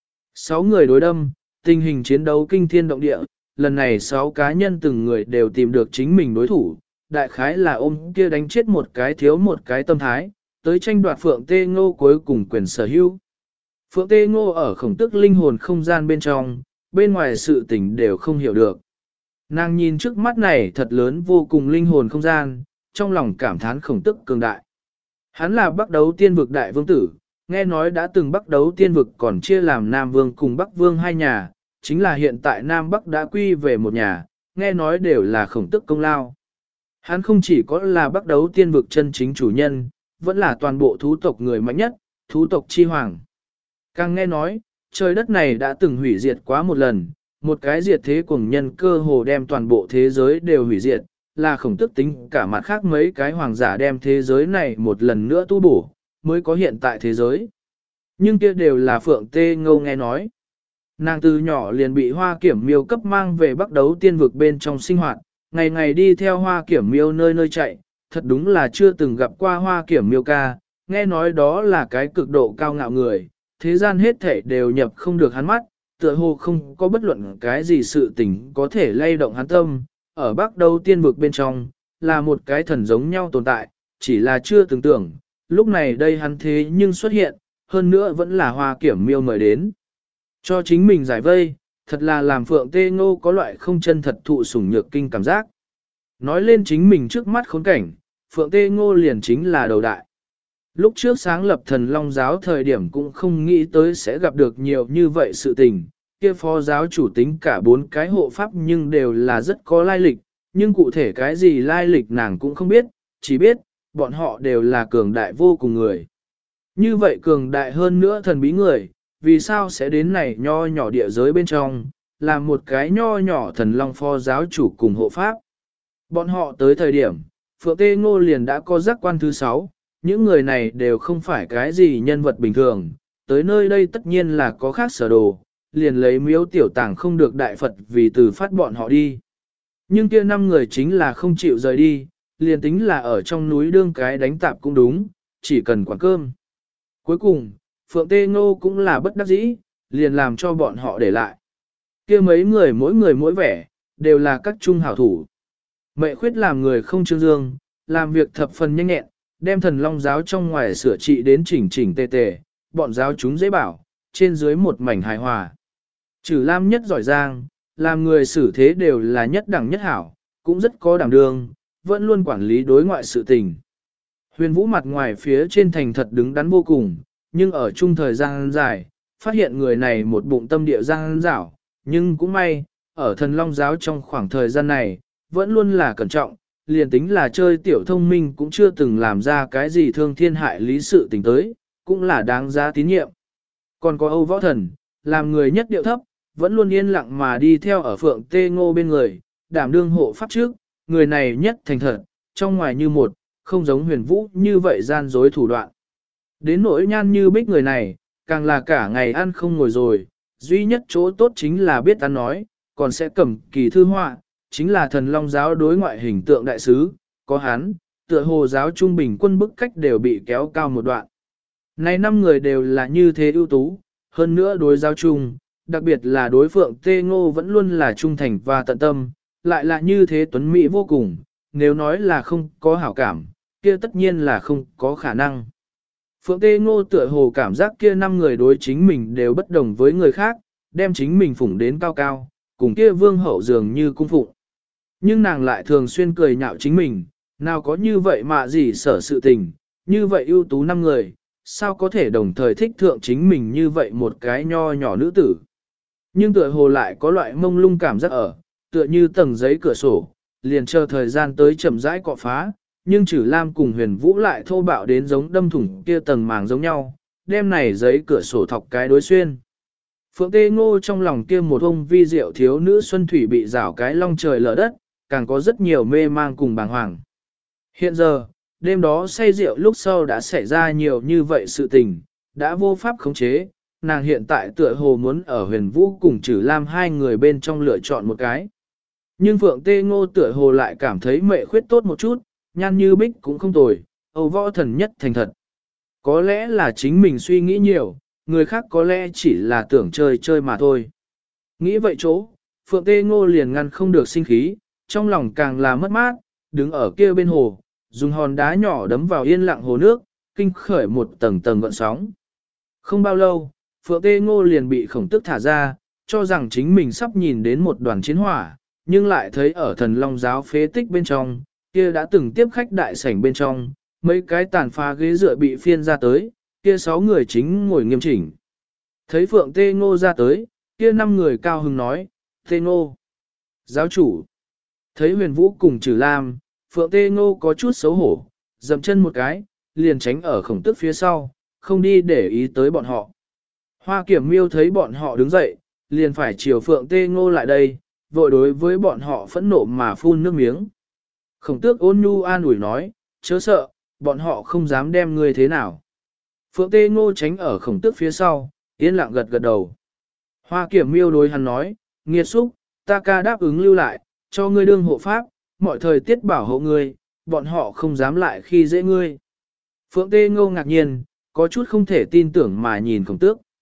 6 người đối đâm, tình hình chiến đấu kinh thiên động địa, lần này 6 cá nhân từng người đều tìm được chính mình đối thủ, đại khái là ôm kia đánh chết một cái thiếu một cái tâm thái, tới tranh đoạt Phượng Tê Ngô cuối cùng quyền sở hữu. Phượng Tê Ngô ở Khổng Tước linh hồn không gian bên trong, bên ngoài sự tình đều không hiểu được. Nàng nhìn trước mắt này thật lớn vô cùng linh hồn không gian, trong lòng cảm thán Khổng Tước cường đại. Hắn là Bắc Đấu Tiên Vực đại vương tử, nghe nói đã từng Bắc Đấu Tiên Vực còn chia làm Nam Vương cùng Bắc Vương hai nhà, chính là hiện tại Nam Bắc đã quy về một nhà, nghe nói đều là Khổng Tước công lao. Hắn không chỉ có là Bắc Đấu Tiên Vực chân chính chủ nhân, vẫn là toàn bộ thú tộc người mạnh nhất, thú tộc chi hoàng. Càng nghe nói, trời đất này đã từng hủy diệt quá một lần, một cái diệt thế cuồng nhân cơ hồ đem toàn bộ thế giới đều hủy diệt, là Khổng Tước tính cả mặt khác mấy cái hoàng giả đem thế giới này một lần nữa tu bổ, mới có hiện tại thế giới. Nhưng kia đều là Phượng Tê Ngô nghe nói. Nàng từ nhỏ liền bị Hoa Kiểm Miêu cấp mang về Bắc Đấu Tiên Vực bên trong sinh hoạt, ngày ngày đi theo Hoa Kiểm Miêu nơi nơi chạy, thật đúng là chưa từng gặp qua Hoa Kiểm Miêu ca, nghe nói đó là cái cực độ cao ngạo người, thế gian hết thảy đều nhập không được hắn mắt, tựa hồ không có bất luận cái gì sự tình có thể lay động hắn tâm, ở Bắc Đâu tiên vực bên trong, là một cái thần giống nhau tồn tại, chỉ là chưa từng tưởng, lúc này đây hắn thế nhưng xuất hiện, hơn nữa vẫn là Hoa Kiểm Miêu mời đến. Cho chính mình giải vây, thật là làm Phượng Tê Ngô có loại không chân thật thụ sủng nhược kinh cảm giác. Nói lên chính mình trước mắt khốn cảnh, Phượng Tê Ngô liền chính là đầu đại. Lúc trước sáng lập thần Long giáo thời điểm cũng không nghĩ tới sẽ gặp được nhiều như vậy sự tình, kia phó giáo chủ tính cả 4 cái hộ pháp nhưng đều là rất có lai lịch, nhưng cụ thể cái gì lai lịch nàng cũng không biết, chỉ biết, bọn họ đều là cường đại vô cùng người. Như vậy cường đại hơn nữa thần bí người, vì sao sẽ đến này nho nhỏ địa giới bên trong, là một cái nho nhỏ thần Long phó giáo chủ cùng hộ pháp. Bọn họ tới thời điểm, Phượng Tê Ngô liền đã có giác quan thứ 6, những người này đều không phải cái gì nhân vật bình thường, tới nơi đây tất nhiên là có khác sở đồ, liền lấy miếu tiểu tàng không được đại Phật vì từ phát bọn họ đi. Nhưng kia 5 người chính là không chịu rời đi, liền tính là ở trong núi đương cái đánh tạp cũng đúng, chỉ cần quản cơm. Cuối cùng, Phượng Tê Ngô cũng là bất đắc dĩ, liền làm cho bọn họ để lại. Kia mấy người mỗi vẻ, đều là các trung hảo thủ. Mệ khuyết làm người không trương dương, làm việc thập phần nhanh nhẹn, đem thần Long giáo trong ngoài sửa trị đến chỉnh chỉnh tề tề, bọn giáo chúng dễ bảo, trên dưới một mảnh hài hòa. Trừ Lam nhất giỏi giang, làm người xử thế đều là nhất đẳng nhất hảo, cũng rất có đảm đương, vẫn luôn quản lý đối ngoại sự tình. Huyền Vũ mặt ngoài phía trên thành thật đứng đắn vô cùng, nhưng ở chung thời gian dài, phát hiện người này một bụng tâm địa gian dảo, nhưng cũng may, ở thần Long giáo trong khoảng thời gian này, vẫn luôn là cẩn trọng, liền tính là chơi tiểu thông minh cũng chưa từng làm ra cái gì thương thiên hại lý sự tình tới, cũng là đáng giá tín nhiệm. Còn có Âu Võ Thần, làm người nhất điệu thấp, vẫn luôn yên lặng mà đi theo ở Phượng Tê Ngô bên người, đảm đương hộ pháp trước, người này nhất thành thật, trong ngoài như một, không giống Huyền Vũ như vậy gian dối thủ đoạn. Đến nỗi Nhan Như Bích người này, càng là cả ngày ăn không ngồi rồi, duy nhất chỗ tốt chính là biết ăn nói, còn sẽ cầm kỳ thư họa, chính là thần Long giáo đối ngoại hình tượng đại sứ, có hắn, tựa hồ giáo trung bình quân bức cách đều bị kéo cao một đoạn. Này 5 người đều là như thế ưu tú, hơn nữa đối giáo trung, đặc biệt là đối Phượng Tê Ngô vẫn luôn là trung thành và tận tâm, lại là như thế tuấn mỹ vô cùng, nếu nói là không có hảo cảm, kia tất nhiên là không có khả năng. Phượng Tê Ngô tựa hồ cảm giác kia 5 người đối chính mình đều bất đồng với người khác, đem chính mình phủng đến cao cao, cùng kia vương hậu dường như cung phụng. Nhưng nàng lại thường xuyên cười nhạo chính mình, nào có như vậy mà gì sở sự tình, như vậy ưu tú 5 người, sao có thể đồng thời thích thượng chính mình như vậy một cái nho nhỏ nữ tử. Nhưng tựa hồ lại có loại mông lung cảm giác ở, tựa như tầng giấy cửa sổ, liền chờ thời gian tới chậm rãi cọ phá, nhưng Trử Lam cùng Huyền Vũ lại thô bạo đến giống đâm thủng kia tầng màng giống nhau, đem này giấy cửa sổ thọc cái đối xuyên. Phượng Tê Ngô trong lòng kia một ông vi diệu thiếu nữ xuân thủy bị rảo cái long trời lở đất, càng có rất nhiều mê mang cùng bàng hoàng. Hiện giờ, đêm đó say rượu lúc sau đã xảy ra nhiều như vậy sự tình, đã vô pháp khống chế, nàng hiện tại tựa hồ muốn ở Huyền Vũ cùng Trử Lam 2 người bên trong lựa chọn một cái. Nhưng Phượng Tê Ngô tựa hồ lại cảm thấy Mệ Khuyết tốt một chút, Nhan Như Bích cũng không tồi, Âu Võ Thần nhất thành thật. Có lẽ là chính mình suy nghĩ nhiều, người khác có lẽ chỉ là tưởng chơi chơi mà thôi. Nghĩ vậy chỗ, Phượng Tê Ngô liền ngăn không được sinh khí, trong lòng càng là mất mát, đứng ở kia bên hồ, dùng hòn đá nhỏ đấm vào yên lặng hồ nước, kinh khởi một tầng tầng gợn sóng. Không bao lâu, Phượng Tê Ngô liền bị Khổng Tước thả ra, cho rằng chính mình sắp nhìn đến một đoàn chiến hỏa, nhưng lại thấy ở thần Long giáo phế tích bên trong, kia đã từng tiếp khách đại sảnh bên trong, mấy cái tàn phá ghế dựa bị phiên ra tới, kia 6 người chính ngồi nghiêm chỉnh. Thấy Phượng Tê Ngô ra tới, kia 5 người cao hứng nói, Tê Ngô, giáo chủ. Thấy Huyền Vũ cùng Trử Lam, Phượng Tê Ngô có chút xấu hổ, dậm chân một cái, liền tránh ở Khổng Tước phía sau, không đi để ý tới bọn họ. Hoa Kiểm Miêu thấy bọn họ đứng dậy, liền phải chiều Phượng Tê Ngô lại đây, vội đối với bọn họ phẫn nộ mà phun nước miếng. Khổng Tước ôn nhu an ủi nói, chớ sợ, bọn họ không dám đem ngươi thế nào. Phượng Tê Ngô tránh ở Khổng Tước phía sau, yên lặng gật gật đầu. Hoa Kiểm Miêu đối hắn nói, nghiệt xúc, ta ca đáp ứng lưu lại, cho ngươi đương hộ pháp, mọi thời tiết bảo hộ ngươi, bọn họ không dám lại khi dễ ngươi. Phượng Tê Ngô ngạc nhiên, có chút không thể tin tưởng mà nhìn Khổng Tước.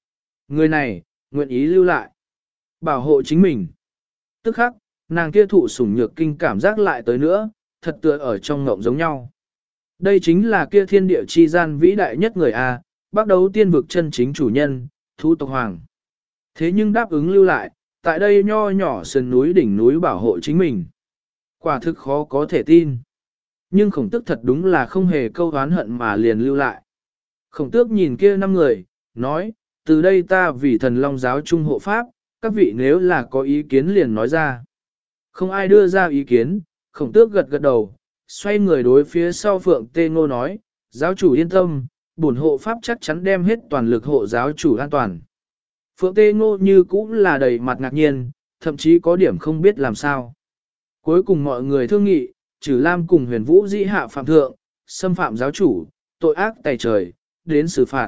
Người này, nguyện ý lưu lại. Bảo hộ chính mình. Tức khắc, nàng kia thụ sủng nhược kinh cảm giác lại tới nữa, thật tựa ở trong ngộng giống nhau. Đây chính là kia thiên địa chi gian vĩ đại nhất người A, bắt đầu tiên vực chân chính chủ nhân, thú tộc hoàng. Thế nhưng đáp ứng lưu lại, tại đây nho nhỏ sườn núi đỉnh núi bảo hộ chính mình. Quả thực khó có thể tin. Nhưng khổng tước thật đúng là không hề câu oán hận mà liền lưu lại. Khổng tước nhìn kia 5 người, nói, từ đây ta vì thần long giáo trung hộ pháp, các vị nếu là có ý kiến liền nói ra. Không ai đưa ra ý kiến, khổng tước gật gật đầu, xoay người đối phía sau Phượng Tê Ngô nói, giáo chủ yên tâm, bổn hộ pháp chắc chắn đem hết toàn lực hộ giáo chủ an toàn. Phượng Tê Ngô như cũng là đầy mặt ngạc nhiên, thậm chí có điểm không biết làm sao. Cuối cùng mọi người thương nghị, Trử Lam cùng Huyền Vũ dĩ hạ phạm thượng, xâm phạm giáo chủ, tội ác tày trời, đến xử phạt.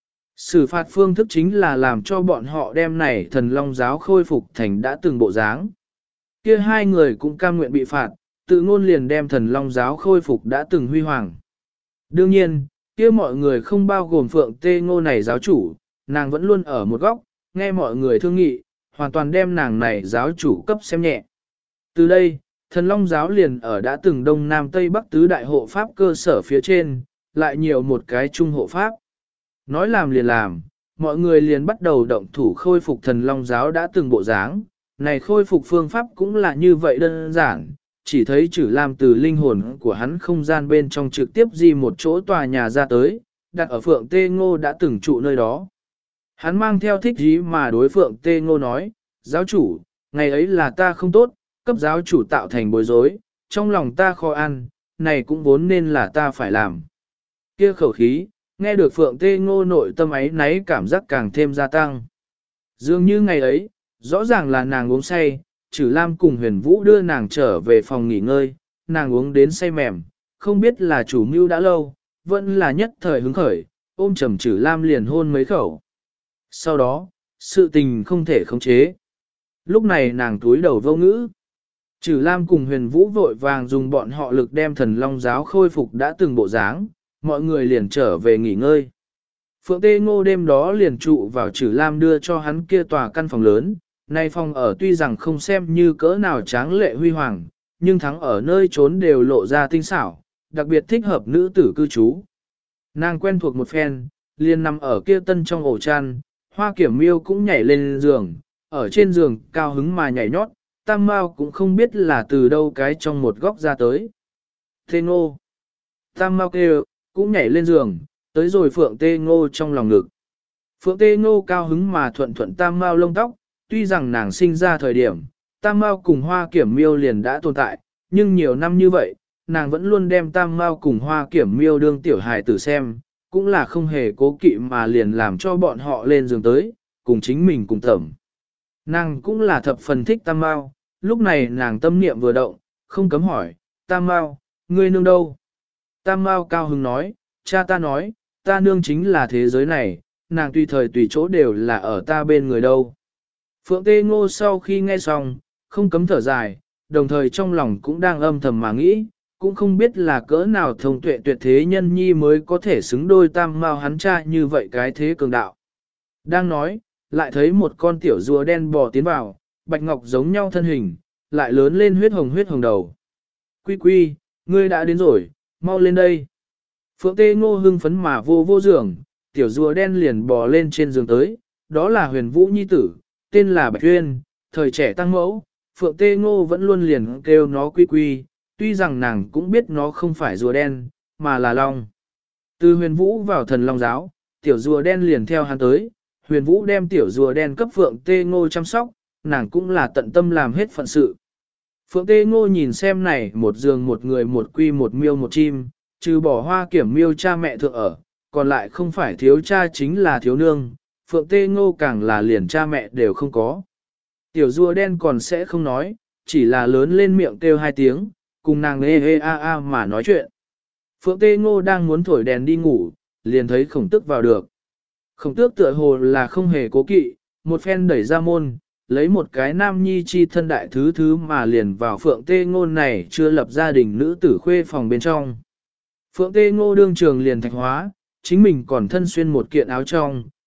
Xử phạt phương thức chính là làm cho bọn họ đem này thần long giáo khôi phục thành đã từng bộ dáng. Kia 2 người cũng cam nguyện bị phạt, tự ngôn liền đem thần long giáo khôi phục đã từng huy hoàng. Đương nhiên, kia mọi người không bao gồm Phượng Tê Ngô này giáo chủ, nàng vẫn luôn ở một góc, nghe mọi người thương nghị, hoàn toàn đem nàng này giáo chủ cấp xem nhẹ. Từ đây, thần long giáo liền ở đã từng đông nam tây bắc tứ đại hộ pháp cơ sở phía trên, lại nhiều một cái trung hộ pháp. Nói làm liền làm, mọi người liền bắt đầu động thủ khôi phục thần long giáo đã từng bộ dáng. Này khôi phục phương pháp cũng là như vậy đơn giản, chỉ thấy Trử Lam từ linh hồn của hắn không gian bên trong trực tiếp di một chỗ tòa nhà ra tới, đặt ở Phượng Tê Ngô đã từng trụ nơi đó. Hắn mang theo thích ý mà đối Phượng Tê Ngô nói, giáo chủ, ngày ấy là ta không tốt, cấp giáo chủ tạo thành bối rối, trong lòng ta khó ăn, này cũng vốn nên là ta phải làm. Kia khẩu khí, nghe được Phượng Tê Ngô nội tâm ấy náy cảm giác càng thêm gia tăng. Dường như ngày ấy, rõ ràng là nàng uống say, Trử Lam cùng Huyền Vũ đưa nàng trở về phòng nghỉ ngơi, nàng uống đến say mềm, không biết là chủ mưu đã lâu, vẫn là nhất thời hứng khởi, ôm chầm Trử Lam liền hôn mấy khẩu. Sau đó, sự tình không thể khống chế. Lúc này nàng túi đầu vô ngữ. Trử Lam cùng Huyền Vũ vội vàng dùng bọn họ lực đem thần long giáo khôi phục đã từng bộ dáng, mọi người liền trở về nghỉ ngơi. Phượng Tê Ngô đêm đó liền trụ vào Trử Lam đưa cho hắn kia tòa căn phòng lớn, nay phòng ở tuy rằng không xem như cỡ nào tráng lệ huy hoàng, nhưng thắng ở nơi trốn đều lộ ra tinh xảo, đặc biệt thích hợp nữ tử cư trú. Nàng quen thuộc một phen, liền nằm ở kia tân trong ổ chăn, Hoa Kiểm Miêu cũng nhảy lên giường, ở trên giường cao hứng mà nhảy nhót, Tam Mao cũng không biết là từ đâu cái trong một góc ra tới. Tê Ngô, Tam Mao kêu, cũng nhảy lên giường, tới rồi Phượng Tê Ngô trong lòng ngực. Phượng Tê Ngô cao hứng mà thuận thuận Tam Mao lông tóc, tuy rằng nàng sinh ra thời điểm, Tam Mao cùng Hoa Kiểm Miêu liền đã tồn tại, nhưng nhiều năm như vậy, nàng vẫn luôn đem Tam Mao cùng Hoa Kiểm Miêu đương tiểu hài tử xem, cũng là không hề cố kỵ mà liền làm cho bọn họ lên giường tới, cùng chính mình cùng tẩm. Nàng cũng là thập phần thích Tam Mao, lúc này nàng tâm niệm vừa động, không cấm hỏi, Tam Mao, ngươi nương đâu? Tam Mao cao hứng nói, cha ta nói, ta nương chính là thế giới này, nàng tùy thời tùy chỗ đều là ở ta bên người đâu. Phượng Tê Ngô sau khi nghe xong, không cấm thở dài, đồng thời trong lòng cũng đang âm thầm mà nghĩ, cũng không biết là cỡ nào thông tuệ tuyệt thế nhân nhi mới có thể xứng đôi Tam Mao hắn cha như vậy cái thế cường đạo. Đang nói, lại thấy một con tiểu rùa đen bò tiến vào, bạch ngọc giống nhau thân hình, lại lớn lên huyết hồng đầu. Quy quy, ngươi đã đến rồi, mau lên đây. Phượng Tê Ngô hưng phấn mà vô giường, tiểu rùa đen liền bò lên trên giường tới, đó là Huyền Vũ nhi tử, tên là Bạch Uyên, thời trẻ tăng mẫu, Phượng Tê Ngô vẫn luôn liền kêu nó quy quy, tuy rằng nàng cũng biết nó không phải rùa đen, mà là long. Từ Huyền Vũ vào thần long giáo, tiểu rùa đen liền theo hắn tới, Huyền Vũ đem tiểu rùa đen cấp Phượng Tê Ngô chăm sóc, nàng cũng là tận tâm làm hết phận sự. Phượng Tê Ngô nhìn xem này một giường một người một quy một miêu một chim, trừ bỏ Hoa Kiểm Miêu cha mẹ thượng ở, còn lại không phải thiếu cha chính là thiếu nương, Phượng Tê Ngô càng là liền cha mẹ đều không có. Tiểu rùa đen còn sẽ không nói, chỉ là lớn lên miệng kêu 2 tiếng, cùng nàng ê a mà nói chuyện. Phượng Tê Ngô đang muốn thổi đèn đi ngủ, liền thấy Khổng Tước vào được. Khổng Tước tựa hồ là không hề cố kỵ, một phen đẩy ra môn, lấy một cái nam nhi chi thân đại thứ mà liền vào Phượng Tê Ngô này chưa lập gia đình nữ tử khuê phòng bên trong. Phượng Tê Ngô đương trường liền thạch hóa, chính mình còn thân xuyên một kiện áo trong,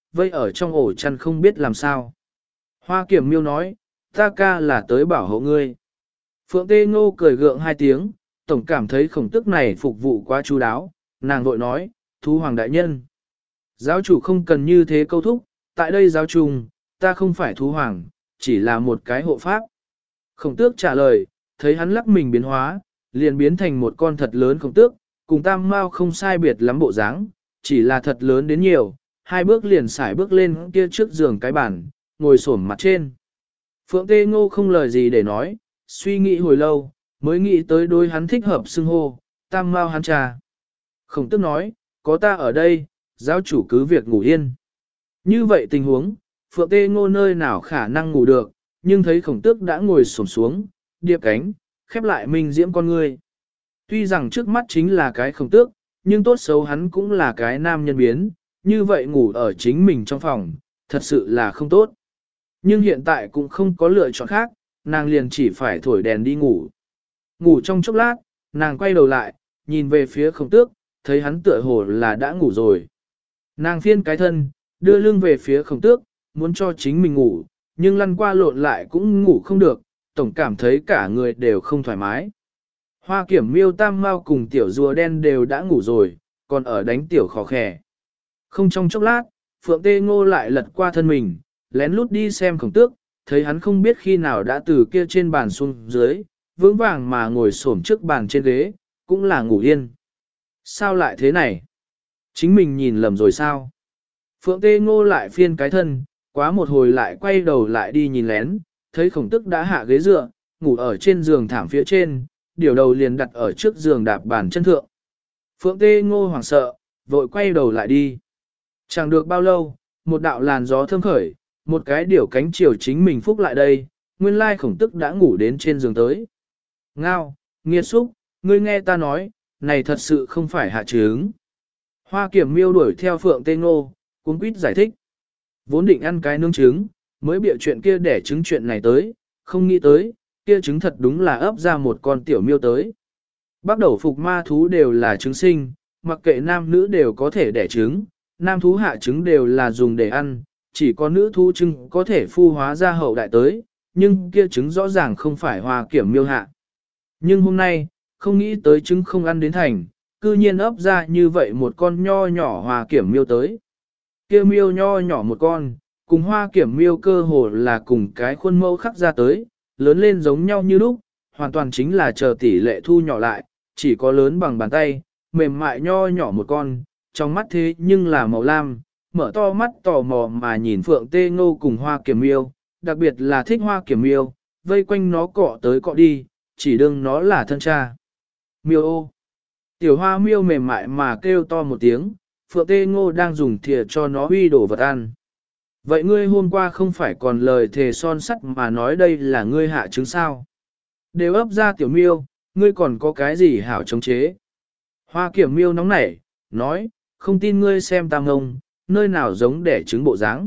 vây ở trong ổ chăn không biết làm sao. Hoa Kiểm Miêu nói, ta ca là tới bảo hộ ngươi. Phượng Tê Ngô cười gượng hai tiếng, tổng cảm thấy Khổng Tước này phục vụ quá chu đáo, nàng vội nói, thú hoàng đại nhân. Giáo chủ không cần như thế câu thúc, tại đây giáo trùng, ta không phải thú hoàng, chỉ là một cái hộ pháp. Khổng Tước trả lời, thấy hắn lắc mình biến hóa, liền biến thành một con thật lớn Khổng Tước, cùng Tam Mao không sai biệt lắm bộ dáng, chỉ là thật lớn đến nhiều, hai bước liền xài bước lên kia trước giường cái bàn, ngồi xổm mặt trên. Phượng Tê Ngô không lời gì để nói, suy nghĩ hồi lâu, mới nghĩ tới đôi hắn thích hợp xưng hô, Tam Mao hắn trà. Khổng Tước nói, có ta ở đây, giáo chủ cứ việc ngủ yên. Như vậy tình huống, Phượng Tê Ngô nơi nào khả năng ngủ được, nhưng thấy Khổng Tước đã ngồi xổm xuống, điệp cánh, khép lại minh diễm con ngươi. Tuy rằng trước mắt chính là cái Khổng Tước, nhưng tốt xấu hắn cũng là cái nam nhân biến, như vậy ngủ ở chính mình trong phòng, thật sự là không tốt. Nhưng hiện tại cũng không có lựa chọn khác, nàng liền chỉ phải thổi đèn đi ngủ. Ngủ trong chốc lát, nàng quay đầu lại, nhìn về phía Khổng Tước, thấy hắn tựa hồ là đã ngủ rồi. Nàng phiên cái thân, đưa lưng về phía Khổng Tước, muốn cho chính mình ngủ, nhưng lăn qua lộn lại cũng ngủ không được, tổng cảm thấy cả người đều không thoải mái. Hoa Kiểm Miêu, Tam Mao cùng tiểu rùa đen đều đã ngủ rồi, còn ở đánh tiểu khò khè. Không trong chốc lát, Phượng Tê Ngô lại lật qua thân mình, lén lút đi xem Khổng Tước, thấy hắn không biết khi nào đã từ kia trên bàn xuống dưới, vững vàng mà ngồi xổm trước bàn trên ghế, cũng là ngủ yên. Sao lại thế này? Chính mình nhìn lầm rồi sao? Phượng Tê Ngô lại phiên cái thân, quá một hồi lại quay đầu lại đi nhìn lén, thấy Khổng Tước đã hạ ghế dựa, ngủ ở trên giường thảm phía trên, điều đầu liền đặt ở trước giường đạp bàn chân thượng. Phượng Tê Ngô hoảng sợ, vội quay đầu lại đi. Chẳng được bao lâu, một đạo làn gió thơm khởi, một cái điểu cánh chiều chính mình phúc lại đây, nguyên lai Khổng Tước đã ngủ đến trên giường tới. Ngao, nghiệt xúc, ngươi nghe ta nói, này thật sự không phải hạ trứng. Hoa Kiểm Miêu đuổi theo Phượng Tê Ngô, cuống quýt giải thích. Vốn định ăn cái nướng trứng, mới bịa chuyện kia để trứng chuyện này tới, không nghĩ tới, kia trứng thật đúng là ấp ra một con tiểu miêu tới. Bắt đầu phục ma thú đều là trứng sinh, mặc kệ nam nữ đều có thể đẻ trứng, nam thú hạ trứng đều là dùng để ăn, chỉ có nữ thú trứng có thể phu hóa ra hậu đại tới, nhưng kia trứng rõ ràng không phải Hoa Kiểm Miêu hạ. Nhưng hôm nay, không nghĩ tới trứng không ăn đến thành, cư nhiên ấp ra như vậy một con nho nhỏ Hoa Kiểm Miêu tới. Kia miêu nho nhỏ một con, cùng Hoa Kiểm Miêu cơ hồ là cùng cái khuôn mẫu khắc ra tới, lớn lên giống nhau như lúc, hoàn toàn chính là chờ tỷ lệ thu nhỏ lại, chỉ có lớn bằng bàn tay, mềm mại nho nhỏ một con, trong mắt thế nhưng là màu lam, mở to mắt tò mò mà nhìn Phượng Tê Ngô cùng Hoa Kiểm Miêu, đặc biệt là thích Hoa Kiểm Miêu, vây quanh nó cọ tới cọ đi, chỉ đương nó là thân cha. Miêu ô! Tiểu Hoa Miêu mềm mại mà kêu to một tiếng, Phượng Tê Ngô đang dùng thìa cho nó huy đổ vật ăn. Vậy ngươi hôm qua không phải còn lời thề son sắt mà nói đây là ngươi hạ trứng sao? Đều ấp ra tiểu miêu, ngươi còn có cái gì hảo chống chế? Hoa Kiểm Miêu nóng nảy, nói, không tin ngươi xem tam ngông, nơi nào giống đẻ trứng bộ dáng.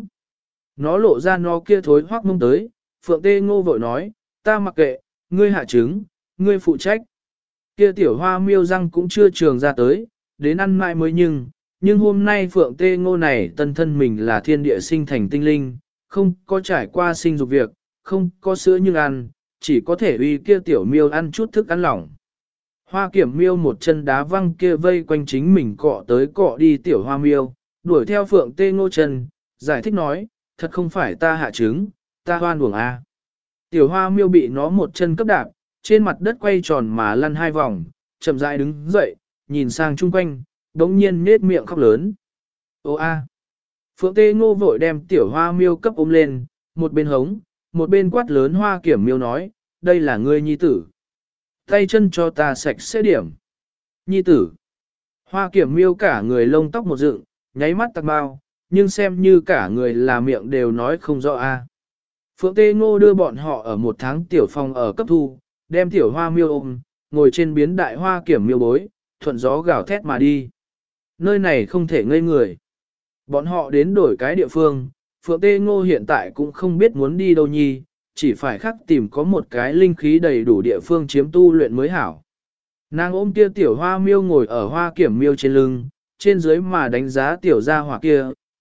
Nó lộ ra nó kia thối hoác mông tới, Phượng Tê Ngô vội nói, ta mặc kệ, ngươi hạ trứng, ngươi phụ trách. Kia tiểu Hoa Miêu răng cũng chưa trường ra tới, đến ăn mãi mới nhưng hôm nay Phượng Tê Ngô này tân thân mình là thiên địa sinh thành tinh linh, không có trải qua sinh dục việc, không có sữa nhưng ăn, chỉ có thể uy kia tiểu miêu ăn chút thức ăn lỏng. Hoa Kiểm Miêu một chân đá văng kia vây quanh chính mình cọ tới cọ đi tiểu Hoa Miêu, đuổi theo Phượng Tê Ngô chân, giải thích nói, thật không phải ta hạ trứng, ta hoan uổng a. Tiểu Hoa Miêu bị nó một chân cấp đạp, trên mặt đất quay tròn mà lăn hai vòng, chậm rãi đứng dậy, nhìn sang chung quanh, đống nhiên nết miệng khóc lớn. Ô a! Phượng Tê Ngô vội đem tiểu Hoa Miêu cấp ôm lên, một bên hống, một bên quát lớn Hoa Kiểm Miêu nói, đây là ngươi nhi tử. Tay chân cho ta sạch sẽ điểm. Nhi tử! Hoa Kiểm Miêu cả người lông tóc một dựng, nháy mắt tạc bao, nhưng xem như cả người là miệng đều nói không rõ a. Phượng Tê Ngô đưa bọn họ ở một tháng tiểu phòng ở cấp thu, đem tiểu Hoa Miêu ôm, ngồi trên biến đại Hoa Kiểm Miêu bối, thuận gió gào thét mà đi. Nơi này không thể ngây người. Bọn họ đến đổi cái địa phương, Phượng Tê Ngô hiện tại cũng không biết muốn đi đâu nhi, chỉ phải khắc tìm có một cái linh khí đầy đủ địa phương chiếm tu luyện mới hảo. Nàng ôm kia tiểu Hoa Miêu ngồi ở Hoa Kiểm Miêu trên lưng, trên dưới mà đánh giá tiểu gia hỏa kia,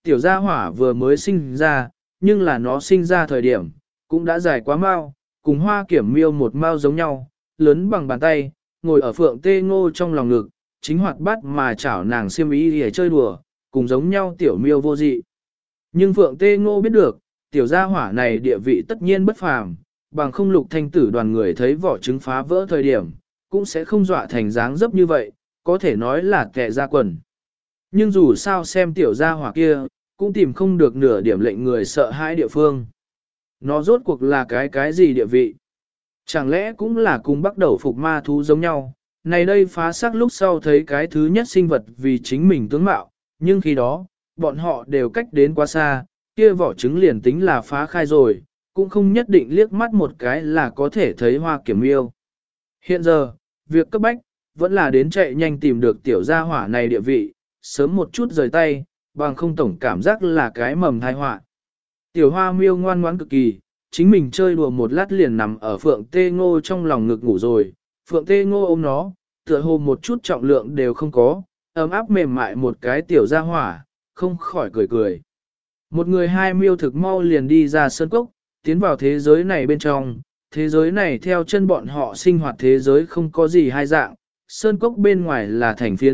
tiểu gia hỏa vừa mới sinh ra, nhưng là nó sinh ra thời điểm, cũng đã dài quá mau, cùng hoa kiểm miêu một mau giống nhau, lớn bằng bàn tay, ngồi ở Phượng Tê Ngô trong lòng ngực, chính hoạt bát mà chảo nàng xiêm y để chơi đùa, cùng giống nhau tiểu miêu vô dị. Nhưng Phượng Tê Ngô biết được, tiểu gia hỏa này địa vị tất nhiên bất phàm, bằng không Lục Thanh Tử đoàn người thấy vỏ trứng phá vỡ thời điểm, cũng sẽ không dọa thành dáng dấp như vậy, có thể nói là kẻ ra quần. Nhưng dù sao xem tiểu gia hỏa kia, cũng tìm không được nửa điểm lệnh người sợ hãi địa phương. Nó rốt cuộc là cái gì địa vị? Chẳng lẽ cũng là cùng bắt đầu phục ma thú giống nhau? Này đây phá xác lúc sau thấy cái thứ nhất sinh vật vì chính mình tướng mạo, nhưng khi đó, bọn họ đều cách đến quá xa, kia vỏ trứng liền tính là phá khai rồi, cũng không nhất định liếc mắt một cái là có thể thấy hoa kiểm miêu. Hiện giờ, việc cấp bách, vẫn là đến chạy nhanh tìm được tiểu gia hỏa này địa vị, sớm một chút rời tay, bằng không tổng cảm giác là cái mầm tai họa. Tiểu hoa miêu ngoan ngoãn cực kỳ, chính mình chơi đùa một lát liền nằm ở Phượng Tê Ngô trong lòng ngực ngủ rồi, Phượng Tê Ngô ôm nó, tựa hồ một chút trọng lượng đều không có, ấm áp mềm mại một cái tiểu gia hỏa, không khỏi cười cười. Một người hai miêu thực mau liền đi ra sơn cốc, tiến vào thế giới này bên trong, thế giới này theo chân bọn họ sinh hoạt thế giới không có gì hai dạng, sơn cốc bên ngoài là thành phiến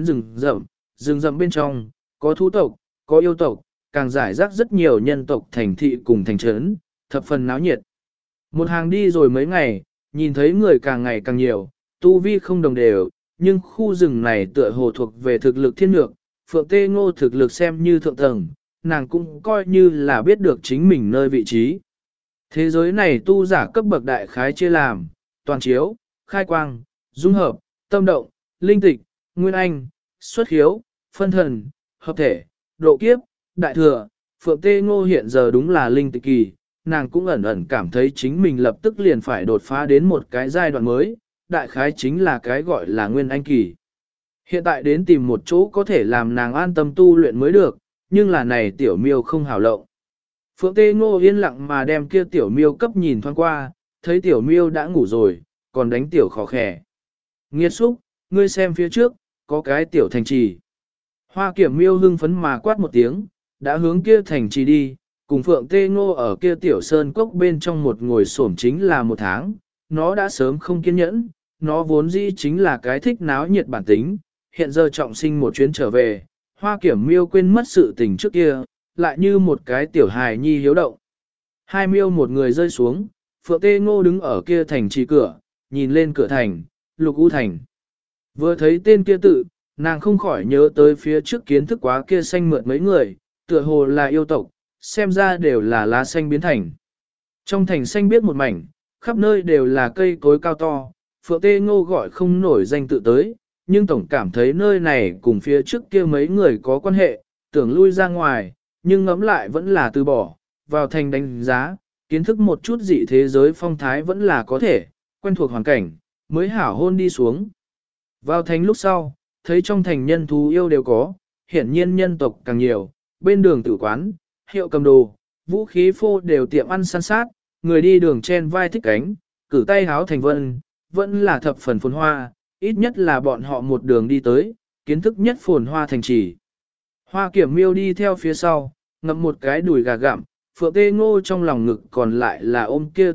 rừng rậm bên trong, có thú tộc, có yêu tộc, càng giải rác rất nhiều nhân tộc thành thị cùng thành trấn, thập phần náo nhiệt. Một hàng đi rồi mấy ngày, nhìn thấy người càng ngày càng nhiều, tu vi không đồng đều, nhưng khu rừng này tựa hồ thuộc về thực lực thiên lược, Phượng Tê Ngô thực lực xem như thượng tầng, nàng cũng coi như là biết được chính mình nơi vị trí. Thế giới này tu giả cấp bậc đại khái chia làm, toàn chiếu, khai quang, dung hợp, tâm động, linh tịch, nguyên anh, xuất khiếu, phân thần, hợp thể, độ kiếp, đại thừa. Phượng Tê Ngô hiện giờ đúng là linh tịch kỳ, nàng cũng ẩn ẩn cảm thấy chính mình lập tức liền phải đột phá đến một cái giai đoạn mới, đại khái chính là cái gọi là nguyên anh kỳ. Hiện tại đến tìm một chỗ có thể làm nàng an tâm tu luyện mới được, nhưng là này tiểu miêu không hảo lộng. Phượng Tê Ngô yên lặng mà đem kia tiểu miêu cấp nhìn thoáng qua, thấy tiểu miêu đã ngủ rồi, còn đánh tiểu khó khẻ. Nghiệt xúc, ngươi xem phía trước, có cái tiểu thành trì. Hoa kiểm miêu hưng phấn mà quát một tiếng, đã hướng kia thành trì đi, cùng Phượng Tê Ngô ở kia tiểu sơn cốc bên trong một ngồi xổm chính là một tháng, nó đã sớm không kiên nhẫn, nó vốn dĩ chính là cái thích náo nhiệt bản tính, hiện giờ trọng sinh một chuyến trở về, hoa kiểm miêu quên mất sự tình trước kia, lại như một cái tiểu hài nhi hiếu động. Hai miêu một người rơi xuống, Phượng Tê Ngô đứng ở kia thành trì cửa, nhìn lên cửa thành, Lục U Thành. Vừa thấy tên kia tự, nàng không khỏi nhớ tới phía trước kiến thức quá kia xanh mượt mấy người, tựa hồ là yêu tộc, xem ra đều là lá xanh biến thành. Trong thành xanh biết một mảnh, khắp nơi đều là cây cối cao to, Phượng Tê Ngô gọi không nổi danh tự tới, nhưng tổng cảm thấy nơi này cùng phía trước kia mấy người có quan hệ, tưởng lui ra ngoài, nhưng ngẫm lại vẫn là từ bỏ, vào thành đánh giá, kiến thức một chút dị thế giới phong thái vẫn là có thể, quen thuộc hoàn cảnh, mới hảo hôn đi xuống. Vào thành lúc sau, thấy trong thành nhân thú yêu đều có, hiển nhiên nhân tộc càng nhiều, bên đường tử quán, hiệu cầm đồ, vũ khí phô đều tiệm ăn săn sát, người đi đường chen vai thích cánh, cử tay háo thành vân, vẫn là thập phần phồn hoa, ít nhất là bọn họ một đường đi tới, kiến thức nhất phồn hoa thành trì. Hoa kiểm miêu đi theo phía sau, ngậm một cái đùi gà gặm, Phượng Tê Ngô trong lòng ngực còn lại là ôm kia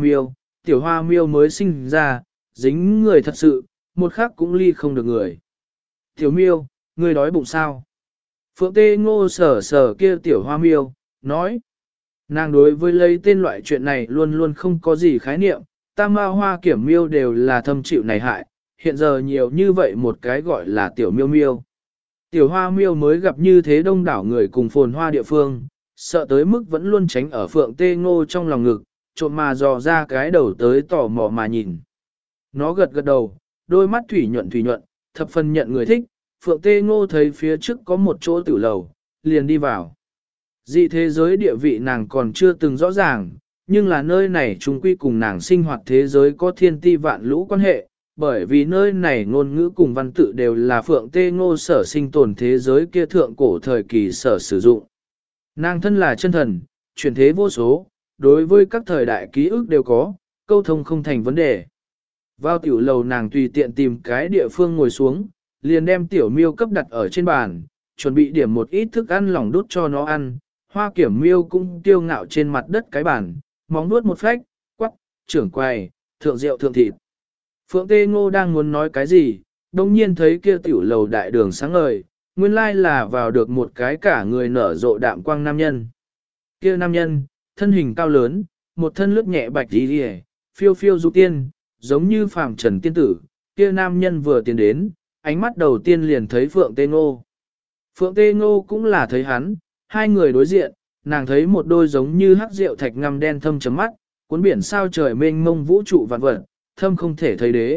tiểu hoa miêu mới sinh ra, dính người thật sự, một khắc cũng ly không được người. Tiểu miêu, ngươi đói bụng sao? Phượng Tê Ngô sờ sờ kia tiểu hoa miêu, nói. Nàng đối với lấy tên loại chuyện này luôn luôn không có gì khái niệm, tam ma hoa kiểm miêu đều là thâm chịu này hại, hiện giờ nhiều như vậy một cái gọi là tiểu miêu miêu. Tiểu hoa miêu mới gặp như thế đông đảo người cùng phồn hoa địa phương, sợ tới mức vẫn luôn tránh ở Phượng Tê Ngô trong lòng ngực, trộm mà dò ra cái đầu tới tò mò mà nhìn. Nó gật gật đầu, đôi mắt thủy nhuận, thập phần nhận người thích, Phượng Tê Ngô thấy phía trước có một chỗ tử lầu, liền đi vào. Dị thế giới địa vị nàng còn chưa từng rõ ràng, nhưng là nơi này chung quy cùng nàng sinh hoạt thế giới có thiên ti vạn lũ quan hệ, bởi vì nơi này ngôn ngữ cùng văn tự đều là Phượng Tê Ngô sở sinh tồn thế giới kia thượng cổ thời kỳ sở sử dụng. Nàng thân là chân thần, chuyển thế vô số, đối với các thời đại ký ức đều có, câu thông không thành vấn đề. Vào tiểu lầu nàng tùy tiện tìm cái địa phương ngồi xuống, liền đem tiểu miêu cấp đặt ở trên bàn, chuẩn bị điểm một ít thức ăn lỏng đút cho nó ăn. Hoa Kiểm Miêu cũng tiêu ngạo trên mặt đất cái bàn, móng nuốt một phách, quắc, trưởng quầy, thượng rượu thượng thịt. Phượng Tê Ngô đang muốn nói cái gì, đồng nhiên thấy kia tiểu lầu đại đường sáng ngời, nguyên lai là vào được một cái cả người nở rộ đạm quang nam nhân. Kia nam nhân, thân hình cao lớn, một thân lướt nhẹ bạch đi đi, phiêu phiêu du tiên, giống như phàm trần tiên tử. Kia nam nhân vừa tiến đến, ánh mắt đầu tiên liền thấy Phượng Tê Ngô. Phượng Tê Ngô cũng là thấy hắn, hai người đối diện, nàng thấy một đôi giống như hắc rượu thạch ngăm đen thâm chấm mắt, cuốn biển sao trời mênh mông vũ trụ vạn vật, thâm không thể thấy đế.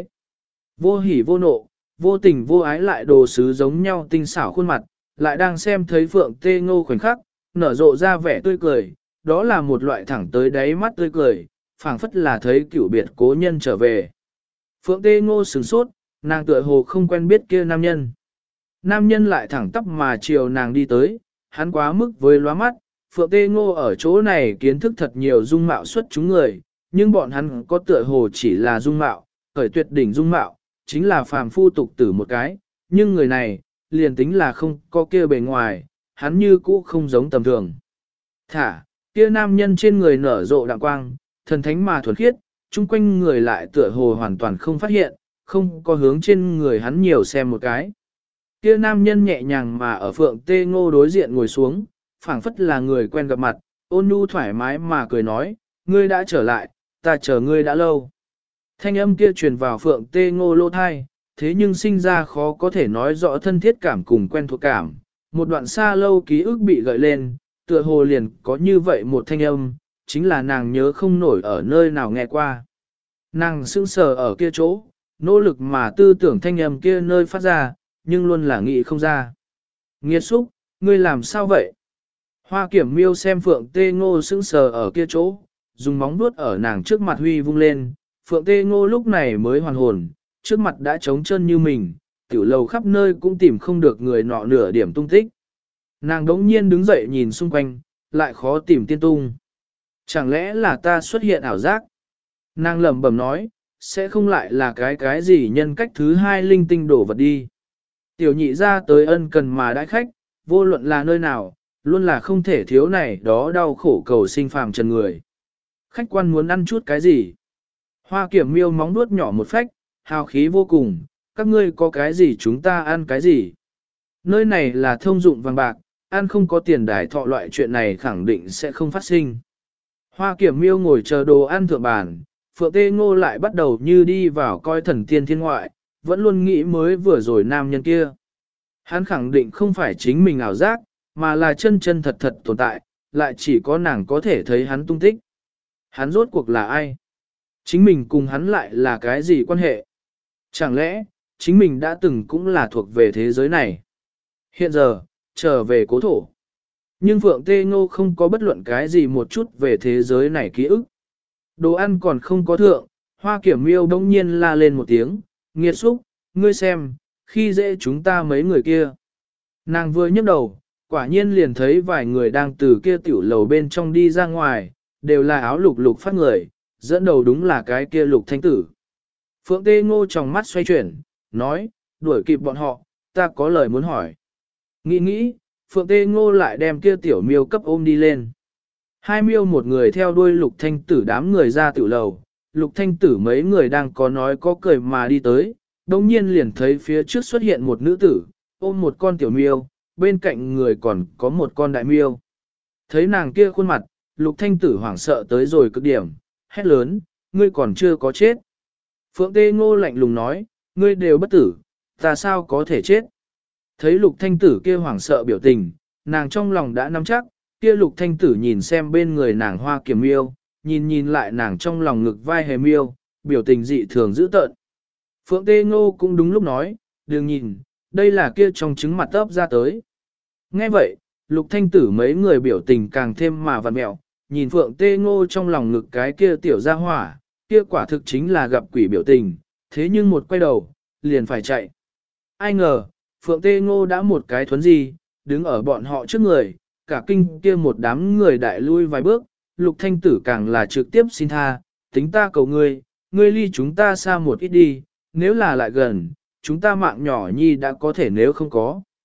Vô hỉ vô nộ, vô tình vô ái lại đồ sứ giống nhau tinh xảo khuôn mặt, lại đang xem thấy Phượng Tê Ngô khoảnh khắc, nở rộ ra vẻ tươi cười, đó là một loại thẳng tới đáy mắt tươi cười, phảng phất là thấy cửu biệt cố nhân trở về. Phượng Tê Ngô sửng sốt, nàng tựa hồ không quen biết kia nam nhân. Nam nhân lại thẳng tắp mà chiều nàng đi tới, hắn quá mức với lóa mắt, Phượng Tê Ngô ở chỗ này kiến thức thật nhiều dung mạo xuất chúng người, nhưng bọn hắn có tựa hồ chỉ là dung mạo, khởi tuyệt đỉnh dung mạo, chính là phàm phu tục tử một cái, nhưng người này, liền tính là không có kia bề ngoài, hắn như cũ không giống tầm thường. Thả, kia nam nhân trên người nở rộ đạm quang, thần thánh mà thuần khiết, chung quanh người lại tựa hồ hoàn toàn không phát hiện, không có hướng trên người hắn nhiều xem một cái. Kia nam nhân nhẹ nhàng mà ở Phượng Tê Ngô đối diện ngồi xuống, phảng phất là người quen gặp mặt, ôn nhu thoải mái mà cười nói, ngươi đã trở lại, ta chờ ngươi đã lâu. Thanh âm kia truyền vào Phượng Tê Ngô lô thai, thế nhưng sinh ra khó có thể nói rõ thân thiết cảm cùng quen thuộc cảm. Một đoạn xa lâu ký ức bị gợi lên, tựa hồ liền có như vậy một thanh âm, chính là nàng nhớ không nổi ở nơi nào nghe qua. Nàng sững sờ ở kia chỗ, nỗ lực mà tư tưởng thanh âm kia nơi phát ra, nhưng luôn là nghĩ không ra. Nghiệt xúc, ngươi làm sao vậy? Hoa Kiểm Miêu xem Phượng Tê Ngô sững sờ ở kia chỗ, dùng móng vuốt ở nàng trước mặt huy vung lên, Phượng Tê Ngô lúc này mới hoàn hồn, trước mặt đã trống chân như mình, tiểu lầu khắp nơi cũng tìm không được người nọ nửa điểm tung tích. Nàng đống nhiên đứng dậy nhìn xung quanh, lại khó tìm tiên tung. Chẳng lẽ là ta xuất hiện ảo giác? Nàng lẩm bẩm nói, sẽ không lại là cái gì nhân cách thứ hai linh tinh đổ vật đi. Tiểu nhị ra tới ân cần mà đãi khách, vô luận là nơi nào, luôn là không thể thiếu này đó đau khổ cầu sinh phàm trần người. Khách quan muốn ăn chút cái gì? Hoa Kiểm Miêu móng nuốt nhỏ một phách, hào khí vô cùng, các ngươi có cái gì chúng ta ăn cái gì. Nơi này là thông dụng vàng bạc, ăn không có tiền đài thọ loại chuyện này khẳng định sẽ không phát sinh. Hoa Kiểm Miêu ngồi chờ đồ ăn thượng bàn, Phượng Tê Ngô lại bắt đầu như đi vào coi thần tiên thiên ngoại, vẫn luôn nghĩ mới vừa rồi nam nhân kia. Hắn khẳng định không phải chính mình ảo giác, mà là chân chân thật thật tồn tại, lại chỉ có nàng có thể thấy hắn tung tích. Hắn rốt cuộc là ai? Chính mình cùng hắn lại là cái gì quan hệ? Chẳng lẽ, chính mình đã từng cũng là thuộc về thế giới này? Hiện giờ, trở về cố thổ. Nhưng Phượng Tê Ngô không có bất luận cái gì một chút về thế giới này ký ức. Đồ ăn còn không có thượng, Hoa Kiểm Miêu đông nhiên la lên một tiếng, nghiệt xúc, ngươi xem, khi dễ chúng ta mấy người kia. Nàng vừa nhấc đầu, quả nhiên liền thấy vài người đang từ kia tiểu lầu bên trong đi ra ngoài, đều là áo lục lục phát người, dẫn đầu đúng là cái kia Lục Thanh Tử. Phượng Tê Ngô trong mắt xoay chuyển, nói, đuổi kịp bọn họ, ta có lời muốn hỏi. Nghĩ nghĩ, Phượng Tê Ngô lại đem kia tiểu miêu cấp ôm đi lên. Hai miêu một người theo đuôi Lục Thanh Tử đám người ra tiểu lầu, Lục Thanh Tử mấy người đang có nói có cười mà đi tới, đồng nhiên liền thấy phía trước xuất hiện một nữ tử, ôm một con tiểu miêu, bên cạnh người còn có một con đại miêu. Thấy nàng kia khuôn mặt, Lục Thanh Tử hoảng sợ tới rồi cực điểm, hét lớn, ngươi còn chưa có chết. Phượng Tê Ngô lạnh lùng nói, ngươi đều bất tử, ta sao có thể chết. Thấy Lục Thanh Tử kia hoảng sợ biểu tình, nàng trong lòng đã nắm chắc, kia Lục Thanh Tử nhìn xem bên người nàng Hoa Kiểm Miêu, nhìn lại nàng trong lòng ngực vai hề miêu, biểu tình dị thường dữ tợn. Phượng Tê Ngô cũng đúng lúc nói, đừng nhìn, đây là kia trong trứng mặt ấp ra tới. Nghe vậy, Lục Thanh Tử mấy người biểu tình càng thêm mà vặn mẹo, nhìn Phượng Tê Ngô trong lòng ngực cái kia tiểu gia hỏa, kia quả thực chính là gặp quỷ biểu tình, thế nhưng một quay đầu, liền phải chạy. Ai ngờ, Phượng Tê Ngô đã một cái thuấn di, đứng ở bọn họ trước người, cả kinh kia một đám người đại lui vài bước, Lục Thanh Tử càng là trực tiếp xin tha, tính ta cầu ngươi, ngươi ly chúng ta xa một ít đi, nếu là lại gần, chúng ta mạng nhỏ nhi đã có thể nếu không có.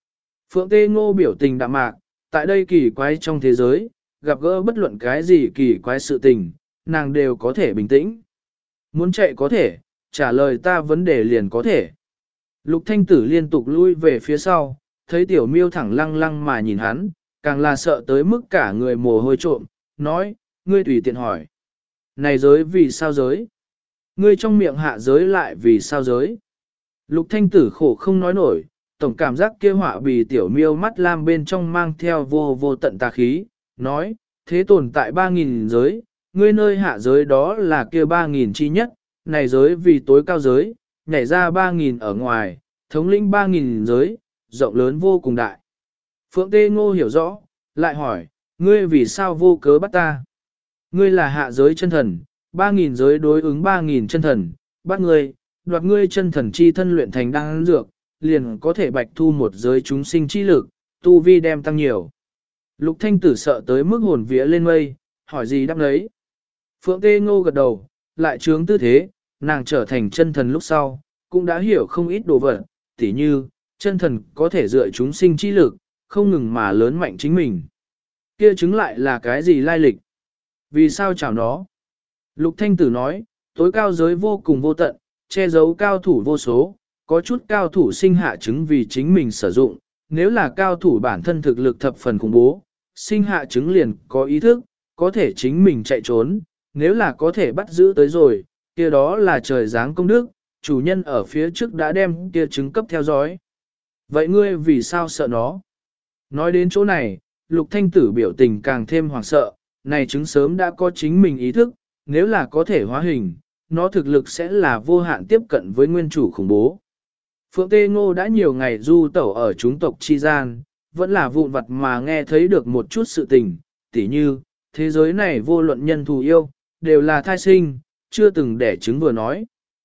Phượng Tê Ngô biểu tình đạm mạc, tại đây kỳ quái trong thế giới, gặp gỡ bất luận cái gì kỳ quái sự tình, nàng đều có thể bình tĩnh. Muốn chạy có thể, trả lời ta vấn đề liền có thể. Lục Thanh Tử liên tục lui về phía sau, thấy tiểu miêu thẳng lăng lăng mà nhìn hắn, càng là sợ tới mức cả người mồ hôi trộm, nói, ngươi tùy tiện hỏi. Này giới vì sao giới? Ngươi trong miệng hạ giới lại vì sao giới? Lục Thanh Tử khổ không nói nổi, tổng cảm giác kia họa bì tiểu miêu mắt lam bên trong mang theo vô tận tà khí, nói, thế tồn tại 3.000 giới, ngươi nơi hạ giới đó là kia 3.000 chi nhất, này giới vì tối cao giới, nhảy ra 3.000 ở ngoài, thống lĩnh 3.000 giới, rộng lớn vô cùng đại. Phượng Tê Ngô hiểu rõ, lại hỏi, ngươi vì sao vô cớ bắt ta? Ngươi là hạ giới chân thần, 3.000 giới đối ứng 3.000 chân thần, bắt ngươi, đoạt ngươi chân thần chi thân luyện thành đan dược, liền có thể bạch thu một giới chúng sinh chi lực, tu vi đem tăng nhiều. Lục Thanh Tử sợ tới mức hồn vía lên mây, hỏi gì đáp lấy. Phượng Tê Ngô gật đầu, lại trướng tư thế, nàng trở thành chân thần lúc sau, cũng đã hiểu không ít đồ vật, tỉ như, chân thần có thể dựa chúng sinh chi lực, không ngừng mà lớn mạnh chính mình. Kia chứng lại là cái gì lai lịch? Vì sao chào nó? Lục Thanh Tử nói, tối cao giới vô cùng vô tận, che giấu cao thủ vô số, có chút cao thủ sinh hạ chứng vì chính mình sử dụng, nếu là cao thủ bản thân thực lực thập phần khủng bố, sinh hạ chứng liền có ý thức, có thể chính mình chạy trốn, nếu là có thể bắt giữ tới rồi, kia đó là trời giáng công đức, chủ nhân ở phía trước đã đem kia chứng cấp theo dõi. Vậy ngươi vì sao sợ nó? Nói đến chỗ này, Lục Thanh Tử biểu tình càng thêm hoảng sợ, này chứng sớm đã có chính mình ý thức, nếu là có thể hóa hình, nó thực lực sẽ là vô hạn tiếp cận với nguyên chủ khủng bố. Phượng Tê Ngô đã nhiều ngày du tẩu ở chúng tộc chi gian, vẫn là vụn vặt mà nghe thấy được một chút sự tình, tỉ như, thế giới này vô luận nhân thù yêu, đều là thai sinh, chưa từng đẻ trứng vừa nói.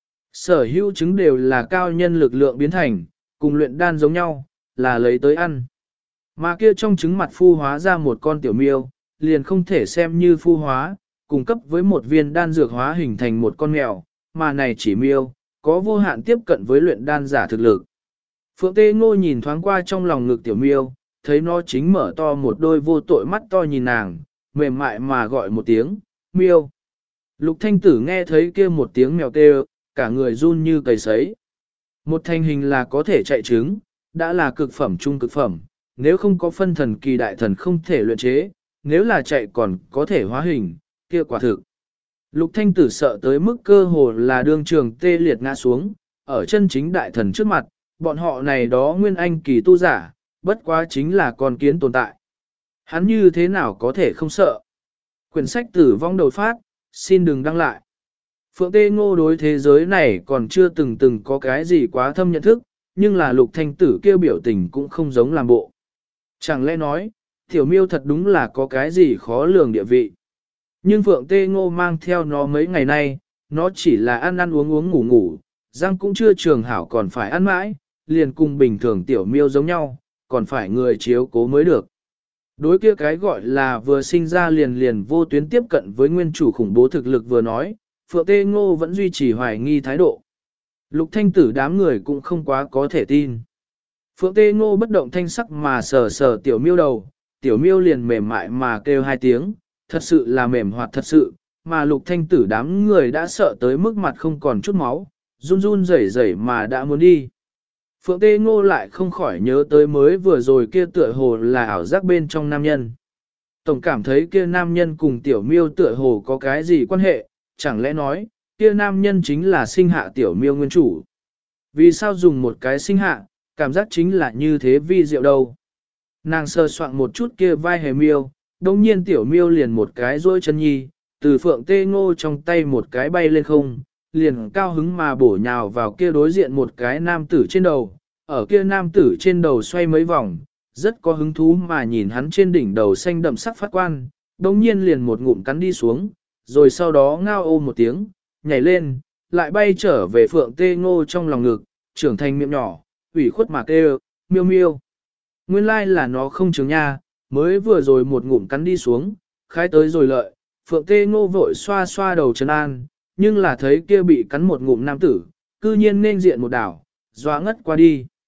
Sở hữu trứng đều là cao nhân lực lượng biến thành, cùng luyện đan giống nhau, là lấy tới ăn. Mà kia trong trứng mặt phu hóa ra một con tiểu miêu, liền không thể xem như phu hóa, cung cấp với một viên đan dược hóa hình thành một con mèo, mà này chỉ miêu, có vô hạn tiếp cận với luyện đan giả thực lực. Phượng Tê Ngô nhìn thoáng qua trong lòng ngực tiểu miêu, thấy nó chính mở to một đôi vô tội mắt to nhìn nàng, mềm mại mà gọi một tiếng, miêu. Lục Thanh Tử nghe thấy kia một tiếng mèo kêu, cả người run như cầy sấy. Một thành hình là có thể chạy trứng, đã là cực phẩm trung cực phẩm, nếu không có phân thần kỳ đại thần không thể luyện chế, nếu là chạy còn có thể hóa hình, kia quả thực. Lục Thanh Tử sợ tới mức cơ hồ là đương trường tê liệt ngã xuống, ở chân chính đại thần trước mặt, bọn họ này đó nguyên anh kỳ tu giả, bất quá chính là con kiến tồn tại. Hắn như thế nào có thể không sợ? Quyển sách tử vong đầu phát, xin đừng đăng lại. Phượng Tê Ngô đối thế giới này còn chưa từng có cái gì quá thâm nhận thức, nhưng là Lục Thanh Tử kêu biểu tình cũng không giống làm bộ. Chẳng lẽ nói, tiểu miêu thật đúng là có cái gì khó lường địa vị. Nhưng Phượng Tê Ngô mang theo nó mấy ngày nay, nó chỉ là ăn ăn uống uống ngủ ngủ, răng cũng chưa trường hảo còn phải ăn mãi, liền cùng bình thường tiểu miêu giống nhau, còn phải người chiếu cố mới được. Đối kia cái gọi là vừa sinh ra liền vô tuyến tiếp cận với nguyên chủ khủng bố thực lực vừa nói, Phượng Tê Ngô vẫn duy trì hoài nghi thái độ. Lục Thanh Tử đám người cũng không quá có thể tin. Phượng Tê Ngô bất động thanh sắc mà sờ sờ tiểu miêu đầu, tiểu miêu liền mềm mại mà kêu hai tiếng, thật sự là mềm hoạt thật sự, mà Lục Thanh Tử đám người đã sợ tới mức mặt không còn chút máu, run run rẩy rẩy mà đã muốn đi. Phượng Tê Ngô lại không khỏi nhớ tới mới vừa rồi kia tựa hồ là ảo giác bên trong nam nhân. Tổng cảm thấy kia nam nhân cùng tiểu miêu tựa hồ có cái gì quan hệ, chẳng lẽ nói, kia nam nhân chính là sinh hạ tiểu miêu nguyên chủ. Vì sao dùng một cái sinh hạ, cảm giác chính là như thế vi diệu đâu. Nàng sơ soạn một chút kia vai hề miêu, đồng nhiên tiểu miêu liền một cái rôi chân nhi, từ Phượng Tê Ngô trong tay một cái bay lên không, liền cao hứng mà bổ nhào vào kia đối diện một cái nam tử trên đầu, ở kia nam tử trên đầu xoay mấy vòng, rất có hứng thú mà nhìn hắn trên đỉnh đầu xanh đậm sắc phát quan, đồng nhiên liền một ngụm cắn đi xuống, rồi sau đó ngao ô một tiếng, nhảy lên, lại bay trở về Phượng Tê Ngô trong lòng ngực, trưởng thành miệng nhỏ, ủy khuất mà kêu, miêu miêu. Nguyên lai là nó không trường nha, mới vừa rồi một ngụm cắn đi xuống, khai tới rồi lợi, Phượng Tê Ngô vội xoa xoa đầu trấn an, nhưng là thấy kia bị cắn một ngụm nam tử, cư nhiên nên diện một đảo, doa ngất qua đi.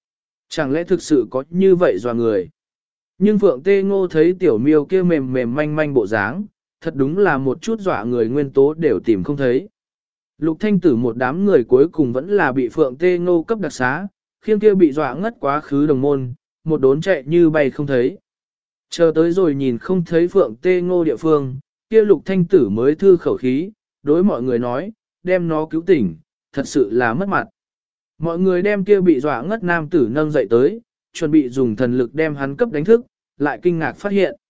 Chẳng lẽ thực sự có như vậy dọa người? Nhưng Phượng Tê Ngô thấy tiểu miêu kia mềm mềm manh manh bộ dáng, thật đúng là một chút dọa người nguyên tố đều tìm không thấy. Lục Thanh Tử một đám người cuối cùng vẫn là bị Phượng Tê Ngô cấp đặc xá, khiêng kia bị dọa ngất quá khứ đồng môn, một đốn chạy như bay không thấy. Chờ tới rồi nhìn không thấy Phượng Tê Ngô địa phương, kia Lục Thanh Tử mới thư khẩu khí, đối mọi người nói, đem nó cứu tỉnh, thật sự là mất mặt. Mọi người đem kia bị dọa ngất nam tử nâng dậy tới, chuẩn bị dùng thần lực đem hắn cấp đánh thức, lại kinh ngạc phát hiện.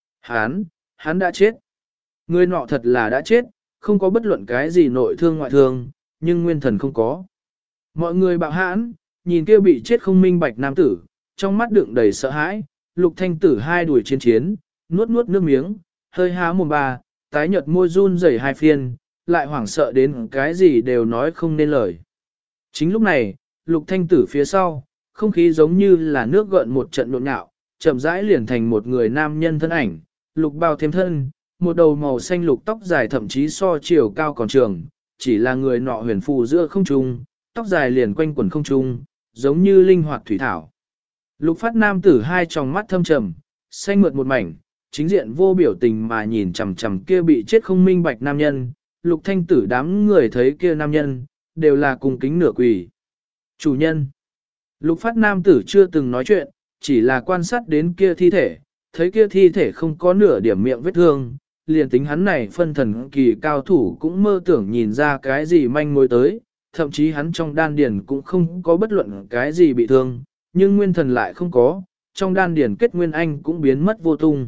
Hắn đã chết. Người nọ thật là đã chết, không có bất luận cái gì nội thương ngoại thương, nhưng nguyên thần không có. Mọi người bạo hãn, nhìn kia bị chết không minh bạch nam tử, trong mắt đựng đầy sợ hãi, Lục Thanh Tử hai đuổi chiến, nuốt nuốt nước miếng, hơi há mồm bà, tái nhợt môi run rẩy hai phiên, lại hoảng sợ đến cái gì đều nói không nên lời. Chính lúc này, Lục Thanh Tử phía sau, không khí giống như là nước gợn một trận nhộn nhạo, chậm rãi liền thành một người nam nhân thân ảnh, lục bào thêm thân, một đầu màu xanh lục tóc dài thậm chí so chiều cao còn trường, chỉ là người nọ huyền phù giữa không trung, tóc dài liền quanh quẩn không trung, giống như linh hoạt thủy thảo. Lục phát nam tử hai tròng mắt thâm trầm, xanh mượt một mảnh, chính diện vô biểu tình mà nhìn chằm chằm kia bị chết không minh bạch nam nhân, Lục Thanh Tử đám người thấy kia nam nhân, đều là cùng kính nửa quỳ. Chủ nhân. Lục phát nam tử chưa từng nói chuyện, chỉ là quan sát đến kia thi thể, thấy kia thi thể không có nửa điểm miệng vết thương, liền tính hắn này phân thần kỳ cao thủ cũng mơ tưởng nhìn ra cái gì manh mối tới, thậm chí hắn trong đan điền cũng không có bất luận cái gì bị thương, nhưng nguyên thần lại không có, trong đan điền kết nguyên anh cũng biến mất vô tung.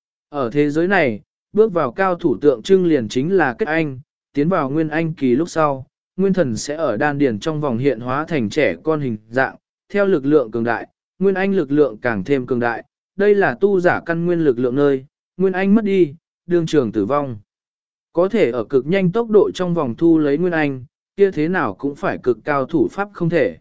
Ở thế giới này, bước vào cao thủ tượng trưng liền chính là kết anh, tiến vào nguyên anh kỳ lúc sau, nguyên thần sẽ ở đan điền trong vòng hiện hóa thành trẻ con hình dạng, theo lực lượng cường đại, nguyên anh lực lượng càng thêm cường đại, đây là tu giả căn nguyên lực lượng nơi, nguyên anh mất đi, đương trường tử vong. Có thể ở cực nhanh tốc độ trong vòng thu lấy nguyên anh, kia thế nào cũng phải cực cao thủ pháp không thể.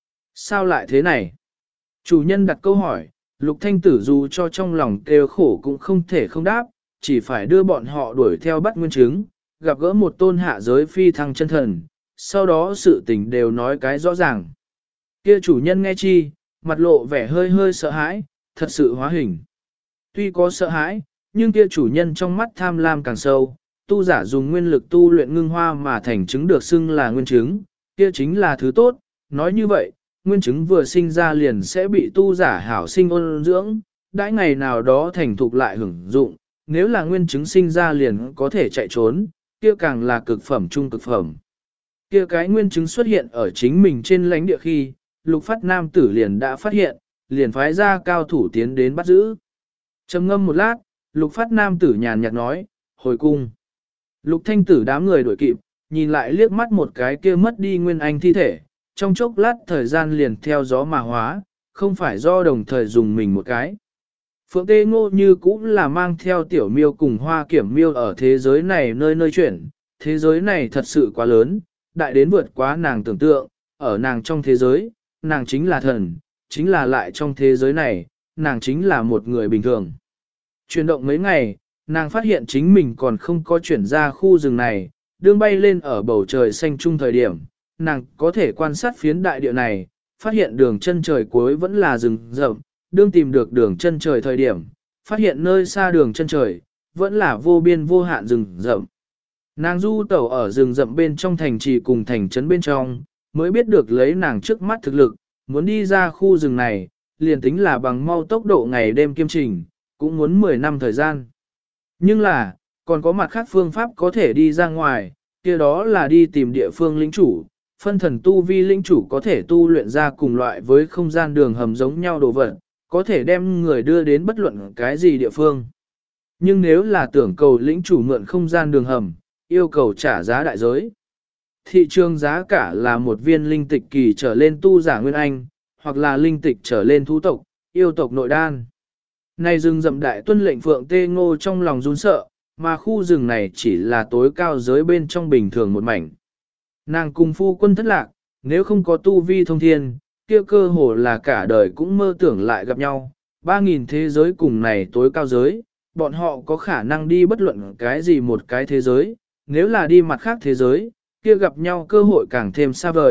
Sao lại thế này? Chủ nhân đặt câu hỏi, Lục Thanh Tử dù cho trong lòng kêu khổ cũng không thể không đáp, chỉ phải đưa bọn họ đuổi theo bắt nguyên chứng, gặp gỡ một tôn hạ giới phi thăng chân thần, sau đó sự tình đều nói cái rõ ràng. Kia chủ nhân nghe chi, mặt lộ vẻ hơi hơi sợ hãi, thật sự hóa hình. Tuy có sợ hãi, nhưng kia chủ nhân trong mắt tham lam càng sâu, tu giả dùng nguyên lực tu luyện ngưng hoa mà thành chứng được xưng là nguyên chứng, kia chính là thứ tốt, nói như vậy, nguyên chứng vừa sinh ra liền sẽ bị tu giả hảo sinh ôn dưỡng, đãi ngày nào đó thành thục lại hưởng dụng, nếu là nguyên chứng sinh ra liền có thể chạy trốn, kia càng là cực phẩm trung cực phẩm. Kia cái nguyên chứng xuất hiện ở chính mình trên lãnh địa khi, Lục phát nam tử liền đã phát hiện, liền phái ra cao thủ tiến đến bắt giữ. Trầm ngâm một lát, Lục phát nam tử nhàn nhạt nói, hồi cung. Lục thanh tử đám người đuổi kịp, nhìn lại liếc mắt một cái kia mất đi nguyên anh thi thể, trong chốc lát thời gian liền theo gió mà hóa, không phải do đồng thời dùng mình một cái. Phượng Tê Ngô như cũng là mang theo tiểu miêu cùng hoa kiểm miêu ở thế giới này nơi nơi chuyển, thế giới này thật sự quá lớn, đại đến vượt quá nàng tưởng tượng, ở nàng trong thế giới, nàng chính là thần, chính là lại trong thế giới này, nàng chính là một người bình thường. Chuyển động mấy ngày, nàng phát hiện chính mình còn không có chuyển ra khu rừng này, đương bay lên ở bầu trời xanh trung thời điểm, nàng có thể quan sát phiến đại địa này, phát hiện đường chân trời cuối vẫn là rừng rậm, đương tìm được đường chân trời thời điểm, phát hiện nơi xa đường chân trời, vẫn là vô biên vô hạn rừng rậm. Nàng du tẩu ở rừng rậm bên trong thành trì cùng thành trấn bên trong, mới biết được lấy nàng trước mắt thực lực, muốn đi ra khu rừng này, liền tính là bằng mau tốc độ ngày đêm kiêm trình, cũng muốn 10 năm thời gian. Nhưng là, còn có mặt khác phương pháp có thể đi ra ngoài, kia đó là đi tìm địa phương lĩnh chủ, phân thần tu vi lĩnh chủ có thể tu luyện ra cùng loại với không gian đường hầm giống nhau đồ vật, có thể đem người đưa đến bất luận cái gì địa phương. Nhưng nếu là tưởng cầu lĩnh chủ mượn không gian đường hầm, yêu cầu trả giá đại giới. Thị trường giá cả là một viên linh tịch kỳ trở lên tu giả nguyên anh, hoặc là linh tịch trở lên thú tộc, yêu tộc nội đan. Này rừng rậm đại tuân lệnh Phượng Tê Ngô trong lòng run sợ, mà khu rừng này chỉ là tối cao giới bên trong bình thường một mảnh. Nàng cùng phu quân thất lạc, nếu không có tu vi thông thiên, kia cơ hồ là cả đời cũng mơ tưởng lại gặp nhau. 3.000 thế giới cùng này tối cao giới, bọn họ có khả năng đi bất luận cái gì một cái thế giới, nếu là đi mặt khác thế giới, kia gặp nhau cơ hội càng thêm xa vời,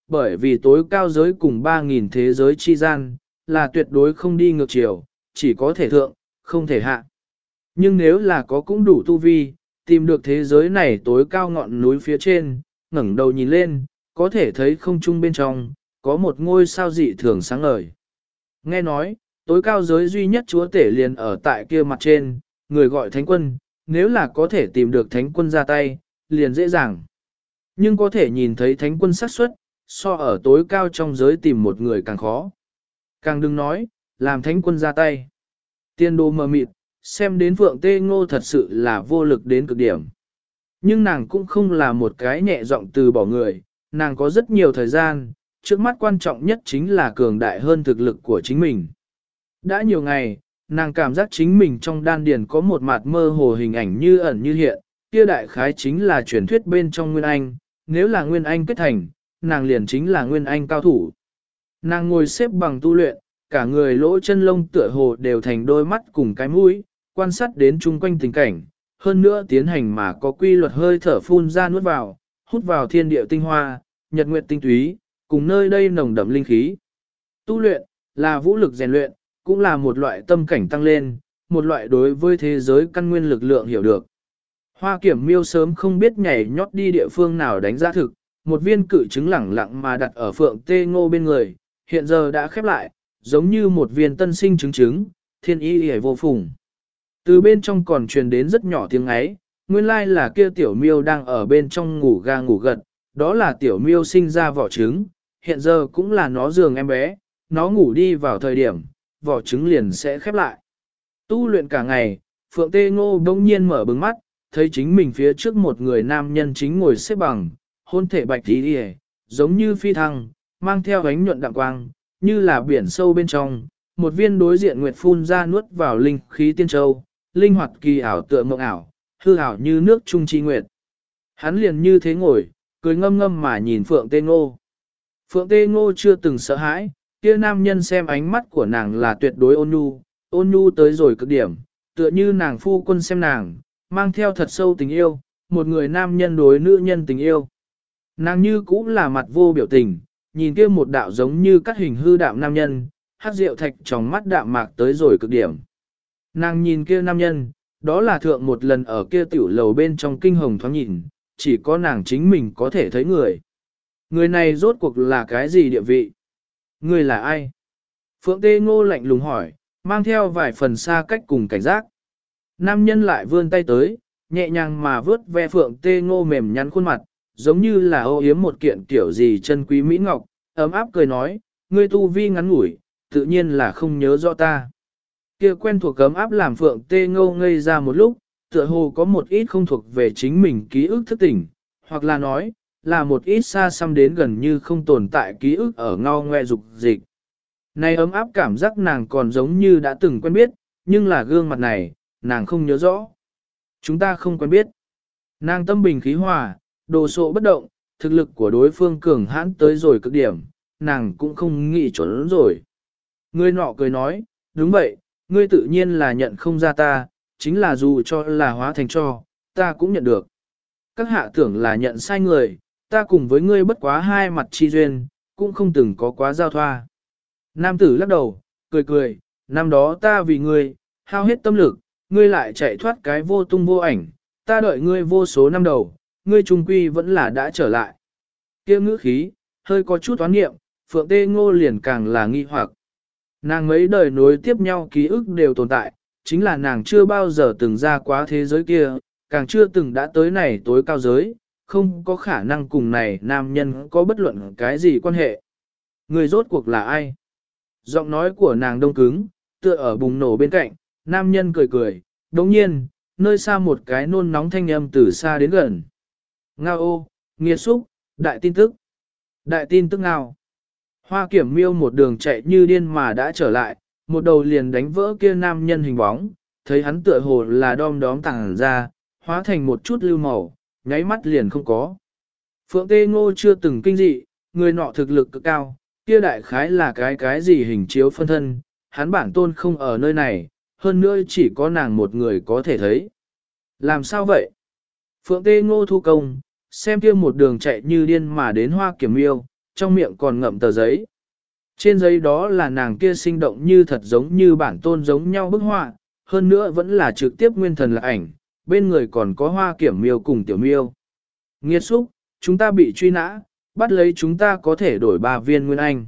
bởi vì tối cao giới cùng 3.000 thế giới chi gian, là tuyệt đối không đi ngược chiều, chỉ có thể thượng, không thể hạ. Nhưng nếu là có cũng đủ tu vi, tìm được thế giới này tối cao ngọn núi phía trên, ngẩng đầu nhìn lên, có thể thấy không trung bên trong, có một ngôi sao dị thường sáng ngời. Nghe nói, tối cao giới duy nhất chúa tể liền ở tại kia mặt trên, người gọi thánh quân, nếu là có thể tìm được thánh quân ra tay, liền dễ dàng. Nhưng có thể nhìn thấy thánh quân xác suất, so ở tối cao trong giới tìm một người càng khó. Càng đừng nói, làm thánh quân ra tay. Tiên đồ mờ mịt, xem đến Phượng Tê Ngô thật sự là vô lực đến cực điểm. Nhưng nàng cũng không là một cái nhẹ giọng từ bỏ người, nàng có rất nhiều thời gian, trước mắt quan trọng nhất chính là cường đại hơn thực lực của chính mình. Đã nhiều ngày, nàng cảm giác chính mình trong đan điền có một mặt mơ hồ hình ảnh như ẩn như hiện, kia đại khái chính là truyền thuyết bên trong Nguyên Anh, nếu là Nguyên Anh kết thành, nàng liền chính là Nguyên Anh cao thủ. Nàng ngồi xếp bằng tu luyện, cả người lỗ chân lông tựa hồ đều thành đôi mắt cùng cái mũi, quan sát đến chung quanh tình cảnh, hơn nữa tiến hành mà có quy luật hơi thở phun ra nuốt vào, hút vào thiên địa tinh hoa, nhật nguyệt tinh túy, cùng nơi đây nồng đậm linh khí. Tu luyện, là vũ lực rèn luyện, cũng là một loại tâm cảnh tăng lên, một loại đối với thế giới căn nguyên lực lượng hiểu được. Hoa Kiểm Miêu sớm không biết nhảy nhót đi địa phương nào đánh giá thực, một viên cự trứng lẳng lặng mà đặt ở Phượng Tê Ngô bên người, hiện giờ đã khép lại, giống như một viên tân sinh trứng, thiên y hề vô phùng. Từ bên trong còn truyền đến rất nhỏ tiếng ấy, nguyên lai là kia tiểu miêu đang ở bên trong ngủ ga ngủ gật, đó là tiểu miêu sinh ra vỏ trứng, hiện giờ cũng là nó giường em bé, nó ngủ đi vào thời điểm, vỏ trứng liền sẽ khép lại. Tu luyện cả ngày, Phượng Tê Ngô bỗng nhiên mở bừng mắt, thấy chính mình phía trước một người nam nhân chính ngồi xếp bằng, hôn thể bạch tí đi giống như phi thăng, mang theo ánh nhuận đạm quang, như là biển sâu bên trong, một viên đối diện nguyệt phun ra nuốt vào linh khí tiên châu, linh hoạt kỳ ảo tựa mộng ảo, hư ảo như nước trung chi nguyệt. Hắn liền như thế ngồi, cười ngâm ngâm mà nhìn Phượng Tê Ngô. Phượng Tê Ngô chưa từng sợ hãi, kia nam nhân xem ánh mắt của nàng là tuyệt đối ôn nhu tới rồi cực điểm, tựa như nàng phu quân xem nàng, mang theo thật sâu tình yêu, một người nam nhân đối nữ nhân tình yêu. Nàng như cũng là mặt vô biểu tình, nhìn kia một đạo giống như cắt hình hư đạm nam nhân, hát rượu thạch trong mắt đạm mạc tới rồi cực điểm. Nàng nhìn kia nam nhân, đó là thượng một lần ở kia tiểu lầu bên trong kinh hồng thoáng nhìn, chỉ có nàng chính mình có thể thấy người. Người này rốt cuộc là cái gì địa vị? Người là ai? Phượng Tê Ngô lạnh lùng hỏi, mang theo vài phần xa cách cùng cảnh giác. Nam nhân lại vươn tay tới, nhẹ nhàng mà vớt ve Phượng Tê Ngô mềm nhắn khuôn mặt, giống như là âu yếm một kiện kiểu gì chân quý mỹ ngọc, ấm áp cười nói, ngươi tu vi ngắn ngủi, tự nhiên là không nhớ rõ ta. Kia quen thuộc ấm áp làm Phượng Tê Ngô ngây ra một lúc, tựa hồ có một ít không thuộc về chính mình ký ức thức tỉnh, hoặc là nói, là một ít xa xăm đến gần như không tồn tại ký ức ở ngao ngoe dục dịch. Này ấm áp cảm giác nàng còn giống như đã từng quen biết, nhưng là gương mặt này, nàng không nhớ rõ. Chúng ta không quen biết. Nàng tâm bình khí hòa, đồ sộ bất động, thực lực của đối phương cường hãn tới rồi cực điểm, nàng cũng không nghĩ trốn rồi. Người nọ cười nói, đúng vậy, ngươi tự nhiên là nhận không ra ta, chính là dù cho là hóa thành cho, ta cũng nhận được. Các hạ tưởng là nhận sai người, ta cùng với ngươi bất quá hai mặt chi duyên, cũng không từng có quá giao thoa. Nam tử lắc đầu, cười, năm đó ta vì ngươi, hao hết tâm lực, ngươi lại chạy thoát cái vô tung vô ảnh, ta đợi ngươi vô số năm đầu, ngươi trung quy vẫn là đã trở lại. Kia ngữ khí, hơi có chút toán nghiệm, Phượng Tê Ngô liền càng là nghi hoặc. Nàng mấy đời nối tiếp nhau ký ức đều tồn tại, chính là nàng chưa bao giờ từng ra quá thế giới kia, càng chưa từng đã tới này tối cao giới, không có khả năng cùng này nam nhân có bất luận cái gì quan hệ. Người rốt cuộc là ai? Giọng nói của nàng đông cứng, tựa ở bùng nổ bên cạnh, nam nhân cười, đồng nhiên, nơi xa một cái nôn nóng thanh âm từ xa đến gần. Ngao ô, nghiệt xúc, đại tin tức. Đại tin tức ngao. Hoa Kiểm Miêu một đường chạy như điên mà đã trở lại, một đầu liền đánh vỡ kia nam nhân hình bóng, thấy hắn tựa hồ là đom đóm tàng ra, hóa thành một chút lưu màu, nháy mắt liền không có. Phượng Tê Ngô chưa từng kinh dị, người nọ thực lực cực cao, kia đại khái là cái gì hình chiếu phân thân, hắn bản tôn không ở nơi này, hơn nữa chỉ có nàng một người có thể thấy. Làm sao vậy? Phượng Tê Ngô thu công, xem kia một đường chạy như điên mà đến Hoa Kiểm Miêu, trong miệng còn ngậm tờ giấy. Trên giấy đó là nàng kia sinh động như thật giống như bản tôn giống nhau bức họa, hơn nữa vẫn là trực tiếp nguyên thần là ảnh, bên người còn có Hoa Kiểm Miêu cùng Tiểu Miêu. Nghiệt xúc, chúng ta bị truy nã, bắt lấy chúng ta có thể đổi 3 viên Nguyên Anh.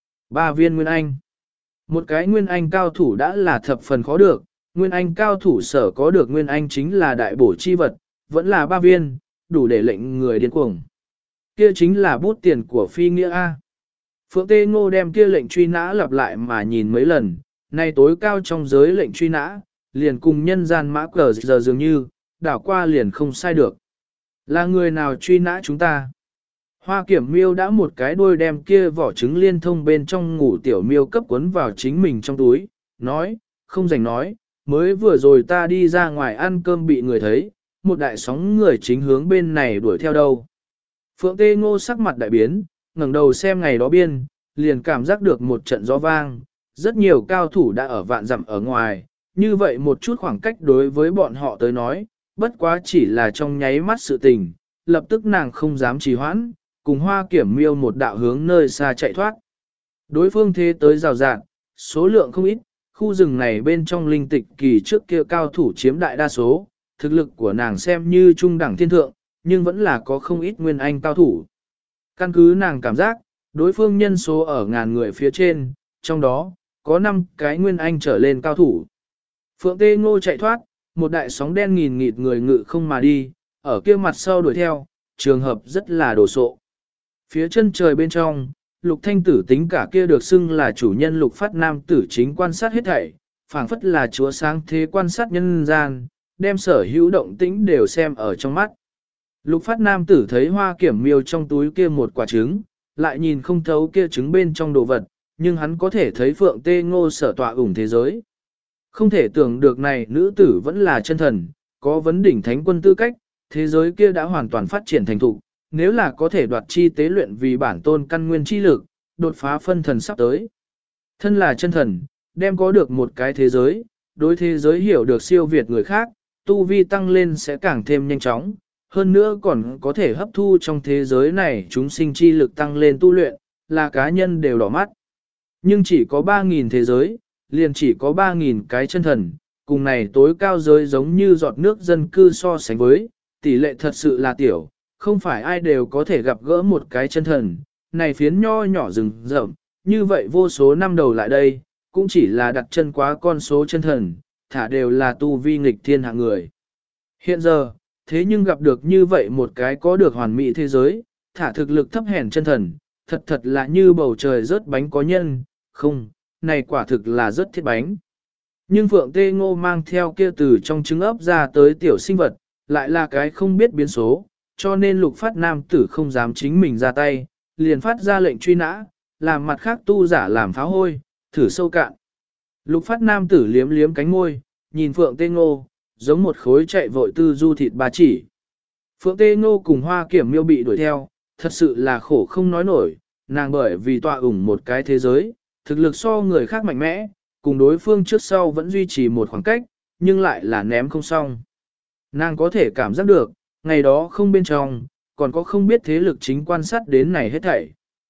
3 viên Nguyên Anh. Một cái Nguyên Anh cao thủ đã là thập phần khó được, Nguyên Anh cao thủ sở có được Nguyên Anh chính là đại bổ chi vật, vẫn là 3 viên, đủ để lệnh người điên cuồng. Kia chính là bút tiền của phi nghĩa A. Phượng Tê Ngô đem kia lệnh truy nã lặp lại mà nhìn mấy lần, nay tối cao trong giới lệnh truy nã, liền cùng nhân gian mã cờ giờ dường như, đảo qua liền không sai được. Là người nào truy nã chúng ta? Hoa Kiểm Miêu đã một cái đuôi đem kia vỏ trứng liên thông bên trong ngủ Tiểu Miêu cấp cuốn vào chính mình trong túi, nói, không rảnh nói, mới vừa rồi ta đi ra ngoài ăn cơm bị người thấy, một đại sóng người chính hướng bên này đuổi theo đâu. Phượng Tê Ngô sắc mặt đại biến, ngẩng đầu xem ngày đó biên, liền cảm giác được một trận gió vang, rất nhiều cao thủ đã ở vạn dặm ở ngoài, như vậy một chút khoảng cách đối với bọn họ tới nói, bất quá chỉ là trong nháy mắt sự tình, lập tức nàng không dám trì hoãn, cùng Hoa Kiểm Miêu một đạo hướng nơi xa chạy thoát. Đối phương thế tới rào rạng, số lượng không ít, khu rừng này bên trong linh tịch kỳ trước kia cao thủ chiếm đại đa số, thực lực của nàng xem như trung đẳng thiên thượng, nhưng vẫn là có không ít nguyên anh cao thủ. Căn cứ nàng cảm giác, đối phương nhân số ở ngàn người phía trên, trong đó, có 5 cái nguyên anh trở lên cao thủ. Phượng Tê Ngô chạy thoát, một đại sóng đen nghìn nghịt người ngự không mà đi, ở kia mặt sau đuổi theo, trường hợp rất là đồ sộ. Phía chân trời bên trong, Lục Thanh Tử tính cả kia được xưng là chủ nhân Lục Phát Nam Tử chính quan sát hết thảy, phảng phất là chúa sáng thế quan sát nhân gian, đem sở hữu động tĩnh đều xem ở trong mắt. Lục Phát Nam Tử thấy Hoa Kiểm Miêu trong túi kia một quả trứng, lại nhìn không thấu kia trứng bên trong đồ vật, nhưng hắn có thể thấy Phượng Tê Ngô sở tọa ủng thế giới. Không thể tưởng được này nữ tử vẫn là chân thần, có vấn đỉnh thánh quân tư cách, thế giới kia đã hoàn toàn phát triển thành thục, nếu là có thể đoạt chi tế luyện vì bản tôn căn nguyên chi lực, đột phá phân thần sắp tới. Thân là chân thần, đem có được một cái thế giới, đối thế giới hiểu được siêu việt người khác, tu vi tăng lên sẽ càng thêm nhanh chóng, hơn nữa còn có thể hấp thu trong thế giới này chúng sinh chi lực tăng lên tu luyện, là cá nhân đều đỏ mắt. Nhưng chỉ có 3.000 thế giới, liền chỉ có 3.000 cái chân thần, cùng này tối cao giới giống như giọt nước dân cư so sánh với, tỷ lệ thật sự là tiểu, không phải ai đều có thể gặp gỡ một cái chân thần, này phiến nho nhỏ rừng rậm, như vậy vô số năm đầu lại đây, cũng chỉ là đặt chân quá con số chân thần, thả đều là tu vi nghịch thiên hạng người. Hiện giờ, thế nhưng gặp được như vậy một cái có được hoàn mỹ thế giới, thả thực lực thấp hèn chân thần, thật thật là như bầu trời rớt bánh có nhân, không, này quả thực là rất thiết bánh. Nhưng Phượng Tê Ngô mang theo kia từ trong trứng ấp ra tới tiểu sinh vật, lại là cái không biết biến số, cho nên Lục Phát Nam Tử không dám chính mình ra tay, liền phát ra lệnh truy nã, làm mặt khác tu giả làm pháo hôi, thử sâu cạn. Lục Phát Nam Tử liếm liếm cánh môi, nhìn Phượng Tê Ngô, giống một khối chạy vội tư du thịt ba chỉ. Phượng Tê Ngô cùng Hoa Kiểm Miêu bị đuổi theo, thật sự là khổ không nói nổi, nàng bởi vì tọa ủng một cái thế giới, thực lực so người khác mạnh mẽ, cùng đối phương trước sau vẫn duy trì một khoảng cách, nhưng lại là ném không xong. Nàng có thể cảm giác được, ngày đó không bên trong, còn có không biết thế lực chính quan sát đến này hết thảy.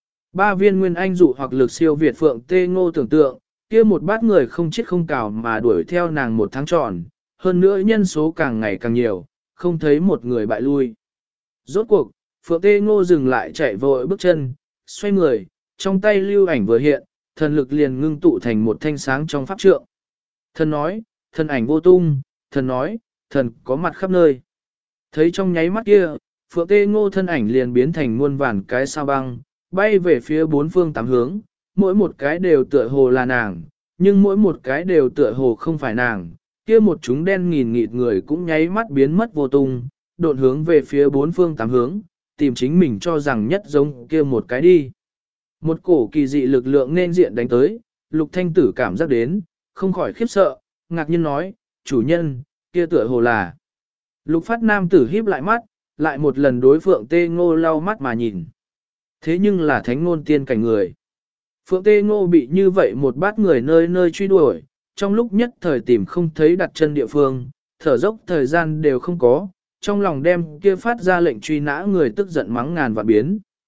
3 viên nguyên anh dụ hoặc lực siêu Việt Phượng Tê Ngô tưởng tượng, kia một bát người không chết không cào mà đuổi theo nàng một tháng tròn, hơn nữa nhân số càng ngày càng nhiều, không thấy một người bại lui. Rốt cuộc, Phượng Tê Ngô dừng lại chạy vội bước chân, xoay người, trong tay lưu ảnh vừa hiện, thần lực liền ngưng tụ thành một thanh sáng trong pháp trượng. Thần nói, thần ảnh vô tung, thần nói, thần có mặt khắp nơi. Thấy trong nháy mắt kia, Phượng Tê Ngô thân ảnh liền biến thành muôn vàn cái sao băng, bay về phía 4 phương 8 hướng, mỗi một cái đều tựa hồ là nàng, nhưng mỗi một cái đều tựa hồ không phải nàng. Kia một chúng đen nghìn nghịt người cũng nháy mắt biến mất vô tung, độn hướng về phía 4 phương 8 hướng, tìm chính mình cho rằng nhất giống kia một cái đi. Một cổ kỳ dị lực lượng nên diện đánh tới, Lục Thanh Tử cảm giác đến, không khỏi khiếp sợ, ngạc nhiên nói, chủ nhân, kia tựa hồ là. Lục Phát Nam Tử híp lại mắt, lại một lần đối Phượng Tê Ngô lau mắt mà nhìn. Thế nhưng là thánh ngôn tiên cảnh người. Phượng Tê Ngô bị như vậy một bát người nơi nơi truy đuổi, trong lúc nhất thời tìm không thấy đặt chân địa phương, thở dốc thời gian đều không có, trong lòng đem kia phát ra lệnh truy nã người tức giận mắng ngàn vạn biến.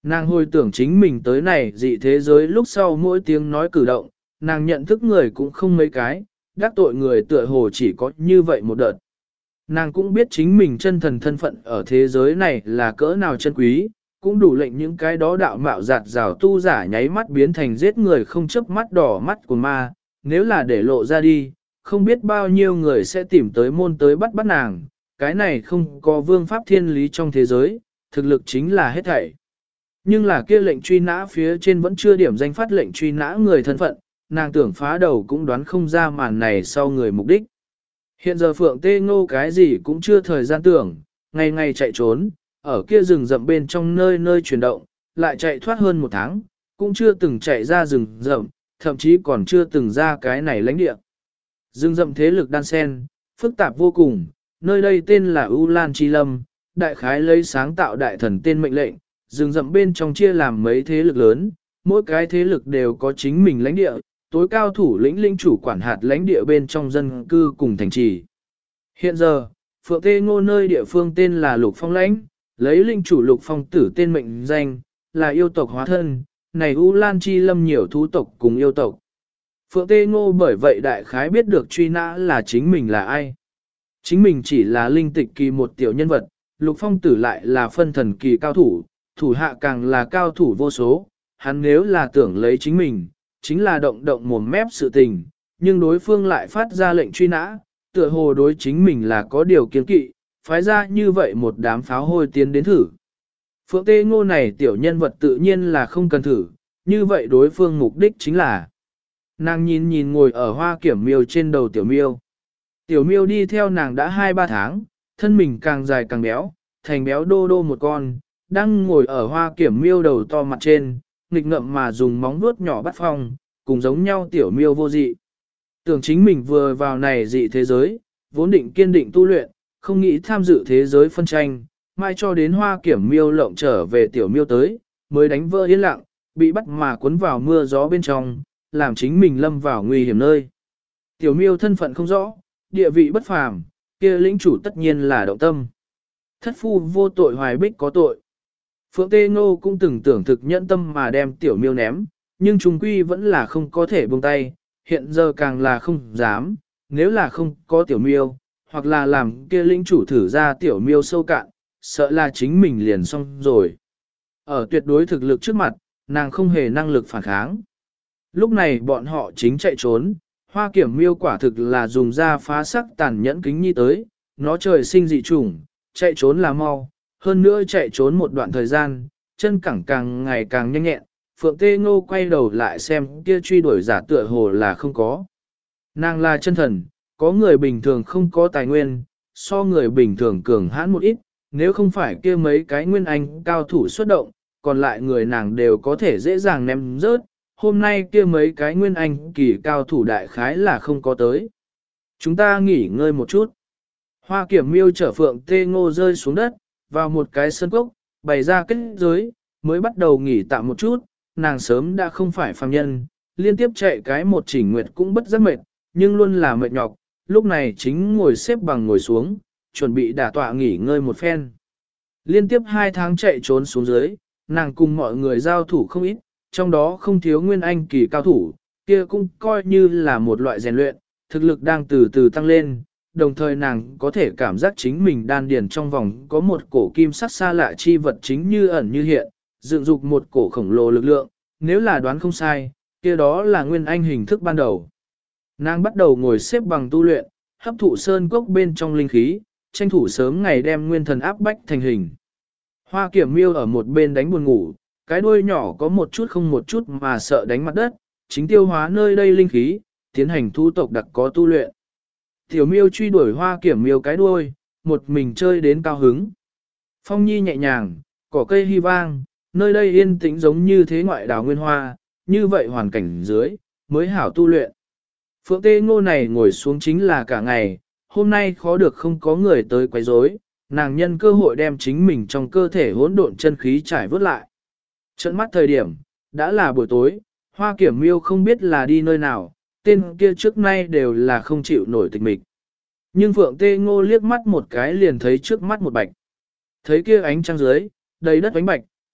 Nàng hồi tưởng chính mình tới này dị thế giới lúc sau mỗi tiếng nói cử động, nàng nhận thức người cũng không mấy cái, đắc tội người tựa hồ chỉ có như vậy một đợt. Nàng cũng biết chính mình chân thần thân phận ở thế giới này là cỡ nào chân quý, cũng đủ lệnh những cái đó đạo mạo giạt rào tu giả nháy mắt biến thành giết người không chớp mắt đỏ mắt của ma, nếu là để lộ ra đi, không biết bao nhiêu người sẽ tìm tới môn tới bắt nàng, cái này không có vương pháp thiên lý trong thế giới, thực lực chính là hết thảy. Nhưng là kia lệnh truy nã phía trên vẫn chưa điểm danh phát lệnh truy nã người thân phận, nàng tưởng phá đầu cũng đoán không ra màn này sau người mục đích. Hiện giờ Phượng Tê Ngô cái gì cũng chưa thời gian tưởng, ngày ngày chạy trốn, ở kia rừng rậm bên trong nơi nơi chuyển động, lại chạy thoát hơn một tháng, cũng chưa từng chạy ra rừng rậm, thậm chí còn chưa từng ra cái này lãnh địa. Rừng rậm thế lực đan sen, phức tạp vô cùng, nơi đây tên là U Lan Chi Lâm, đại khái lấy sáng tạo đại thần tên mệnh lệnh, rừng rậm bên trong chia làm mấy thế lực lớn, mỗi cái thế lực đều có chính mình lãnh địa, tối cao thủ lĩnh lĩnh chủ quản hạt lãnh địa bên trong dân cư cùng thành trì. Hiện giờ, Phượng Tê Ngô nơi địa phương tên là Lục Phong lãnh, lấy linh chủ Lục Phong tử tên mệnh danh, là yêu tộc hóa thân, này U Lan Chi Lâm nhiều thú tộc cùng yêu tộc. Phượng Tê Ngô bởi vậy đại khái biết được truy nã là chính mình là ai. Chính mình chỉ là linh tịch kỳ một tiểu nhân vật, Lục Phong tử lại là phân thần kỳ cao thủ, thủ hạ càng là cao thủ vô số, hắn nếu là tưởng lấy chính mình, chính là động động mồm mép sự tình, nhưng đối phương lại phát ra lệnh truy nã, tựa hồ đối chính mình là có điều kiên kỵ, phái ra như vậy một đám pháo hôi tiến đến thử. Phượng Tê Ngô này tiểu nhân vật tự nhiên là không cần thử, như vậy đối phương mục đích chính là nàng nhìn ngồi ở hoa kiểm miêu trên đầu tiểu miêu. Tiểu miêu đi theo nàng đã 2-3 tháng, thân mình càng dài càng béo, thành béo đô đô một con, đang ngồi ở hoa kiểm miêu đầu to mặt trên, nghịch ngậm mà dùng móng vuốt nhỏ bắt phong, cùng giống nhau tiểu miêu vô dị. Tưởng chính mình vừa vào này dị thế giới, vốn định kiên định tu luyện, không nghĩ tham dự thế giới phân tranh, mai cho đến hoa kiểm miêu lộng trở về tiểu miêu tới, mới đánh vỡ yên lặng, bị bắt mà cuốn vào mưa gió bên trong, làm chính mình lâm vào nguy hiểm nơi. Tiểu miêu thân phận không rõ, địa vị bất phàm, kia lĩnh chủ tất nhiên là động tâm. Thất phu vô tội hoài bích có tội. Phượng Tê Ngô cũng từng tưởng thực nhẫn tâm mà đem tiểu miêu ném, nhưng chúng quy vẫn là không có thể buông tay, hiện giờ càng là không dám, nếu là không có tiểu miêu, hoặc là làm kia lĩnh chủ thử ra tiểu miêu sâu cạn, sợ là chính mình liền xong rồi. Ở tuyệt đối thực lực trước mặt, nàng không hề năng lực phản kháng. Lúc này bọn họ chính chạy trốn, hoa kiểm miêu quả thực là dùng ra phá sắc tàn nhẫn kính nhi tới, nó trời sinh dị chủng, chạy trốn là mau, hơn nữa chạy trốn một đoạn thời gian, chân cẳng càng ngày càng nhanh nhẹn, Phượng Tê Ngô quay đầu lại xem kia truy đuổi giả tựa hồ là không có. Nàng là chân thần, có người bình thường không có tài nguyên, so người bình thường cường hãn một ít, nếu không phải kia mấy cái nguyên anh cao thủ xuất động, còn lại người nàng đều có thể dễ dàng ném rớt, hôm nay kia mấy cái nguyên anh kỳ cao thủ đại khái là không có tới. Chúng ta nghỉ ngơi một chút. Hoa kiểm miêu chở Phượng Tê Ngô rơi xuống đất, vào một cái sân cốc, bày ra kết giới, mới bắt đầu nghỉ tạm một chút, nàng sớm đã không phải phàm nhân, liên tiếp chạy cái một chỉnh nguyệt cũng bất giác mệt, nhưng luôn là mệt nhọc, lúc này chính ngồi xếp bằng ngồi xuống, chuẩn bị đả tọa nghỉ ngơi một phen. Liên tiếp 2 tháng chạy trốn xuống dưới, nàng cùng mọi người giao thủ không ít, trong đó không thiếu nguyên anh kỳ cao thủ, kia cũng coi như là một loại rèn luyện, thực lực đang từ từ tăng lên, đồng thời nàng có thể cảm giác chính mình đan điền trong vòng có một cổ kim sắc xa lạ chi vật chính như ẩn như hiện, dựng dục một cổ khổng lồ lực lượng, nếu là đoán không sai, kia đó là nguyên anh hình thức ban đầu. Nàng bắt đầu ngồi xếp bằng tu luyện, hấp thụ sơn cốc bên trong linh khí, tranh thủ sớm ngày đem nguyên thần áp bách thành hình. Hoa kiểm miêu ở một bên đánh buồn ngủ, cái đuôi nhỏ có một chút không một chút mà sợ đánh mặt đất, chính tiêu hóa nơi đây linh khí, tiến hành thu tộc đặc có tu luyện. Tiểu miêu truy đuổi hoa kiểm miêu cái đuôi, một mình chơi đến cao hứng. Phong nhi nhẹ nhàng, cỏ cây hy vang, nơi đây yên tĩnh giống như thế ngoại đảo nguyên hoa, như vậy hoàn cảnh dưới, mới hảo tu luyện. Phượng Tê Ngô này ngồi xuống chính là cả ngày, hôm nay khó được không có người tới quấy rối, nàng nhân cơ hội đem chính mình trong cơ thể hỗn độn chân khí trải vớt lại. Trận mắt thời điểm, đã là buổi tối, hoa kiểm miêu không biết là đi nơi nào, tên kia trước nay đều là không chịu nổi tịch mịch. Nhưng Phượng Tê Ngô liếc mắt một cái liền thấy trước mắt một bạch. Thấy kia ánh trăng dưới, đầy đất ánh bạch,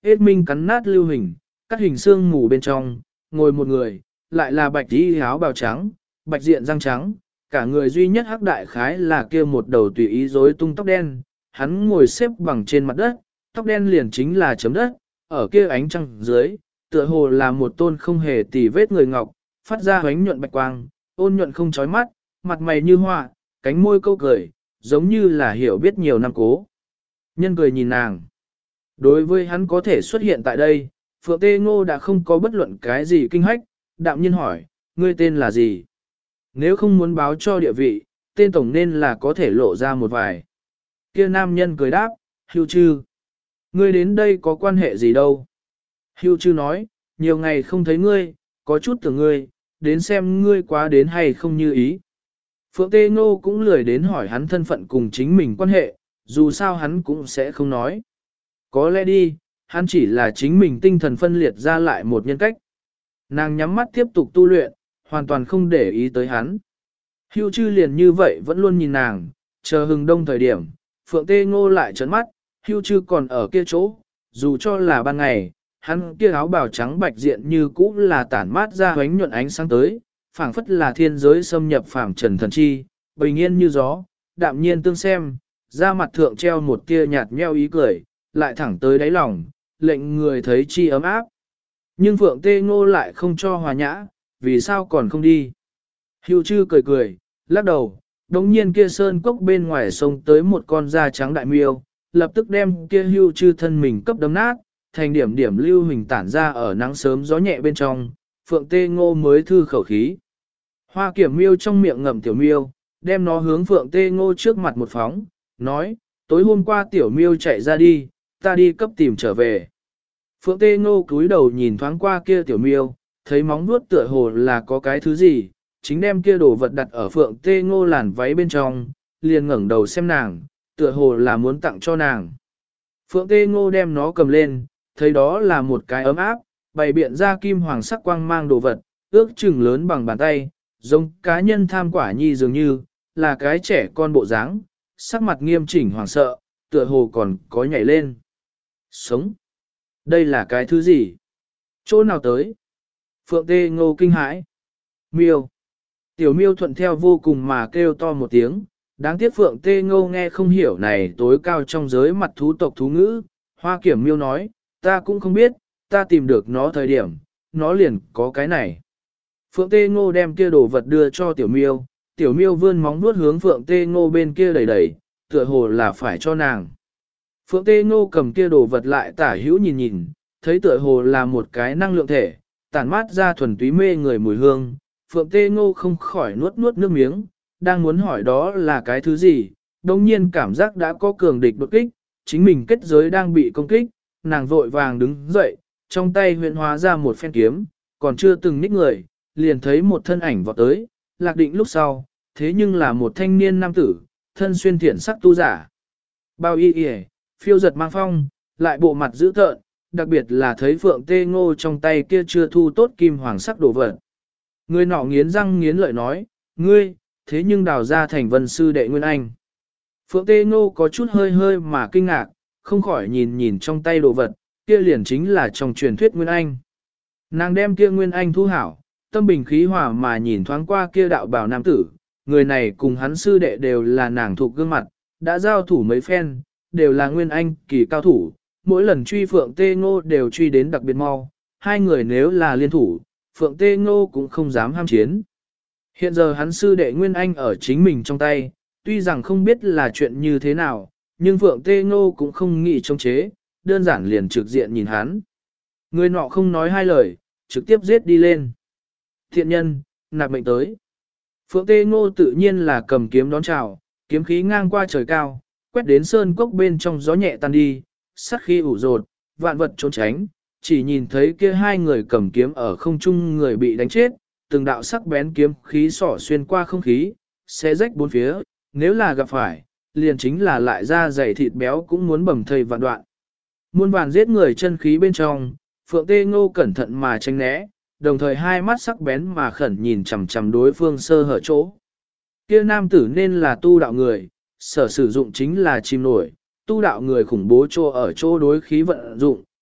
hết minh cắn nát lưu hình, cắt hình xương mù bên trong, ngồi một người, lại là bạch y áo bào trắng, bạch diện răng trắng, cả người duy nhất hắc đại khái là kia một đầu tùy ý rối tung tóc đen, hắn ngồi xếp bằng trên mặt đất, tóc đen liền chính là chấm đất, ở kia ánh trăng dưới, tựa hồ là một tôn không hề tì vết người ngọc, phát ra ánh nhuận bạch quang, ôn nhuận không chói mắt, mặt mày như hoa, cánh môi câu cười, giống như là hiểu biết nhiều năm cố. Nhân cười nhìn nàng. Đối với hắn có thể xuất hiện tại đây, Phượng Tê Ngô đã không có bất luận cái gì kinh hách, đạm nhiên hỏi, ngươi tên là gì? Nếu không muốn báo cho địa vị, tên tổng nên là có thể lộ ra một vài. Kia nam nhân cười đáp, Hưu Trư. Ngươi đến đây có quan hệ gì đâu? Hưu Trư nói, nhiều ngày không thấy ngươi, có chút tưởng ngươi, đến xem ngươi quá đến hay không như ý. Phượng Tê Ngô cũng lười đến hỏi hắn thân phận cùng chính mình quan hệ, dù sao hắn cũng sẽ không nói. Có lẽ đi, hắn chỉ là chính mình tinh thần phân liệt ra lại một nhân cách. Nàng nhắm mắt tiếp tục tu luyện, hoàn toàn không để ý tới hắn. Hưu Trư liền như vậy vẫn luôn nhìn nàng, chờ hừng đông thời điểm, Phượng Tê Ngô lại trấn mắt, Hưu Trư còn ở kia chỗ, dù cho là ban ngày, hắn kia áo bào trắng bạch diện như cũ là tản mát ra ánh nhuận ánh sáng tới, phảng phất là thiên giới xâm nhập phàm trần thần chi, bình yên như gió, đạm nhiên tương xem, da mặt thượng treo một tia nhạt nheo ý cười, lại thẳng tới đáy lòng, lệnh người thấy chi ấm áp. Nhưng Phượng Tê Ngô lại không cho hòa nhã, vì sao còn không đi? Hưu Trư cười cười, lắc đầu, đống nhiên kia sơn cốc bên ngoài sông tới một con da trắng đại miêu, lập tức đem kia Hưu Trư thân mình cấp đấm nát, thành điểm điểm lưu hình tản ra ở nắng sớm gió nhẹ bên trong, Phượng Tê Ngô mới thư khẩu khí. Hoa Kiểm miêu trong miệng ngậm tiểu miêu, đem nó hướng Phượng Tê Ngô trước mặt một phóng, nói, tối hôm qua tiểu miêu chạy ra đi, ta đi cấp tìm trở về. Phượng Tê Ngô cúi đầu nhìn thoáng qua kia tiểu miêu, thấy móng vuốt tựa hồ là có cái thứ gì, chính đem kia đồ vật đặt ở Phượng Tê Ngô làn váy bên trong, liền ngẩng đầu xem nàng, tựa hồ là muốn tặng cho nàng. Phượng Tê Ngô đem nó cầm lên, thấy đó là một cái ấm áp, bày biện ra kim hoàng sắc quang mang đồ vật, ước chừng lớn bằng bàn tay, giống cá nhân tham quả nhi dường như, là cái trẻ con bộ dáng, sắc mặt nghiêm chỉnh hoàng sợ, tựa hồ còn có nhảy lên. Sống! Đây là cái thứ gì? Chỗ nào tới? Phượng Tê Ngô kinh hãi. Miêu! Tiểu miêu thuận theo vô cùng mà kêu to một tiếng, đáng tiếc Phượng Tê Ngô nghe không hiểu này tối cao trong giới mặt thú tộc thú ngữ. Hoa Kiểm miêu nói, ta cũng không biết, ta tìm được nó thời điểm, nó liền có cái này. Phượng Tê Ngô đem kia đồ vật đưa cho tiểu miêu vươn móng vuốt hướng Phượng Tê Ngô bên kia đẩy đẩy, tựa hồ là phải cho nàng. Phượng Tê Ngô cầm kia đồ vật lại tả hữu nhìn nhìn, thấy tựa hồ là một cái năng lượng thể, tản mát ra thuần túy mê người mùi hương. Phượng Tê Ngô không khỏi nuốt nước miếng, đang muốn hỏi đó là cái thứ gì, đồng nhiên cảm giác đã có cường địch đột kích, chính mình kết giới đang bị công kích, nàng vội vàng đứng dậy, trong tay huyện hóa ra một phen kiếm, còn chưa từng ních người, liền thấy một thân ảnh vọt tới, lạc định lúc sau, thế nhưng là một thanh niên nam tử, thân xuyên thiện sắc tu giả. Bao y y, phiêu giật mang phong, lại bộ mặt dữ tợn, đặc biệt là thấy Phượng Tê Ngô trong tay kia chưa thu tốt kim hoàng sắc đồ vật. Người nọ nghiến răng nghiến lợi nói, ngươi, thế nhưng đào ra thành vân sư đệ Nguyên Anh. Phượng Tê Ngô có chút hơi hơi mà kinh ngạc, không khỏi nhìn nhìn trong tay đồ vật, kia liền chính là trong truyền thuyết Nguyên Anh. Nàng đem kia Nguyên Anh thu hảo, tâm bình khí hòa mà nhìn thoáng qua kia đạo bảo nam tử, người này cùng hắn sư đệ đều là nàng thuộc gương mặt, đã giao thủ mấy phen, đều là Nguyên Anh kỳ cao thủ, mỗi lần truy Phượng Tê Ngô đều truy đến đặc biệt mau, hai người nếu là liên thủ, Phượng Tê Ngô cũng không dám ham chiến. Hiện giờ hắn sư đệ Nguyên Anh ở chính mình trong tay, tuy rằng không biết là chuyện như thế nào, nhưng Phượng Tê Ngô cũng không nghĩ chống chế, đơn giản liền trực diện nhìn hắn. Người nọ không nói hai lời, trực tiếp giết đi lên. Thiện nhân, nạp mệnh tới. Phượng Tê Ngô tự nhiên là cầm kiếm đón chào, kiếm khí ngang qua trời cao, quét đến sơn cốc bên trong gió nhẹ tan đi, sát khí ủ rột, vạn vật trốn tránh, chỉ nhìn thấy kia hai người cầm kiếm ở không trung người bị đánh chết, từng đạo sắc bén kiếm khí xỏ xuyên qua không khí, xé rách bốn phía, nếu là gặp phải, liền chính là lại ra dày thịt béo cũng muốn bầm thây vạn đoạn. Muôn vàn giết người chân khí bên trong, Phượng Tê Ngô cẩn thận mà tránh né, đồng thời hai mắt sắc bén mà khẩn nhìn chằm chằm đối phương sơ hở chỗ. Kia nam tử nên là tu đạo người, sở sử dụng chính là chim nổi, tu đạo người khủng bố chỗ ở chỗ đối khí vận dụng,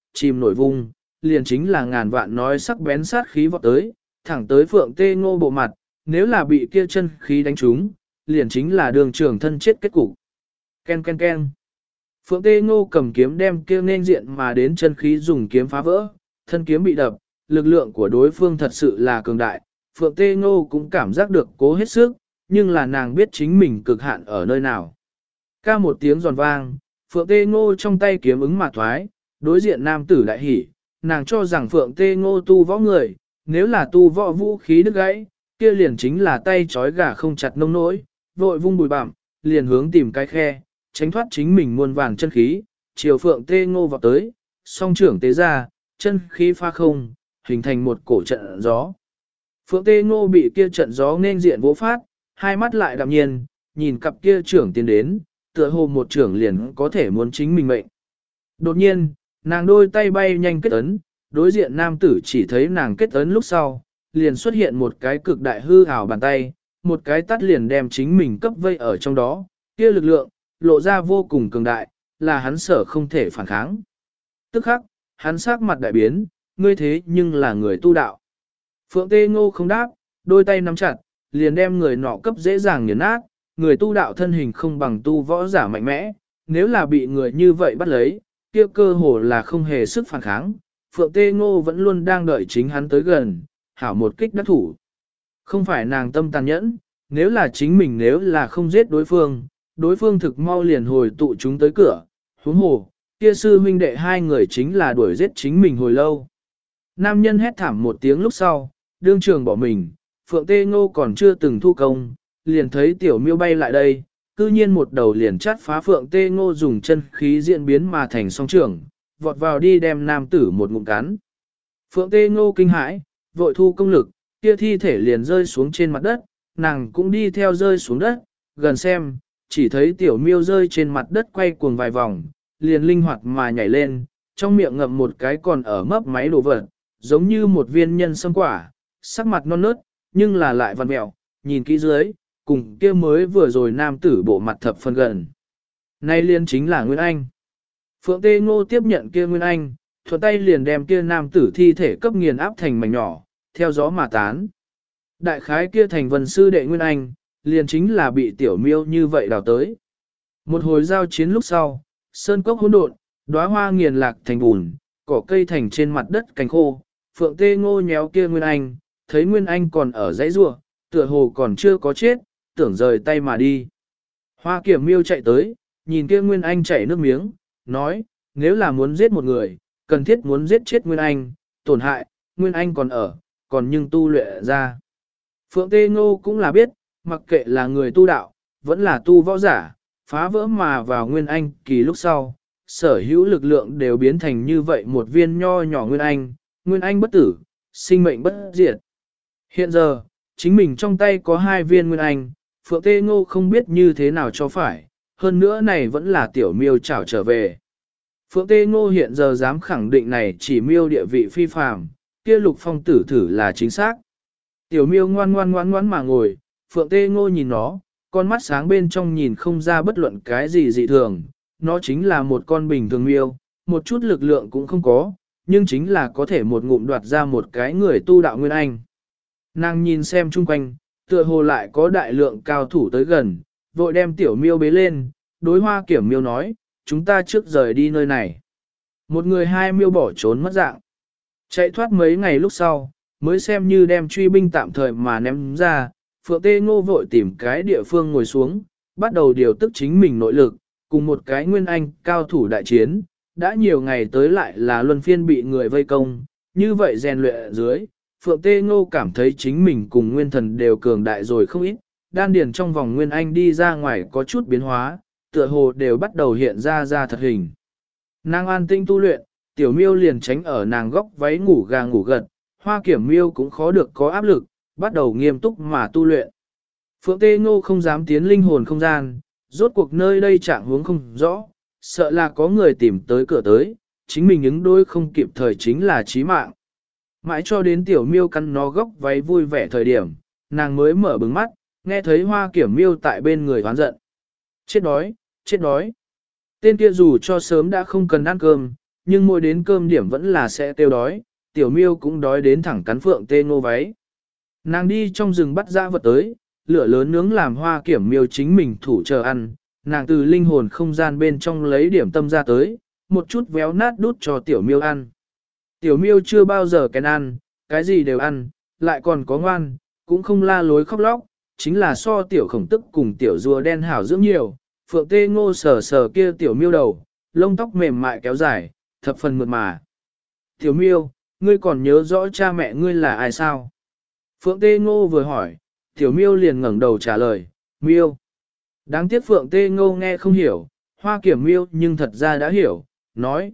chìm nổi vung, liền chính là ngàn vạn nói sắc bén sát khí vọt tới, thẳng tới Phượng Tê Ngô bộ mặt, nếu là bị kia chân khí đánh trúng, liền chính là đường trường thân chết kết cục. Ken ken ken. Phượng Tê Ngô cầm kiếm đem kia nên diện mà đến chân khí dùng kiếm phá vỡ, thân kiếm bị đập, lực lượng của đối phương thật sự là cường đại. Phượng Tê Ngô cũng cảm giác được cố hết sức, nhưng là nàng biết chính mình cực hạn ở nơi nào. Ca một tiếng giòn vang, Phượng Tê Ngô trong tay kiếm ứng mà thoái, đối diện nam tử đại hỉ, nàng cho rằng Phượng Tê Ngô tu võ người, nếu là tu võ vũ khí đứt gãy, kia liền chính là tay trói gà không chặt nông nỗi, vội vung bùi bặm, liền hướng tìm cái khe, tránh thoát chính mình muôn vàng chân khí, chiều Phượng Tê Ngô vào tới, song trưởng tế ra, chân khí pha không, hình thành một cổ trận gió. Phượng Tê Ngô bị kia trận gió nên diện vỗ phát, hai mắt lại đạm nhiên, nhìn cặp kia trưởng tiến đến, tựa hồ một trưởng liền có thể muốn chính mình mệnh. Đột nhiên, nàng đôi tay bay nhanh kết ấn, đối diện nam tử chỉ thấy nàng kết ấn lúc sau, liền xuất hiện một cái cực đại hư ảo bàn tay, một cái tắt liền đem chính mình cấp vây ở trong đó, kia lực lượng, lộ ra vô cùng cường đại, là hắn sở không thể phản kháng. Tức khắc, hắn sắc mặt đại biến, ngươi thế nhưng là người tu đạo. Phượng Tê Ngô không đáp, đôi tay nắm chặt, liền đem người nọ cấp dễ dàng nghiền nát, người tu đạo thân hình không bằng tu võ giả mạnh mẽ, nếu là bị người như vậy bắt lấy, kia cơ hồ là không hề sức phản kháng. Phượng Tê Ngô vẫn luôn đang đợi chính hắn tới gần, hảo một kích đắc thủ. Không phải nàng tâm tàn nhẫn, nếu là không giết đối phương thực mau liền hồi tụ chúng tới cửa, huống hồ, kia sư huynh đệ hai người chính là đuổi giết chính mình hồi lâu. Nam nhân hét thảm một tiếng lúc sau, đương trường bỏ mình, Phượng Tê Ngô còn chưa từng thu công, liền thấy tiểu miêu bay lại đây, cư nhiên một đầu liền chát phá Phượng Tê Ngô dùng chân khí diễn biến mà thành song trưởng, vọt vào đi đem nam tử một ngụm cắn. Phượng Tê Ngô kinh hãi, vội thu công lực, kia thi thể liền rơi xuống trên mặt đất, nàng cũng đi theo rơi xuống đất, gần xem, chỉ thấy tiểu miêu rơi trên mặt đất quay cuồng vài vòng, liền linh hoạt mà nhảy lên, trong miệng ngậm một cái còn ở mấp máy đồ vật, giống như một viên nhân sâm quả, sắc mặt non nớt, nhưng là lại vằn mẹo, nhìn kỹ dưới, cùng kia mới vừa rồi nam tử bộ mặt thập phần gần. Nay liên chính là Nguyên Anh. Phượng Tê Ngô tiếp nhận kia Nguyên Anh, thuận tay liền đem kia nam tử thi thể cấp nghiền áp thành mảnh nhỏ, theo gió mà tán. Đại khái kia thành vân sư đệ Nguyên Anh, liền chính là bị tiểu miêu như vậy đào tới. Một hồi giao chiến lúc sau, sơn cốc hỗn độn, đóa hoa nghiền lạc thành bùn, cỏ cây thành trên mặt đất cành khô. Phượng Tê Ngô nhéo kia Nguyên Anh, thấy Nguyên Anh còn ở dãy rua, tựa hồ còn chưa có chết, tưởng rời tay mà đi. Hoa Kiểm Miêu chạy tới, nhìn kia Nguyên Anh chảy nước miếng, nói, nếu là muốn giết một người, cần thiết muốn giết chết Nguyên Anh, tổn hại, Nguyên Anh còn ở, còn nhưng tu luyện ra. Phượng Tê Ngô cũng là biết, mặc kệ là người tu đạo, vẫn là tu võ giả, phá vỡ mà vào Nguyên Anh kỳ lúc sau, sở hữu lực lượng đều biến thành như vậy một viên nho nhỏ Nguyên Anh bất tử, sinh mệnh bất diệt. Hiện giờ, chính mình trong tay có hai viên Nguyên Anh, Phượng Tê Ngô không biết như thế nào cho phải, hơn nữa này vẫn là tiểu miêu trảo trở về. Phượng Tê Ngô hiện giờ dám khẳng định này chỉ miêu địa vị phi phàm, kia Lục Phong tử thử là chính xác. Tiểu miêu ngoan ngoan mà ngồi, Phượng Tê Ngô nhìn nó, con mắt sáng bên trong nhìn không ra bất luận cái gì dị thường, nó chính là một con bình thường miêu, một chút lực lượng cũng không có, nhưng chính là có thể một ngụm đoạt ra một cái người tu đạo Nguyên Anh. Nàng nhìn xem chung quanh, tựa hồ lại có đại lượng cao thủ tới gần, vội đem tiểu miêu bế lên, đối Hoa Kiểm Miêu nói, chúng ta trước rời đi nơi này. Một người hai miêu bỏ trốn mất dạng. Chạy thoát mấy ngày lúc sau, mới xem như đem truy binh tạm thời mà ném ra, Phượng Tê Ngô vội tìm cái địa phương ngồi xuống, bắt đầu điều tức chính mình nội lực, cùng một cái Nguyên Anh cao thủ đại chiến, đã nhiều ngày tới lại là luân phiên bị người vây công, như vậy rèn luyện ở dưới, Phượng Tê Ngô cảm thấy chính mình cùng Nguyên Thần đều cường đại rồi không ít, đan điền trong vòng Nguyên Anh đi ra ngoài có chút biến hóa, tựa hồ đều bắt đầu hiện ra thật hình. Nàng an tinh tu luyện, tiểu miêu liền tránh ở nàng góc váy ngủ gà ngủ gật, Hoa Kiểm Miêu cũng khó được có áp lực, bắt đầu nghiêm túc mà tu luyện. Phượng Tê Ngô không dám tiến linh hồn không gian, rốt cuộc nơi đây trạng huống không rõ, sợ là có người tìm tới cửa tới, chính mình ứng đối không kịp thời chính là chí mạng. Mãi cho đến tiểu miêu cắn nó góc váy vui vẻ thời điểm, nàng mới mở bừng mắt, nghe thấy Hoa Kiểm Miêu tại bên người hoán giận. Chết đói, chết đói. Tên kia dù cho sớm đã không cần ăn cơm, nhưng mỗi đến cơm điểm vẫn là sẽ tiêu đói, tiểu miêu cũng đói đến thẳng cắn Phượng Tê Ngô váy. Nàng đi trong rừng bắt dã vật tới, lửa lớn nướng làm Hoa Kiểm Miêu chính mình thủ chờ ăn, nàng từ linh hồn không gian bên trong lấy điểm tâm ra tới, một chút véo nát đút cho tiểu miêu ăn. Tiểu miêu chưa bao giờ kén ăn, cái gì đều ăn, lại còn có ngoan, cũng không la lối khóc lóc, chính là so tiểu khổng tức cùng tiểu rùa đen hảo dưỡng nhiều. Phượng Tê Ngô sờ sờ kia tiểu miêu đầu, lông tóc mềm mại kéo dài, thập phần mượt mà. Tiểu miêu, ngươi còn nhớ rõ cha mẹ ngươi là ai sao? Phượng Tê Ngô vừa hỏi, tiểu miêu liền ngẩng đầu trả lời, miêu. Đáng tiếc Phượng Tê Ngô nghe không hiểu, Hoa Kiểm Miêu nhưng thật ra đã hiểu, nói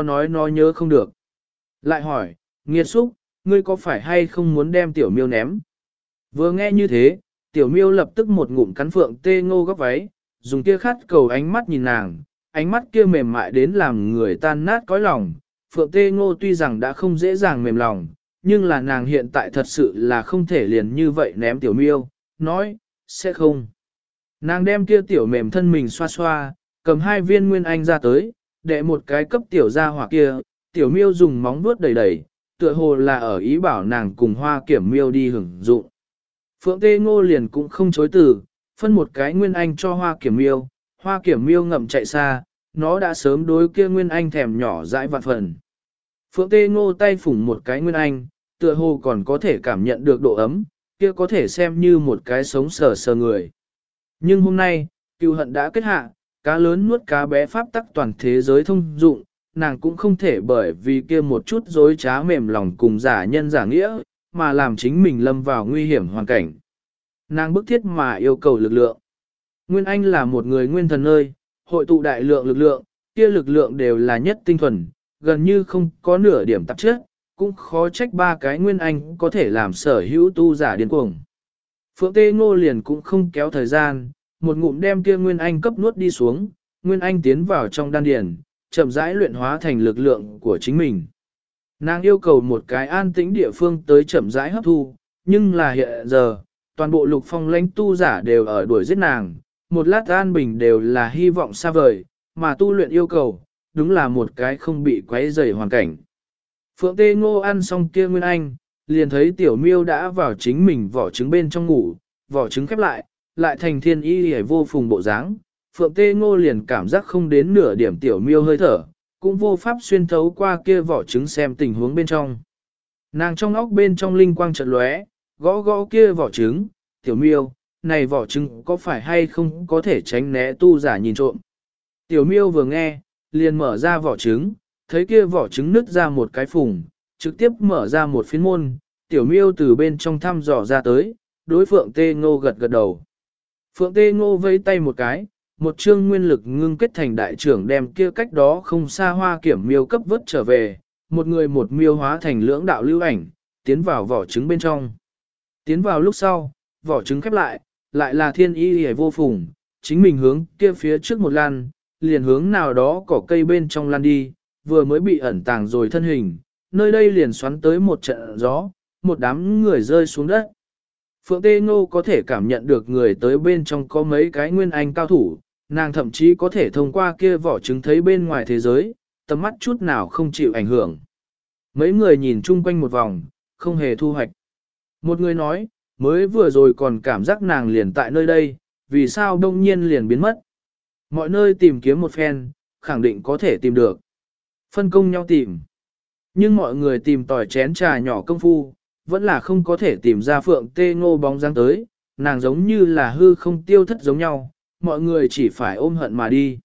nó nhớ không được. Lại hỏi, nghiệt xúc, ngươi có phải hay không muốn đem tiểu miêu ném? Vừa nghe như thế, tiểu miêu lập tức một ngụm cắn Phượng Tê Ngô góc váy, dùng kia khát cầu ánh mắt nhìn nàng, ánh mắt kia mềm mại đến làm người tan nát cõi lòng. Phượng Tê Ngô tuy rằng đã không dễ dàng mềm lòng, nhưng là nàng hiện tại thật sự là không thể liền như vậy ném tiểu miêu, nói, sẽ không. Nàng đem kia tiểu mềm thân mình xoa xoa, cầm 2 viên nguyên anh ra tới, để một cái cấp tiểu ra hỏa kia, tiểu miêu dùng móng vuốt đẩy đẩy, tựa hồ là ở ý bảo nàng cùng Hoa Kiểm Miêu đi hưởng dụng. Phượng Tê Ngô liền cũng không chối từ, phân một cái nguyên anh cho Hoa Kiểm Miêu, Hoa Kiểm Miêu ngậm chạy xa, nó đã sớm đối kia nguyên anh thèm nhỏ dãi vạn phần. Phượng Tê Ngô tay phủng một cái nguyên anh, tựa hồ còn có thể cảm nhận được độ ấm, kia có thể xem như một cái sống sờ sờ người. Nhưng hôm nay, cừu hận đã kết hạ, cá lớn nuốt cá bé pháp tắc toàn thế giới thông dụng, nàng cũng không thể bởi vì kia một chút dối trá mềm lòng cùng giả nhân giả nghĩa, mà làm chính mình lâm vào nguy hiểm hoàn cảnh. Nàng bức thiết mà yêu cầu lực lượng. Nguyên Anh là một người nguyên thần ơi, hội tụ đại lượng lực lượng, kia lực lượng đều là nhất tinh thuần, gần như không có nửa điểm tạp chất, cũng khó trách 3 cái Nguyên Anh có thể làm sở hữu tu giả điên cuồng. Phượng Tê Ngô liền cũng không kéo thời gian, một ngụm đem kia Nguyên Anh cấp nuốt đi xuống, Nguyên Anh tiến vào trong đan điền, chậm rãi luyện hóa thành lực lượng của chính mình. Nàng yêu cầu một cái an tĩnh địa phương tới chậm rãi hấp thu, nhưng là hiện giờ, toàn bộ Lục Phong lãnh tu giả đều ở đuổi giết nàng, một lát an bình đều là hy vọng xa vời, mà tu luyện yêu cầu, đúng là một cái không bị quấy rầy hoàn cảnh. Phượng Tê Ngô ăn xong kia Nguyên Anh, liền thấy tiểu miêu đã vào chính mình vỏ trứng bên trong ngủ, vỏ trứng khép lại, lại thành thiên y hề vô phùng bộ dáng. Phượng Tê Ngô liền cảm giác không đến nửa điểm tiểu miêu hơi thở, cũng vô pháp xuyên thấu qua kia vỏ trứng xem tình huống bên trong. Nàng trong óc bên trong linh quang chợt lóe, gõ gõ kia vỏ trứng, tiểu miêu, này vỏ trứng có phải hay không có thể tránh né tu giả nhìn trộm. Tiểu miêu vừa nghe, liền mở ra vỏ trứng, thấy kia vỏ trứng nứt ra một cái phùng, trực tiếp mở ra một phiến môn, tiểu miêu từ bên trong thăm dò ra tới, đối Phượng Tê Ngô gật gật đầu. Phượng Tê Ngô vẫy tay một cái, một chương nguyên lực ngưng kết thành đại trưởng đem kia cách đó không xa Hoa Kiểm Miêu cấp vớt trở về, một người một miêu hóa thành lưỡng đạo lưu ảnh, tiến vào vỏ trứng bên trong. Tiến vào lúc sau, vỏ trứng khép lại, lại là thiên y hề vô phùng, chính mình hướng kia phía trước một lan, liền hướng nào đó cỏ cây bên trong lan đi, vừa mới bị ẩn tàng rồi thân hình, nơi đây liền xoắn tới một trận gió, một đám người rơi xuống đất. Phượng Tê Ngô có thể cảm nhận được người tới bên trong có mấy cái nguyên anh cao thủ, nàng thậm chí có thể thông qua kia vỏ trứng thấy bên ngoài thế giới, tầm mắt chút nào không chịu ảnh hưởng. Mấy người nhìn chung quanh một vòng, không hề thu hoạch. Một người nói, mới vừa rồi còn cảm giác nàng liền tại nơi đây, vì sao đông nhiên liền biến mất. Mọi nơi tìm kiếm một phen, khẳng định có thể tìm được. Phân công nhau tìm. Nhưng mọi người tìm tỏi chén trà nhỏ công phu, vẫn là không có thể tìm ra Phượng Tê Ngô bóng dáng tới, nàng giống như là hư không tiêu thất giống nhau, mọi người chỉ phải ôm hận mà đi.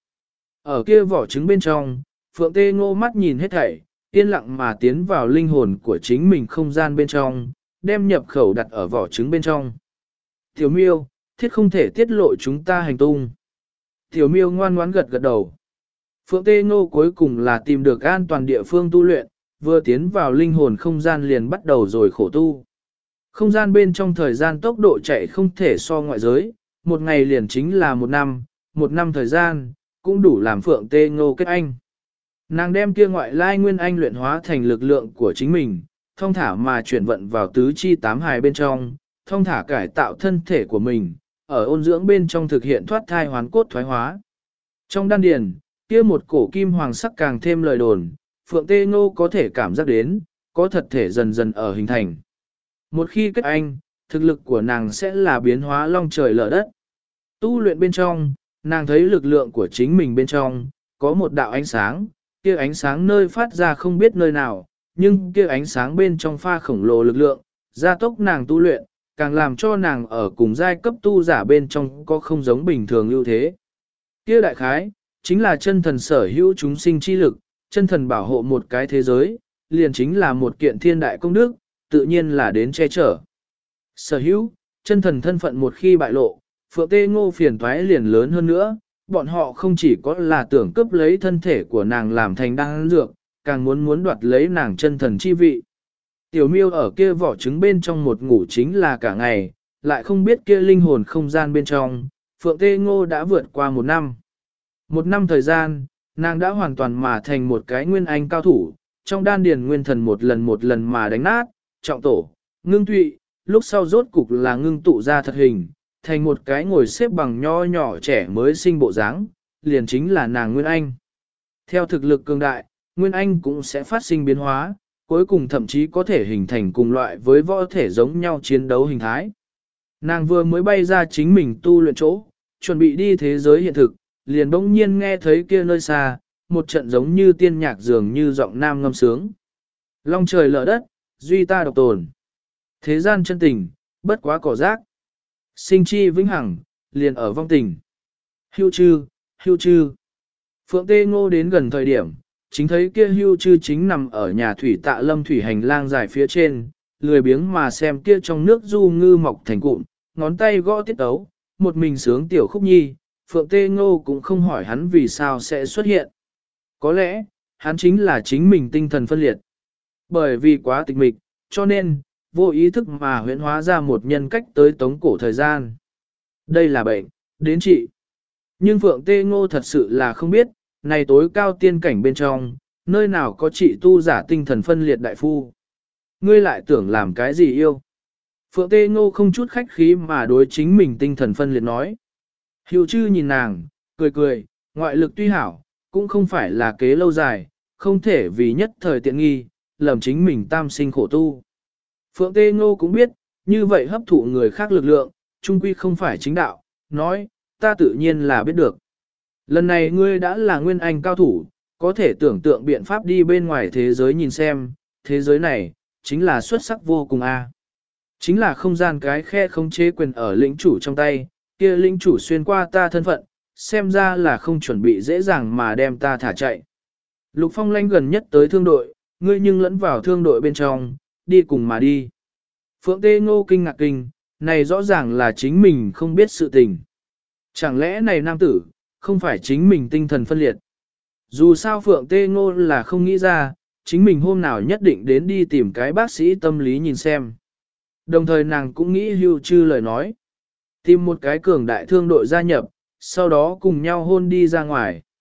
Ở kia vỏ trứng bên trong, Phượng Tê Ngô mắt nhìn hết thảy, yên lặng mà tiến vào linh hồn của chính mình không gian bên trong, đem nhập khẩu đặt ở vỏ trứng bên trong. Tiểu miêu, thiết không thể tiết lộ chúng ta hành tung. Tiểu miêu ngoan ngoãn gật gật đầu. Phượng Tê Ngô cuối cùng là tìm được an toàn địa phương tu luyện, vừa tiến vào linh hồn không gian liền bắt đầu rồi khổ tu. Không gian bên trong thời gian tốc độ chạy không thể so ngoại giới, một ngày liền chính là một năm thời gian, cũng đủ làm Phượng Tê Ngô kết anh. Nàng đem kia ngoại lai nguyên anh luyện hóa thành lực lượng của chính mình, thông thả mà chuyển vận vào tứ chi tám hài bên trong, thông thả cải tạo thân thể của mình, ở ôn dưỡng bên trong thực hiện thoát thai hoán cốt thoái hóa. Trong đan điền, kia một cổ kim hoàng sắc càng thêm lời đồn, Phượng Tê Ngô có thể cảm giác đến, có thật thể dần dần ở hình thành. Một khi kết anh, thực lực của nàng sẽ là biến hóa long trời lở đất. Tu luyện bên trong, nàng thấy lực lượng của chính mình bên trong, có một đạo ánh sáng, kia ánh sáng nơi phát ra không biết nơi nào, nhưng kia ánh sáng bên trong pha khổng lồ lực lượng, gia tốc nàng tu luyện, càng làm cho nàng ở cùng giai cấp tu giả bên trong có không giống bình thường ưu thế. Kia đại khái, chính là chân thần sở hữu chúng sinh chi lực, chân thần bảo hộ một cái thế giới, liền chính là một kiện thiên đại công đức, tự nhiên là đến che chở. Sở hữu, chân thần thân phận một khi bại lộ, Phượng Tê Ngô phiền toái liền lớn hơn nữa, bọn họ không chỉ có là tưởng cướp lấy thân thể của nàng làm thành đan dược, càng muốn đoạt lấy nàng chân thần chi vị. Tiểu miêu ở kia vỏ trứng bên trong một ngủ chính là cả ngày, lại không biết kia linh hồn không gian bên trong, Phượng Tê Ngô đã vượt qua 1 năm. 1 năm thời gian, nàng đã hoàn toàn mà thành một cái nguyên anh cao thủ, trong đan điền nguyên thần một lần mà đánh nát, trọng tổ, ngưng tụy, lúc sau rốt cục là ngưng tụ ra thật hình, thành một cái ngồi xếp bằng nho nhỏ trẻ mới sinh bộ dáng, liền chính là nàng Nguyên Anh. Theo thực lực cường đại, Nguyên Anh cũng sẽ phát sinh biến hóa, cuối cùng thậm chí có thể hình thành cùng loại với võ thể giống nhau chiến đấu hình thái. Nàng vừa mới bay ra chính mình tu luyện chỗ, chuẩn bị đi thế giới hiện thực, liền bỗng nhiên nghe thấy kia nơi xa, một trận giống như tiên nhạc dường như giọng nam ngâm sướng. Long trời lở đất, duy ta độc tồn. Thế gian chân tình, bất quá cỏ rác. Sinh chi vĩnh hằng, liền ở vong tình. Hưu chư, hưu chư. Phượng Tê Ngô đến gần thời điểm, chính thấy kia hưu chư chính nằm ở nhà thủy tạ lâm thủy hành lang dài phía trên, lười biếng mà xem kia trong nước du ngư mọc thành cụm, ngón tay gõ tiết tấu, một mình sướng tiểu khúc nhi, Phượng Tê Ngô cũng không hỏi hắn vì sao sẽ xuất hiện. Có lẽ, hắn chính là chính mình tinh thần phân liệt. Bởi vì quá tịch mịch, cho nên, vô ý thức mà huyễn hóa ra một nhân cách tới tống cổ thời gian. Đây là bệnh, đến trị. Nhưng Phượng Tê Ngô thật sự là không biết, này tối cao tiên cảnh bên trong, nơi nào có trị tu giả tinh thần phân liệt đại phu. Ngươi lại tưởng làm cái gì yêu? Phượng Tê Ngô không chút khách khí mà đối chính mình tinh thần phân liệt nói. Hiệu chư nhìn nàng, cười cười, ngoại lực tuy hảo, cũng không phải là kế lâu dài, không thể vì nhất thời tiện nghi, lầm chính mình tam sinh khổ tu. Phượng Tê Ngô cũng biết, như vậy hấp thụ người khác lực lượng, trung quy không phải chính đạo, nói, ta tự nhiên là biết được. Lần này ngươi đã là nguyên anh cao thủ, có thể tưởng tượng biện pháp đi bên ngoài thế giới nhìn xem, thế giới này, chính là xuất sắc vô cùng a. Chính là không gian cái khe không chế quyền ở lĩnh chủ trong tay, kia lĩnh chủ xuyên qua ta thân phận, xem ra là không chuẩn bị dễ dàng mà đem ta thả chạy. Lục Phong lanh gần nhất tới thương đội, ngươi nhưng lẫn vào thương đội bên trong, đi cùng mà đi. Phượng Tê Ngô kinh ngạc kinh, này rõ ràng là chính mình không biết sự tình. Chẳng lẽ này nam tử, không phải chính mình tinh thần phân liệt. Dù sao Phượng Tê Ngô là không nghĩ ra, chính mình hôm nào nhất định đến đi tìm cái bác sĩ tâm lý nhìn xem. Đồng thời nàng cũng nghĩ hưu chư lời nói. Tìm một cái cường đại thương đội gia nhập, sau đó cùng nhau hôn đi ra ngoài.